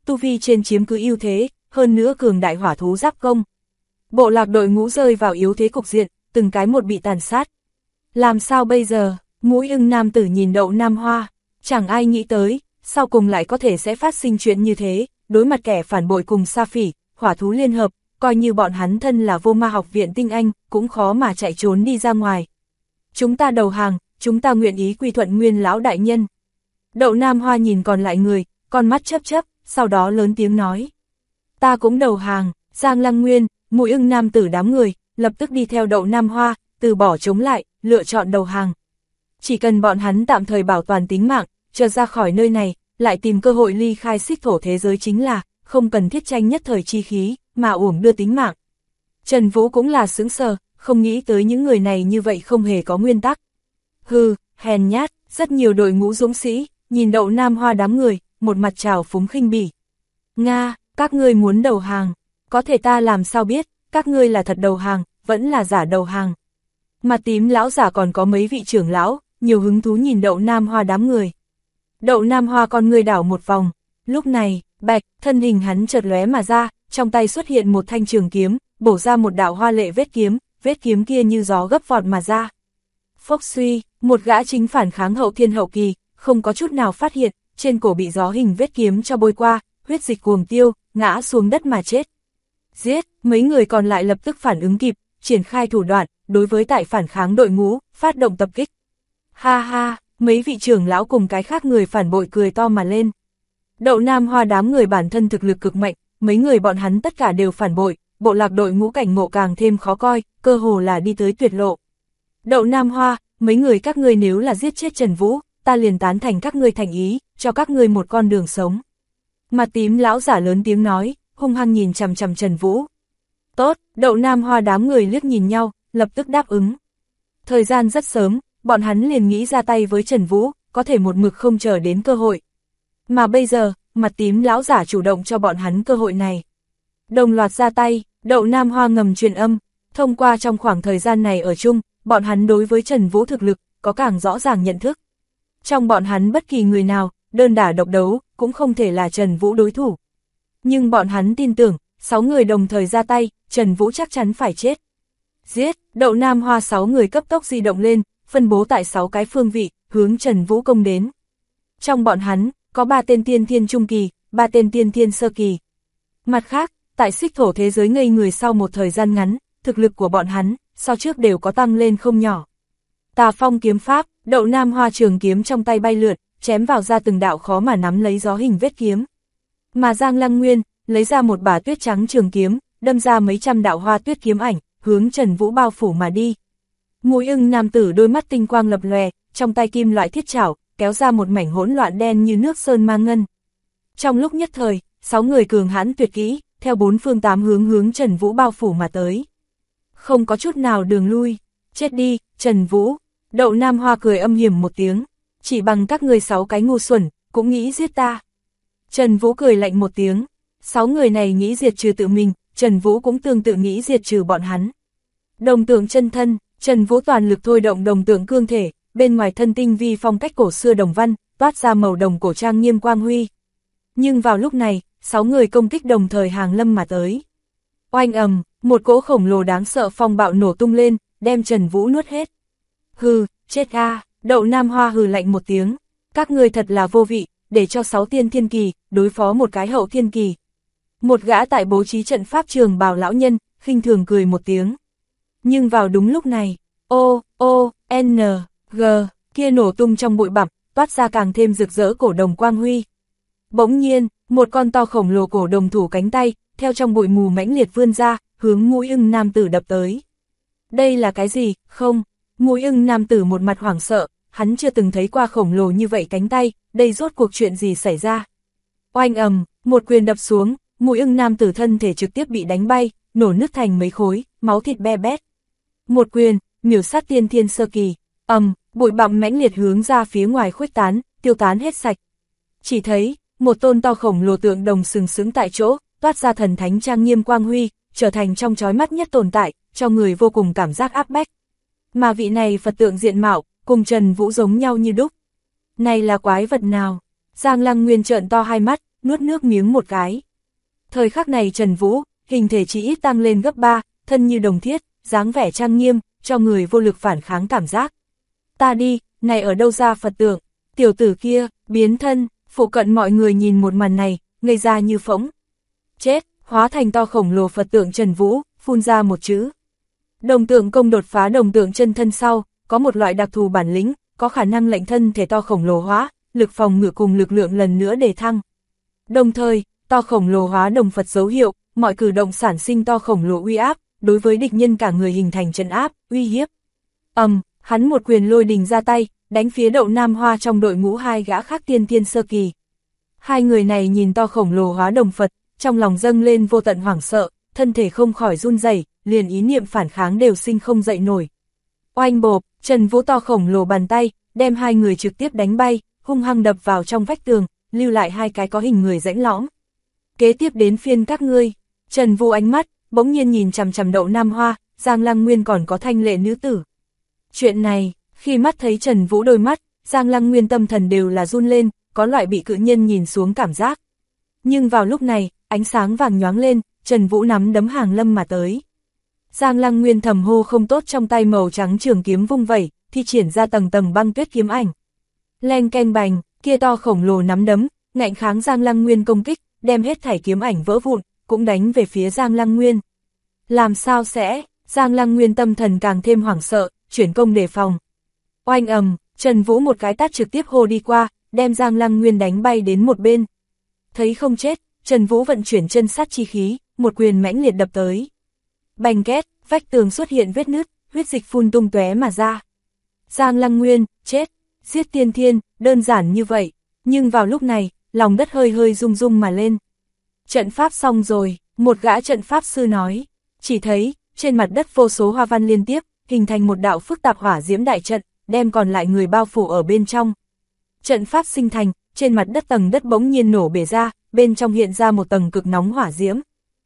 [SPEAKER 1] tu vi trên chiếm cứ ưu thế, hơn nữa cường đại hỏa thú giáp công. Bộ lạc đội ngũ rơi vào yếu thế cục diện, từng cái một bị tàn sát. Làm sao bây giờ? Mũi ưng nam tử nhìn Đậu Nam Hoa, chẳng ai nghĩ tới, sau cùng lại có thể sẽ phát sinh chuyện như thế, đối mặt kẻ phản bội cùng Sa Phỉ, hỏa thú liên hợp, coi như bọn hắn thân là Vô Ma học viện tinh anh, cũng khó mà chạy trốn đi ra ngoài. Chúng ta đầu hàng, chúng ta nguyện ý quy thuận Nguyên lão đại nhân. Đậu Nam Hoa nhìn còn lại người, con mắt chớp chớp, sau đó lớn tiếng nói. Ta cũng đầu hàng. Giang Lăng Nguyên, Mũi ưng nam tử đám người, lập tức đi theo Đậu Nam Hoa, từ bỏ chống lại, lựa chọn đầu hàng. Chỉ cần bọn hắn tạm thời bảo toàn tính mạng, chờ ra khỏi nơi này, lại tìm cơ hội ly khai xích thổ thế giới chính là, không cần thiết tranh nhất thời chi khí, mà uổng đưa tính mạng. Trần Vũ cũng là sững sờ, không nghĩ tới những người này như vậy không hề có nguyên tắc. Hừ, hèn nhát, rất nhiều đội ngũ dũng sĩ, nhìn Đậu Nam Hoa đám người, một mặt trào phúng khinh bỉ. Nga, các ngươi muốn đầu hàng, có thể ta làm sao biết, các ngươi là thật đầu hàng, vẫn là giả đầu hàng. Mặt tím lão giả còn có mấy vị trưởng lão, nhiều hứng thú nhìn Đậu Nam Hoa đám người. Đậu Nam Hoa con người đảo một vòng, lúc này, bạch, thân hình hắn chợt lóe mà ra, trong tay xuất hiện một thanh trường kiếm, bổ ra một đạo hoa lệ vết kiếm kia như gió gấp vọt mà ra. Phốc suy, một gã chính phản kháng hậu thiên hậu kỳ, không có chút nào phát hiện, trên cổ bị gió hình vết kiếm cho bôi qua, huyết dịch cuồng tiêu, ngã xuống đất mà chết. Giết, mấy người còn lại lập tức phản ứng kịp, triển khai thủ đoạn, đối với tại phản kháng đội ngũ, phát động tập kích. Ha ha, mấy vị trưởng lão cùng cái khác người phản bội cười to mà lên. Đậu Nam Hoa đám người bản thân thực lực cực mạnh, mấy người bọn hắn tất cả đều phản bội, bộ lạc đội ngũ cảnh ngộ càng thêm khó coi, cơ hồ là đi tới tuyệt lộ. Đậu Nam Hoa, mấy người các ngươi nếu là giết chết Trần Vũ, ta liền tán thành các ngươi thành ý, cho các ngươi một con đường sống. Mặt tím lão giả lớn tiếng nói, hung hăng nhìn chằm chằm Trần Vũ. Tốt, Đậu Nam Hoa đám người liếc nhìn nhau, lập tức đáp ứng. Thời gian rất sớm, bọn hắn liền nghĩ ra tay với Trần Vũ, có thể một mực không chờ đến cơ hội. Mà bây giờ, mặt tím lão giả chủ động cho bọn hắn cơ hội này. Đồng loạt ra tay, Đậu Nam Hoa ngầm truyền âm, thông qua trong khoảng thời gian này ở chung, bọn hắn đối với Trần Vũ thực lực, có càng rõ ràng nhận thức. Trong bọn hắn bất kỳ người nào, đơn đả độc đấu, cũng không thể là Trần Vũ đối thủ. Nhưng bọn hắn tin tưởng, 6 người đồng thời ra tay, Trần Vũ chắc chắn phải chết. Giết, Đậu Nam Hoa 6 người cấp tốc di động lên, phân bố tại 6 cái phương vị, hướng Trần Vũ công đến. Trong bọn hắn, có 3 tên tiên thiên trung kỳ, 3 tên tiên thiên sơ kỳ. Mặt khác, tại xích thổ thế giới ngây người sau một thời gian ngắn, thực lực của bọn hắn, sau trước đều có tăng lên không nhỏ. Tà Phong kiếm pháp, Đậu Nam Hoa trường kiếm trong tay bay lượn, chém vào ra từng đạo khó mà nắm lấy gió hình vết kiếm. Mà Giang Lăng Nguyên, lấy ra một bả tuyết trắng trường kiếm, đâm ra mấy trăm đạo hoa tuyết kiếm ảnh, hướng Trần Vũ bao phủ mà đi. Mũi ưng nam tử đôi mắt tinh quang lập lòe, trong tay kim loại thiết chảo, kéo ra một mảnh hỗn loạn đen như nước sơn mang ngân. Trong lúc nhất thời, 6 người cường hãn tuyệt kỹ, theo 4 phương 8 hướng Trần Vũ bao phủ mà tới. Không có chút nào đường lui, chết đi, Trần Vũ. Đậu Nam Hoa cười âm hiểm một tiếng, chỉ bằng các ngươi 6 cái ngu xuẩn, cũng nghĩ giết ta. Trần Vũ cười lạnh một tiếng, 6 người này nghĩ diệt trừ tự mình, Trần Vũ cũng tương tự nghĩ diệt trừ bọn hắn. Đồng tượng chân thân, Trần Vũ toàn lực thôi động đồng tượng cương thể, bên ngoài thân tinh vi phong cách cổ xưa đồng văn, toát ra màu đồng cổ trang nghiêm quang huy. Nhưng vào lúc này, 6 người công kích đồng thời hàng lâm mà tới. Oanh ầm, một cỗ khổng lồ đáng sợ phong bạo nổ tung lên, đem Trần Vũ nuốt hết. Hừ, chết a, Đậu Nam Hoa hừ lạnh một tiếng, các ngươi thật là vô vị, để cho 6 tiên thiên kỳ, đối phó một cái hậu thiên kỳ. Một gã tại bố trí trận pháp trường bào lão nhân, khinh thường cười một tiếng. Nhưng vào đúng lúc này, N, G, kia nổ tung trong bụi bặm, toát ra càng thêm rực rỡ cổ đồng quang huy. Bỗng nhiên, một con to khổng lồ cổ đồng thủ cánh tay, theo trong bụi mù mãnh liệt vươn ra, hướng mũi ưng nam tử đập tới. Đây là cái gì, không? Mũi ưng nam tử một mặt hoảng sợ, hắn chưa từng thấy qua khổng lồ như vậy cánh tay, đây rốt cuộc chuyện gì xảy ra? Oanh ầm, một quyền đập xuống, mũi ưng nam tử thân thể trực tiếp bị đánh bay, nổ nứt thành mấy khối, máu thịt be bét. Một quyền, miểu sát tiên thiên sơ kỳ, bụi bặm mãnh liệt hướng ra phía ngoài khuếch tán, tiêu tán hết sạch. Chỉ thấy, một tôn to khổng lồ tượng đồng sừng sững tại chỗ, toát ra thần thánh trang nghiêm quang huy, trở thành trong chói mắt nhất tồn tại, cho người vô cùng cảm giác áp bách. Mà vị này Phật tượng diện mạo, cùng Trần Vũ giống nhau như đúc. Này là quái vật nào? Giang Lăng Nguyên trợn to hai mắt, nuốt nước miếng một cái. Thời khắc này Trần Vũ, hình thể chỉ ít tăng lên gấp 3, thân như đồng thiết, dáng vẻ trang nghiêm, cho người vô lực phản kháng cảm giác. Ta đi, này ở đâu ra Phật tượng, tiểu tử kia, biến thân, phụ cận mọi người nhìn một màn này, ngây ra như phỗng. Chết, hóa thành to khổng lồ Phật tượng Trần Vũ, phun ra một chữ. Đồng tượng công đột phá đồng tượng chân thân sau, có một loại đặc thù bản lĩnh, có khả năng lệnh thân thể to khổng lồ hóa, lực phòng ngự cùng lực lượng lần nữa đề thăng. Đồng thời, to khổng lồ hóa đồng Phật dấu hiệu, mọi cử động sản sinh to khổng lồ uy áp, đối với địch nhân cả người hình thành trấn áp, uy hiếp. Hắn một quyền lôi đình ra tay, đánh phía Đậu Nam Hoa trong đội ngũ hai gã khác tiên thiên sơ kỳ. Hai người này nhìn to khổng lồ hóa đồng Phật, trong lòng dâng lên vô tận hoảng sợ, thân thể không khỏi run rẩy, liền ý niệm phản kháng đều sinh không dậy nổi. Oanh bộp, Trần Vũ to khổng lồ bàn tay, đem hai người trực tiếp đánh bay, hung hăng đập vào trong vách tường, lưu lại hai cái có hình người rãnh lõm. Kế tiếp đến phiên các ngươi. Trần Vũ ánh mắt, bỗng nhiên nhìn chằm chằm Đậu Nam Hoa, Giang Lăng Nguyên còn có thanh lệ nữ tử. Chuyện này, khi mắt thấy Trần Vũ đôi mắt, Giang Lăng Nguyên tâm thần đều là run lên, có loại bị cự nhân nhìn xuống cảm giác. Nhưng vào lúc này, ánh sáng vàng nhoáng lên, Trần Vũ nắm đấm hàng lâm mà tới. Giang Lăng Nguyên thầm hô không tốt, trong tay màu trắng trường kiếm vung vẩy, thi triển ra tầng tầng băng tuyết kiếm ảnh. Leng keng bành, kia to khổng lồ nắm đấm, ngạnh kháng Giang Lăng Nguyên công kích, đem hết thảy kiếm ảnh vỡ vụn, cũng đánh về phía Giang Lăng Nguyên. Làm sao sẽ, Giang Lăng Nguyên tâm thần càng thêm hoảng sợ, chuyển công đề phòng. Oanh ầm, Trần Vũ một cái tát trực tiếp hô đi qua, đem Giang Lăng Nguyên đánh bay đến một bên. Thấy không chết, Trần Vũ vận chuyển chân sát chi khí, một quyền mãnh liệt đập tới. Bành két, vách tường xuất hiện vết nứt, huyết dịch phun tung tóe mà ra. Giang Lăng Nguyên, chết, giết tiên thiên, đơn giản như vậy. Nhưng vào lúc này, lòng đất hơi hơi rung rung mà lên. Trận pháp xong rồi, một gã trận pháp sư nói. Chỉ thấy, trên mặt đất vô số hoa văn liên tiếp, hình thành một đạo phức tạp hỏa diễm đại trận, đem còn lại người bao phủ ở bên trong. Trận pháp sinh thành, trên mặt đất tầng đất bỗng nhiên nổ bể ra, bên trong hiện ra một tầng cực nóng hỏa diễm.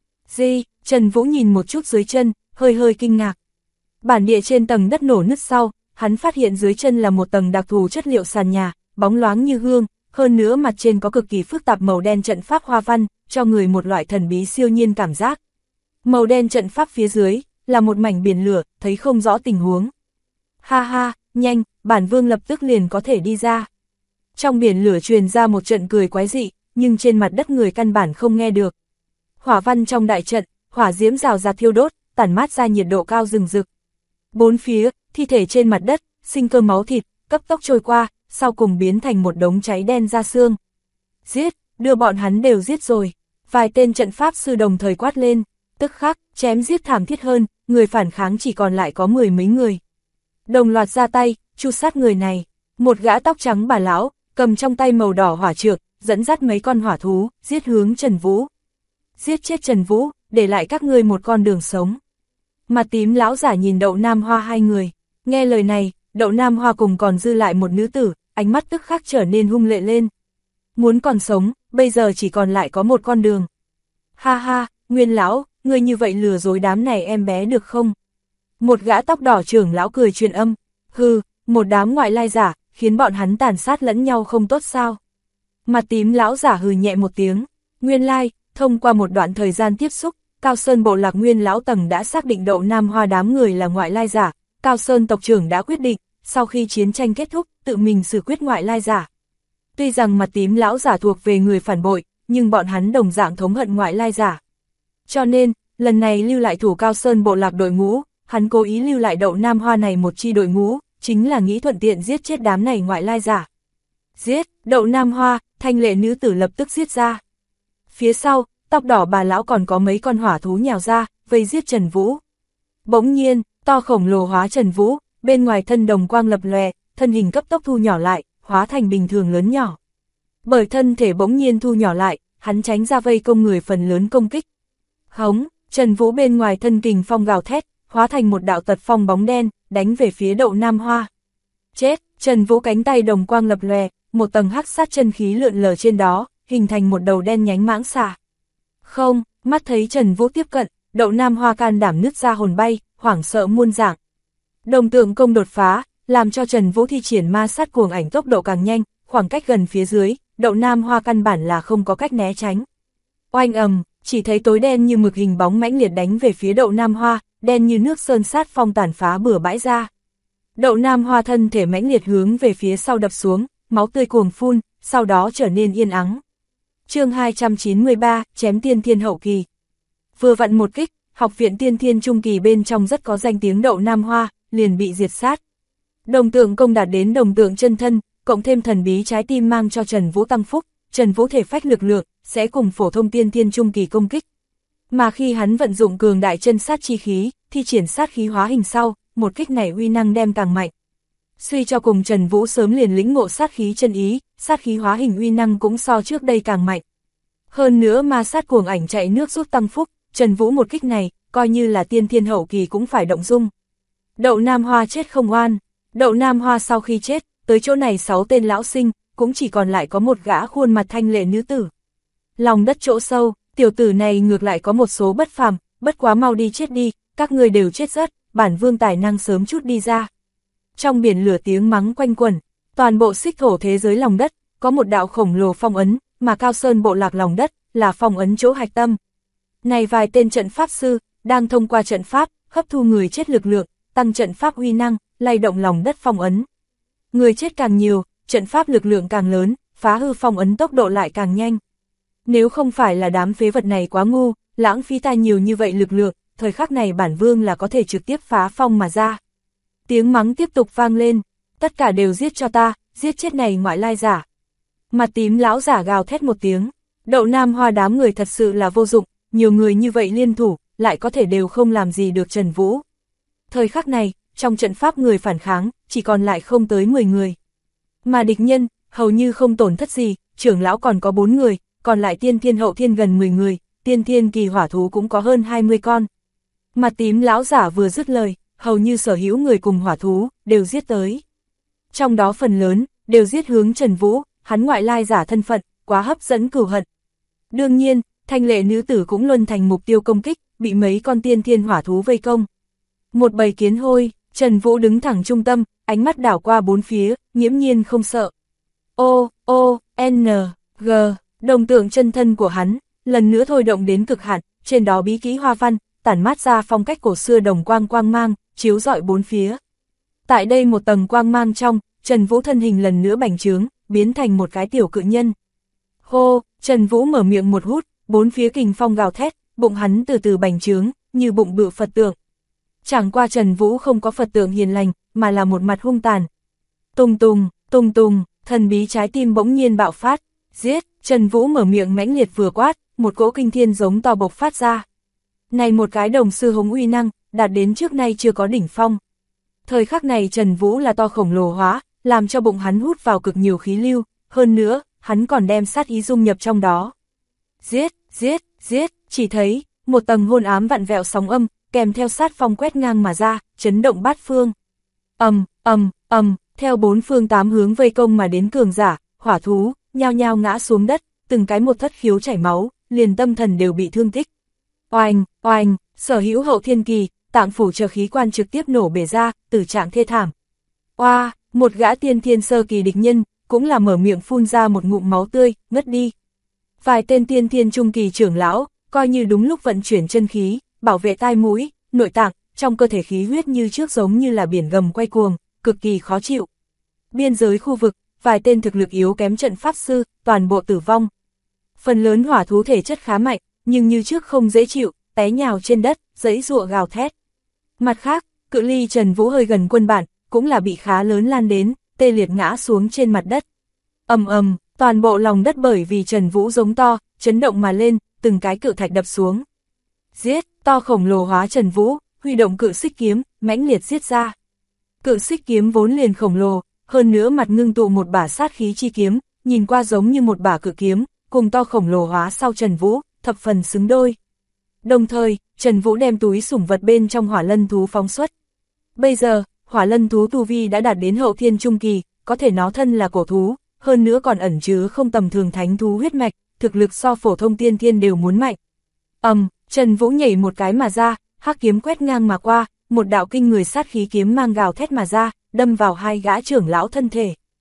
[SPEAKER 1] Trần Vũ nhìn một chút dưới chân, hơi hơi kinh ngạc. Bản địa trên tầng đất nổ nứt sau, hắn phát hiện dưới chân là một tầng đặc thù chất liệu sàn nhà, bóng loáng như gương, hơn nữa mặt trên có cực kỳ phức tạp màu đen trận pháp hoa văn, cho người một loại thần bí siêu nhiên cảm giác. Màu đen trận pháp phía dưới, là một mảnh biển lửa, thấy không rõ tình huống. Ha ha, nhanh, bản vương lập tức liền có thể đi ra. Trong biển lửa truyền ra một trận cười quái dị, nhưng trên mặt đất người căn bản không nghe được. Hỏa văn trong đại trận, hỏa diễm rào rạt thiêu đốt, tản mát ra nhiệt độ cao rừng rực. Bốn phía, thi thể trên mặt đất, sinh cơ máu thịt, cấp tốc trôi qua, sau cùng biến thành một đống cháy đen ra xương. Giết, đưa bọn hắn đều giết rồi. Vài tên trận pháp sư đồng thời quát lên, tức khắc, chém giết thảm thiết hơn, người phản kháng chỉ còn lại có 10 mấy người. Đồng loạt ra tay, tru sát người này. Một gã tóc trắng bà lão, cầm trong tay màu đỏ hỏa trược, dẫn dắt mấy con hỏa thú, giết hướng Trần Vũ. Giết chết Trần Vũ, để lại các ngươi một con đường sống. Mặt tím lão giả nhìn Đậu Nam Hoa hai người, nghe lời này, Đậu Nam Hoa cùng còn dư lại một nữ tử, ánh mắt tức khắc trở nên hung lệ lên. Muốn còn sống, bây giờ chỉ còn lại có một con đường. Ha ha, Nguyên lão, ngươi như vậy lừa dối đám này em bé được không? Một gã tóc đỏ trưởng lão cười truyền âm, hừ, một đám ngoại lai giả, khiến bọn hắn tàn sát lẫn nhau không tốt sao? Mặt tím lão giả hừ nhẹ một tiếng, nguyên lai, thông qua một đoạn thời gian tiếp xúc, Cao Sơn bộ lạc Nguyên lão tầng đã xác định Đậu Nam Hoa đám người là ngoại lai giả, Cao Sơn tộc trưởng đã quyết định, sau khi chiến tranh kết thúc, tự mình xử quyết ngoại lai giả. Tuy rằng mặt tím lão giả thuộc về người phản bội, nhưng bọn hắn đồng dạng thống hận ngoại lai giả. Cho nên, lần này lưu lại thủ Cao Sơn bộ lạc đội ngũ, hắn cố ý lưu lại Đậu Nam Hoa này một chi đội ngũ, chính là nghĩ thuận tiện giết chết đám này ngoại lai giả. Giết, Đậu Nam Hoa, thanh lệ nữ tử lập tức giết ra. Phía sau, tóc đỏ bà lão còn có mấy con hỏa thú nhào ra, vây giết Trần Vũ. Bỗng nhiên, to khổng lồ hóa Trần Vũ, bên ngoài thân đồng quang lập lòe, thân hình cấp tốc thu nhỏ lại, hóa thành bình thường lớn nhỏ. Bởi thân thể bỗng nhiên thu nhỏ lại, hắn tránh ra vây công người phần lớn công kích. Hống, Trần Vũ bên ngoài thân kình phong gào thét, hóa thành một đạo tật phong bóng đen, đánh về phía Đậu Nam Hoa. Chết, Trần Vũ cánh tay đồng quang lập lòe, một tầng hắc sát chân khí lượn lờ trên đó, hình thành một đầu đen nhánh mãng xà. Không, mắt thấy Trần Vũ tiếp cận, Đậu Nam Hoa can đảm nứt ra hồn bay, hoảng sợ muôn dạng. Đồng tượng công đột phá, làm cho Trần Vũ thi triển ma sát cuồng ảnh tốc độ càng nhanh, khoảng cách gần phía dưới, Đậu Nam Hoa căn bản là không có cách né tránh. Oanh ầm, chỉ thấy tối đen như mực hình bóng mãnh liệt đánh về phía Đậu Nam Hoa, đen như nước sơn sát phong tàn phá bừa bãi ra. Đậu Nam Hoa thân thể mãnh liệt hướng về phía sau đập xuống, máu tươi cuồng phun, sau đó trở nên yên ắng. Chương 293, chém tiên thiên hậu kỳ. Vừa vặn một kích, học viện tiên thiên trung kỳ bên trong rất có danh tiếng Đậu Nam Hoa, liền bị diệt sát. Đồng tượng công đạt đến đồng tượng chân thân, cộng thêm thần bí trái tim mang cho Trần Vũ tăng phúc, Trần Vũ thể phách lực lượng, sẽ cùng phổ thông tiên thiên trung kỳ công kích. Mà khi hắn vận dụng cường đại chân sát chi khí, thi triển sát khí hóa hình sau, một kích này uy năng đem càng mạnh. Suy cho cùng Trần Vũ sớm liền lĩnh ngộ sát khí chân ý, sát khí hóa hình uy năng cũng so trước đây càng mạnh. Hơn nữa ma sát cuồng ảnh chạy nước rút tăng phúc, Trần Vũ một kích này, coi như là tiên thiên hậu kỳ cũng phải động dung. Đậu Nam Hoa chết không oan. Đậu Nam Hoa sau khi chết, tới chỗ này 6 tên lão sinh, cũng chỉ còn lại có một gã khuôn mặt thanh lệ nữ tử. Lòng đất chỗ sâu, tiểu tử này ngược lại có một số bất phàm, bất quá mau đi chết đi, các ngươi đều chết rất, bản vương tài năng sớm chút đi ra. Trong biển lửa tiếng mắng quanh quẩn, toàn bộ xích thổ thế giới lòng đất, có một đạo khổng lồ phong ấn, mà Cao Sơn bộ lạc lòng đất, là phong ấn chỗ hạch tâm. Này vài tên trận pháp sư, đang thông qua trận pháp, hấp thu người chết lực lượng, tăng trận pháp uy năng, lay động lòng đất phong ấn. Người chết càng nhiều, trận pháp lực lượng càng lớn, phá hư phong ấn tốc độ lại càng nhanh. Nếu không phải là đám phế vật này quá ngu, lãng phí ta nhiều như vậy lực lượng, thời khắc này bản vương là có thể trực tiếp phá phong mà ra. Tiếng mắng tiếp tục vang lên, tất cả đều giết cho ta, giết chết này ngoại lai giả. Mặt tím lão giả gào thét một tiếng, Đậu Nam Hoa đám người thật sự là vô dụng, nhiều người như vậy liên thủ, lại có thể đều không làm gì được Trần Vũ. Thời khắc này, trong trận pháp người phản kháng, chỉ còn lại không tới 10 người. Mà địch nhân, hầu như không tổn thất gì, trưởng lão còn có 4 người, còn lại tiên thiên hậu thiên gần 10 người, tiên thiên kỳ hỏa thú cũng có hơn 20 con. Mặt tím lão giả vừa dứt lời, hầu như sở hữu người cùng hỏa thú, đều giết tới. Trong đó phần lớn, đều giết hướng Trần Vũ, hắn ngoại lai giả thân phận, quá hấp dẫn cửu hận. Đương nhiên, thanh lệ nữ tử cũng luôn thành mục tiêu công kích, bị mấy con tiên thiên hỏa thú vây công. Một bầy kiến hôi, Trần Vũ đứng thẳng trung tâm, ánh mắt đảo qua bốn phía, nghiễm nhiên không sợ. N, G, đồng tượng chân thân của hắn, lần nữa thôi động đến cực hạn, trên đó bí kỹ hoa văn, tản mát ra phong cách cổ xưa đồng quang mang, chiếu rọi bốn phía. Tại đây một tầng quang mang trong, Trần Vũ thân hình lần nữa bành trướng, biến thành một cái tiểu cự nhân. Hô, Trần Vũ mở miệng một hút, bốn phía kình phong gào thét, bụng hắn từ từ bành trướng, như bụng bự Phật tượng. Chẳng qua Trần Vũ không có Phật tượng hiền lành, mà là một mặt hung tàn. Tung tung, thần bí trái tim bỗng nhiên bạo phát, giết, Trần Vũ mở miệng mãnh liệt vừa quát, một cỗ kinh thiên giống to bộc phát ra. Này một cái đồng sư hống uy năng, đạt đến trước nay chưa có đỉnh phong. Thời khắc này Trần Vũ là to khổng lồ hóa, làm cho bụng hắn hút vào cực nhiều khí lưu, hơn nữa, hắn còn đem sát ý dung nhập trong đó. Giết, chỉ thấy, một tầng hôn ám vặn vẹo sóng âm, kèm theo sát phong quét ngang mà ra, chấn động bát phương. Theo bốn phương tám hướng vây công mà đến cường giả, hỏa thú, nhao nhao ngã xuống đất, từng cái một thất khiếu chảy máu, liền tâm thần đều bị thương tích. Oanh, sở hữu hậu thiên kỳ, tạng phủ chờ khí quan trực tiếp nổ bể ra, tử trạng thê thảm. Một gã tiên thiên sơ kỳ địch nhân, cũng là mở miệng phun ra một ngụm máu tươi, ngất đi. Vài tên tiên thiên trung kỳ trưởng lão, coi như đúng lúc vận chuyển chân khí, bảo vệ tai mũi, nội tạng, trong cơ thể khí huyết như trước giống như là biển gầm quay cuồng, cực kỳ khó chịu. Biên giới khu vực, vài tên thực lực yếu kém trận pháp sư, toàn bộ tử vong. Phần lớn hỏa thú thể chất khá mạnh, nhưng như trước không dễ chịu, té nhào trên đất, giãy giụa gào thét. Mặt khác, cự ly Trần Vũ hơi gần quân bản, cũng là bị khá lớn lan đến, tê liệt ngã xuống trên mặt đất. Toàn bộ lòng đất bởi vì Trần Vũ giống to, chấn động mà lên, từng cái cự thạch đập xuống. Giết, to khổng lồ hóa Trần Vũ, huy động cự xích kiếm, mãnh liệt giết ra. Cự xích kiếm vốn liền khổng lồ, hơn nữa mặt ngưng tụ một bả sát khí chi kiếm, nhìn qua giống như một bả cự kiếm, cùng to khổng lồ hóa sau Trần Vũ, thập phần xứng đôi. Đồng thời, Trần Vũ đem túi sủng vật bên trong hỏa lân thú phóng xuất. Bây giờ, hỏa lân thú tu vi đã đạt đến hậu thiên trung kỳ, có thể nó thân là cổ thú, hơn nữa còn ẩn chứa không tầm thường thánh thú huyết mạch, thực lực so phổ thông tiên thiên đều muốn mạnh. Trần Vũ nhảy một cái mà ra, hắc kiếm quét ngang mà qua, một đạo kinh người sát khí kiếm mang gào thét mà ra, đâm vào hai gã trưởng lão thân thể.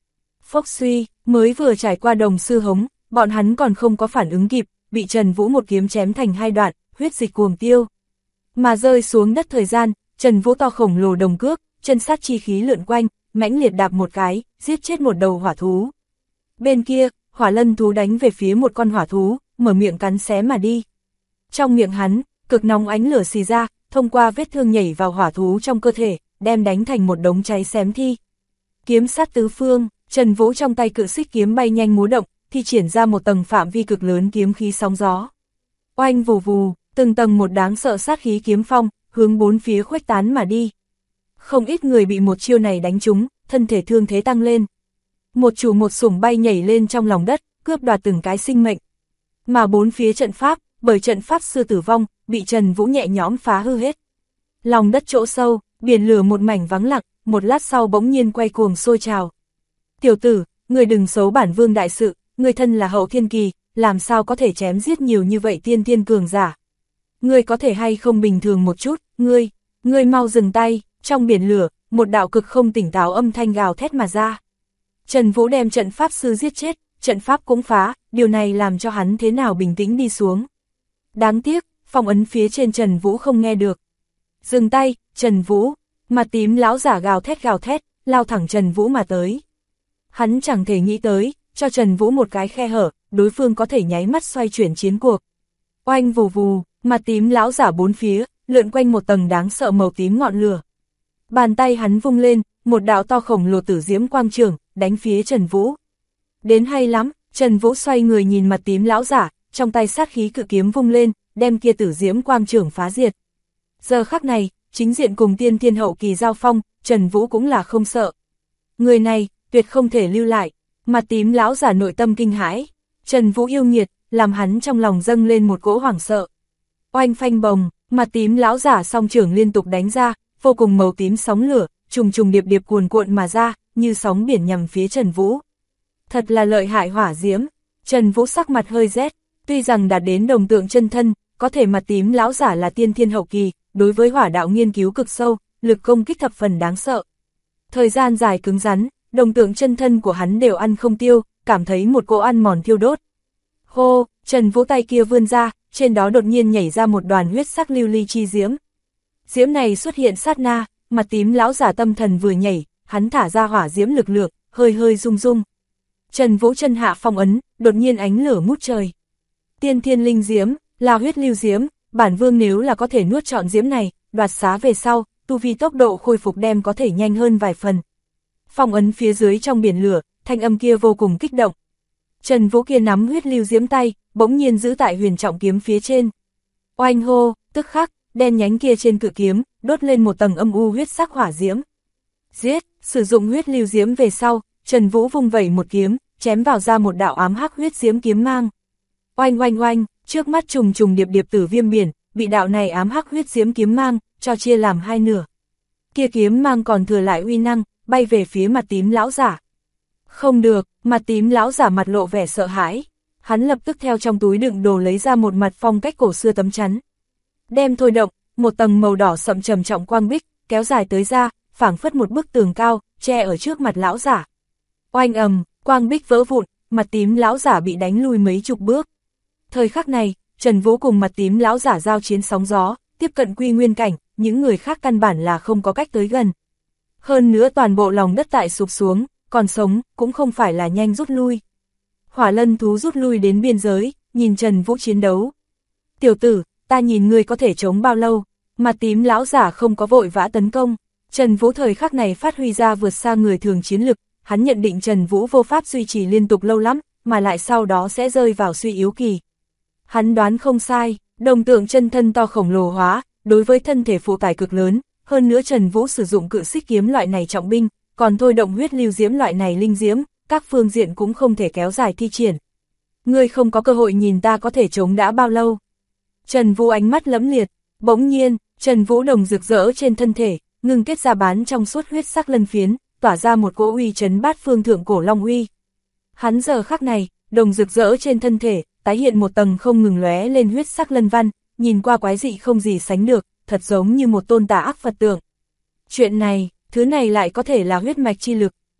[SPEAKER 1] Phốc suy, mới vừa trải qua đồng sư hống, bọn hắn còn không có phản ứng kịp, bị Trần Vũ một kiếm chém thành hai đoạn, huyết dịch cuồng tiêu. Mà rơi xuống đất thời gian, Trần Vũ to khổng lồ đồng cước, chân sát chi khí lượn quanh, mãnh liệt đạp một cái, giết chết một đầu hỏa thú. Bên kia, hỏa lân thú đánh về phía một con hỏa thú, mở miệng cắn xé mà đi. Trong miệng hắn, cực nóng ánh lửa xì ra, thông qua vết thương nhảy vào hỏa thú trong cơ thể, đem đánh thành một đống cháy xém thi. Kiếm sát tứ phương, Trần Vũ trong tay cự xích kiếm bay nhanh múa động, thi triển ra một tầng phạm vi cực lớn kiếm khí sóng gió. Oanh vù vù, từng tầng một đáng sợ sát khí kiếm phong, hướng bốn phía khuếch tán mà đi. Không ít người bị một chiêu này đánh trúng, thân thể thương thế tăng lên. Một chủ một sủng bay nhảy lên trong lòng đất, cướp đoạt từng cái sinh mệnh. Mà bốn phía trận pháp, bởi trận pháp sư tử vong, bị Trần Vũ nhẹ nhõm phá hư hết. Lòng đất chỗ sâu, biển lửa một mảnh vắng lặng, một lát sau bỗng nhiên quay cuồng sôi trào. Tiểu tử, người đừng xấu bản vương đại sự, người thân là hậu thiên kỳ, làm sao có thể chém giết nhiều như vậy tiên thiên cường giả. Ngươi có thể hay không bình thường một chút, ngươi mau dừng tay, trong biển lửa, một đạo cực không tỉnh táo âm thanh gào thét mà ra. Trần Vũ đem trận pháp sư giết chết, trận pháp cũng phá, điều này làm cho hắn thế nào bình tĩnh đi xuống. Đáng tiếc, phong ấn phía trên Trần Vũ không nghe được. Dừng tay, Trần Vũ, mặt tím lão giả gào thét, lao thẳng Trần Vũ mà tới. Hắn chẳng thể nghĩ tới, cho Trần Vũ một cái khe hở, đối phương có thể nháy mắt xoay chuyển chiến cuộc. Oanh vù vù, mặt tím lão giả bốn phía, lượn quanh một tầng đáng sợ màu tím ngọn lửa. Bàn tay hắn vung lên, một đạo to khổng lồ tử diễm quang trường, đánh phía Trần Vũ. Đến hay lắm, Trần Vũ xoay người nhìn mặt tím lão giả, trong tay sát khí cự kiếm vung lên, đem kia tử diễm quang trường phá diệt. Giờ khắc này, chính diện cùng tiên thiên hậu kỳ giao phong, Trần Vũ cũng là không sợ. Người này, tuyệt không thể lưu lại, mặt tím lão giả nội tâm kinh hãi. Trần Vũ yêu nghiệt, làm hắn trong lòng dâng lên một cỗ hoảng sợ. Oanh phanh bồng, mặt tím lão giả song trưởng liên tục đánh ra, vô cùng màu tím sóng lửa, trùng trùng điệp điệp cuồn cuộn mà ra, như sóng biển nhằm phía Trần Vũ. Thật là lợi hại hỏa diễm. Trần Vũ sắc mặt hơi rét, tuy rằng đạt đến đồng tượng chân thân, có thể mặt tím lão giả là tiên thiên hậu kỳ, đối với hỏa đạo nghiên cứu cực sâu, lực công kích thập phần đáng sợ. Thời gian dài cứng rắn, đồng tượng chân thân của hắn đều ăn không tiêu, cảm thấy một cỗ ăn mòn thiêu đốt. Hô, Trần Vũ tay kia vươn ra, trên đó đột nhiên nhảy ra một đoàn huyết sắc lưu ly chi diễm. Diễm này xuất hiện sát na, mặt tím lão giả tâm thần vừa nhảy, hắn thả ra hỏa diễm lực lượng, hơi hơi rung rung. Trần Vũ chân hạ phong ấn, đột nhiên ánh lửa ngút trời. Tiên thiên linh diễm, là huyết lưu diễm, bản vương nếu là có thể nuốt trọn diễm này, đoạt xá về sau, tu vi tốc độ khôi phục đem có thể nhanh hơn vài phần. Phong ấn phía dưới trong biển lửa, thanh âm kia vô cùng kích động. Trần Vũ kia nắm huyết lưu diễm tay, bỗng nhiên giữ tại huyền trọng kiếm phía trên. Oanh hô, tức khắc, đen nhánh kia trên cự kiếm, đốt lên một tầng âm u huyết sắc hỏa diễm. Giết, sử dụng huyết lưu diễm về sau, Trần Vũ vung vẩy một kiếm, chém vào ra một đạo ám hắc huyết diễm kiếm mang. Oanh oanh oanh, trước mắt trùng trùng điệp điệp tử viêm biển, bị đạo này ám hắc huyết diễm kiếm mang, cho chia làm hai nửa. Kia kiếm mang còn thừa lại uy năng, bay về phía mặt tím lão giả. Không được, mặt tím lão giả mặt lộ vẻ sợ hãi. Hắn lập tức theo trong túi đựng đồ lấy ra một mặt phong cách cổ xưa tấm chắn. Đem thôi động, một tầng màu đỏ sậm trầm trọng quang bích, kéo dài tới ra, phảng phất một bức tường cao, che ở trước mặt lão giả. Oanh ầm, quang bích vỡ vụn, mặt tím lão giả bị đánh lui mấy chục bước. Thời khắc này, Trần Vũ cùng mặt tím lão giả giao chiến sóng gió, tiếp cận quy nguyên cảnh, những người khác căn bản là không có cách tới gần. Hơn nữa toàn bộ lòng đất tại sụp xuống, còn sống, cũng không phải là nhanh rút lui. Hỏa lân thú rút lui đến biên giới, nhìn Trần Vũ chiến đấu. Tiểu tử, ta nhìn ngươi có thể chống bao lâu, mặt tím lão giả không có vội vã tấn công. Trần Vũ thời khắc này phát huy ra vượt xa người thường chiến lực, hắn nhận định Trần Vũ vô pháp duy trì liên tục lâu lắm, mà lại sau đó sẽ rơi vào suy yếu kỳ. Hắn đoán không sai, đồng tượng chân thân to khổng lồ hóa, đối với thân thể phụ tải cực lớn, hơn nữa Trần Vũ sử dụng cự xích kiếm loại này trọng binh, còn thôi động huyết lưu diễm loại này linh diễm, các phương diện cũng không thể kéo dài thi triển. Ngươi không có cơ hội nhìn ta có thể chống đã bao lâu. Trần Vũ ánh mắt lẫm liệt, bỗng nhiên, Trần Vũ đồng rực rỡ trên thân thể, ngưng kết ra bán trong suốt huyết sắc lân phiến, tỏa ra một cỗ uy chấn bát phương thượng cổ long uy. Hắn giờ khắc này, đồng rực rỡ trên thân thể, tái hiện một tầng không ngừng lóe lên huyết sắc lân văn, nhìn qua quái dị không gì sánh được, thật giống như một tôn tà ác Phật tượng. Chuyện này, thứ này lại có thể là huyết mạch chi lực,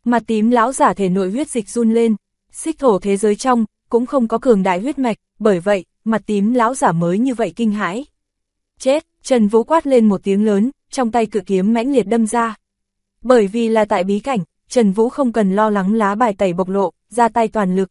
[SPEAKER 1] Mặt tím lão giả thể nội huyết dịch run lên, xích thổ thế giới trong, cũng không có cường đại huyết mạch, bởi vậy, mặt tím lão giả mới như vậy kinh hãi. Chết, Trần Vũ quát lên một tiếng lớn, trong tay cự kiếm mãnh liệt đâm ra. Bởi vì là tại bí cảnh, Trần Vũ không cần lo lắng lá bài tẩy bộc lộ, ra tay toàn lực.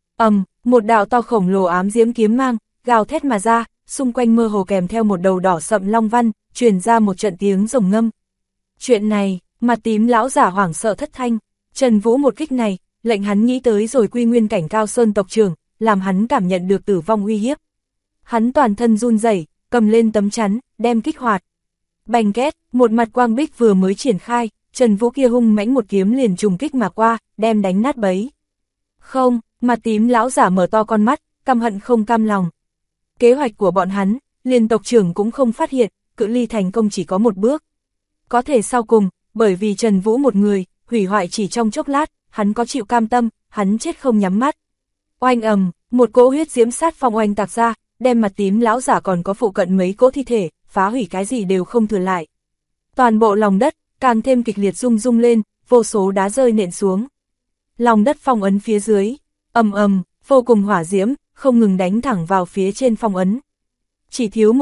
[SPEAKER 1] Một đạo to khổng lồ ám diễm kiếm mang, gào thét mà ra, xung quanh mơ hồ kèm theo một đầu đỏ sậm long văn, truyền ra một trận tiếng rồng ngâm. Chuyện này, mặt tím lão giả hoảng sợ thất thanh, Trần Vũ một kích này, lệnh hắn nghĩ tới rồi quy nguyên cảnh Cao Sơn tộc trưởng, làm hắn cảm nhận được tử vong uy hiếp. Hắn toàn thân run rẩy, cầm lên tấm chắn, đem kích hoạt. Bành két, một mặt quang bích vừa mới triển khai, Trần Vũ kia hung mãnh một kiếm liền trùng kích mà qua, đem đánh nát bấy. Không, mặt tím lão giả mở to con mắt, căm hận không cam lòng. Kế hoạch của bọn hắn, liền tộc trưởng cũng không phát hiện, cự ly thành công chỉ có một bước. Có thể sau cùng, bởi vì Trần Vũ một người, hủy hoại chỉ trong chốc lát, hắn có chịu cam tâm, hắn chết không nhắm mắt. Oanh ầm, một cỗ huyết diễm sát phong oanh tạc ra, đem mặt tím lão giả còn có phụ cận mấy cỗ thi thể, phá hủy cái gì đều không thừa lại. Toàn bộ lòng đất, càng thêm kịch liệt rung rung lên, vô số đá rơi nện xuống. Lòng đất phong ấn phía dưới, ầm, vô cùng hỏa diễm, không ngừng đánh thẳng vào phía trên phong ấn. Chỉ thiếu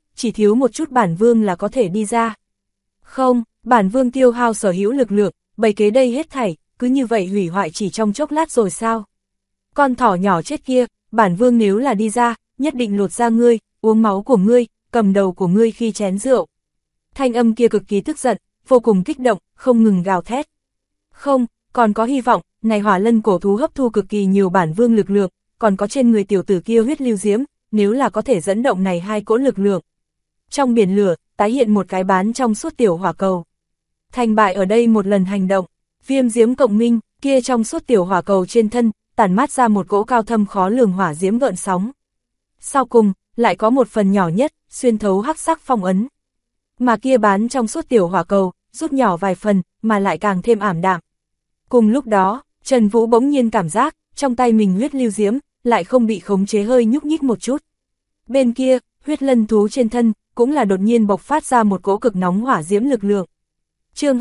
[SPEAKER 1] một chút bản vương là có thể đi ra. Không, bản vương tiêu hao sở hữu lực lượng, bày kế đây hết thảy, cứ như vậy hủy hoại chỉ trong chốc lát rồi sao? Con thỏ nhỏ chết kia, bản vương nếu là đi ra, nhất định lột da ngươi, uống máu của ngươi, cầm đầu của ngươi khi chén rượu. Thanh âm kia cực kỳ tức giận, vô cùng kích động, không ngừng gào thét. Không, còn có hy vọng, này hỏa lân cổ thú hấp thu cực kỳ nhiều bản vương lực lượng, còn có trên người tiểu tử kia huyết lưu diễm, nếu là có thể dẫn động này hai cỗ lực lượng. Trong biển lửa, tái hiện một cái bán trong suốt tiểu hỏa cầu. Thành bại ở đây một lần hành động, viêm diễm cộng minh, kia trong suốt tiểu hỏa cầu trên thân, tản mát ra một cỗ cao thâm khó lường hỏa diễm gợn sóng. Sau cùng, lại có một phần nhỏ nhất, xuyên thấu hắc sắc phong ấn. Mà kia bán trong suốt tiểu hỏa cầu, rút nhỏ vài phần, mà lại càng thêm ảm đạm. Cùng lúc đó, Trần Vũ bỗng nhiên cảm giác, trong tay mình huyết lưu diễm, lại không bị khống chế hơi nhúc nhích một chút. Bên kia, huyết lân thú trên thân, cũng là đột nhiên bộc phát ra một cỗ cực nóng hỏa diễm lực lượng. Chương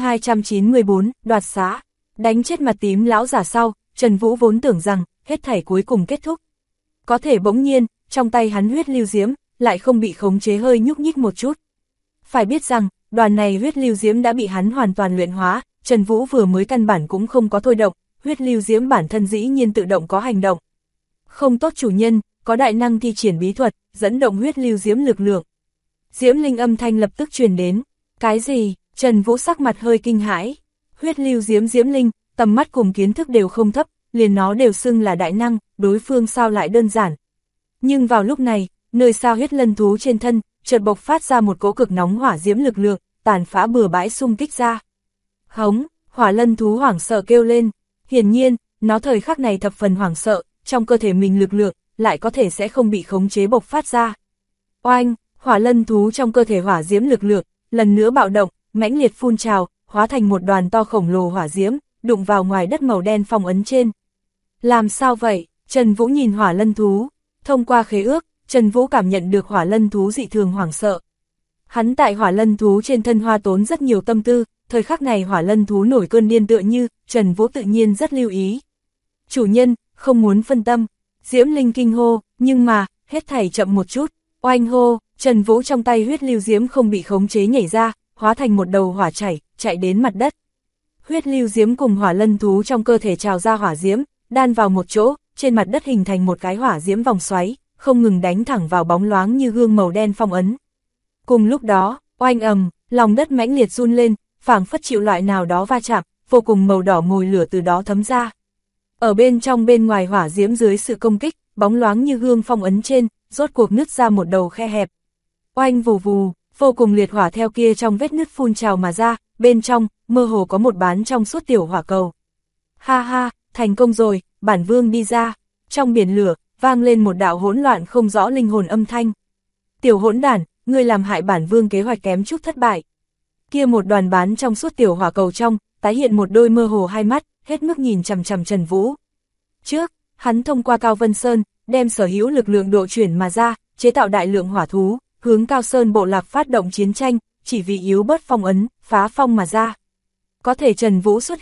[SPEAKER 1] 294, đoạt xá, đánh chết mặt tím lão giả sau, Trần Vũ vốn tưởng rằng, hết thảy cuối cùng kết thúc. Có thể bỗng nhiên, trong tay hắn huyết lưu diễm, lại không bị khống chế hơi nhúc nhích một chút. Phải biết rằng, đoàn này huyết lưu diễm đã bị hắn hoàn toàn luyện hóa, Trần Vũ vừa mới căn bản cũng không có thôi động, huyết lưu diễm bản thân dĩ nhiên tự động có hành động. Không tốt chủ nhân, có đại năng thi triển bí thuật, dẫn động huyết lưu diễm lực lượng. Diễm linh âm thanh lập tức truyền đến. Cái gì? Trần Vũ sắc mặt hơi kinh hãi. Huyết lưu diễm diễm linh, tầm mắt cùng kiến thức đều không thấp, liền nó đều xưng là đại năng, đối phương sao lại đơn giản. Nhưng vào lúc này, nơi xa huyết lân thú trên thân, chợt bộc phát ra một cỗ cực nóng hỏa diễm lực lượng, tàn phá bừa bãi xung kích ra. Hống, hỏa lân thú hoảng sợ kêu lên. Hiển nhiên, nó thời khắc này thập phần hoảng sợ, trong cơ thể mình lực lượng, lại có thể sẽ không bị khống chế bộc phát ra. Oanh, hỏa lân thú trong cơ thể hỏa diễm lực lượng, lần nữa bạo động, mãnh liệt phun trào, hóa thành một đoàn to khổng lồ hỏa diễm, đụng vào ngoài đất màu đen phong ấn trên. Làm sao vậy? Trần Vũ nhìn hỏa lân thú, thông qua khế ước, Trần Vũ cảm nhận được hỏa lân thú dị thường hoảng sợ. Hắn tại hỏa lân thú trên thân hoa tốn rất nhiều tâm tư, thời khắc này hỏa lân thú nổi cơn điên tựa như, Trần Vũ tự nhiên rất lưu ý. Chủ nhân, không muốn phân tâm, Diễm Linh kinh hô, nhưng mà, hết thảy chậm một chút, oanh hô, Trần Vũ trong tay huyết lưu diễm không bị khống chế nhảy ra, hóa thành một đầu hỏa chảy, chạy đến mặt đất. Huyết lưu diễm cùng hỏa lân thú trong cơ thể trào ra hỏa diễm, đan vào một chỗ, trên mặt đất hình thành một cái hỏa diễm vòng xoáy, không ngừng đánh thẳng vào bóng loáng như gương màu đen phong ấn. Cùng lúc đó, oanh ầm, lòng đất mãnh liệt run lên, phảng phất chịu loại nào đó va chạm, vô cùng màu đỏ mùi lửa từ đó thấm ra. Ở bên trong bên ngoài hỏa diễm dưới sự công kích, bóng loáng như gương phong ấn trên, rốt cuộc nứt ra một đầu khe hẹp. Oanh vù vù, vô cùng liệt hỏa theo kia trong vết nứt phun trào mà ra, bên trong, mơ hồ có một bán trong suốt tiểu hỏa cầu. Ha ha, thành công rồi, bản vương đi ra. Trong biển lửa, vang lên một đạo hỗn loạn không rõ linh hồn âm thanh. Tiểu hỗn đản, ngươi làm hại bản vương kế hoạch kém chút thất bại. Kia một đoàn bán trong suốt tiểu hỏa cầu trong, tái hiện một đôi mơ hồ hai mắt, hết mức nhìn chằm chằm Trần Vũ. Trước, hắn thông qua Cao Vân Sơn, đem sở hữu lực lượng độ chuyển mà ra, chế tạo đại lượng hỏa thú, hướng Cao Sơn bộ lạc phát động chiến tranh, chỉ vì yếu bớt phong ấn, phá phong mà ra. Có thể Trần Vũ xuất hiện,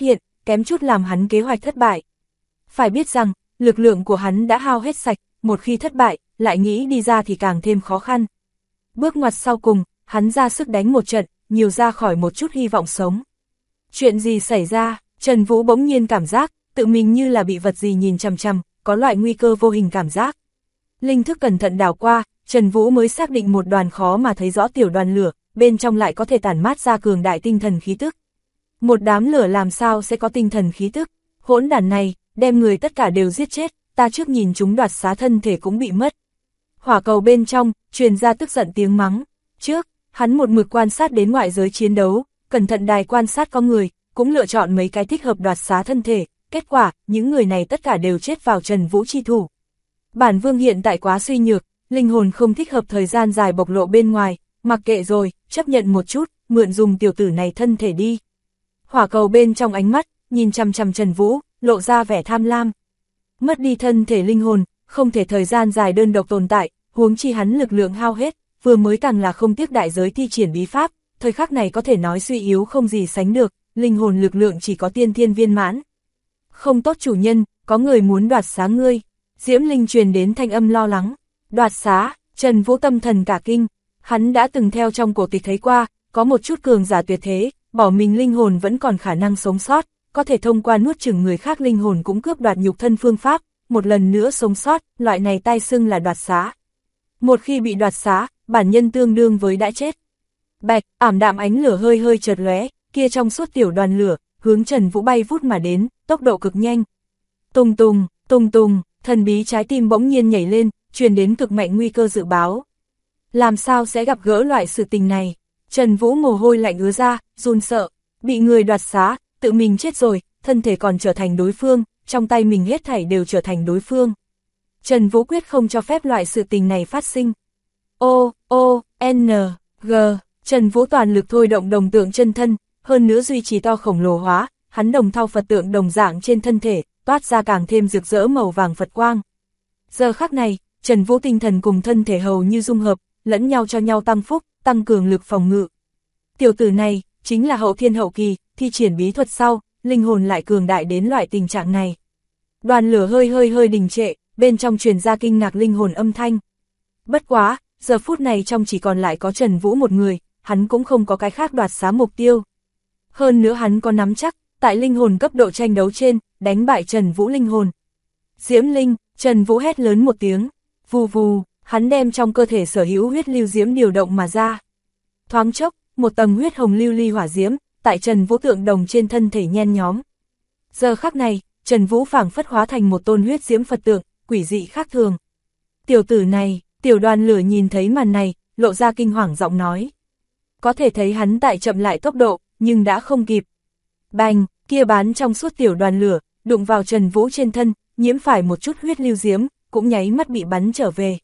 [SPEAKER 1] kém chút làm hắn kế hoạch thất bại. Phải biết rằng, lực lượng của hắn đã hao hết sạch, một khi thất bại, lại nghĩ đi ra thì càng thêm khó khăn. Bước ngoặt sau cùng, hắn ra sức đánh một trận, nhiều ra khỏi một chút hy vọng sống. Chuyện gì xảy ra? Trần Vũ bỗng nhiên cảm giác, tự mình như là bị vật gì nhìn chằm chằm, có loại nguy cơ vô hình cảm giác. Linh thức cẩn thận đảo qua, Trần Vũ mới xác định một đoàn khó mà thấy rõ tiểu đoàn lửa, bên trong lại có thể tản mát ra cường đại tinh thần khí tức. Một đám lửa làm sao sẽ có tinh thần khí tức? Hỗn đản này, đem người tất cả đều giết chết, ta trước nhìn chúng đoạt xá thân thể cũng bị mất. Hỏa cầu bên trong, truyền ra tức giận tiếng mắng. Trước, hắn một mực quan sát đến ngoại giới chiến đấu, cẩn thận đài quan sát có người, cũng lựa chọn mấy cái thích hợp đoạt xá thân thể, kết quả, những người này tất cả đều chết vào Trần Vũ chi thủ. Bản vương hiện tại quá suy nhược, linh hồn không thích hợp thời gian dài bộc lộ bên ngoài, mặc kệ rồi, chấp nhận một chút, mượn dùng tiểu tử này thân thể đi. Hỏa cầu bên trong ánh mắt, nhìn chằm chằm Trần Vũ, lộ ra vẻ tham lam. Mất đi thân thể linh hồn, không thể thời gian dài đơn độc tồn tại, huống chi hắn lực lượng hao hết, vừa mới càng là không tiếc đại giới thi triển bí pháp, thời khắc này có thể nói suy yếu không gì sánh được, linh hồn lực lượng chỉ có tiên thiên viên mãn. Không tốt chủ nhân, có người muốn đoạt xá ngươi. Diễm Linh truyền đến thanh âm lo lắng. Đoạt xá, Trần Vũ tâm thần cả kinh, hắn đã từng theo trong cổ tịch thấy qua, có một chút cường giả tuyệt thế, bỏ mình linh hồn vẫn còn khả năng sống sót, có thể thông qua nuốt chửng người khác linh hồn cũng cướp đoạt nhục thân phương pháp, một lần nữa sống sót, loại này tai xưng là đoạt xá. Một khi bị đoạt xá, bản nhân tương đương với đã chết. Bạch, ảm đạm ánh lửa hơi hơi chợt lóe, kia trong suốt tiểu đoàn lửa, hướng Trần Vũ bay vút mà đến, tốc độ cực nhanh. Tùng tùng, tùng tùng, thần bí trái tim bỗng nhiên nhảy lên, truyền đến cực mạnh nguy cơ dự báo. Làm sao sẽ gặp gỡ loại sự tình này? Trần Vũ mồ hôi lạnh ứa ra, run sợ, bị người đoạt xá, tự mình chết rồi, thân thể còn trở thành đối phương, trong tay mình hết thảy đều trở thành đối phương. Trần Vũ quyết không cho phép loại sự tình này phát sinh. N, G, Trần Vũ toàn lực thôi động đồng tượng chân thân, hơn nữa duy trì to khổng lồ hóa, hắn đồng thau Phật tượng đồng dạng trên thân thể, toát ra càng thêm rực rỡ màu vàng Phật quang. Giờ khắc này, Trần Vũ tinh thần cùng thân thể hầu như dung hợp, lẫn nhau cho nhau tăng phúc, tăng cường lực phòng ngự. Tiểu tử này, chính là hậu thiên hậu kỳ, thi triển bí thuật sau, linh hồn lại cường đại đến loại tình trạng này. Đoàn lửa hơi đình trệ, bên trong truyền ra kinh ngạc linh hồn âm thanh. Bất quá, giờ phút này trong chỉ còn lại có Trần Vũ một người, hắn cũng không có cái khác đoạt xá mục tiêu. Hơn nữa hắn có nắm chắc, tại linh hồn cấp độ tranh đấu trên, đánh bại Trần Vũ linh hồn. Diễm Linh, Trần Vũ hét lớn một tiếng, vù vù, hắn đem trong cơ thể sở hữu huyết lưu diễm điều động mà ra. Thoáng chốc, một tầng huyết hồng lưu ly hỏa diễm, tại Trần Vũ tượng đồng trên thân thể nhen nhóm. Giờ khắc này, Trần Vũ phảng phất hóa thành một tôn huyết diễm Phật tượng, quỷ dị khác thường. Tiểu tử này, tiểu đoàn lửa nhìn thấy màn này, lộ ra kinh hoàng giọng nói. Có thể thấy hắn tại chậm lại tốc độ, nhưng đã không kịp. Bành, kia bán trong suốt tiểu đoàn lửa, đụng vào Trần Vũ trên thân, nhiễm phải một chút huyết lưu diễm, cũng nháy mắt bị bắn trở về.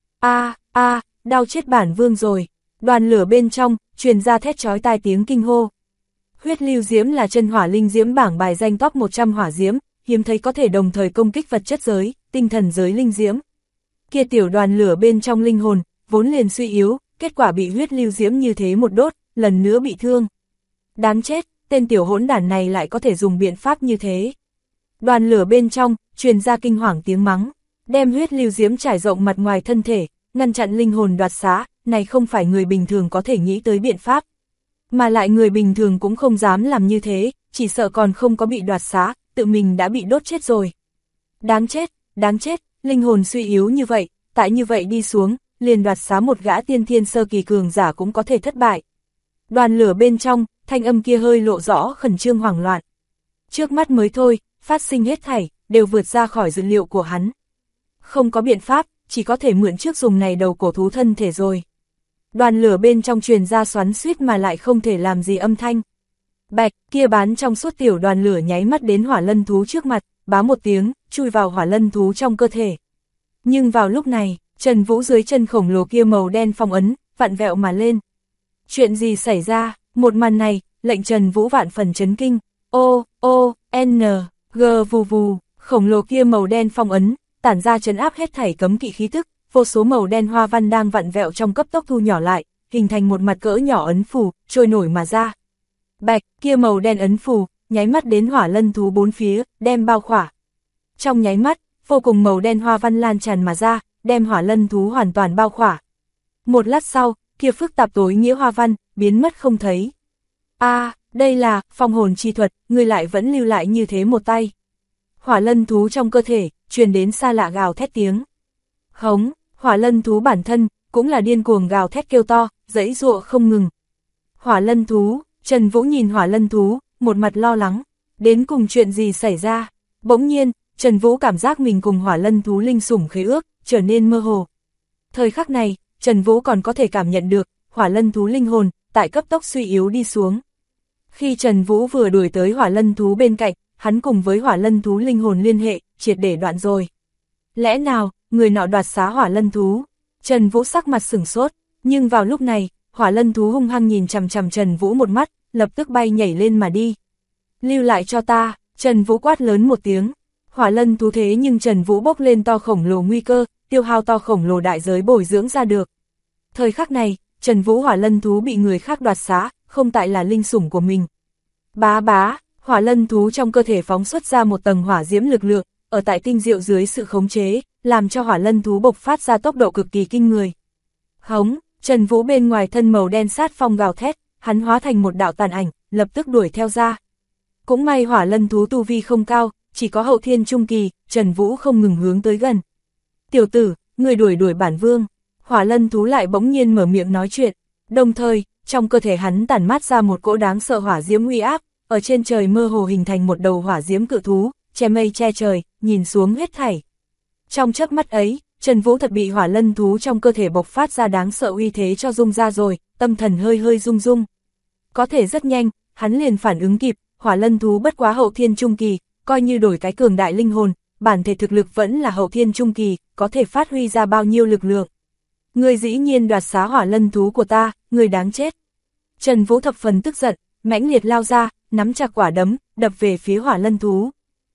[SPEAKER 1] Đau chết bản vương rồi. Đoàn lửa bên trong, truyền ra thét chói tai tiếng kinh hô. Huyết lưu diễm là chân hỏa linh diễm bảng bài danh top 100 hỏa diễm, hiếm thấy có thể đồng thời công kích vật chất giới, tinh thần giới linh diễm. Kia tiểu đoàn lửa bên trong linh hồn, vốn liền suy yếu, kết quả bị huyết lưu diễm như thế một đốt, lần nữa bị thương. Đáng chết, tên tiểu hỗn đản này lại có thể dùng biện pháp như thế. Đoàn lửa bên trong, truyền ra kinh hoàng tiếng mắng, đem huyết lưu diễm trải rộng mặt ngoài thân thể, ngăn chặn linh hồn đoạt xá, này không phải người bình thường có thể nghĩ tới biện pháp. Mà lại người bình thường cũng không dám làm như thế, chỉ sợ còn không có bị đoạt xá, tự mình đã bị đốt chết rồi. Đáng chết, linh hồn suy yếu như vậy, tại như vậy đi xuống, liền đoạt xá một gã tiên thiên sơ kỳ cường giả cũng có thể thất bại. Đoàn lửa bên trong, thanh âm kia hơi lộ rõ khẩn trương hoảng loạn. Trước mắt mới thôi, phát sinh hết thảy, đều vượt ra khỏi dự liệu của hắn. Không có biện pháp, chỉ có thể mượn trước dùng này đầu cổ thú thân thể rồi. Đoàn lửa bên trong truyền ra xoắn xuýt mà lại không thể làm gì âm thanh. Bạch, kia bán trong suốt tiểu đoàn lửa nháy mắt đến hỏa lân thú trước mặt, bá một tiếng, chui vào hỏa lân thú trong cơ thể. Nhưng vào lúc này, Trần Vũ dưới chân khổng lồ kia màu đen phong ấn, vặn vẹo mà lên. Chuyện gì xảy ra? Một màn này, lệnh Trần Vũ vạn phần chấn kinh. N, G vù vù, khổng lồ kia màu đen phong ấn, tản ra trấn áp hết thảy cấm kỵ khí tức, vô số màu đen hoa văn đang vặn vẹo trong cấp tốc thu nhỏ lại, hình thành một mặt cỡ nhỏ ấn phù, trôi nổi mà ra. Bạch, kia màu đen ấn phù, nháy mắt đến hỏa lân thú bốn phía, đem bao khỏa. Trong nháy mắt, vô cùng màu đen hoa văn lan tràn mà ra, đem hỏa lân thú hoàn toàn bao khỏa. Một lát sau, kia phức tạp tối nghĩa hoa văn, biến mất không thấy. Đây là phong hồn chi thuật, ngươi lại vẫn lưu lại như thế một tay. Hỏa lân thú trong cơ thể, truyền đến xa lạ gào thét tiếng. Hống, hỏa lân thú bản thân, cũng là điên cuồng gào thét kêu to, giãy giụa không ngừng. Hỏa lân thú, Trần Vũ nhìn hỏa lân thú, một mặt lo lắng, đến cùng chuyện gì xảy ra. Bỗng nhiên, Trần Vũ cảm giác mình cùng hỏa lân thú linh sủng khế ước, trở nên mơ hồ. Thời khắc này, Trần Vũ còn có thể cảm nhận được, hỏa lân thú linh hồn, tại cấp tốc suy yếu đi xuống. Khi Trần Vũ vừa đuổi tới hỏa lân thú bên cạnh, hắn cùng với hỏa lân thú linh hồn liên hệ, triệt để đoạn rồi. Lẽ nào, người nọ đoạt xá hỏa lân thú? Trần Vũ sắc mặt sửng sốt, nhưng vào lúc này, hỏa lân thú hung hăng nhìn chằm chằm Trần Vũ một mắt, lập tức bay nhảy lên mà đi. Lưu lại cho ta, Trần Vũ quát lớn một tiếng. Hỏa lân thú thế nhưng Trần Vũ bốc lên to khổng lồ nguy cơ, tiêu hao to khổng lồ đại giới bồi dưỡng ra được. Thời khắc này, Trần Vũ hỏa lân thú bị người khác đoạt xá, không tại là linh sủng của mình. Bá, hỏa lân thú trong cơ thể phóng xuất ra một tầng hỏa diễm lực lượng, ở tại tinh diệu dưới sự khống chế, làm cho hỏa lân thú bộc phát ra tốc độ cực kỳ kinh người. Hống, Trần Vũ bên ngoài thân màu đen sát phong gào thét, hắn hóa thành một đạo tàn ảnh, lập tức đuổi theo ra. Cũng may hỏa lân thú tu vi không cao, chỉ có hậu thiên trung kỳ, Trần Vũ không ngừng hướng tới gần. Tiểu tử, người đuổi bản vương. Hỏa lân thú lại bỗng nhiên mở miệng nói chuyện, đồng thời, trong cơ thể hắn tản mát ra một cỗ đáng sợ hỏa diễm uy áp, ở trên trời mơ hồ hình thành một đầu hỏa diễm cự thú, che mây che trời, nhìn xuống hết thảy. Trong chớp mắt ấy, Trần Vũ thật bị hỏa lân thú trong cơ thể bộc phát ra đáng sợ uy thế cho rung ra rồi, tâm thần hơi rung rung. Có thể rất nhanh, hắn liền phản ứng kịp, hỏa lân thú bất quá hậu thiên trung kỳ, coi như đổi cái cường đại linh hồn, bản thể thực lực vẫn là hậu thiên trung kỳ, có thể phát huy ra bao nhiêu lực lượng. Ngươi dĩ nhiên đoạt xá hỏa lân thú của ta, ngươi đáng chết. Trần Vũ thập phần tức giận, mãnh liệt lao ra, nắm chặt quả đấm, đập về phía hỏa lân thú.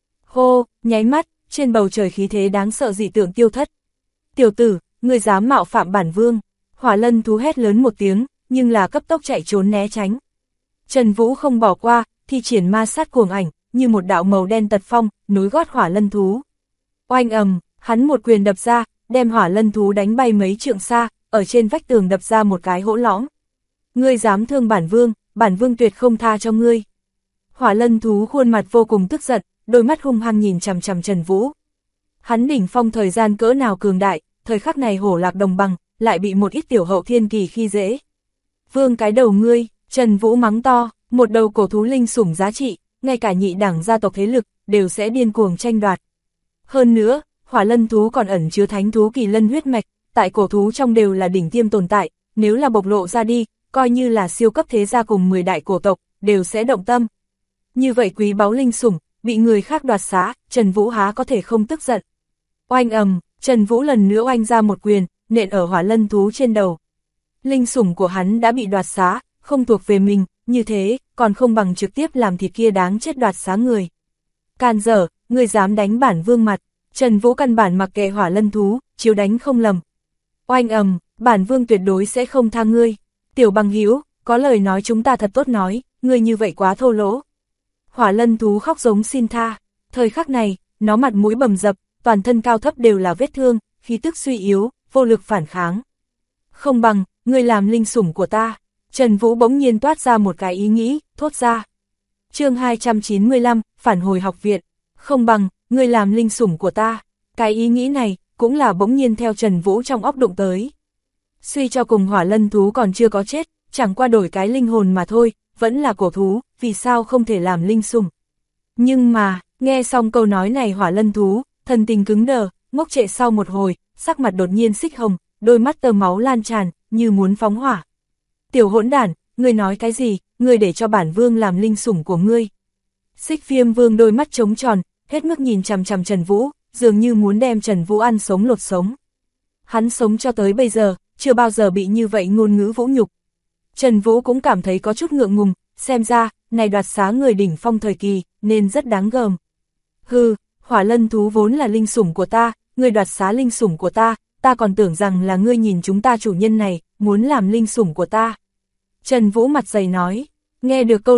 [SPEAKER 1] Hô, nháy mắt, trên bầu trời khí thế đáng sợ dị tượng tiêu thất. Tiểu tử, ngươi dám mạo phạm bản vương. Hỏa lân thú hét lớn một tiếng, nhưng là cấp tốc chạy trốn né tránh. Trần Vũ không bỏ qua, thi triển ma sát cuồng ảnh, như một đạo màu đen tật phong, nối gót hỏa lân thú. Oanh ầm, hắn một quyền đập ra, đem hỏa lân thú đánh bay mấy trượng xa, ở trên vách tường đập ra một cái hỗ lõm. Ngươi dám thương bản vương tuyệt không tha cho ngươi. Hỏa lân thú khuôn mặt vô cùng tức giận, đôi mắt hung hăng nhìn chằm chằm Trần Vũ. Hắn đỉnh phong thời gian cỡ nào cường đại, thời khắc này hổ lạc đồng bằng, lại bị một ít tiểu hậu thiên kỳ khi dễ. Vương cái đầu ngươi, Trần Vũ mắng to, một đầu cổ thú linh sủng giá trị, ngay cả nhị đẳng gia tộc thế lực, đều sẽ điên cuồng tranh đoạt. Hơn nữa, hỏa lân thú còn ẩn chứa thánh thú kỳ lân huyết mạch, tại cổ thú trong đều là đỉnh tiêm tồn tại, nếu là bộc lộ ra đi, coi như là siêu cấp thế gia cùng 10 đại cổ tộc, đều sẽ động tâm. Như vậy quý báu linh sủng, bị người khác đoạt xá, Trần Vũ há có thể không tức giận. Oanh ầm, Trần Vũ lần nữa oanh ra một quyền, nện ở hỏa lân thú trên đầu. Linh sủng của hắn đã bị đoạt xá, không thuộc về mình, như thế, còn không bằng trực tiếp làm thịt kia đáng chết đoạt xá người. Can dở, ngươi dám đánh bản vương mặt. Trần Vũ căn bản mặc kệ hỏa lân thú, chiếu đánh không lầm. Oanh ầm, bản vương tuyệt đối sẽ không tha ngươi. Tiểu bằng hữu, có lời nói chúng ta thật tốt nói, ngươi như vậy quá thô lỗ. Hỏa lân thú khóc giống xin tha. Thời khắc này, nó mặt mũi bầm dập, toàn thân cao thấp đều là vết thương, khí tức suy yếu, vô lực phản kháng. Không bằng, ngươi làm linh sủng của ta. Trần Vũ bỗng nhiên toát ra một cái ý nghĩ, thốt ra. Chương 295, phản hồi học viện. Không bằng, ngươi làm linh sủng của ta. Cái ý nghĩ này, cũng là bỗng nhiên theo Trần Vũ trong óc đụng tới. Suy cho cùng hỏa lân thú còn chưa có chết, chẳng qua đổi cái linh hồn mà thôi, vẫn là cổ thú, vì sao không thể làm linh sủng. Nhưng mà, nghe xong câu nói này hỏa lân thú, thần tình cứng đờ, ngốc trệ sau một hồi, sắc mặt đột nhiên xích hồng, đôi mắt tơ máu lan tràn, như muốn phóng hỏa. Tiểu hỗn đản, ngươi nói cái gì, ngươi để cho bản vương làm linh sủng của ngươi. Xích Viêm Vương đôi mắt trống tròn, hết mức nhìn chằm chằm Trần Vũ, dường như muốn đem Trần Vũ ăn sống lột sống. Hắn sống cho tới bây giờ, chưa bao giờ bị như vậy ngôn ngữ vũ nhục. Trần Vũ cũng cảm thấy có chút ngượng ngùng, xem ra, này đoạt xá người đỉnh phong thời kỳ, nên rất đáng gờm. Hừ, hỏa lân thú vốn là linh sủng của ta, ngươi đoạt xá linh sủng của ta còn tưởng rằng là ngươi nhìn chúng ta chủ nhân này, muốn làm linh sủng của ta. Trần Vũ mặt dày nói, nghe được câu này,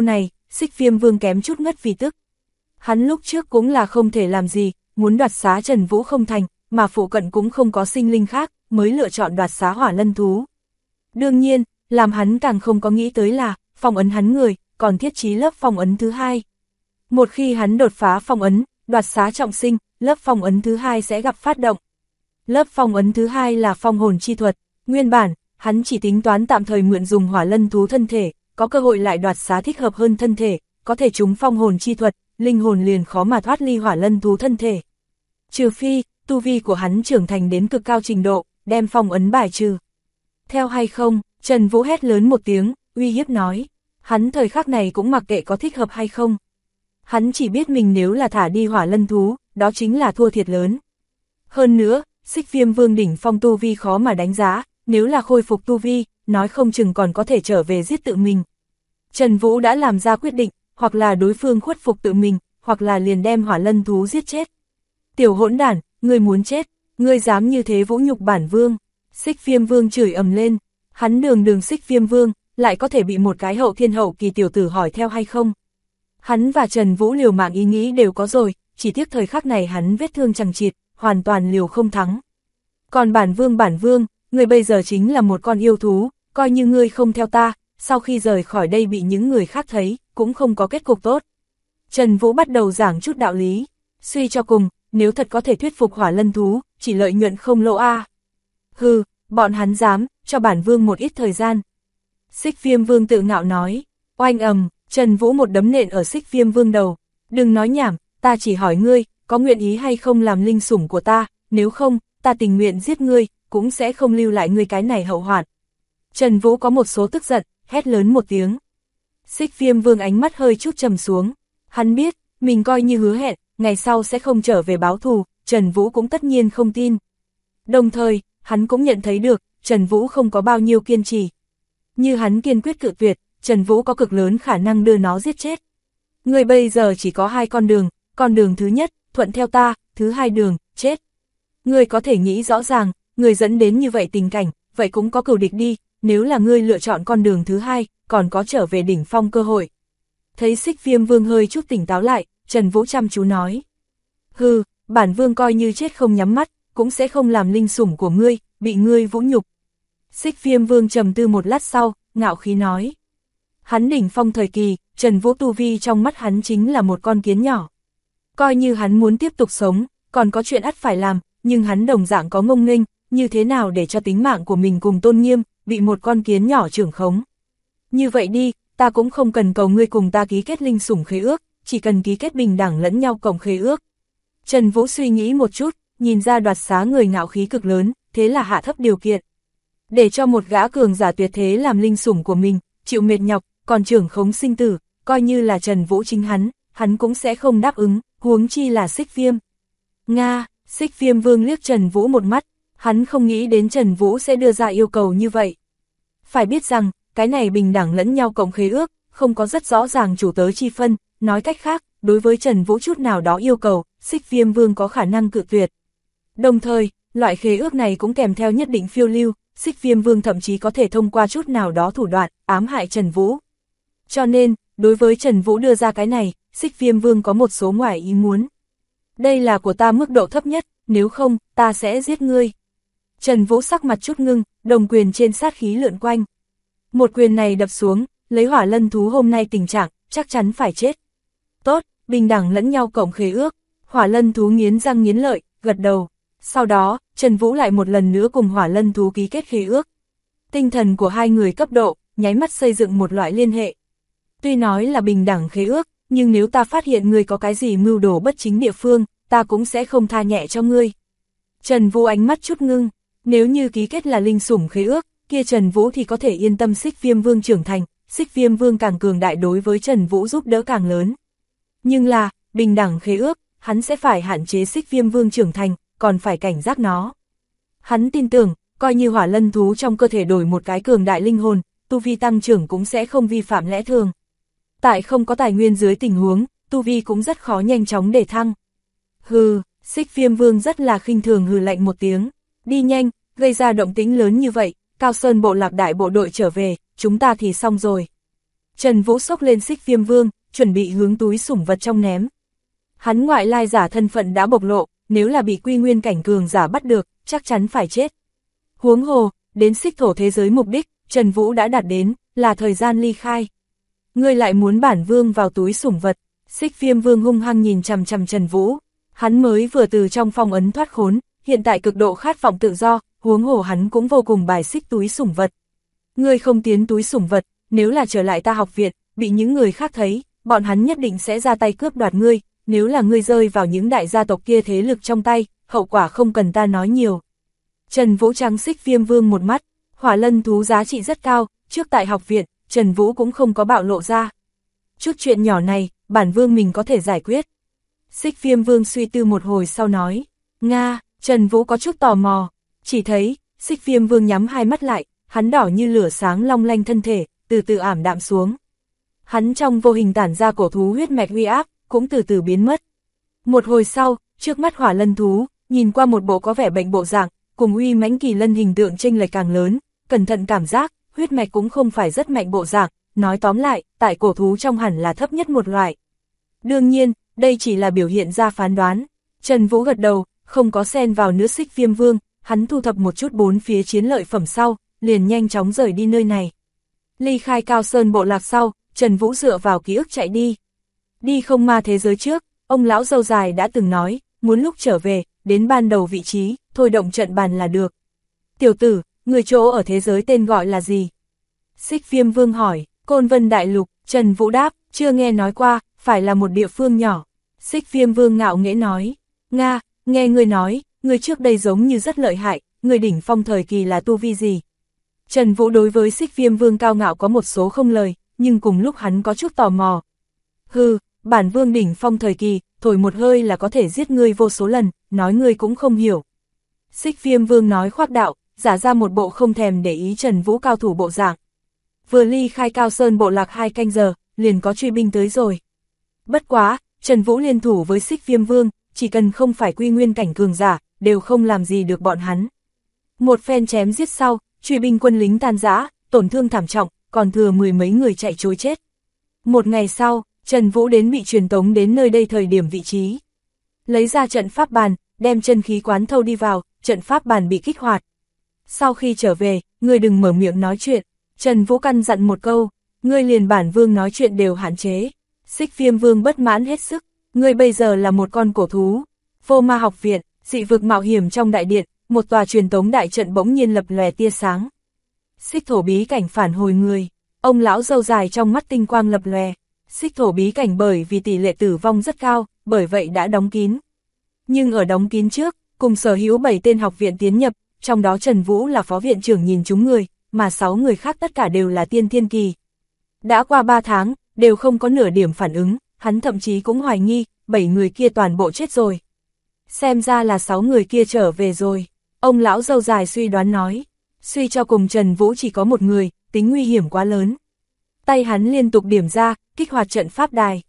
[SPEAKER 1] Xích Viêm Vương kém chút ngất vì tức. Hắn lúc trước cũng là không thể làm gì, muốn đoạt xá Trần Vũ không thành, mà phụ cận cũng không có sinh linh khác, mới lựa chọn đoạt xá hỏa lân thú. Đương nhiên, làm hắn càng không có nghĩ tới là, phong ấn hắn người, còn thiết trí lớp phong ấn thứ hai. Một khi hắn đột phá phong ấn, đoạt xá trọng sinh, lớp phong ấn thứ hai sẽ gặp phát động. Lớp phong ấn thứ hai là phong hồn chi thuật, nguyên bản, hắn chỉ tính toán tạm thời mượn dùng hỏa lân thú thân thể, có cơ hội lại đoạt xá thích hợp hơn thân thể, có thể trúng phong hồn chi thuật, linh hồn liền khó mà thoát ly hỏa lân thú thân thể. Trừ phi, tu vi của hắn trưởng thành đến cực cao trình độ, đem phong ấn bài trừ. Theo hay không, Trần Vũ hét lớn một tiếng, uy hiếp nói. Hắn thời khắc này cũng mặc kệ có thích hợp hay không. Hắn chỉ biết mình nếu là thả đi hỏa lân thú, đó chính là thua thiệt lớn. Hơn nữa, Xích Viêm Vương đỉnh phong tu vi khó mà đánh giá, nếu là khôi phục tu vi, nói không chừng còn có thể trở về giết tự mình. Trần Vũ đã làm ra quyết định, hoặc là đối phương khuất phục tự mình, hoặc là liền đem hỏa lân thú giết chết. Tiểu hỗn đản, ngươi muốn chết, ngươi dám như thế vũ nhục bản vương. Xích Viêm Vương chửi ầm lên, hắn đường Xích Viêm Vương, lại có thể bị một cái hậu thiên hậu kỳ tiểu tử hỏi theo hay không. Hắn và Trần Vũ liều mạng ý nghĩ đều có rồi, chỉ tiếc thời khắc này hắn vết thương chằng chịt, hoàn toàn liều không thắng. Còn bản vương, ngươi bây giờ chính là một con yêu thú, coi như ngươi không theo ta, sau khi rời khỏi đây bị những người khác thấy, cũng không có kết cục tốt. Trần Vũ bắt đầu giảng chút đạo lý, suy cho cùng, nếu thật có thể thuyết phục hỏa lân thú, chỉ lợi nhuận không lỗ a. Hừ, bọn hắn dám, cho bản vương một ít thời gian. Xích Viêm Vương tự ngạo nói, oanh ầm, Trần Vũ một đấm nện ở Xích Viêm Vương đầu, đừng nói nhảm, ta chỉ hỏi ngươi, có nguyện ý hay không làm linh sủng của ta, nếu không, ta tình nguyện giết ngươi, cũng sẽ không lưu lại ngươi cái này hậu hoạn. Trần Vũ có một số tức giận, hét lớn một tiếng. Xích Viêm Vương ánh mắt hơi chút trầm xuống, hắn biết, mình coi như hứa hẹn, ngày sau sẽ không trở về báo thù, Trần Vũ cũng tất nhiên không tin. Đồng thời, hắn cũng nhận thấy được, Trần Vũ không có bao nhiêu kiên trì. Như hắn kiên quyết cự tuyệt, Trần Vũ có cực lớn khả năng đưa nó giết chết. Người bây giờ chỉ có hai con đường thứ nhất, thuận theo ta, thứ hai đường, chết. Ngươi có thể nghĩ rõ ràng, người dẫn đến như vậy tình cảnh, vậy cũng có cừu địch đi, nếu là ngươi lựa chọn con đường thứ hai, còn có trở về đỉnh phong cơ hội. Thấy Xích Viêm Vương hơi chút tỉnh táo lại, Trần Vũ chăm chú nói. Hừ, bản vương coi như chết không nhắm mắt, cũng sẽ không làm linh sủng của ngươi, bị ngươi vũ nhục. Xích Viêm Vương trầm tư một lát sau, ngạo khí nói. Hắn đỉnh phong thời kỳ, Trần Vũ tu vi trong mắt hắn chính là một con kiến nhỏ. Coi như hắn muốn tiếp tục sống, còn có chuyện ắt phải làm, nhưng hắn đồng dạng có ngông nghênh, như thế nào để cho tính mạng của mình cùng tôn nghiêm, bị một con kiến nhỏ trưởng khống. Như vậy đi, ta cũng không cần cầu ngươi cùng ta ký kết linh sủng khế ước, chỉ cần ký kết bình đẳng lẫn nhau cộng khế ước. Trần Vũ suy nghĩ một chút, nhìn ra đoạt xá người ngạo khí cực lớn, thế là hạ thấp điều kiện. Để cho một gã cường giả tuyệt thế làm linh sủng của mình, chịu mệt nhọc, còn trưởng khống sinh tử, coi như là Trần Vũ chính hắn cũng sẽ không đáp ứng, huống chi là Xích Viêm. Nga, Xích Viêm Vương liếc Trần Vũ một mắt, hắn không nghĩ đến Trần Vũ sẽ đưa ra yêu cầu như vậy. Phải biết rằng, cái này bình đẳng lẫn nhau cộng khế ước, không có rất rõ ràng chủ tớ chi phân, nói cách khác, đối với Trần Vũ chút nào đó yêu cầu, Xích Viêm Vương có khả năng cự tuyệt. Đồng thời, loại khế ước này cũng kèm theo nhất định phiêu lưu, Xích Viêm Vương thậm chí có thể thông qua chút nào đó thủ đoạn, ám hại Trần Vũ. Cho nên, đối với Trần Vũ đưa ra cái này, Xích Viêm Vương có một số ngoài ý muốn. Đây là của ta mức độ thấp nhất, nếu không, ta sẽ giết ngươi. Trần Vũ sắc mặt chút ngưng, đồng quyền trên sát khí lượn quanh. Một quyền này đập xuống, lấy hỏa lân thú hôm nay tình trạng, chắc chắn phải chết. Tốt, bình đẳng lẫn nhau cộng khế ước, hỏa lân thú nghiến răng nghiến lợi, gật đầu. Sau đó, Trần Vũ lại một lần nữa cùng hỏa lân thú ký kết khế ước. Tinh thần của hai người cấp độ, nháy mắt xây dựng một loại liên hệ. Tuy nói là bình đẳng khế ước, nhưng nếu ta phát hiện ngươi có cái gì mưu đồ bất chính địa phương, ta cũng sẽ không tha nhẹ cho ngươi. Trần Vũ ánh mắt chút ngưng, nếu như ký kết là linh sủng khế ước, kia Trần Vũ thì có thể yên tâm Xích Viêm Vương trưởng thành, Xích Viêm Vương càng cường đại đối với Trần Vũ giúp đỡ càng lớn. Nhưng là, bình đẳng khế ước, hắn sẽ phải hạn chế Xích Viêm Vương trưởng thành, còn phải cảnh giác nó. Hắn tin tưởng, coi như hỏa lân thú trong cơ thể đổi một cái cường đại linh hồn, tu vi tăng trưởng cũng sẽ không vi phạm lẽ thường. Tại không có tài nguyên dưới tình huống, tu vi cũng rất khó nhanh chóng để thăng. Hừ, Xích Viêm Vương rất là khinh thường hừ lạnh một tiếng, đi nhanh, gây ra động tĩnh lớn như vậy, Cao Sơn bộ lạc đại bộ đội trở về, chúng ta thì xong rồi. Trần Vũ xốc lên Xích Viêm Vương, chuẩn bị hướng túi sủng vật trong ném. Hắn ngoại lai giả thân phận đã bộc lộ, nếu là bị quy nguyên cảnh cường giả bắt được, chắc chắn phải chết. Huống hồ, đến xích thổ thế giới mục đích, Trần Vũ đã đạt đến, là thời gian ly khai. Ngươi lại muốn bản vương vào túi sủng vật, Xích Viêm Vương hung hăng nhìn chằm chằm Trần Vũ. Hắn mới vừa từ trong phong ấn thoát khốn, hiện tại cực độ khát vọng tự do, huống hồ hắn cũng vô cùng bài xích túi sủng vật. Ngươi không tiến túi sủng vật, nếu là trở lại ta học viện, bị những người khác thấy, bọn hắn nhất định sẽ ra tay cướp đoạt ngươi, nếu là ngươi rơi vào những đại gia tộc kia thế lực trong tay, hậu quả không cần ta nói nhiều. Trần Vũ trắng Xích Viêm Vương một mắt, hỏa lân thú giá trị rất cao, trước tại học viện, Trần Vũ cũng không có bạo lộ ra. Chút chuyện nhỏ này, bản vương mình có thể giải quyết. Xích Viêm Vương suy tư một hồi sau nói, Nga, Trần Vũ có chút tò mò, chỉ thấy, Xích Viêm Vương nhắm hai mắt lại, hắn đỏ như lửa sáng long lanh thân thể, từ từ ảm đạm xuống. Hắn trong vô hình tản ra cổ thú huyết mạch uy áp, cũng từ từ biến mất. Một hồi sau, trước mắt hỏa lân thú, nhìn qua một bộ có vẻ bệnh bộ dạng, cùng uy mãnh kỳ lân hình tượng chênh lệch càng lớn, cẩn thận cảm giác, huyết mạch cũng không phải rất mạnh bộ dạng, nói tóm lại, tại cổ thú trong hẳn là thấp nhất một loại. Đương nhiên, đây chỉ là biểu hiện ra phán đoán. Trần Vũ gật đầu, không có xen vào nữa Xích Viêm Vương, hắn thu thập một chút bốn phía chiến lợi phẩm sau, liền nhanh chóng rời đi nơi này. Ly khai Cao Sơn bộ lạc sau, Trần Vũ dựa vào ký ức chạy đi. Đi không ma thế giới trước, ông lão râu dài đã từng nói, muốn lúc trở về, đến ban đầu vị trí, thôi động trận bàn là được. Tiểu tử, người chỗ ở thế giới tên gọi là gì? Xích Viêm Vương hỏi. Côn Vân Đại Lục. Trần Vũ đáp, chưa nghe nói qua, phải là một địa phương nhỏ. Xích Viêm Vương ngạo nghễ nói, Nga, nghe ngươi nói, ngươi trước đây giống như rất lợi hại, ngươi đỉnh phong thời kỳ là tu vi gì? Trần Vũ đối với Xích Viêm Vương cao ngạo có một số không lời, nhưng cùng lúc hắn có chút tò mò. Hừ, bản vương đỉnh phong thời kỳ, thổi một hơi là có thể giết ngươi vô số lần, nói ngươi cũng không hiểu. Xích Viêm Vương nói khoác đạo, giả ra một bộ không thèm để ý Trần Vũ cao thủ bộ dạng. Vừa ly khai Cao Sơn bộ lạc 2 canh giờ, liền có truy binh tới rồi. Bất quá, Trần Vũ liên thủ với Xích Viêm Vương, chỉ cần không phải quy nguyên cảnh cường giả, đều không làm gì được bọn hắn. Một phen chém giết sau, truy binh quân lính tan rã, tổn thương thảm trọng, còn thừa mười mấy người chạy trối chết. Một ngày sau, Trần Vũ đến bị truyền tống đến nơi đây thời điểm vị trí. Lấy ra trận pháp bàn, đem chân khí quán thâu đi vào, trận pháp bàn bị kích hoạt. Sau khi trở về, ngươi đừng mở miệng nói chuyện. Trần Vũ căn dặn một câu, ngươi liền bản vương nói chuyện đều hạn chế. Xích Viêm Vương bất mãn hết sức, ngươi bây giờ là một con cổ thú. Vô Ma học viện, dị vực mạo hiểm trong đại điện, một tòa truyền tống đại trận bỗng nhiên lập lòe tia sáng. Xích thổ bí cảnh phản hồi người, ông lão râu dài trong mắt tinh quang lập lòe. Xích thổ bí cảnh bởi vì tỷ lệ tử vong rất cao, bởi vậy đã đóng kín. Nhưng ở đóng kín trước, cùng sở hữu 7 tên học viện tiến nhập, trong đó Trần Vũ là phó viện trưởng nhìn chúng người, mà 6 người khác tất cả đều là tiên thiên kỳ. Đã qua 3 tháng, đều không có nửa điểm phản ứng, hắn thậm chí cũng hoài nghi, 7 người kia toàn bộ chết rồi. Xem ra là 6 người kia trở về rồi, ông lão râu dài suy đoán nói. Suy cho cùng Trần Vũ chỉ có một người, tính nguy hiểm quá lớn. Tay hắn liên tục điểm ra, kích hoạt trận pháp đài.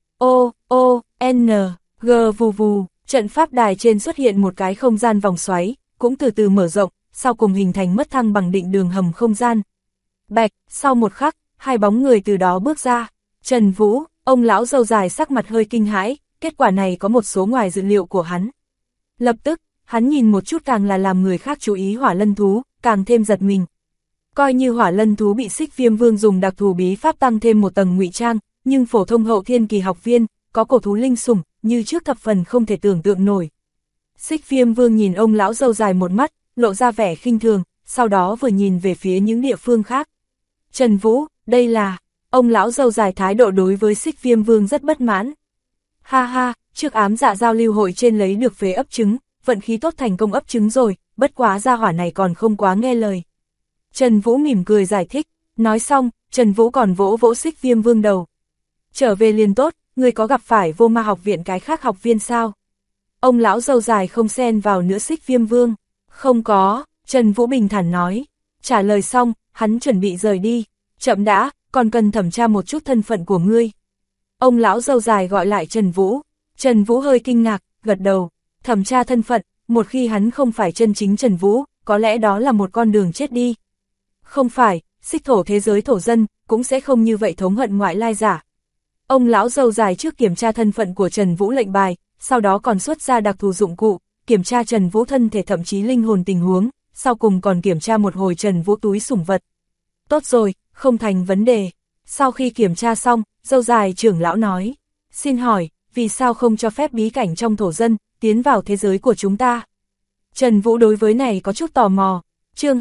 [SPEAKER 1] O, N, G vù vù, trận pháp đài trên xuất hiện một cái không gian vòng xoáy, cũng từ từ mở rộng, sau cùng hình thành mất thăng bằng định đường hầm không gian. Bạch, sau một khắc, 2 bóng người từ đó bước ra. Trần Vũ, ông lão râu dài sắc mặt hơi kinh hãi, kết quả này có một số ngoài dự liệu của hắn. Lập tức, hắn nhìn một chút càng là làm người khác chú ý hỏa lân thú, càng thêm giật mình. Coi như hỏa lân thú bị Xích Viêm Vương dùng đặc thù bí pháp tăng thêm một tầng ngụy trang, nhưng phổ thông hậu thiên kỳ học viên, có cổ thú linh sủng, như trước thập phần không thể tưởng tượng nổi. Xích Viêm Vương nhìn ông lão râu dài một mắt, lộ ra vẻ khinh thường, sau đó vừa nhìn về phía những địa phương khác. Trần Vũ, đây là, ông lão râu dài thái độ đối với Xích Viêm Vương rất bất mãn. Ha ha, trước ám dạ giao lưu hội trên lấy được phế ấp trứng, vận khí tốt thành công ấp trứng rồi, bất quá gia hỏa này còn không quá nghe lời. Trần Vũ mỉm cười giải thích, nói xong, Trần Vũ còn vỗ vỗ Xích Viêm Vương đầu. Trở về liền tốt, người có gặp phải Vô Ma học viện cái khác học viên sao? Ông lão râu dài không xen vào nữa Xích Viêm Vương. Không có, Trần Vũ bình thản nói. Trả lời xong, hắn chuẩn bị rời đi. Chậm đã, còn cần thẩm tra một chút thân phận của ngươi. Ông lão râu dài gọi lại Trần Vũ. Trần Vũ hơi kinh ngạc, gật đầu. Thẩm tra thân phận, một khi hắn không phải chân chính Trần Vũ, có lẽ đó là một con đường chết đi. Không phải, xích thổ thế giới thổ dân, cũng sẽ không như vậy thống hận ngoại lai giả. Ông lão râu dài trước kiểm tra thân phận của Trần Vũ lệnh bài, sau đó còn xuất ra đặc thù dụng cụ, kiểm tra Trần Vũ thân thể thậm chí linh hồn tình huống, sau cùng còn kiểm tra một hồi Trần Vũ túi sủng vật. Tốt rồi, không thành vấn đề. Sau khi kiểm tra xong, râu dài trưởng lão nói, xin hỏi, vì sao không cho phép bí cảnh trong thổ dân tiến vào thế giới của chúng ta? Trần Vũ đối với này có chút tò mò. Chương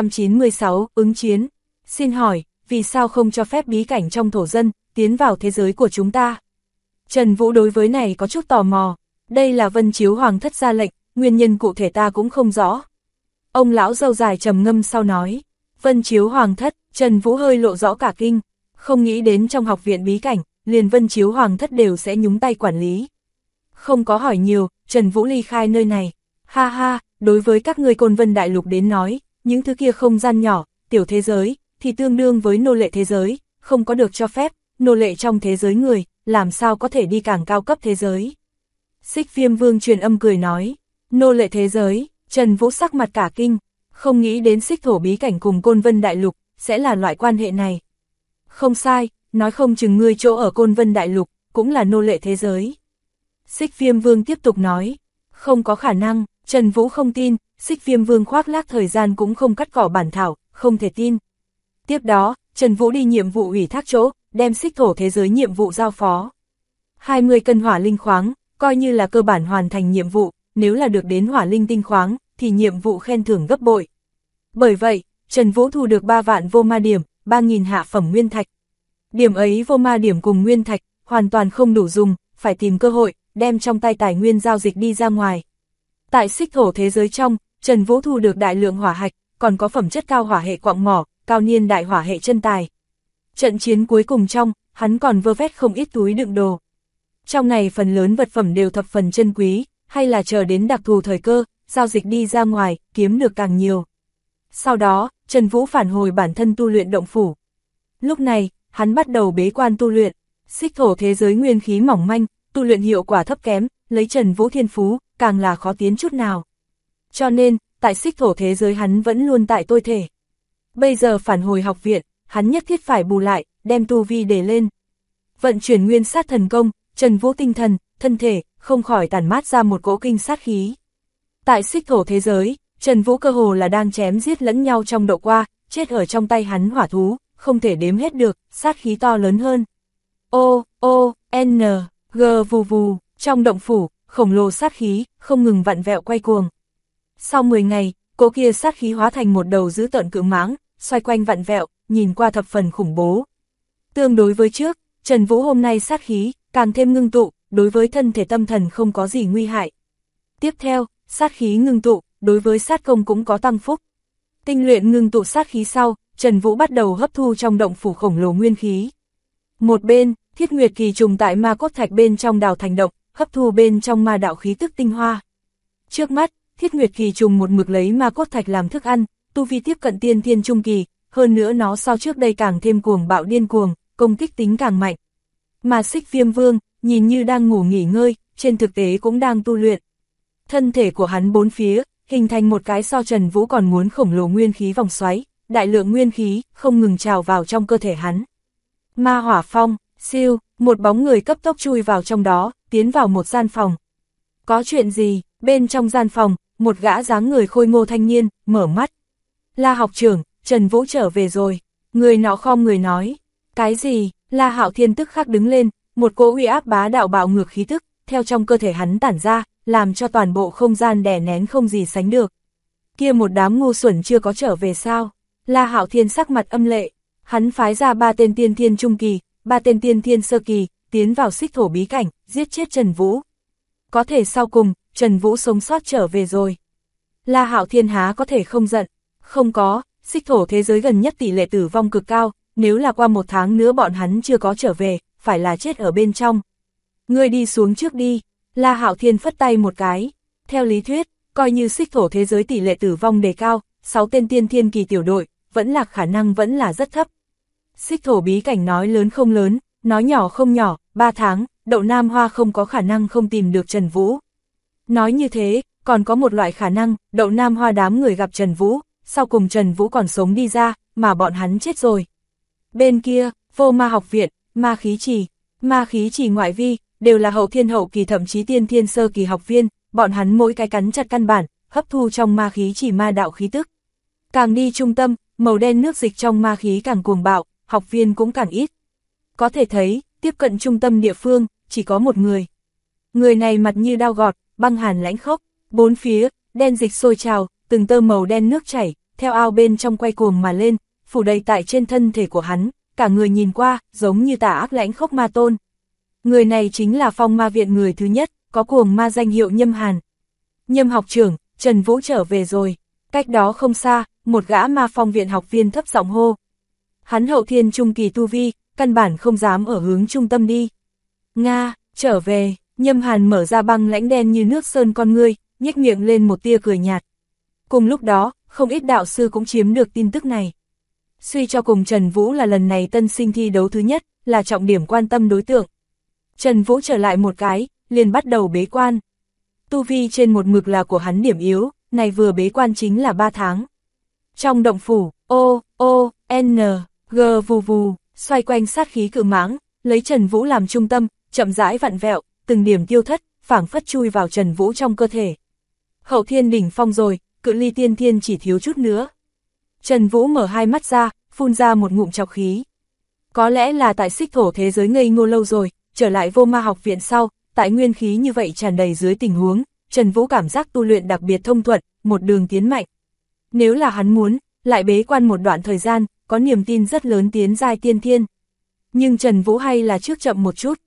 [SPEAKER 1] 296, ứng chiến. Xin hỏi, vì sao không cho phép bí cảnh trong thổ dân tiến vào thế giới của chúng ta? Trần Vũ đối với này có chút tò mò. Đây là Vân Chiếu Hoàng thất ra lệnh, nguyên nhân cụ thể ta cũng không rõ. Ông lão râu dài trầm ngâm sau nói, Vân Chiếu Hoàng thất. Trần Vũ hơi lộ rõ cả kinh, không nghĩ đến trong học viện bí cảnh, liền Vân Chiếu Hoàng thất đều sẽ nhúng tay quản lý. Không có hỏi nhiều, Trần Vũ ly khai nơi này. Ha ha, đối với các ngươi Côn Vân Đại Lục đến nói, những thứ kia không gian nhỏ, tiểu thế giới, thì tương đương với nô lệ thế giới, không có được cho phép, nô lệ trong thế giới người, làm sao có thể đi càng cao cấp thế giới. Xích Viêm Vương truyền âm cười nói, nô lệ thế giới. Trần Vũ sắc mặt cả kinh, không nghĩ đến xích thổ bí cảnh cùng Côn Vân Đại Lục, sẽ là loại quan hệ này. Không sai, nói không chừng ngươi chỗ ở Côn Vân Đại Lục, cũng là nô lệ thế giới. Xích Viêm Vương tiếp tục nói, không có khả năng, Trần Vũ không tin, Xích Viêm Vương khoác lác thời gian cũng không cắt cỏ bản thảo, không thể tin. Tiếp đó, Trần Vũ đi nhiệm vụ ủy thác chỗ, đem xích thổ thế giới nhiệm vụ giao phó. 20 cân hỏa linh khoáng, coi như là cơ bản hoàn thành nhiệm vụ, nếu là được đến hỏa linh tinh khoáng, thì nhiệm vụ khen thưởng gấp bội. Bởi vậy, Trần Vũ thu được 3 vạn vô ma điểm, 3.000 hạ phẩm nguyên thạch. Điểm ấy vô ma điểm cùng nguyên thạch, hoàn toàn không đủ dùng, phải tìm cơ hội, đem trong tay tài nguyên giao dịch đi ra ngoài. Tại xích thổ thế giới trong, Trần Vũ thu được đại lượng hỏa hạch, còn có phẩm chất cao hỏa hệ quặng mỏ, cao niên đại hỏa hệ chân tài. Trận chiến cuối cùng trong, hắn còn vơ vét không ít túi đựng đồ. Trong này phần lớn vật phẩm đều thập phần chân quý, hay là chờ đến đặc thù thời cơ, giao dịch đi ra ngoài, kiếm được càng nhiều. Sau đó, Trần Vũ phản hồi bản thân tu luyện động phủ. Lúc này, hắn bắt đầu bế quan tu luyện. Xích thổ thế giới nguyên khí mỏng manh, tu luyện hiệu quả thấp kém, lấy Trần Vũ thiên phú, càng là khó tiến chút nào. Cho nên, tại xích thổ thế giới hắn vẫn luôn tại tôi thể. Bây giờ phản hồi học viện, hắn nhất thiết phải bù lại, đem tu vi để lên. Vận chuyển nguyên sát thần công, Trần Vũ tinh thần, thân thể, không khỏi tản mát ra một cỗ kinh sát khí. Tại xích thổ thế giới, Trần Vũ cơ hồ là đang chém giết lẫn nhau trong độ qua, chết ở trong tay hắn hỏa thú, không thể đếm hết được, sát khí to lớn hơn. O, O, N, G vù vù, trong động phủ, khổng lồ sát khí, không ngừng vặn vẹo quay cuồng. Sau 10 ngày, cỗ kia sát khí hóa thành một đầu dữ tợn cự mãng, xoay quanh vặn vẹo, nhìn qua thập phần khủng bố. Tương đối với trước, Trần Vũ hôm nay sát khí, càng thêm ngưng tụ, đối với thân thể tâm thần không có gì nguy hại. Tiếp theo, sát khí ngưng tụ, đối với sát công cũng có tăng phúc. Tinh luyện ngưng tụ sát khí sau, Trần Vũ bắt đầu hấp thu trong động phủ khổng lồ nguyên khí. Một bên, Thiết Nguyệt Kỳ trùng tại ma cốt thạch bên trong đào thành động, hấp thu bên trong ma đạo khí tức tinh hoa. Trước mắt, Thiết Nguyệt Kỳ trùng một mực lấy ma cốt thạch làm thức ăn, tu vi tiếp cận tiên thiên trung kỳ, hơn nữa nó so trước đây càng thêm cuồng bạo điên cuồng, công kích tính càng mạnh. Mà Xích Viêm Vương, nhìn như đang ngủ nghỉ ngơi, trên thực tế cũng đang tu luyện. Thân thể của hắn bốn phía, hình thành một cái so Trần Vũ còn muốn khổng lồ nguyên khí vòng xoáy, đại lượng nguyên khí, không ngừng trào vào trong cơ thể hắn. Ma hỏa phong, siêu, một bóng người cấp tốc chui vào trong đó, tiến vào một gian phòng. Có chuyện gì? Bên trong gian phòng, một gã dáng người khôi ngô thanh niên, mở mắt. La học trưởng, Trần Vũ trở về rồi. Người nọ khom người nói. Cái gì? La Hạo Thiên tức khắc đứng lên, một cỗ uy áp bá đạo bạo ngược khí tức, theo trong cơ thể hắn tản ra, làm cho toàn bộ không gian đè nén không gì sánh được. Kia một đám ngu xuẩn chưa có trở về sao? La Hạo Thiên sắc mặt âm lệ, hắn phái ra 3 tên tiên thiên trung kỳ, 3 tên tiên thiên sơ kỳ, tiến vào xích thổ bí cảnh, giết chết Trần Vũ. Có thể sau cùng, Trần Vũ sống sót trở về rồi. La Hạo Thiên há có thể không giận? Không có, xích thổ thế giới gần nhất tỷ lệ tử vong cực cao, nếu là qua 1 tháng nữa bọn hắn chưa có trở về, phải là chết ở bên trong. Ngươi đi xuống trước đi. La Hạo Thiên phất tay một cái. Theo lý thuyết, coi như xích thổ thế giới tỷ lệ tử vong đề cao, 6 tên tiên thiên kỳ tiểu đội, vẫn là khả năng vẫn là rất thấp. Xích thổ bí cảnh nói lớn không lớn, nói nhỏ không nhỏ, 3 tháng, Đậu Nam Hoa không có khả năng không tìm được Trần Vũ. Nói như thế, còn có một loại khả năng, Đậu Nam Hoa đám người gặp Trần Vũ, sau cùng Trần Vũ còn sống đi ra, mà bọn hắn chết rồi. Bên kia, Vô Ma học viện, Ma khí trì, Ma khí chỉ ngoại vi, đều là hậu thiên hậu kỳ thậm chí tiên thiên sơ kỳ học viên, bọn hắn mỗi cái cắn chặt căn bản, hấp thu trong ma khí chỉ ma đạo khí tức. Càng đi trung tâm, màu đen nước dịch trong ma khí càng cuồng bạo, học viên cũng càng ít. Có thể thấy, tiếp cận trung tâm địa phương, chỉ có một người. Người này mặt như đao gọt, băng hàn lãnh khốc, bốn phía, đen dịch sôi trào, từng tơ màu đen nước chảy, theo ao bên trong quay cuồng mà lên, phủ đầy tại trên thân thể của hắn, cả người nhìn qua, giống như tà ác lãnh khốc ma tôn. Người này chính là Phong Ma Viện người thứ nhất, có cuồng ma danh hiệu Nhâm Hàn. Nhâm học trưởng, Trần Vũ trở về rồi. Cách đó không xa, một gã Ma Phong Viện học viên thấp giọng hô. Hắn hậu thiên trung kỳ tu vi, căn bản không dám ở hướng trung tâm đi. Nga, trở về, Nhâm Hàn mở ra băng lãnh đen như nước sơn con ngươi, nhếch miệng lên một tia cười nhạt. Cùng lúc đó, không ít đạo sư cũng chiếm được tin tức này. Suy cho cùng Trần Vũ là lần này tân sinh thi đấu thứ nhất, là trọng điểm quan tâm đối tượng. Trần Vũ trở lại một cái, liền bắt đầu bế quan. Tu vi trên một mực là của hắn điểm yếu, này vừa bế quan chính là 3 tháng. Trong động phủ, N, G vù vù, xoay quanh sát khí cự mãng, lấy Trần Vũ làm trung tâm, chậm rãi vặn vẹo, từng điểm tiêu thất, phảng phất chui vào Trần Vũ trong cơ thể. Hậu thiên đỉnh phong rồi, cự ly tiên thiên chỉ thiếu chút nữa. Trần Vũ mở hai mắt ra, phun ra một ngụm trọc khí. Có lẽ là tại xích thổ thế giới ngây ngô lâu rồi, trở lại Vô Ma học viện sau, tại nguyên khí như vậy tràn đầy dưới tình huống, Trần Vũ cảm giác tu luyện đặc biệt thông thuận, một đường tiến mạnh. Nếu là hắn muốn, lại bế quan một đoạn thời gian, có niềm tin rất lớn tiến giai tiên thiên. Nhưng Trần Vũ hay là trước chậm một chút,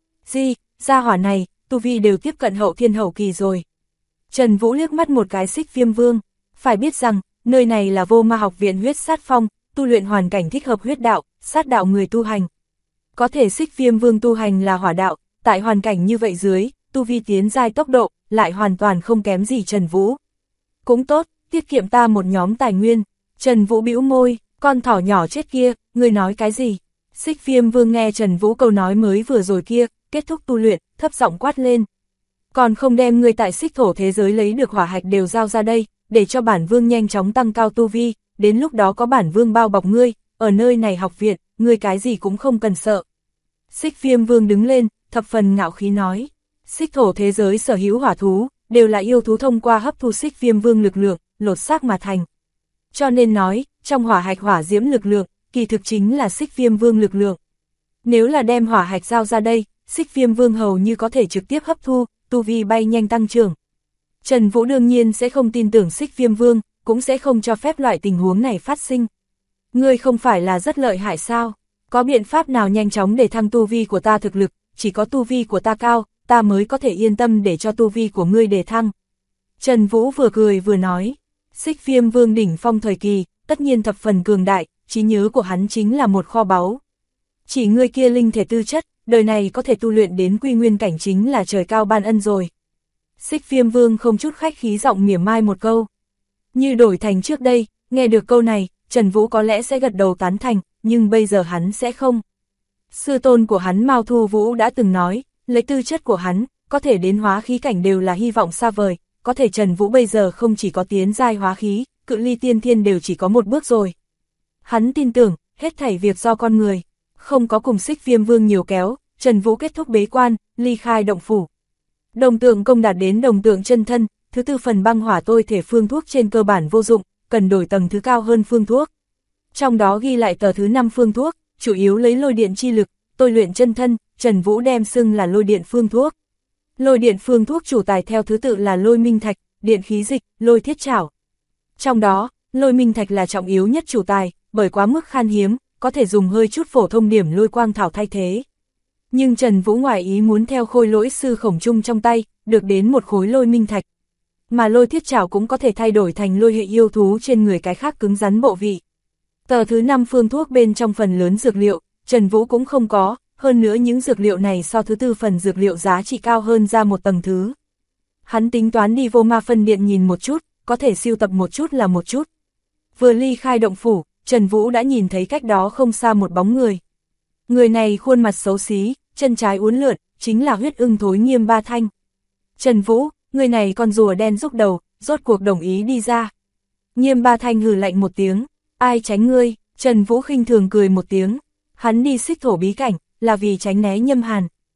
[SPEAKER 1] gia hỏa này, tu vi đều tiếp cận hậu thiên hậu kỳ rồi. Trần Vũ liếc mắt một cái Xích Viêm Vương, phải biết rằng, nơi này là Vô Ma học viện huyết sát phong, tu luyện hoàn cảnh thích hợp huyết đạo, sát đạo người tu hành. Có thể Xích Viêm Vương tu hành là hỏa đạo, tại hoàn cảnh như vậy dưới, tu vi tiến giai tốc độ, lại hoàn toàn không kém gì Trần Vũ. Cũng tốt, tiết kiệm ta một nhóm tài nguyên. Trần Vũ bĩu môi, con thỏ nhỏ chết kia, ngươi nói cái gì? Xích Viêm Vương nghe Trần Vũ câu nói mới vừa rồi kia, kết thúc tu luyện, thấp giọng quát lên. Còn không đem ngươi tại xích thổ thế giới lấy được hỏa hạch đều giao ra đây, để cho bản vương nhanh chóng tăng cao tu vi, đến lúc đó có bản vương bao bọc ngươi, ở nơi này học viện, ngươi cái gì cũng không cần sợ. Xích Viêm Vương đứng lên, thập phần ngạo khí nói, xích thổ thế giới sở hữu hỏa thú, đều là yêu thú thông qua hấp thu Xích Viêm Vương lực lượng, lột xác mà thành. Cho nên nói, trong hỏa hạch hỏa diễm lực lượng, kỳ thực chính là Xích Viêm Vương lực lượng. Nếu là đem hỏa hạch giao ra đây, Xích Viêm Vương hầu như có thể trực tiếp hấp thu, tu vi bay nhanh tăng trưởng. Trần Vũ đương nhiên sẽ không tin tưởng Xích Viêm Vương, cũng sẽ không cho phép loại tình huống này phát sinh. Ngươi không phải là rất lợi hại sao? Có biện pháp nào nhanh chóng để thăng tu vi của ta thực lực, chỉ có tu vi của ta cao, ta mới có thể yên tâm để cho tu vi của ngươi để thăng. Trần Vũ vừa cười vừa nói, Xích Viêm Vương đỉnh phong thời kỳ, tất nhiên thập phần cường đại, trí nhớ của hắn chính là một kho báu. Chỉ ngươi kia linh thể tư chất, đời này có thể tu luyện đến quy nguyên cảnh chính là trời cao ban ân rồi. Xích Viêm Vương không chút khách khí giọng mỉa mai một câu. Như đổi thành trước đây, nghe được câu này, Trần Vũ có lẽ sẽ gật đầu tán thành, nhưng bây giờ hắn sẽ không. Sư tôn của hắn Mao Thu Vũ đã từng nói, lấy tư chất của hắn, có thể đến hóa khí cảnh đều là hy vọng xa vời, có thể Trần Vũ bây giờ không chỉ có tiến giai hóa khí, cự ly tiên thiên đều chỉ có một bước rồi. Hắn tin tưởng, hết thảy việc do con người, không có cùng Xích Viêm Vương nhiều kéo, Trần Vũ kết thúc bế quan, ly khai động phủ. Đồng tượng công đạt đến đồng tượng chân thân, thứ tư phần băng hỏa tôi thể phương thuốc trên cơ bản vô dụng, cần đổi tầng thứ cao hơn phương thuốc. Trong đó ghi lại tờ thứ 5 phương thuốc, chủ yếu lấy lôi điện chi lực, tôi luyện chân thân, Trần Vũ đem xưng là lôi điện phương thuốc. Lôi điện phương thuốc chủ tài theo thứ tự là lôi minh thạch, điện khí dịch, lôi thiết trảo. Trong đó, lôi minh thạch là trọng yếu nhất chủ tài, bởi quá mức khan hiếm, có thể dùng hơi chút phổ thông điểm lôi quang thảo thay thế. Nhưng Trần Vũ ngoài ý muốn theo khôi lỗi sư Khổng Trung trong tay, được đến một khối lôi minh thạch. Mà lôi thiết trảo cũng có thể thay đổi thành lôi hệ yêu thú trên người cái khác cứng rắn bộ vị. Tờ thứ 5 phương thuốc bên trong phần lớn dược liệu, Trần Vũ cũng không có, hơn nữa những dược liệu này so thứ tư phần dược liệu giá trị cao hơn ra một tầng thứ. Hắn tính toán đi Vô Ma phân điện nhìn một chút, có thể sưu tập một chút là một chút. Vừa ly khai động phủ, Trần Vũ đã nhìn thấy cách đó không xa một bóng người. Người này khuôn mặt xấu xí, chân trái uốn lượn, chính là huyết ưng thối Nghiêm Ba Thanh. Trần Vũ, người này con rùa đen rúc đầu, rốt cuộc đồng ý đi ra. Nghiêm Ba Thanh hừ lạnh một tiếng, ai tránh ngươi? Trần Vũ khinh thường cười một tiếng, hắn đi xích thổ bí cảnh, là vì tránh né Nhâm Hàn,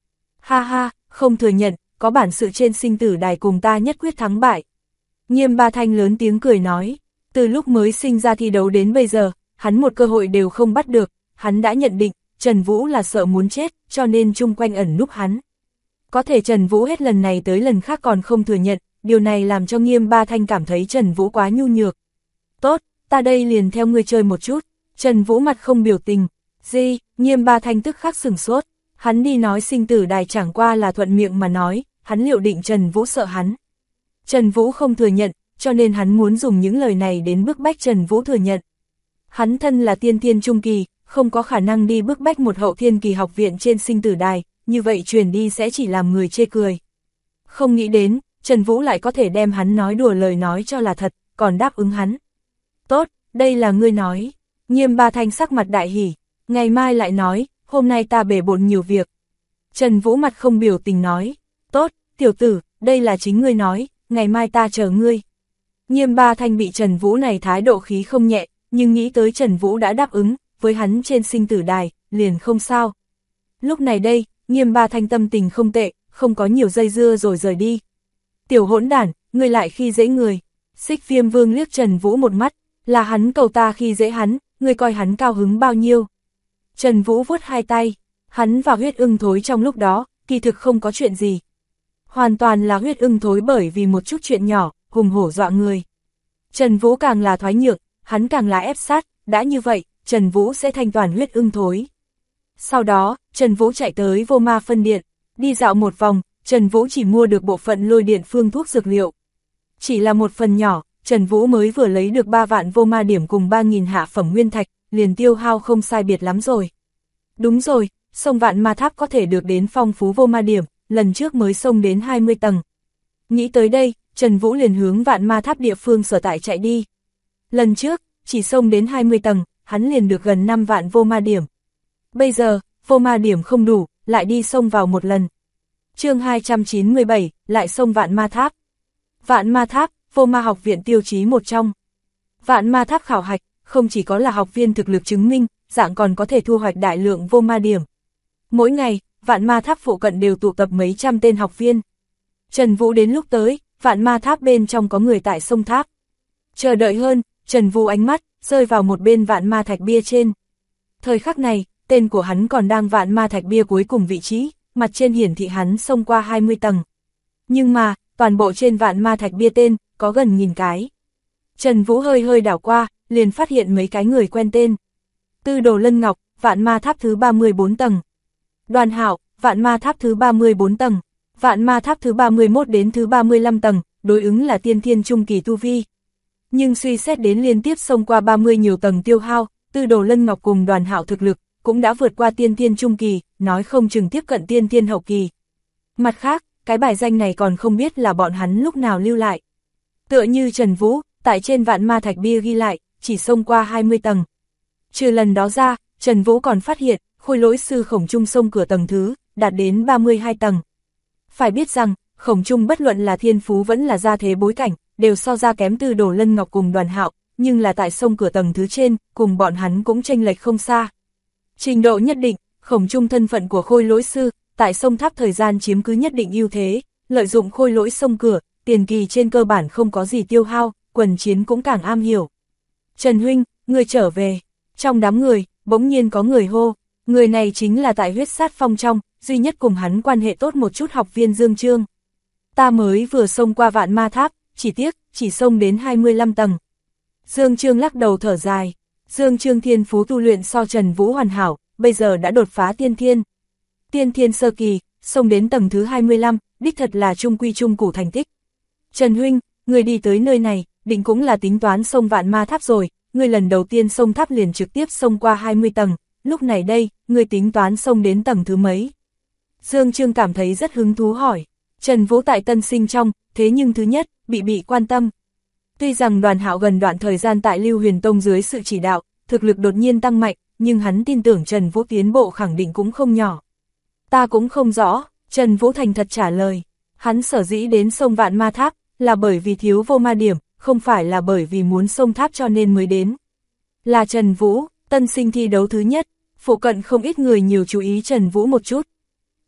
[SPEAKER 1] Ha ha, không thừa nhận, có bản sự trên sinh tử đài cùng ta nhất quyết thắng bại. Nghiêm Ba Thanh lớn tiếng cười nói, từ lúc mới sinh ra thi đấu đến bây giờ, hắn một cơ hội đều không bắt được, hắn đã nhận định, Trần Vũ là sợ muốn chết, cho nên chung quanh ẩn núp hắn. Có thể Trần Vũ hết lần này tới lần khác còn không thừa nhận, điều này làm cho Nghiêm Ba Thanh cảm thấy Trần Vũ quá nhu nhược. Tốt, ta đây liền theo ngươi chơi một chút. Trần Vũ mặt không biểu tình. Gì? Nghiêm Ba Thanh tức khắc sửng sốt. Hắn đi nói sinh tử đài chẳng qua là thuận miệng mà nói, hắn liệu định Trần Vũ sợ hắn. Trần Vũ không thừa nhận, cho nên hắn muốn dùng những lời này đến bức bách Trần Vũ thừa nhận. Hắn thân là tiên thiên trung kỳ, không có khả năng đi bức bách một hậu thiên kỳ học viện trên sinh tử đài, như vậy truyền đi sẽ chỉ làm người chê cười. Không nghĩ đến, Trần Vũ lại có thể đem hắn nói đùa lời nói cho là thật, còn đáp ứng hắn. Tốt, đây là ngươi nói. Nghiêm Ba Thanh sắc mặt đại hỉ, ngày mai lại nói, hôm nay ta bể bộn nhiều việc. Trần Vũ mặt không biểu tình nói, tốt, tiểu tử, đây là chính ngươi nói, ngày mai ta chờ ngươi. Nghiêm Ba Thanh bị Trần Vũ này thái độ khí không nhẹ, nhưng nghĩ tới Trần Vũ đã đáp ứng, với hắn trên sinh tử đài, liền không sao. Lúc này đây, Nghiêm Ba Thanh tâm tình không tệ, không có nhiều dây dưa rồi rời đi. Tiểu hỗn đản, ngươi lại khi dễ người. Xích Viêm Vương liếc Trần Vũ một mắt, là hắn cầu ta khi dễ hắn, ngươi coi hắn cao hứng bao nhiêu. Trần Vũ vuốt hai tay, hắn và huyết ưng thối trong lúc đó, kỳ thực không có chuyện gì. Hoàn toàn là huyết ưng thối bởi vì một chút chuyện nhỏ, hùng hổ dọa người. Trần Vũ càng là thoái nhượng, hắn càng là ép sát, đã như vậy, Trần Vũ sẽ thanh toàn huyết ưng thối. Sau đó, Trần Vũ chạy tới Vô Ma phân điện, đi dạo một vòng, Trần Vũ chỉ mua được bộ phận lôi điện phương thuốc dược liệu. Chỉ là một phần nhỏ, Trần Vũ mới vừa lấy được 3 vạn vô ma điểm cùng 3.000 hạ phẩm nguyên thạch, liền tiêu hao không sai biệt lắm rồi. Đúng rồi, xông Vạn Ma Tháp có thể được đến phong phú vô ma điểm, lần trước mới xông đến 20 tầng. Nghĩ tới đây, Trần Vũ liền hướng Vạn Ma Tháp địa phương sở tại chạy đi. Lần trước, chỉ xông đến 20 tầng, hắn liền được gần 5 vạn vô ma điểm. Bây giờ, vô ma điểm không đủ, lại đi xông vào một lần. Chương 297, lại xông Vạn Ma Tháp. Vạn Ma Tháp, Vô Ma học viện tiêu chí một trong. Vạn Ma Tháp khảo hạch, không chỉ có là học viên thực lực chứng minh, dạng còn có thể thu hoạch đại lượng vô ma điểm. Mỗi ngày, Vạn Ma Tháp phụ cận đều tụ tập mấy trăm tên học viên. Trần Vũ đến lúc tới, Vạn Ma Tháp bên trong có người tại sông tháp. Chờ đợi hơn, Trần Vũ ánh mắt rơi vào một bên Vạn Ma Thạch bia trên. Thời khắc này, tên của hắn còn đang Vạn Ma Thạch bia cuối cùng vị trí, mặt trên hiển thị hắn xông qua 20 tầng. Nhưng mà, toàn bộ trên Vạn Ma Thạch bia tên, có gần 1000 cái. Trần Vũ hơi đảo qua, liền phát hiện mấy cái người quen tên. Tư Đồ Lân Ngọc, Vạn Ma Tháp thứ 34 tầng. Đoàn Hạo, Vạn Ma Tháp thứ 34 tầng. Vạn Ma Tháp thứ 31 đến thứ 35 tầng, đối ứng là tiên thiên trung kỳ tu vi. Nhưng suy xét đến liên tiếp xông qua 30 nhiều tầng tiêu hao, Tư Đồ Lân Ngọc cùng Đoàn Hạo thực lực, cũng đã vượt qua tiên thiên trung kỳ, nói không chừng tiếp cận tiên thiên hậu kỳ. Mặt khác, cái bài danh này còn không biết là bọn hắn lúc nào lưu lại. Tựa như Trần Vũ, tại trên Vạn Ma Thạch bia ghi lại, chỉ xông qua 20 tầng. Trừ lần đó ra, Trần Vũ còn phát hiện, Khôi Lỗi sư Khổng Trung xông cửa tầng thứ, đạt đến 32 tầng. Phải biết rằng, Khổng Trung bất luận là thiên phú vẫn là gia thế bối cảnh, đều so ra kém Tư Đồ Lân Ngọc cùng Đoàn Hạo, nhưng là tại xông cửa tầng thứ trên, cùng bọn hắn cũng chênh lệch không xa. Trình độ nhất định, Khổng Trung thân phận của Khôi Lỗi sư, tại sông tháp thời gian chiếm cứ nhất định ưu thế, lợi dụng Khôi Lỗi xông cửa, tiền kỳ trên cơ bản không có gì tiêu hao, quần chiến cũng càng am hiểu. Trần huynh, người trở về. Trong đám người, bỗng nhiên có người hô, người này chính là tại huyết sát phong trong, duy nhất cùng hắn quan hệ tốt một chút học viên Dương Trương. Ta mới vừa xông qua Vạn Ma Tháp, chỉ tiếc, chỉ xông đến 25 tầng. Dương Trương lắc đầu thở dài. Dương Trương thiên phú tu luyện so Trần Vũ hoàn hảo, bây giờ đã đột phá tiên thiên. Tiên thiên sơ kỳ, xông đến tầng thứ 25, đích thật là trung quy trung củ thành tích. Trần huynh, người đi tới nơi này, định cũng là tính toán xông Vạn Ma Tháp rồi, người lần đầu tiên xông tháp liền trực tiếp xông qua 20 tầng, lúc này đây, người tính toán xông đến tầng thứ mấy? Dương Trương cảm thấy rất hứng thú hỏi. Trần Vũ tại tân sinh trong, thế nhưng thứ nhất, bị quan tâm. Tuy rằng Đoàn Hạo gần đoạn thời gian tại Lưu Huyền Tông dưới sự chỉ đạo, thực lực đột nhiên tăng mạnh, nhưng hắn tin tưởng Trần Vũ tiến bộ khẳng định cũng không nhỏ. Ta cũng không rõ, Trần Vũ thành thật trả lời. Hắn sở dĩ đến sông Vạn Ma Tháp, là bởi vì thiếu vô ma điểm, không phải là bởi vì muốn xông tháp cho nên mới đến. Là Trần Vũ, tân sinh thi đấu thứ nhất, phụ cận không ít người nhiều chú ý Trần Vũ một chút.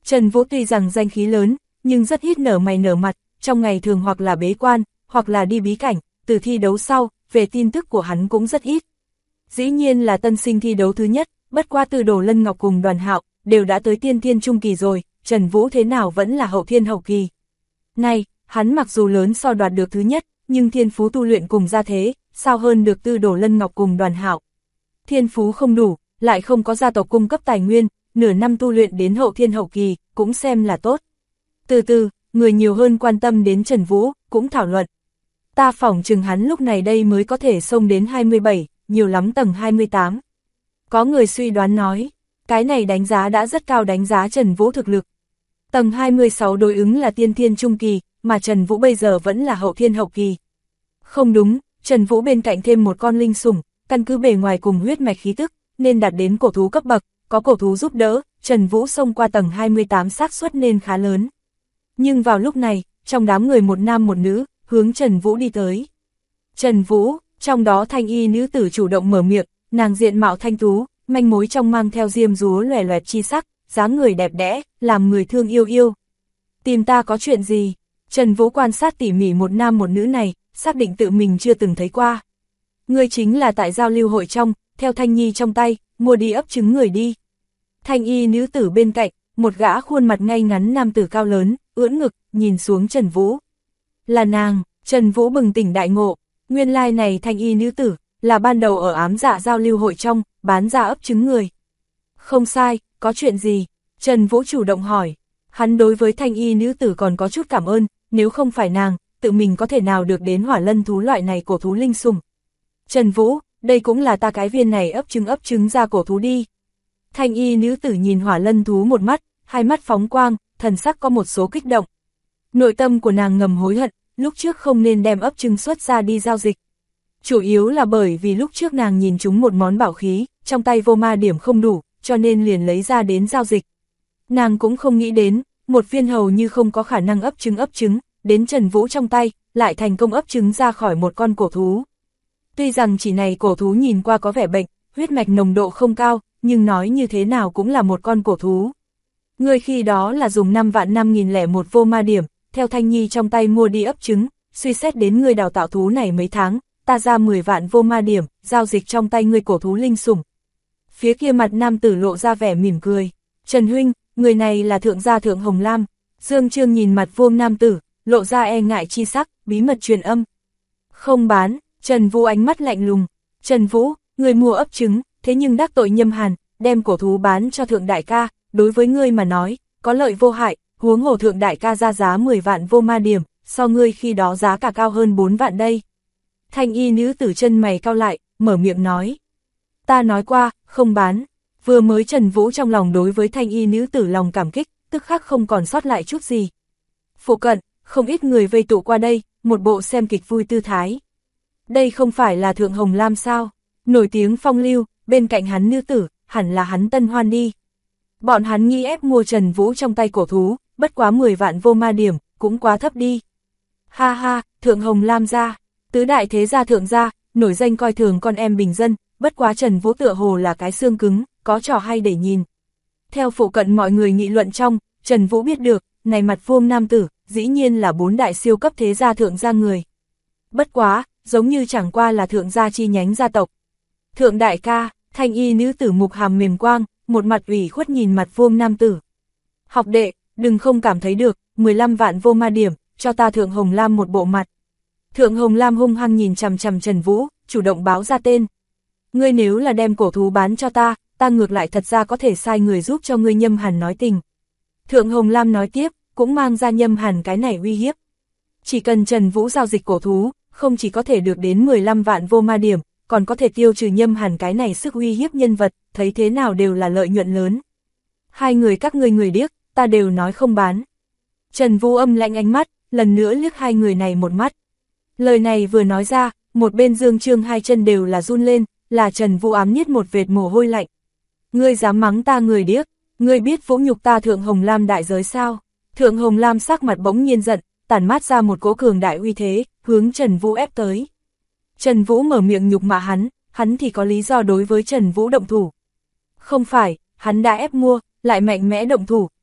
[SPEAKER 1] Trần Vũ tuy rằng danh khí lớn, nhưng rất ít nở mày nở mặt, trong ngày thường hoặc là bế quan, hoặc là đi bí cảnh, từ thi đấu sau, về tin tức của hắn cũng rất ít. Dĩ nhiên là tân sinh thi đấu thứ nhất, bất qua từ Đồ Lân Ngọc cùng Đoàn Hạo, đều đã tới tiên thiên trung kỳ rồi, Trần Vũ thế nào vẫn là hậu thiên hậu kỳ. Này, hắn mặc dù lớn so đoạt được thứ nhất, nhưng thiên phú tu luyện cùng gia thế, sao hơn được từ Đồ Lân Ngọc cùng Đoàn Hạo. Thiên phú không đủ, lại không có gia tộc cung cấp tài nguyên, nửa năm tu luyện đến hậu thiên hậu kỳ, cũng xem là tốt. Từ từ, người nhiều hơn quan tâm đến Trần Vũ, cũng thảo luận. Ta phỏng chừng hắn lúc này đây mới có thể xông đến 27, nhiều lắm tầng 28. Có người suy đoán nói, cái này đánh giá đã rất cao đánh giá Trần Vũ thực lực. Tầng 26 đối ứng là tiên thiên trung kỳ, mà Trần Vũ bây giờ vẫn là hậu thiên hậu kỳ. Không đúng, Trần Vũ bên cạnh thêm một con linh sủng, căn cứ bề ngoài cùng huyết mạch khí tức, nên đạt đến cổ thú cấp bậc, có cổ thú giúp đỡ, Trần Vũ xông qua tầng 28 xác suất nên khá lớn. Nhưng vào lúc này, trong đám người một nam một nữ, hướng Trần Vũ đi tới. Trần Vũ, trong đó thanh y nữ tử chủ động mở miệng, nàng diện mạo thanh tú, manh mối trong mang theo diêm dúa lòe loẹt chi sắc, dáng người đẹp đẽ, làm người thương yêu yêu. Tìm ta có chuyện gì? Trần Vũ quan sát tỉ mỉ một nam một nữ này, xác định tự mình chưa từng thấy qua. Ngươi chính là tại giao lưu hội trong, theo Thanh Nhi trong tay, mua đi ấp trứng người đi. Thanh y nữ tử bên cạnh, một gã khuôn mặt ngay ngắn nam tử cao lớn, ưỡn ngực, nhìn xuống Trần Vũ. Là nàng, Trần Vũ bừng tỉnh đại ngộ, nguyên lai này thanh y nữ tử, là ban đầu ở ám dạ giao lưu hội trong, bán ra ấp trứng người. Không sai, có chuyện gì? Trần Vũ chủ động hỏi. Hắn đối với thanh y nữ tử còn có chút cảm ơn, nếu không phải nàng, tự mình có thể nào được đến hỏa lân thú loại này cổ thú linh sủng. Trần Vũ, đây cũng là ta cái viên này ấp trứng ra cổ thú đi. Thanh y nữ tử nhìn hỏa lân thú một mắt, hai mắt phóng quang, thần sắc có một số kích động. Nội tâm của nàng ngầm hối hận, lúc trước không nên đem ấp trứng xuất ra đi giao dịch. Chủ yếu là bởi vì lúc trước nàng nhìn chúng một món bảo khí, trong tay vô ma điểm không đủ, cho nên liền lấy ra đến giao dịch. Nàng cũng không nghĩ đến, một viên hầu như không có khả năng ấp trứng, đến Trần Vũ trong tay, lại thành công ấp trứng ra khỏi một con cổ thú. Tuy rằng chỉ này cổ thú nhìn qua có vẻ bệnh, huyết mạch nồng độ không cao, nhưng nói như thế nào cũng là một con cổ thú. Người khi đó là dùng 5.001 vô ma điểm, theo Thanh Nhi trong tay mua đi ấp trứng, suy xét đến người đào tạo thú này mấy tháng, ta ra 10 vạn vô ma điểm, giao dịch trong tay người cổ thú linh sủng. Phía kia mặt nam tử lộ ra vẻ mỉm cười. Trần huynh, người này là thượng gia Thượng Hồng Lam. Dương Trương nhìn mặt vuông nam tử, lộ ra e ngại chi sắc, bí mật truyền âm. Không bán, Trần Vũ ánh mắt lạnh lùng. Trần Vũ, người mua ấp trứng, thế nhưng đắc tội Nhâm Hàn, đem cổ thú bán cho thượng đại ca, đối với ngươi mà nói, có lợi vô hại, huống hồ thượng đại ca ra giá 10 vạn vô ma điểm, so ngươi khi đó giá cả cao hơn 4 vạn đây. Thanh y nữ tử chân mày cau lại, mở miệng nói. Ta nói qua, không bán. Vừa mới Trần Vũ trong lòng đối với thanh y nữ tử lòng cảm kích, tức khắc không còn sót lại chút gì. Phụ cận, không ít người vây tụ qua đây, một bộ xem kịch vui tư thái. Đây không phải là Thượng Hồng Lam sao? Nổi tiếng phong lưu, bên cạnh hắn nữ tử, hẳn là hắn tân hoan đi. Bọn hắn nghi ép mua Trần Vũ trong tay cổ thú, bất quá 10 vạn vô ma điểm, cũng quá thấp đi. Ha ha, Thượng Hồng Lam gia, tứ đại thế gia thượng gia, nổi danh coi thường con em bình dân, bất quá Trần Vũ tựa hồ là cái xương cứng, có trò hay để nhìn. Theo phụ cận mọi người nghị luận trong, Trần Vũ biết được, này mặt vuông nam tử, dĩ nhiên là 4 đại siêu cấp thế gia thượng gia người. Bất quá, giống như chẳng qua là thượng gia chi nhánh gia tộc. Thượng đại ca, thanh y nữ tử mục hàm mềm quang, một mặt ủy khuất nhìn mặt vuông nam tử. Học đệ, đừng không cảm thấy được, 15 vạn vô ma điểm, cho ta Thượng Hồng Lam một bộ mặt. Thượng Hồng Lam hung hăng nhìn chằm chằm Trần Vũ, chủ động báo ra tên. Ngươi nếu là đem cổ thú bán cho ta, ta ngược lại thật ra có thể sai người giúp cho ngươi Nhâm Hàn nói tình. Thượng Hồng Lam nói tiếp, cũng mang ra Nhâm Hàn cái này uy hiếp. Chỉ cần Trần Vũ giao dịch cổ thú, không chỉ có thể được đến 15 vạn vô ma điểm, còn có thể tiêu trừ Nhâm Hàn cái này sức uy hiếp nhân vật, thấy thế nào đều là lợi nhuận lớn. Hai người các ngươi người điếc, ta đều nói không bán. Trần Vũ âm lạnh ánh mắt, lần nữa liếc hai người này một mắt. Lời này vừa nói ra, một bên Dương Trương hai chân đều là run lên, là Trần Vũ ám niết một vệt mồ hôi lạnh. Ngươi dám mắng ta người điếc, ngươi biết vũ nhục ta Thượng Hồng Lam đại giới sao? Thượng Hồng Lam sắc mặt bỗng nhiên giận, tản mát ra một cỗ cường đại uy thế, hướng Trần Vũ ép tới. Trần Vũ mở miệng nhục mạ hắn thì có lý do đối với Trần Vũ động thủ. Không phải, hắn đã ép mua, lại mạnh mẽ động thủ,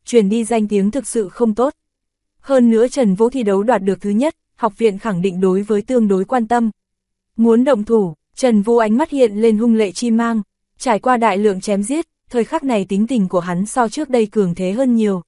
[SPEAKER 1] truyền đi danh tiếng thực sự không tốt. Hơn nữa Trần Vũ thi đấu đoạt được thứ nhất, học viện khẳng định đối với tương đối quan tâm. Muốn động thủ, Trần Vũ ánh mắt hiện lên hung lệ chi mang, trải qua đại lượng chém giết, thời khắc này tính tình của hắn so trước đây cường thế hơn nhiều.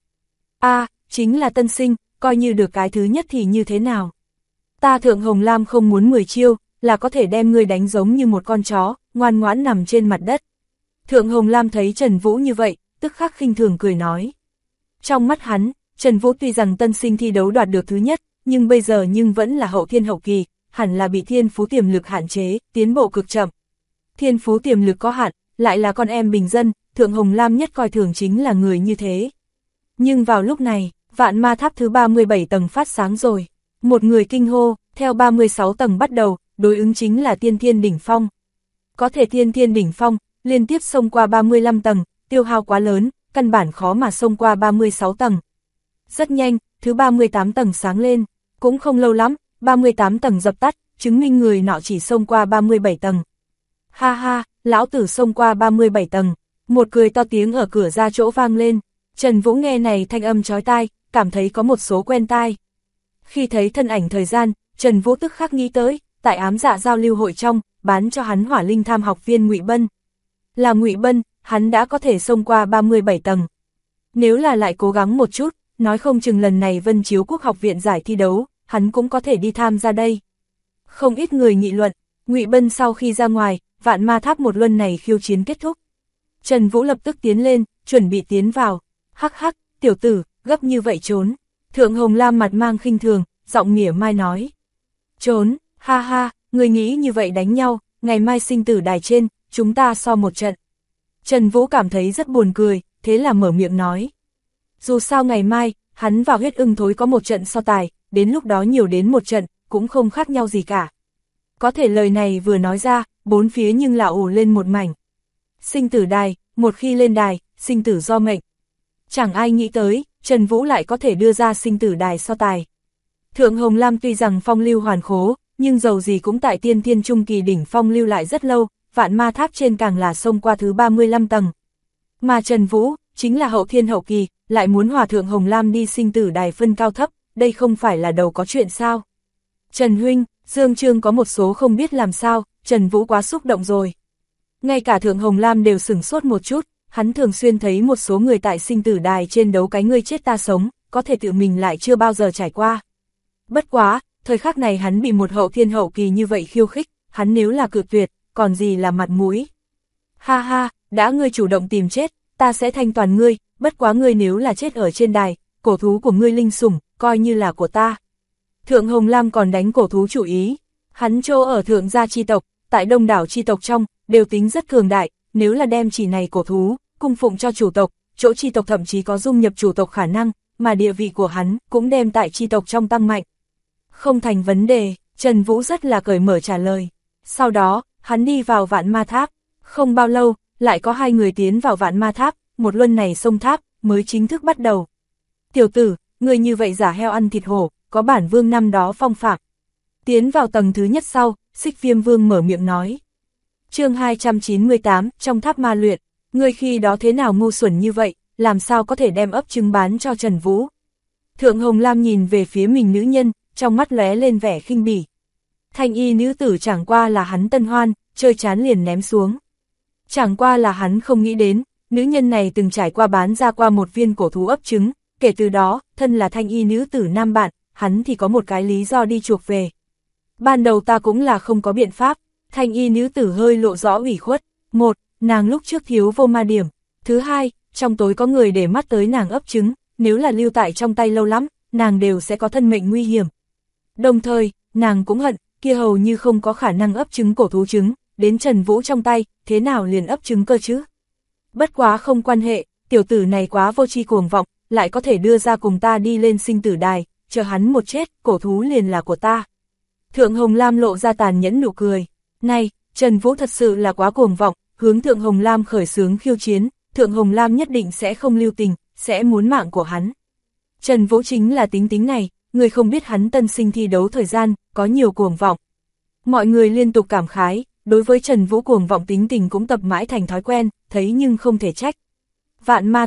[SPEAKER 1] Chính là tân sinh, coi như được cái thứ nhất thì như thế nào. Ta Thượng Hồng Lam không muốn 10 chiêu, là có thể đem ngươi đánh giống như một con chó, ngoan ngoãn nằm trên mặt đất. Thượng Hồng Lam thấy Trần Vũ như vậy, tức khắc khinh thường cười nói. Trong mắt hắn, Trần Vũ tuy rằng tân sinh thi đấu đoạt được thứ nhất, nhưng bây giờ vẫn là hậu thiên hậu kỳ, hẳn là bị thiên phú tiềm lực hạn chế, tiến bộ cực chậm. Thiên phú tiềm lực có hạn, lại là con em bình dân, Thượng Hồng Lam nhất coi thường chính là người như thế. Nhưng vào lúc này, vạn ma tháp thứ 37 tầng phát sáng rồi. Một người kinh hô, theo 36 tầng bắt đầu, đối ứng chính là tiên thiên đỉnh phong. Có thể tiên thiên đỉnh phong, liên tiếp xông qua 35 tầng, tiêu hao quá lớn, căn bản khó mà xông qua 36 tầng. Rất nhanh, thứ 38 tầng sáng lên, cũng không lâu lắm, 38 tầng dập tắt, chứng minh người nọ chỉ xông qua 37 tầng. Ha ha, lão tử xông qua 37 tầng, một cười to tiếng ở cửa ra chỗ vang lên. Trần Vũ nghe này thanh âm chói tai, cảm thấy có một số quen tai. Khi thấy thân ảnh thời gian, Trần Vũ tức khắc nghĩ tới, tại ám dạ giao lưu hội trong, bán cho hắn hỏa linh tham học viên Ngụy Bân. Là Ngụy Bân, hắn đã có thể xông qua 37 tầng. Nếu là lại cố gắng một chút, nói không chừng lần này Vân Chiếu Quốc học viện giải thi đấu, hắn cũng có thể đi tham gia đây. Không ít người nghị luận, Ngụy Bân sau khi ra ngoài, vạn ma tháp một luân này khiêu chiến kết thúc. Trần Vũ lập tức tiến lên, chuẩn bị tiến vào. Hắc hắc, tiểu tử, gấp như vậy trốn. Thượng Hồng Lam mặt mang khinh thường, giọng mỉa mai nói. Trốn, ha ha, người nghĩ như vậy đánh nhau, ngày mai sinh tử đài trên, chúng ta so một trận. Trần Vũ cảm thấy rất buồn cười, thế là mở miệng nói. Dù sao ngày mai, hắn và Huyết Ưng Thối có một trận so tài, đến lúc đó nhiều đến một trận, cũng không khác nhau gì cả. Có thể lời này vừa nói ra, bốn phía nhưng là ồ lên một mảnh. Sinh tử đài, một khi lên đài, sinh tử do mệnh. Chẳng ai nghĩ tới, Trần Vũ lại có thể đưa ra sinh tử đài so tài. Thượng Hồng Lam tuy rằng phong lưu hoàn khố, nhưng dầu gì cũng tại tiên thiên trung kỳ đỉnh phong lưu lại rất lâu, vạn ma tháp trên càng là xông qua thứ 35 tầng. Mà Trần Vũ, chính là hậu thiên hậu kỳ, lại muốn hòa Thượng Hồng Lam đi sinh tử đài phân cao thấp, đây không phải là đầu có chuyện sao. Trần Huynh, Dương Trương có một số không biết làm sao, Trần Vũ quá xúc động rồi. Ngay cả Thượng Hồng Lam đều sửng sốt một chút, hắn thường xuyên thấy một số người tại sinh tử đài trên đấu cái ngươi chết ta sống, có thể tự mình lại chưa bao giờ trải qua. Bất quá, thời khắc này hắn bị một hậu thiên hậu kỳ như vậy khiêu khích, hắn nếu là cự tuyệt, còn gì là mặt mũi. Ha ha, đã ngươi chủ động tìm chết, ta sẽ thanh toàn ngươi, bất quá ngươi nếu là chết ở trên đài, cổ thú của ngươi linh sủng, coi như là của ta. Thượng Hồng Lam còn đánh cổ thú chủ ý, hắn chỗ ở thượng gia chi tộc, tại đông đảo chi tộc trong, đều tính rất cường đại, nếu là đem chỉ này cổ thú, cung phụng cho chủ tộc, chỗ chi tộc thậm chí có dung nhập chủ tộc khả năng, mà địa vị của hắn cũng đem tại chi tộc trong tăng mạnh. Không thành vấn đề, Trần Vũ rất là cởi mở trả lời. Sau đó, hắn đi vào vạn ma tháp, không bao lâu, lại có hai người tiến vào vạn ma tháp, một luân này xông tháp, mới chính thức bắt đầu. Tiểu tử, người như vậy giả heo ăn thịt hổ, có bản vương năm đó phong phạm. Tiến vào tầng thứ nhất sau, Xích Viêm Vương mở miệng nói. Chương 298, trong tháp ma luyện, người khi đó thế nào ngu xuẩn như vậy, làm sao có thể đem ấp trứng bán cho Trần Vũ. Thượng Hồng Lam nhìn về phía mình nữ nhân, trong mắt lóe lên vẻ khinh bỉ. Thanh y nữ tử chẳng qua là hắn tân hoan, chơi chán liền ném xuống. Chẳng qua là hắn không nghĩ đến, nữ nhân này từng trải qua bán ra qua một viên cổ thú ấp trứng, kể từ đó, thân là thanh y nữ tử nam bạn, hắn thì có một cái lý do đi chuộc về. Ban đầu ta cũng là không có biện pháp, thanh y nữ tử hơi lộ rõ ủy khuất. Một, nàng lúc trước thiếu vô ma điểm. Thứ hai, trong tối có người để mắt tới nàng ấp trứng, nếu là lưu tại trong tay lâu lắm, nàng đều sẽ có thân mệnh nguy hiểm. Đồng thời, nàng cũng hận, kia hầu như không có khả năng ấp trứng cổ thú trứng, đến Trần Vũ trong tay, thế nào liền ấp trứng cơ chứ? Bất quá không quan hệ, tiểu tử này quá vô tri cuồng vọng, lại có thể đưa ra cùng ta đi lên sinh tử đài, chờ hắn một chết, cổ thú liền là của ta. Thượng Hồng Lam lộ ra tàn nhẫn nụ cười. Này, Trần Vũ thật sự là quá cuồng vọng, hướng Thượng Hồng Lam khởi xướng khiêu chiến, Thượng Hồng Lam nhất định sẽ không lưu tình, sẽ muốn mạng của hắn. Trần Vũ chính là tính này, người không biết hắn tân sinh thi đấu thời gian, có nhiều cuồng vọng. Mọi người liên tục cảm khái, đối với Trần Vũ cuồng vọng tính tình cũng tập mãi thành thói quen, thấy nhưng không thể trách. Vạn ma tháp,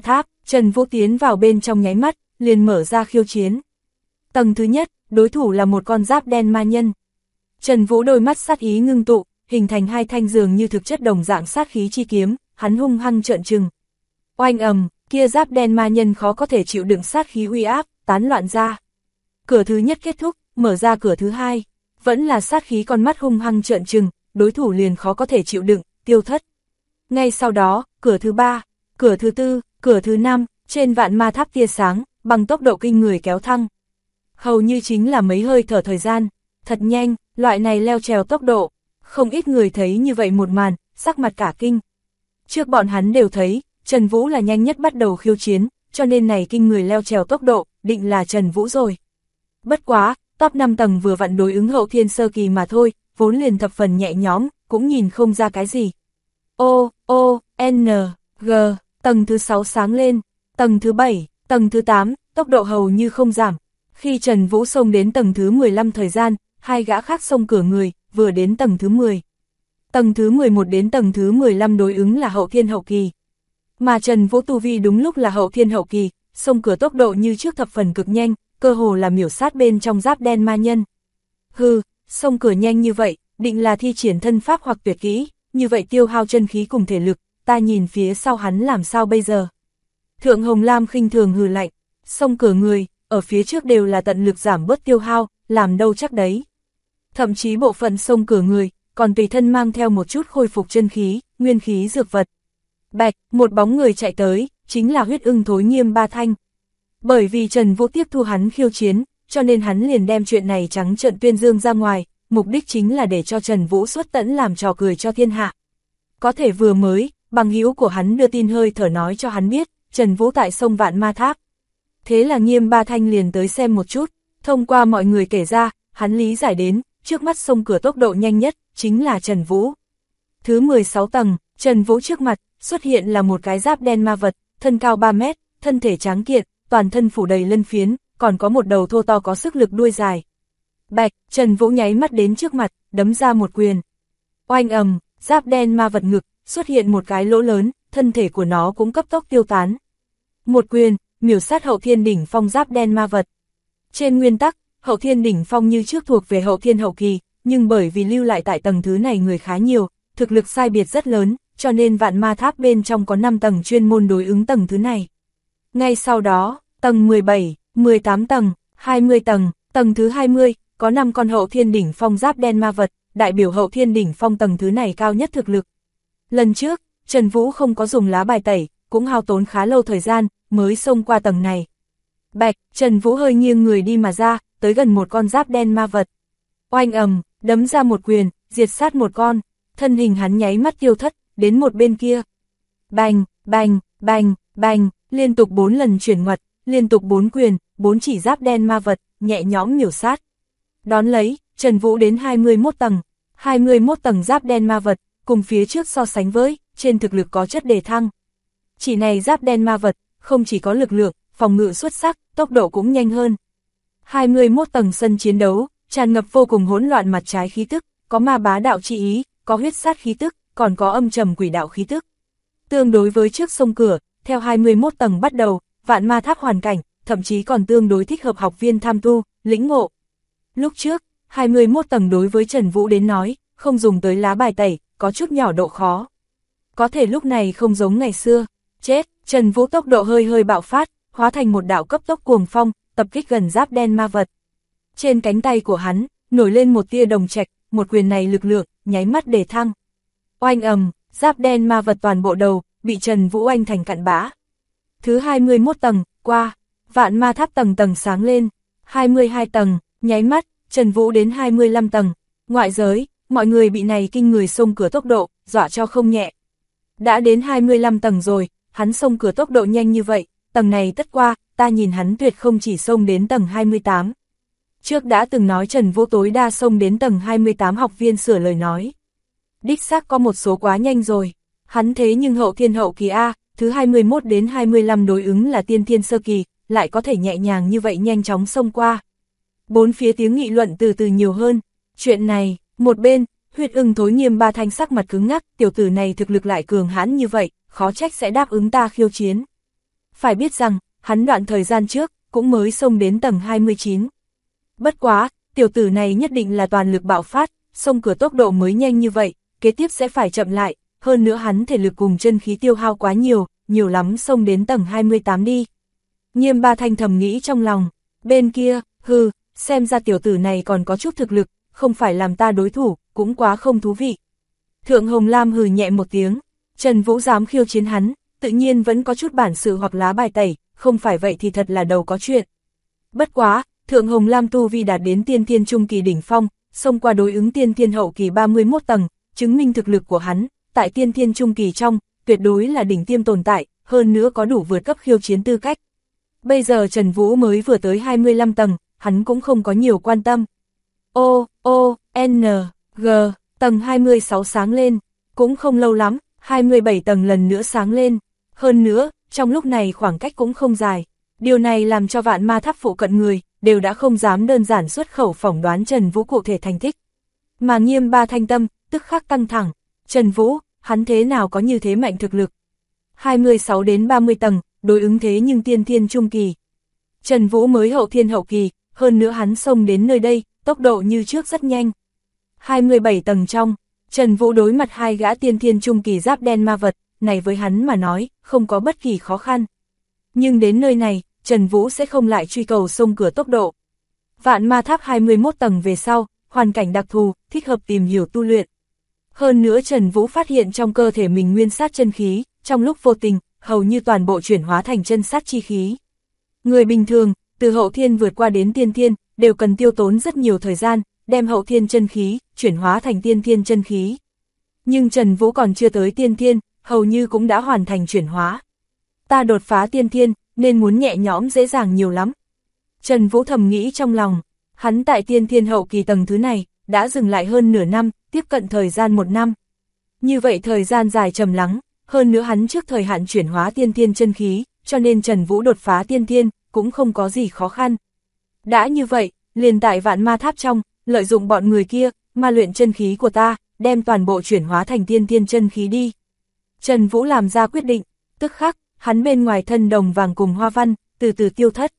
[SPEAKER 1] Trần Vũ tiến vào bên trong nháy mắt, liền mở ra khiêu chiến. Tầng thứ nhất, đối thủ là một con giáp đen ma nhân. Trần Vũ đôi mắt sát ý ngưng tụ, hình thành hai thanh dường như thực chất đồng dạng sát khí chi kiếm, hắn hung hăng trợn trừng. Oanh ầm, kia giáp đen ma nhân khó có thể chịu đựng sát khí uy áp, tán loạn ra. Cửa thứ nhất kết thúc, mở ra cửa thứ hai, vẫn là sát khí, con mắt hung hăng trợn trừng, đối thủ liền khó có thể chịu đựng, tiêu thất. Ngay sau đó, cửa thứ ba, cửa thứ tư, cửa thứ năm, trên vạn ma tháp tia sáng, bằng tốc độ kinh người kéo thăng. Hầu như chính là mấy hơi thở thời gian, thật nhanh, loại này leo trèo tốc độ, không ít người thấy như vậy một màn, sắc mặt cả kinh. Trước bọn hắn đều thấy, Trần Vũ là nhanh nhất bắt đầu khiêu chiến, cho nên này kinh người leo trèo tốc độ, định là Trần Vũ rồi. Bất quá, top 5 tầng vừa vặn đối ứng hậu thiên sơ kỳ mà thôi, vốn liền thập phần nhẹ nhõm, cũng nhìn không ra cái gì. O, N, G, tầng thứ 6 sáng lên, tầng thứ 7, tầng thứ 8, tốc độ hầu như không giảm. Khi Trần Vũ xông đến tầng thứ 15 thời gian, hai gã khác xông cửa người, vừa đến tầng thứ 10. Tầng thứ 11 đến tầng thứ 15 đối ứng là hậu thiên hậu kỳ. Mà Trần Vũ tu vi đúng lúc là hậu thiên hậu kỳ, xông cửa tốc độ như trước thập phần cực nhanh, cơ hồ là miểu sát bên trong giáp đen ma nhân. Hừ, xông cửa nhanh như vậy, định là thi triển thân pháp hoặc tuyệt kỹ, như vậy tiêu hao chân khí cùng thể lực, ta nhìn phía sau hắn làm sao bây giờ. Thượng Hồng Lam khinh thường hừ lạnh, xông cửa người, ở phía trước đều là tận lực giảm bớt tiêu hao, làm đâu chắc đấy. Thậm chí bộ phận xông cửa người, còn tùy thân mang theo một chút khôi phục chân khí, nguyên khí dược vật. Bạch, một bóng người chạy tới, chính là Huyết Ưng Thối Nghiêm Ba Thanh. Bởi vì Trần Vũ tiếp thu hắn khiêu chiến, cho nên hắn liền đem chuyện này trắng trợn tuyên dương ra ngoài, mục đích chính là để cho Trần Vũ xuất tẫn làm trò cười cho thiên hạ. Có thể vừa mới, bằng hữu của hắn đưa tin hơi thở nói cho hắn biết, Trần Vũ tại sông Vạn Ma Tháp. Thế là Nghiêm Ba Thanh liền tới xem một chút, thông qua mọi người kể ra, hắn lý giải đến, trước mắt xông cửa tốc độ nhanh nhất, chính là Trần Vũ. Thứ 16 tầng, Trần Vũ trước mặt, xuất hiện là một cái giáp đen ma vật, thân cao 3 mét, thân thể tráng kiện, toàn thân phủ đầy lân phiến, còn có một đầu thô to có sức lực đuôi dài. Bạch, Trần Vũ nháy mắt đến trước mặt, đấm ra một quyền. Oanh ầm, giáp đen ma vật ngực, xuất hiện một cái lỗ lớn, thân thể của nó cũng cấp tốc tiêu tán. Một quyền, miểu sát hậu thiên đỉnh phong giáp đen ma vật. Trên nguyên tắc, hậu thiên đỉnh phong như trước thuộc về hậu thiên hậu kỳ, nhưng bởi vì lưu lại tại tầng thứ này người khá nhiều, thực lực sai biệt rất lớn, cho nên vạn ma tháp bên trong có 5 tầng chuyên môn đối ứng tầng thứ này. Ngay sau đó, tầng 17, 18 tầng, 20 tầng, tầng thứ 20, có 5 con hậu thiên đỉnh phong giáp đen ma vật, đại biểu hậu thiên đỉnh phong tầng thứ này cao nhất thực lực. Lần trước, Trần Vũ không có dùng lá bài tẩy, cũng hao tốn khá lâu thời gian, mới xông qua tầng này. Bạch, Trần Vũ hơi nghiêng người đi mà ra, tới gần một con giáp đen ma vật. Oanh ầm, đấm ra một quyền, diệt sát một con, thân hình hắn nháy mắt tiêu thất, đến một bên kia. Bành, bành, bành, bành, liên tục 4 lần chuyển ngoặt, liên tục 4 quyền, 4 chỉ giáp đen ma vật, nhẹ nhõm miểu sát. Đón lấy, Trần Vũ đến 21 tầng, 21 tầng giáp đen ma vật, cùng phía trước so sánh với, trên thực lực có chất đề thăng. Chỉ này giáp đen ma vật, không chỉ có lực lượng, phòng ngự xuất sắc, tốc độ cũng nhanh hơn. 21 tầng sân chiến đấu, tràn ngập vô cùng hỗn loạn mặt trái khí tức, có ma bá đạo chi ý, có huyết sát khí tức, còn có âm trầm quỷ đạo khí tức. Tương đối với trước sông cửa, theo 21 tầng bắt đầu, vạn ma tháp hoàn cảnh, thậm chí còn tương đối thích hợp học viên tham tu, lĩnh ngộ. Lúc trước, 21 tầng đối với Trần Vũ đến nói, không dùng tới lá bài tẩy, có chút nhỏ độ khó. Có thể lúc này không giống ngày xưa, chết, Trần Vũ tốc độ hơi bạo phát, hóa thành một đạo cấp tốc cuồng phong, tập kích gần giáp đen ma vật. Trên cánh tay của hắn, nổi lên một tia đồng trạch, một quyền này lực lượng, nháy mắt để thăng. Oanh ầm, giáp đen ma vật toàn bộ đầu, bị Trần Vũ oanh thành cặn bã. Thứ 21 tầng, qua, vạn ma tháp tầng tầng sáng lên, 22 tầng, nháy mắt, Trần Vũ đến 25 tầng, ngoại giới, mọi người bị này kinh người xông cửa tốc độ, dọa cho không nhẹ. Đã đến 25 tầng rồi, hắn xông cửa tốc độ nhanh như vậy, tầng này tất qua, ta nhìn hắn tuyệt không chỉ xông đến tầng 28. Trước đã từng nói Trần Vũ tối đa xông đến tầng 28 học viên sửa lời nói. Đích xác có một số quá nhanh rồi, hắn thế nhưng hậu thiên hậu kỳ A, thứ 21 đến 25 đối ứng là tiên thiên sơ kỳ, lại có thể nhẹ nhàng như vậy nhanh chóng xông qua. Bốn phía tiếng nghị luận từ từ nhiều hơn, chuyện này, một bên, Huyết Ưng Thối Nghiêm Ba Thanh sắc mặt cứng ngắc, tiểu tử này thực lực lại cường hãn như vậy, khó trách sẽ đáp ứng ta khiêu chiến. phải biết rằng, hắn đoạn thời gian trước, cũng mới xông đến tầng 29. Bất quá, tiểu tử này nhất định là toàn lực bạo phát, xông cửa tốc độ mới nhanh như vậy, kế tiếp sẽ phải chậm lại, hơn nữa hắn thể lực cùng chân khí tiêu hao quá nhiều lắm xông đến tầng 28 đi. Nghiêm Ba Thanh thầm nghĩ trong lòng, bên kia, xem ra tiểu tử này còn có chút thực lực, không phải làm ta đối thủ, cũng quá không thú vị. Thượng Hồng Lam hừ nhẹ một tiếng, Trần Vũ dám khiêu chiến hắn, tự nhiên vẫn có chút bản sự hoặc lá bài tẩy, không phải vậy thì thật là đầu có chuyện. Bất quá, Thượng Hồng Lam tu vi đạt đến tiên thiên trung kỳ đỉnh phong, xông qua đối ứng tiên thiên hậu kỳ 31 tầng, chứng minh thực lực của hắn, tại tiên thiên trung kỳ trong, tuyệt đối là đỉnh tiêm tồn tại, hơn nữa có đủ vượt cấp khiêu chiến tư cách. Bây giờ Trần Vũ mới vừa tới 25 tầng, hắn cũng không có nhiều quan tâm. G, tầng 26 sáng lên, cũng không lâu lắm, 27 tầng lần nữa sáng lên. Hơn nữa, trong lúc này khoảng cách cũng không dài. Điều này làm cho Vạn Ma Tháp phụ cận người, đều đã không dám đơn giản xuất khẩu phỏng đoán Trần Vũ cụ thể thành tích. Mà Nghiêm Ba Thanh tâm, tức khắc căng thẳng. Trần Vũ, hắn thế nào có như thế mạnh thực lực? 26 đến 30 tầng, đối ứng thế nhưng tiên thiên trung kỳ. Trần Vũ mới hậu thiên hậu kỳ, hơn nữa hắn xông đến nơi đây, tốc độ như trước rất nhanh. 27 tầng trong, Trần Vũ đối mặt hai gã tiên thiên trung kỳ giáp đen ma vật, này với hắn mà nói, không có bất kỳ khó khăn. Nhưng đến nơi này, Trần Vũ sẽ không lại truy cầu xông cửa tốc độ. Vạn Ma Tháp 21 tầng về sau, hoàn cảnh đặc thù, thích hợp tìm hiểu tu luyện. Hơn nữa Trần Vũ phát hiện trong cơ thể mình nguyên sát chân khí, trong lúc vô tình, hầu như toàn bộ chuyển hóa thành chân sát chi khí. Người bình thường, từ hậu thiên vượt qua đến tiên thiên, đều cần tiêu tốn rất nhiều thời gian, đem hậu thiên chân khí, chuyển hóa thành tiên thiên chân khí. Nhưng Trần Vũ còn chưa tới tiên thiên, hầu như cũng đã hoàn thành chuyển hóa. Ta đột phá tiên thiên, nên muốn nhẹ nhõm dễ dàng nhiều lắm. Trần Vũ thầm nghĩ trong lòng, hắn tại tiên thiên hậu kỳ tầng thứ này, đã dừng lại hơn nửa năm, tiếp cận thời gian 1 năm. Như vậy thời gian dài trầm lắng, hơn nữa hắn trước thời hạn chuyển hóa tiên thiên chân khí, cho nên Trần Vũ đột phá tiên thiên, cũng không có gì khó khăn. Đã như vậy, liền tại Vạn Ma Tháp trong, lợi dụng bọn người kia, ma luyện chân khí của ta, đem toàn bộ chuyển hóa thành tiên thiên chân khí đi. Trần Vũ làm ra quyết định, tức khắc, hắn bên ngoài thân đồng vàng cùng hoa văn, từ từ tiêu thất.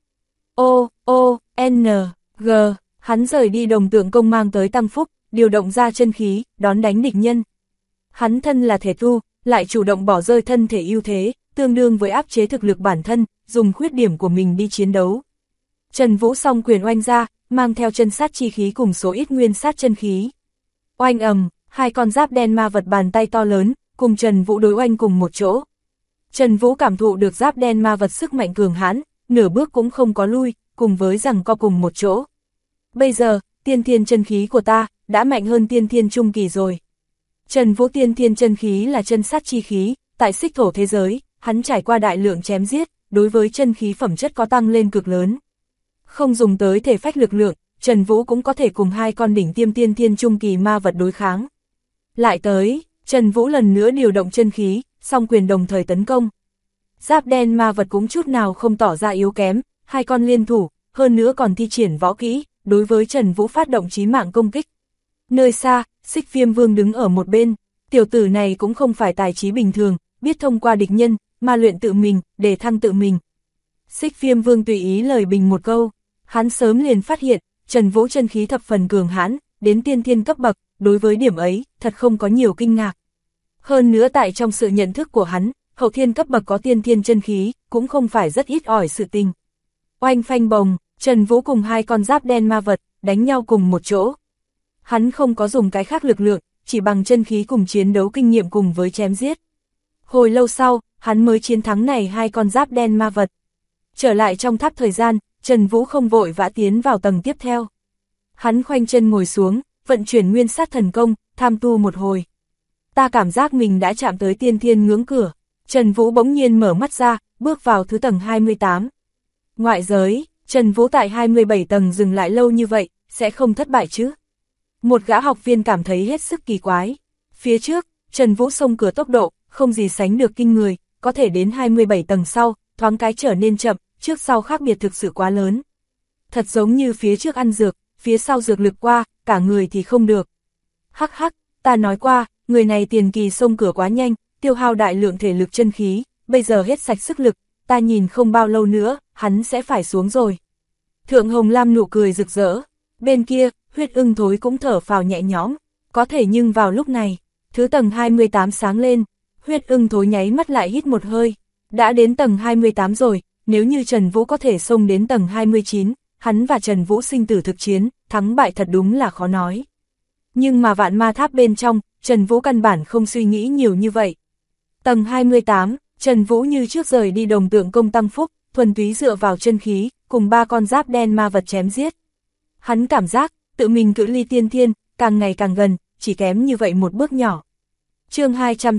[SPEAKER 1] G, hắn rời đi đồng tượng công mang tới tăng phúc, điều động ra chân khí, đón đánh địch nhân. Hắn thân là thể tu, lại chủ động bỏ rơi thân thể ưu thế, tương đương với áp chế thực lực bản thân, dùng khuyết điểm của mình đi chiến đấu. Trần Vũ song quyền oanh ra, mang theo chân sát chi khí cùng số ít nguyên sát chân khí. Oanh ầm, hai con giáp đen ma vật bàn tay to lớn, cùng Trần Vũ đối oanh cùng một chỗ. Trần Vũ cảm thụ được giáp đen ma vật sức mạnh cường hãn, nửa bước cũng không có lui, cùng với giằng co cùng một chỗ. Bây giờ, tiên thiên chân khí của ta, đã mạnh hơn tiên thiên trung kỳ rồi. Trần Vũ tiên thiên chân khí là chân sát chi khí, tại xích thổ thế giới, hắn trải qua đại lượng chém giết, đối với chân khí phẩm chất có tăng lên cực lớn. Không dùng tới thể phách lực lượng, Trần Vũ cũng có thể cùng hai con đỉnh tiêm tiên thiên trung kỳ ma vật đối kháng. Lại tới, Trần Vũ lần nữa điều động chân khí, song quyền đồng thời tấn công. Giáp đen ma vật cũng chút nào không tỏ ra yếu kém, hai con liên thủ, hơn nữa còn thi triển võ kỹ, đối với Trần Vũ phát động chí mạng công kích. Nơi xa, Xích Viêm Vương đứng ở một bên, tiểu tử này cũng không phải tài trí bình thường, biết thông qua địch nhân, mà luyện tự mình, để thăng tự mình. Xích Viêm Vương tùy ý lời bình một câu, hắn sớm liền phát hiện, Trần Vũ chân khí thập phần cường hãn, đến tiên thiên cấp bậc, đối với điểm ấy, thật không có nhiều kinh ngạc. Hơn nữa tại trong sự nhận thức của hắn, hậu thiên cấp bậc có tiên thiên chân khí, cũng không phải rất ít ỏi sự tình. Oanh phanh bồng, Trần Vũ cùng hai con giáp đen ma vật, đánh nhau cùng một chỗ. Hắn không có dùng cái khác lực lượng, chỉ bằng chân khí cùng chiến đấu kinh nghiệm cùng với chém giết. Hồi lâu sau, hắn mới chiến thắng này hai con giáp đen ma vật. Trở lại trong tháp thời gian, Trần Vũ không vội vã tiến vào tầng tiếp theo. Hắn khoanh chân ngồi xuống, vận chuyển nguyên sát thần công, tham tu một hồi. Ta cảm giác mình đã chạm tới tiên thiên ngưỡng cửa. Trần Vũ bỗng nhiên mở mắt ra, bước vào thứ tầng 28. Ngoại giới, Trần Vũ tại 27 tầng dừng lại lâu như vậy, sẽ không thất bại chứ? Một gã học viên cảm thấy hết sức kỳ quái. Phía trước, Trần Vũ xông cửa tốc độ, không gì sánh được kinh người, có thể đến 27 tầng sau, thoáng cái trở nên chậm, trước sau khác biệt thực sự quá lớn. Thật giống như phía trước ăn dược, phía sau dược lực qua, cả người thì không được. Hắc hắc, ta nói qua, người này tiền kỳ xông cửa quá nhanh, tiêu hao đại lượng thể lực chân khí, bây giờ hết sạch sức lực, ta nhìn không bao lâu nữa, hắn sẽ phải xuống rồi. Thượng Hồng Lam nụ cười rực rỡ, bên kia, Huyết Ưng Thối cũng thở phào nhẹ nhõm, có thể nhưng vào lúc này, thứ tầng 28 sáng lên, Huyết Ưng Thối nháy mắt lại hít một hơi, đã đến tầng 28 rồi, nếu như Trần Vũ có thể xông đến tầng 29, hắn và Trần Vũ sinh tử thực chiến, thắng bại thật đúng là khó nói. Nhưng mà Vạn Ma Tháp bên trong, Trần Vũ căn bản không suy nghĩ nhiều như vậy. Tầng 28, Trần Vũ như trước rời đi Đồng Tượng Công tăng phúc, thuần túy dựa vào chân khí, cùng 3 con giáp đen ma vật chém giết. Hắn cảm giác, tự mình cự ly tiên thiên, càng ngày càng gần, chỉ kém như vậy một bước nhỏ. Chương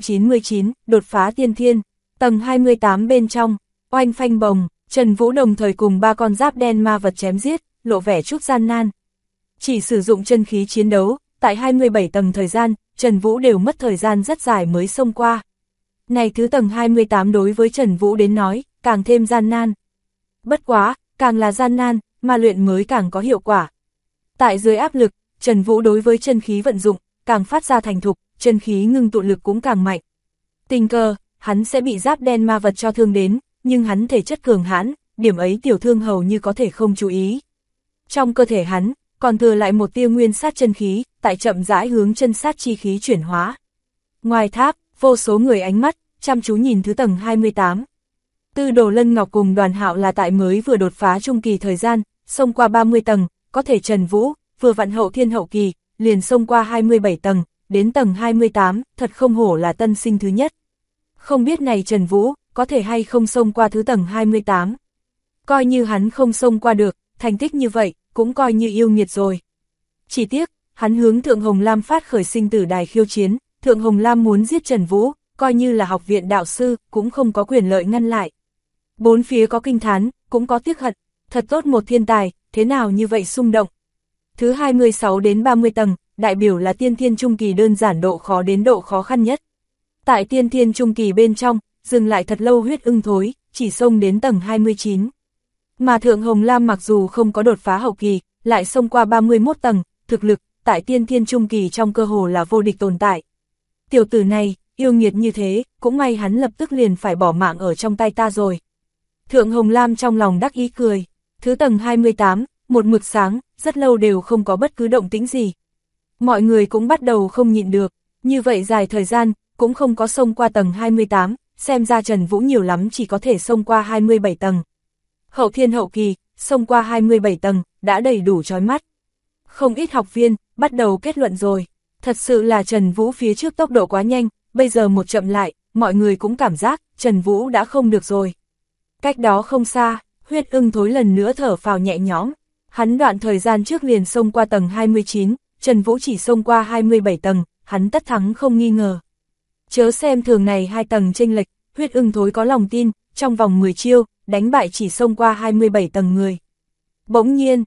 [SPEAKER 1] 299, đột phá tiên thiên, tầng 28 bên trong, oanh phanh bồng, Trần Vũ đồng thời cùng 3 con giáp đen ma vật chém giết, lộ vẻ chút gian nan. Chỉ sử dụng chân khí chiến đấu, tại 27 tầng thời gian, Trần Vũ đều mất thời gian rất dài mới xông qua. Này thứ tầng 28 đối với Trần Vũ đến nói, càng thêm gian nan. Bất quá, càng là gian nan, mà luyện mới càng có hiệu quả. Tại dưới áp lực, Trần Vũ đối với chân khí vận dụng, càng phát ra thành thục, chân khí ngưng tụ lực cũng càng mạnh. Tình cờ, hắn sẽ bị giáp đen ma vật cho thương đến, nhưng hắn thể chất cường hãn, điểm ấy tiểu thương hầu như có thể không chú ý. Trong cơ thể hắn, còn thừa lại một tia nguyên sát chân khí, tại chậm rãi hướng chân sát chi khí chuyển hóa. Ngoài tháp, vô số người ánh mắt, chăm chú nhìn thứ tầng 28. Tư Đồ Lân Ngọc cùng Đoàn Hạo là tại mới vừa đột phá trung kỳ thời gian, xông qua 30 tầng, có thể Trần Vũ, vừa vặn hậu thiên hậu kỳ, liền xông qua 27 tầng, đến tầng 28, thật không hổ là tân sinh thứ nhất. Không biết này Trần Vũ, có thể hay không xông qua thứ tầng 28. Coi như hắn không xông qua được, thành tích như vậy, cũng coi như yêu nghiệt rồi. Chỉ tiếc, hắn hướng Thượng Hồng Lam phát khởi sinh tử đài khiêu chiến, Thượng Hồng Lam muốn giết Trần Vũ, coi như là học viện đạo sư, cũng không có quyền lợi ngăn lại. Bốn phía có kinh thán, cũng có tiếc hận, thật tốt một thiên tài, thế nào như vậy xung động. Thứ 26 đến 30 tầng, đại biểu là tiên thiên trung kỳ đơn giản độ khó đến độ khó khăn nhất. Tại tiên thiên trung kỳ bên trong, dừng lại thật lâu Huyết Ưng Thối, chỉ xông đến tầng 29. Mà Thượng Hồng Lam mặc dù không có đột phá hậu kỳ, lại xông qua 31 tầng, thực lực, tại tiên thiên trung kỳ trong cơ hồ là vô địch tồn tại. Tiểu tử này, yêu nghiệt như thế, cũng may hắn lập tức liền phải bỏ mạng ở trong tay ta rồi. Thượng Hồng Lam trong lòng đắc ý cười, thứ tầng 28, một mực sáng, rất lâu đều không có bất cứ động tĩnh gì. Mọi người cũng bắt đầu không nhịn được, như vậy dài thời gian, cũng không có xông qua tầng 28, xem ra Trần Vũ nhiều lắm chỉ có thể xông qua 27 tầng. Hậu thiên hậu kỳ, xông qua 27 tầng, đã đầy đủ chói mắt. Không ít học viên, bắt đầu kết luận rồi, thật sự là Trần Vũ phía trước tốc độ quá nhanh, bây giờ một chậm lại, mọi người cũng cảm giác, Trần Vũ đã không được rồi. Cách đó không xa, Huyết Ưng Thối lần nữa thở phào nhẹ nhõm, hắn đoạn thời gian trước liền xông qua tầng 29, Trần Vũ chỉ xông qua 27 tầng, hắn tất thắng không nghi ngờ. Chớ xem thường này 2 tầng chênh lệch, Huyết Ưng Thối có lòng tin, trong vòng 10 chiêu, đánh bại chỉ xông qua 27 tầng người. Bỗng nhiên,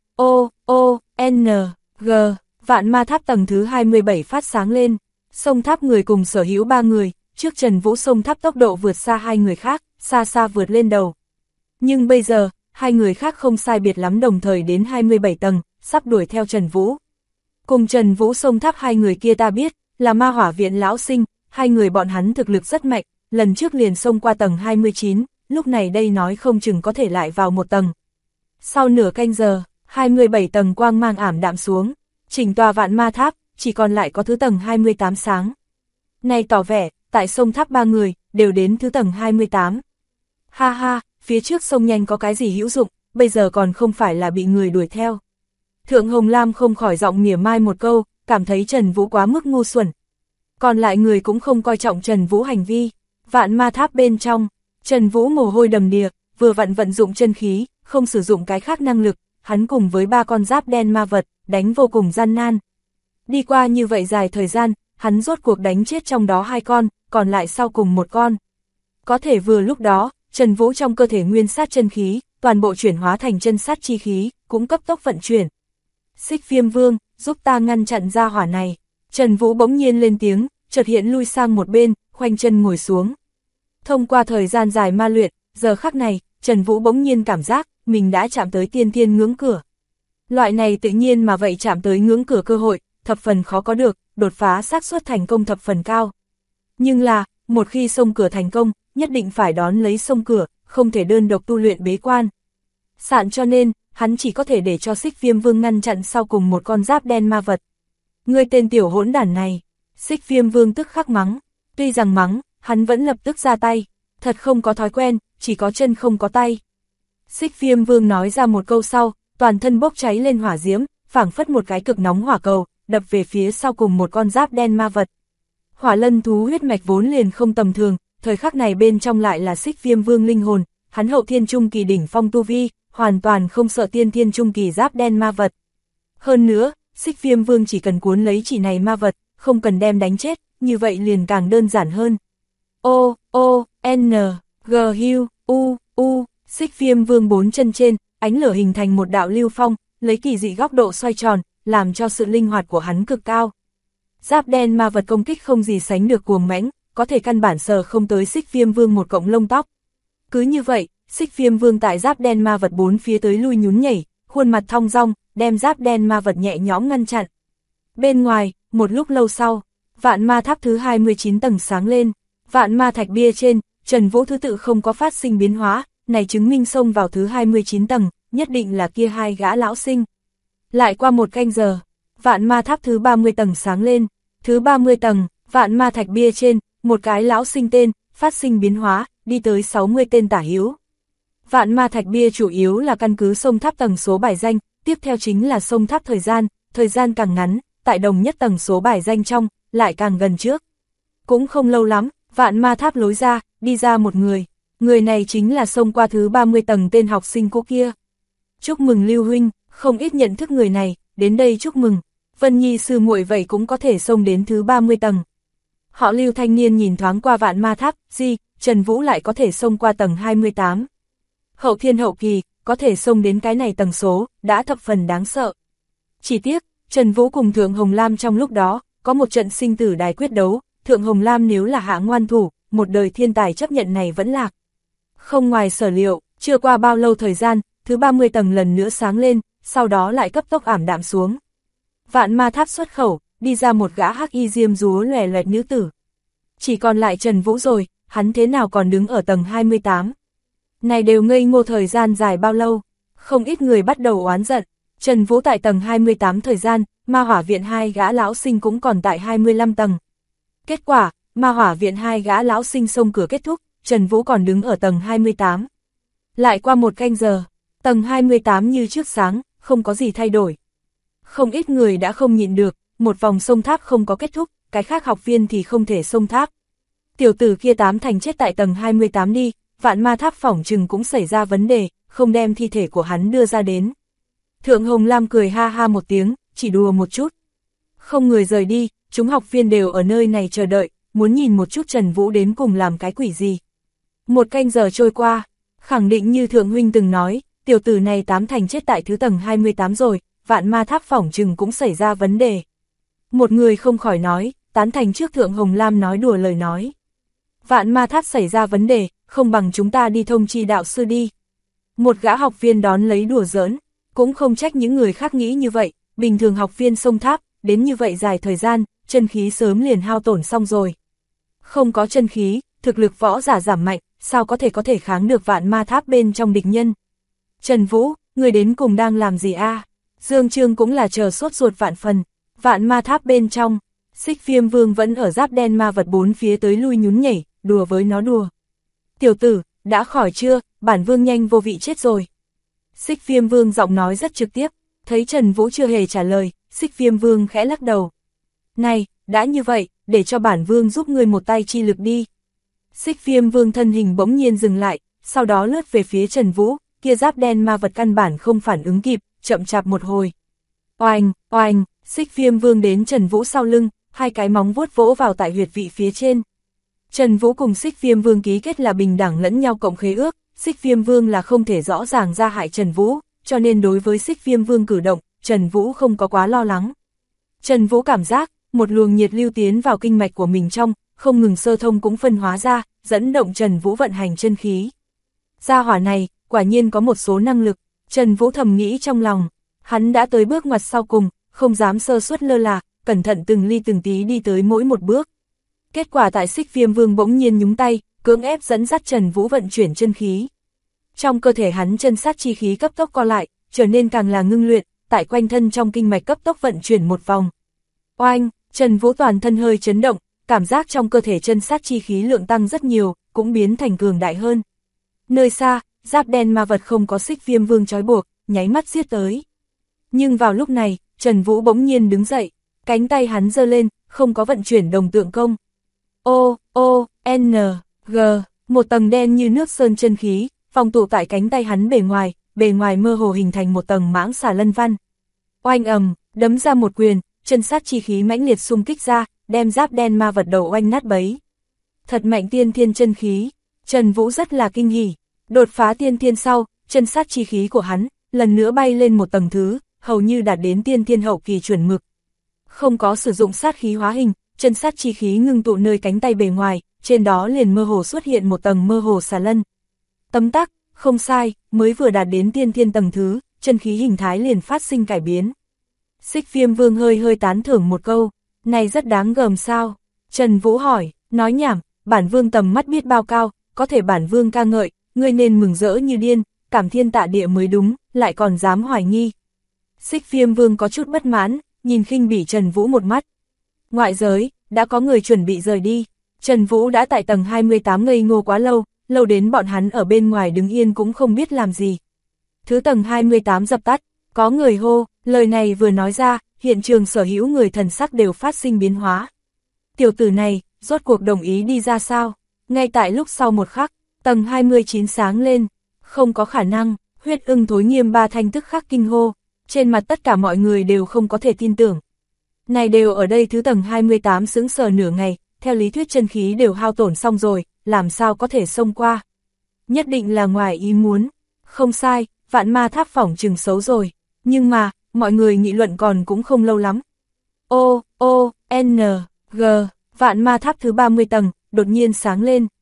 [SPEAKER 1] N, G, Vạn Ma Tháp tầng thứ 27 phát sáng lên, sông tháp người cùng sở hữu 3 người, trước Trần Vũ sông tháp tốc độ vượt xa 2 người khác, xa xa vượt lên đầu. Nhưng bây giờ, 2 người khác không sai biệt lắm đồng thời đến 27 tầng, sắp đuổi theo Trần Vũ. Cùng Trần Vũ sông tháp 2 người kia ta biết, là Ma Hỏa Viện lão sinh, 2 người bọn hắn thực lực rất mạnh, lần trước liền xông qua tầng 29, lúc này đây nói không chừng có thể lại vào một tầng. Sau nửa canh giờ, 27 tầng quang mang ảm đạm xuống, chỉnh tòa Vạn Ma Tháp, chỉ còn lại có thứ tầng 28 sáng. Này tỏ vẻ, tại sông tháp 3 người, đều đến thứ tầng 28. Ha ha, phía trước sông nhanh có cái gì hữu dụng, bây giờ còn không phải là bị người đuổi theo. Thượng Hồng Lam không khỏi giọng mỉa mai một câu, cảm thấy Trần Vũ quá mức ngu xuẩn. Còn lại người cũng không coi trọng Trần Vũ hành vi. Vạn Ma Tháp bên trong, Trần Vũ mồ hôi đầm đìa, vừa vận dụng chân khí, không sử dụng cái khác năng lực, hắn cùng với 3 con giáp đen ma vật, đánh vô cùng gian nan. Đi qua như vậy dài thời gian, hắn rốt cuộc đánh chết trong đó 2 con, còn lại sau cùng 1 con. Có thể vừa lúc đó, Trần Vũ trong cơ thể nguyên sát chân khí, toàn bộ chuyển hóa thành chân sát chi khí, cũng cấp tốc vận chuyển. Xích Viêm Vương, giúp ta ngăn chặn ra hỏa này. Trần Vũ bỗng nhiên lên tiếng, chợt hiện lui sang một bên, khoanh chân ngồi xuống. Thông qua thời gian dài ma luyện, giờ khắc này, Trần Vũ bỗng nhiên cảm giác, mình đã chạm tới tiên thiên ngưỡng cửa. Loại này tự nhiên mà vậy chạm tới ngưỡng cửa cơ hội, thập phần khó có được, đột phá xác suất thành công thập phần cao. Nhưng là, một khi xông cửa thành công, nhất định phải đón lấy xông cửa, không thể đơn độc tu luyện bế quan. Sạn cho nên, hắn chỉ có thể để cho Xích Viêm Vương ngăn chặn sau cùng một con giáp đen ma vật. Ngươi tên tiểu hỗn đản này, Xích Viêm Vương tức khắc mắng, tuy rằng mắng, hắn vẫn lập tức ra tay, thật không có thói quen, chỉ có chân không có tay. Xích Viêm Vương nói ra một câu sau, toàn thân bốc cháy lên hỏa diễm, phảng phất một cái cực nóng hỏa cầu, đập về phía sau cùng một con giáp đen ma vật. Hỏa lân thú huyết mạch vốn liền không tầm thường, thời khắc này bên trong lại là Xích Viêm Vương linh hồn, hắn hậu thiên trung kỳ đỉnh phong tu vi, hoàn toàn không sợ tiên thiên trung kỳ giáp đen ma vật. Hơn nữa, Xích Viêm Vương chỉ cần cuốn lấy chỉ này ma vật, không cần đem đánh chết, như vậy liền càng đơn giản hơn. O, O, N, G, U, Xích Viêm Vương 4 chân trên, ánh lửa hình thành một đạo lưu phong, lấy kỳ dị góc độ xoay tròn, làm cho sự linh hoạt của hắn cực cao. Giáp đen ma vật công kích không gì sánh được cuồng mãnh, có thể căn bản sờ không tới Xích Viêm Vương một cọng lông tóc. Cứ như vậy, Xích Viêm Vương tại giáp đen ma vật bốn phía tới lui nhún nhảy, khuôn mặt thong dong, đem giáp đen ma vật nhẹ nhõm ngăn chặn. Bên ngoài, một lúc lâu sau, vạn ma tháp thứ 29 tầng sáng lên, vạn ma thạch bia trên, Trần Vũ thứ tự không có phát sinh biến hóa, này chứng minh xông vào thứ 29 tầng, nhất định là kia hai gã lão sinh. Lại qua một canh giờ, vạn ma tháp thứ 30 tầng sáng lên, thứ 30 tầng, vạn ma thạch bia trên, một cái lão sinh tên, phát sinh biến hóa, đi tới 60 tên tả hữu. Vạn ma thạch bia chủ yếu là căn cứ sông tháp tầng số bài danh, tiếp theo chính là sông tháp thời gian càng ngắn, tại đồng nhất tầng số bài danh trong, lại càng gần trước. Cũng không lâu lắm, vạn ma tháp lối ra, đi ra một người này chính là xông qua thứ 30 tầng tên học sinh cũ kia. Chúc mừng Lưu huynh, không ít nhận thức người này, đến đây chúc mừng, Vân Nhi sư muội vậy cũng có thể xông đến thứ 30 tầng. Họ Lưu thanh niên nhìn thoáng qua vạn ma tháp, Trần Vũ lại có thể xông qua tầng 28. Hậu thiên hậu kỳ, có thể xông đến cái này tầng số, đã thập phần đáng sợ. Chỉ tiếc, Trần Vũ cùng Thượng Hồng Lam trong lúc đó, có một trận sinh tử đài quyết đấu, Thượng Hồng Lam nếu là hạ ngoan thủ, một đời thiên tài chấp nhận này vẫn lạc. Không ngoài sở liệu, chưa qua bao lâu thời gian, thứ 30 tầng lần nữa sáng lên, sau đó lại cấp tốc ảm đạm xuống. Vạn ma tháp xuất khẩu, đi ra một gã hắc y diêm dúa lòe loẹt nữ tử. Chỉ còn lại Trần Vũ rồi, hắn thế nào còn đứng ở tầng 28. Này đều ngây ngô thời gian dài bao lâu, không ít người bắt đầu oán giận. Trần Vũ tại tầng 28 thời gian, ma hỏa viện hai gã lão sinh cũng còn tại 25 tầng. Kết quả, ma hỏa viện hai gã lão sinh xông cửa kết thúc, Trần Vũ còn đứng ở tầng 28. Lại qua một canh giờ, tầng 28 như trước sáng, không có gì thay đổi. Không ít người đã không nhịn được, một vòng xông tháp không có kết thúc, cái khác học viên thì không thể xông tháp. Tiểu tử kia tám thành chết tại tầng 28 đi, vạn ma tháp phỏng chừng cũng xảy ra vấn đề, không đem thi thể của hắn đưa ra đến. Thượng Hồng Lam cười ha ha một tiếng, chỉ đùa một chút. Không người rời đi, chúng học viên đều ở nơi này chờ đợi, muốn nhìn một chút Trần Vũ đến cùng làm cái quỷ gì. Một canh giờ trôi qua, khẳng định như Thượng huynh từng nói, tiểu tử này tám thành chết tại thứ tầng 28 rồi, vạn ma tháp phỏng chừng cũng xảy ra vấn đề. Một người không khỏi nói, tán thành trước Thượng Hồng Lam nói đùa lời nói. Vạn ma tháp xảy ra vấn đề, không bằng chúng ta đi thông chi đạo sư đi. Một gã học viên đón lấy đùa giỡn, cũng không trách những người khác nghĩ như vậy, bình thường học viên xông tháp, đến như vậy dài thời gian, chân khí sớm liền hao tổn xong rồi. Không có chân khí, thực lực võ giả giảm mạnh, sao có thể kháng được vạn ma tháp bên trong địch nhân. Trần Vũ, người đến cùng đang làm gì a? Dương Trương cũng là chờ sốt ruột vạn phần, vạn ma tháp bên trong, Xích Viêm Vương vẫn ở giáp đen ma vật bốn phía tới lui nhún nhảy, đùa với nó đùa. Tiểu tử, đã khỏi chưa, bản vương nhanh vô vị chết rồi. Xích Viêm Vương giọng nói rất trực tiếp, thấy Trần Vũ chưa hề trả lời, Xích Viêm Vương khẽ lắc đầu. Này, đã như vậy, để cho bản vương giúp ngươi một tay chi lực đi. Xích Viêm Vương thân hình bỗng nhiên dừng lại, sau đó lướt về phía Trần Vũ, kia giáp đen ma vật căn bản không phản ứng kịp, chậm chạp một hồi. Oanh, oanh, Xích Viêm Vương đến Trần Vũ sau lưng, hai cái móng vuốt vỗ vào tại huyệt vị phía trên. Trần Vũ cùng Xích Viêm Vương ký kết là bình đẳng lẫn nhau cộng khế ước, Xích Viêm Vương là không thể rõ ràng ra hại Trần Vũ, cho nên đối với Xích Viêm Vương cử động, Trần Vũ không có quá lo lắng. Trần Vũ cảm giác, một luồng nhiệt lưu tiến vào kinh mạch của mình trong, không ngừng sơ thông cũng phân hóa ra, dẫn động Trần Vũ vận hành chân khí. Gia hỏa này, quả nhiên có một số năng lực, Trần Vũ thầm nghĩ trong lòng, hắn đã tới bước ngoặt sau cùng, không dám sơ suất lơ là, cẩn thận từng ly từng tí đi tới mỗi một bước. Kết quả tại Xích Viêm Vương bỗng nhiên nhúng tay, cưỡng ép dẫn dắt Trần Vũ vận chuyển chân khí. Trong cơ thể hắn chân sát chi khí cấp tốc co lại, trở nên càng là ngưng luyện, tại quanh thân trong kinh mạch cấp tốc vận chuyển một vòng. Oanh, Trần Vũ toàn thân hơi chấn động, cảm giác trong cơ thể chân sát chi khí lượng tăng rất nhiều, cũng biến thành cường đại hơn. Nơi xa, giáp đen ma vật không có Xích Viêm Vương trói buộc, nháy mắt giết tới. Nhưng vào lúc này, Trần Vũ bỗng nhiên đứng dậy, cánh tay hắn giơ lên, không có vận chuyển đồng tượng công. N, G, một tầng đen như nước sơn chân khí, phong tụ tại cánh tay hắn bề ngoài mơ hồ hình thành một tầng mãng xà lân văn. Oanh ầm, đấm ra một quyền, chân sát chi khí mãnh liệt xung kích ra, đem giáp đen ma vật đầu oanh nát bấy. Thật mạnh tiên thiên chân khí, Trần Vũ rất là kinh hỉ, đột phá tiên thiên sau, chân sát chi khí của hắn, lần nữa bay lên một tầng thứ, hầu như đạt đến tiên thiên hậu kỳ chuẩn mực. Không có sử dụng sát khí hóa hình, chân sát chi khí ngưng tụ nơi cánh tay bề ngoài, trên đó liền mơ hồ xuất hiện một tầng mơ hồ xà lân. Tấm tắc, không sai, mới vừa đạt đến tiên thiên tầng thứ, chân khí hình thái liền phát sinh cải biến. Xích Viêm Vương hơi tán thưởng một câu, này rất đáng gờm sao? Trần Vũ hỏi, nói nhảm, bản vương tầm mắt biết bao cao, có thể bản vương ca ngợi, ngươi nên mừng rỡ như điên, cảm thiên tạ địa mới đúng, lại còn dám hoài nghi. Xích Viêm Vương có chút bất mãn, nhìn khinh bỉ Trần Vũ một mắt. Ngoại giới, đã có người chuẩn bị rời đi, Trần Vũ đã tại tầng 28 ngây ngô quá lâu, lâu đến bọn hắn ở bên ngoài đứng yên cũng không biết làm gì. Thứ tầng 28 dập tắt, có người hô, lời này vừa nói ra, hiện trường sở hữu người thần sắc đều phát sinh biến hóa. Tiểu tử này, rốt cuộc đồng ý đi ra sao? Ngay tại lúc sau một khắc, tầng 29 sáng lên, không có khả năng, Huyết Ưng Thối Nghiêm ba thanh tức khắc kinh hô, trên mặt tất cả mọi người đều không có thể tin tưởng. Này đều ở đây thứ tầng 28 sững sờ nửa ngày, theo lý thuyết chân khí đều hao tổn xong rồi, làm sao có thể xông qua. Nhất định là ngoài ý muốn, không sai, Vạn Ma Tháp phỏng chừng xấu rồi, nhưng mà, mọi người nghị luận còn cũng không lâu lắm. N, G, Vạn Ma Tháp thứ 30 tầng, đột nhiên sáng lên,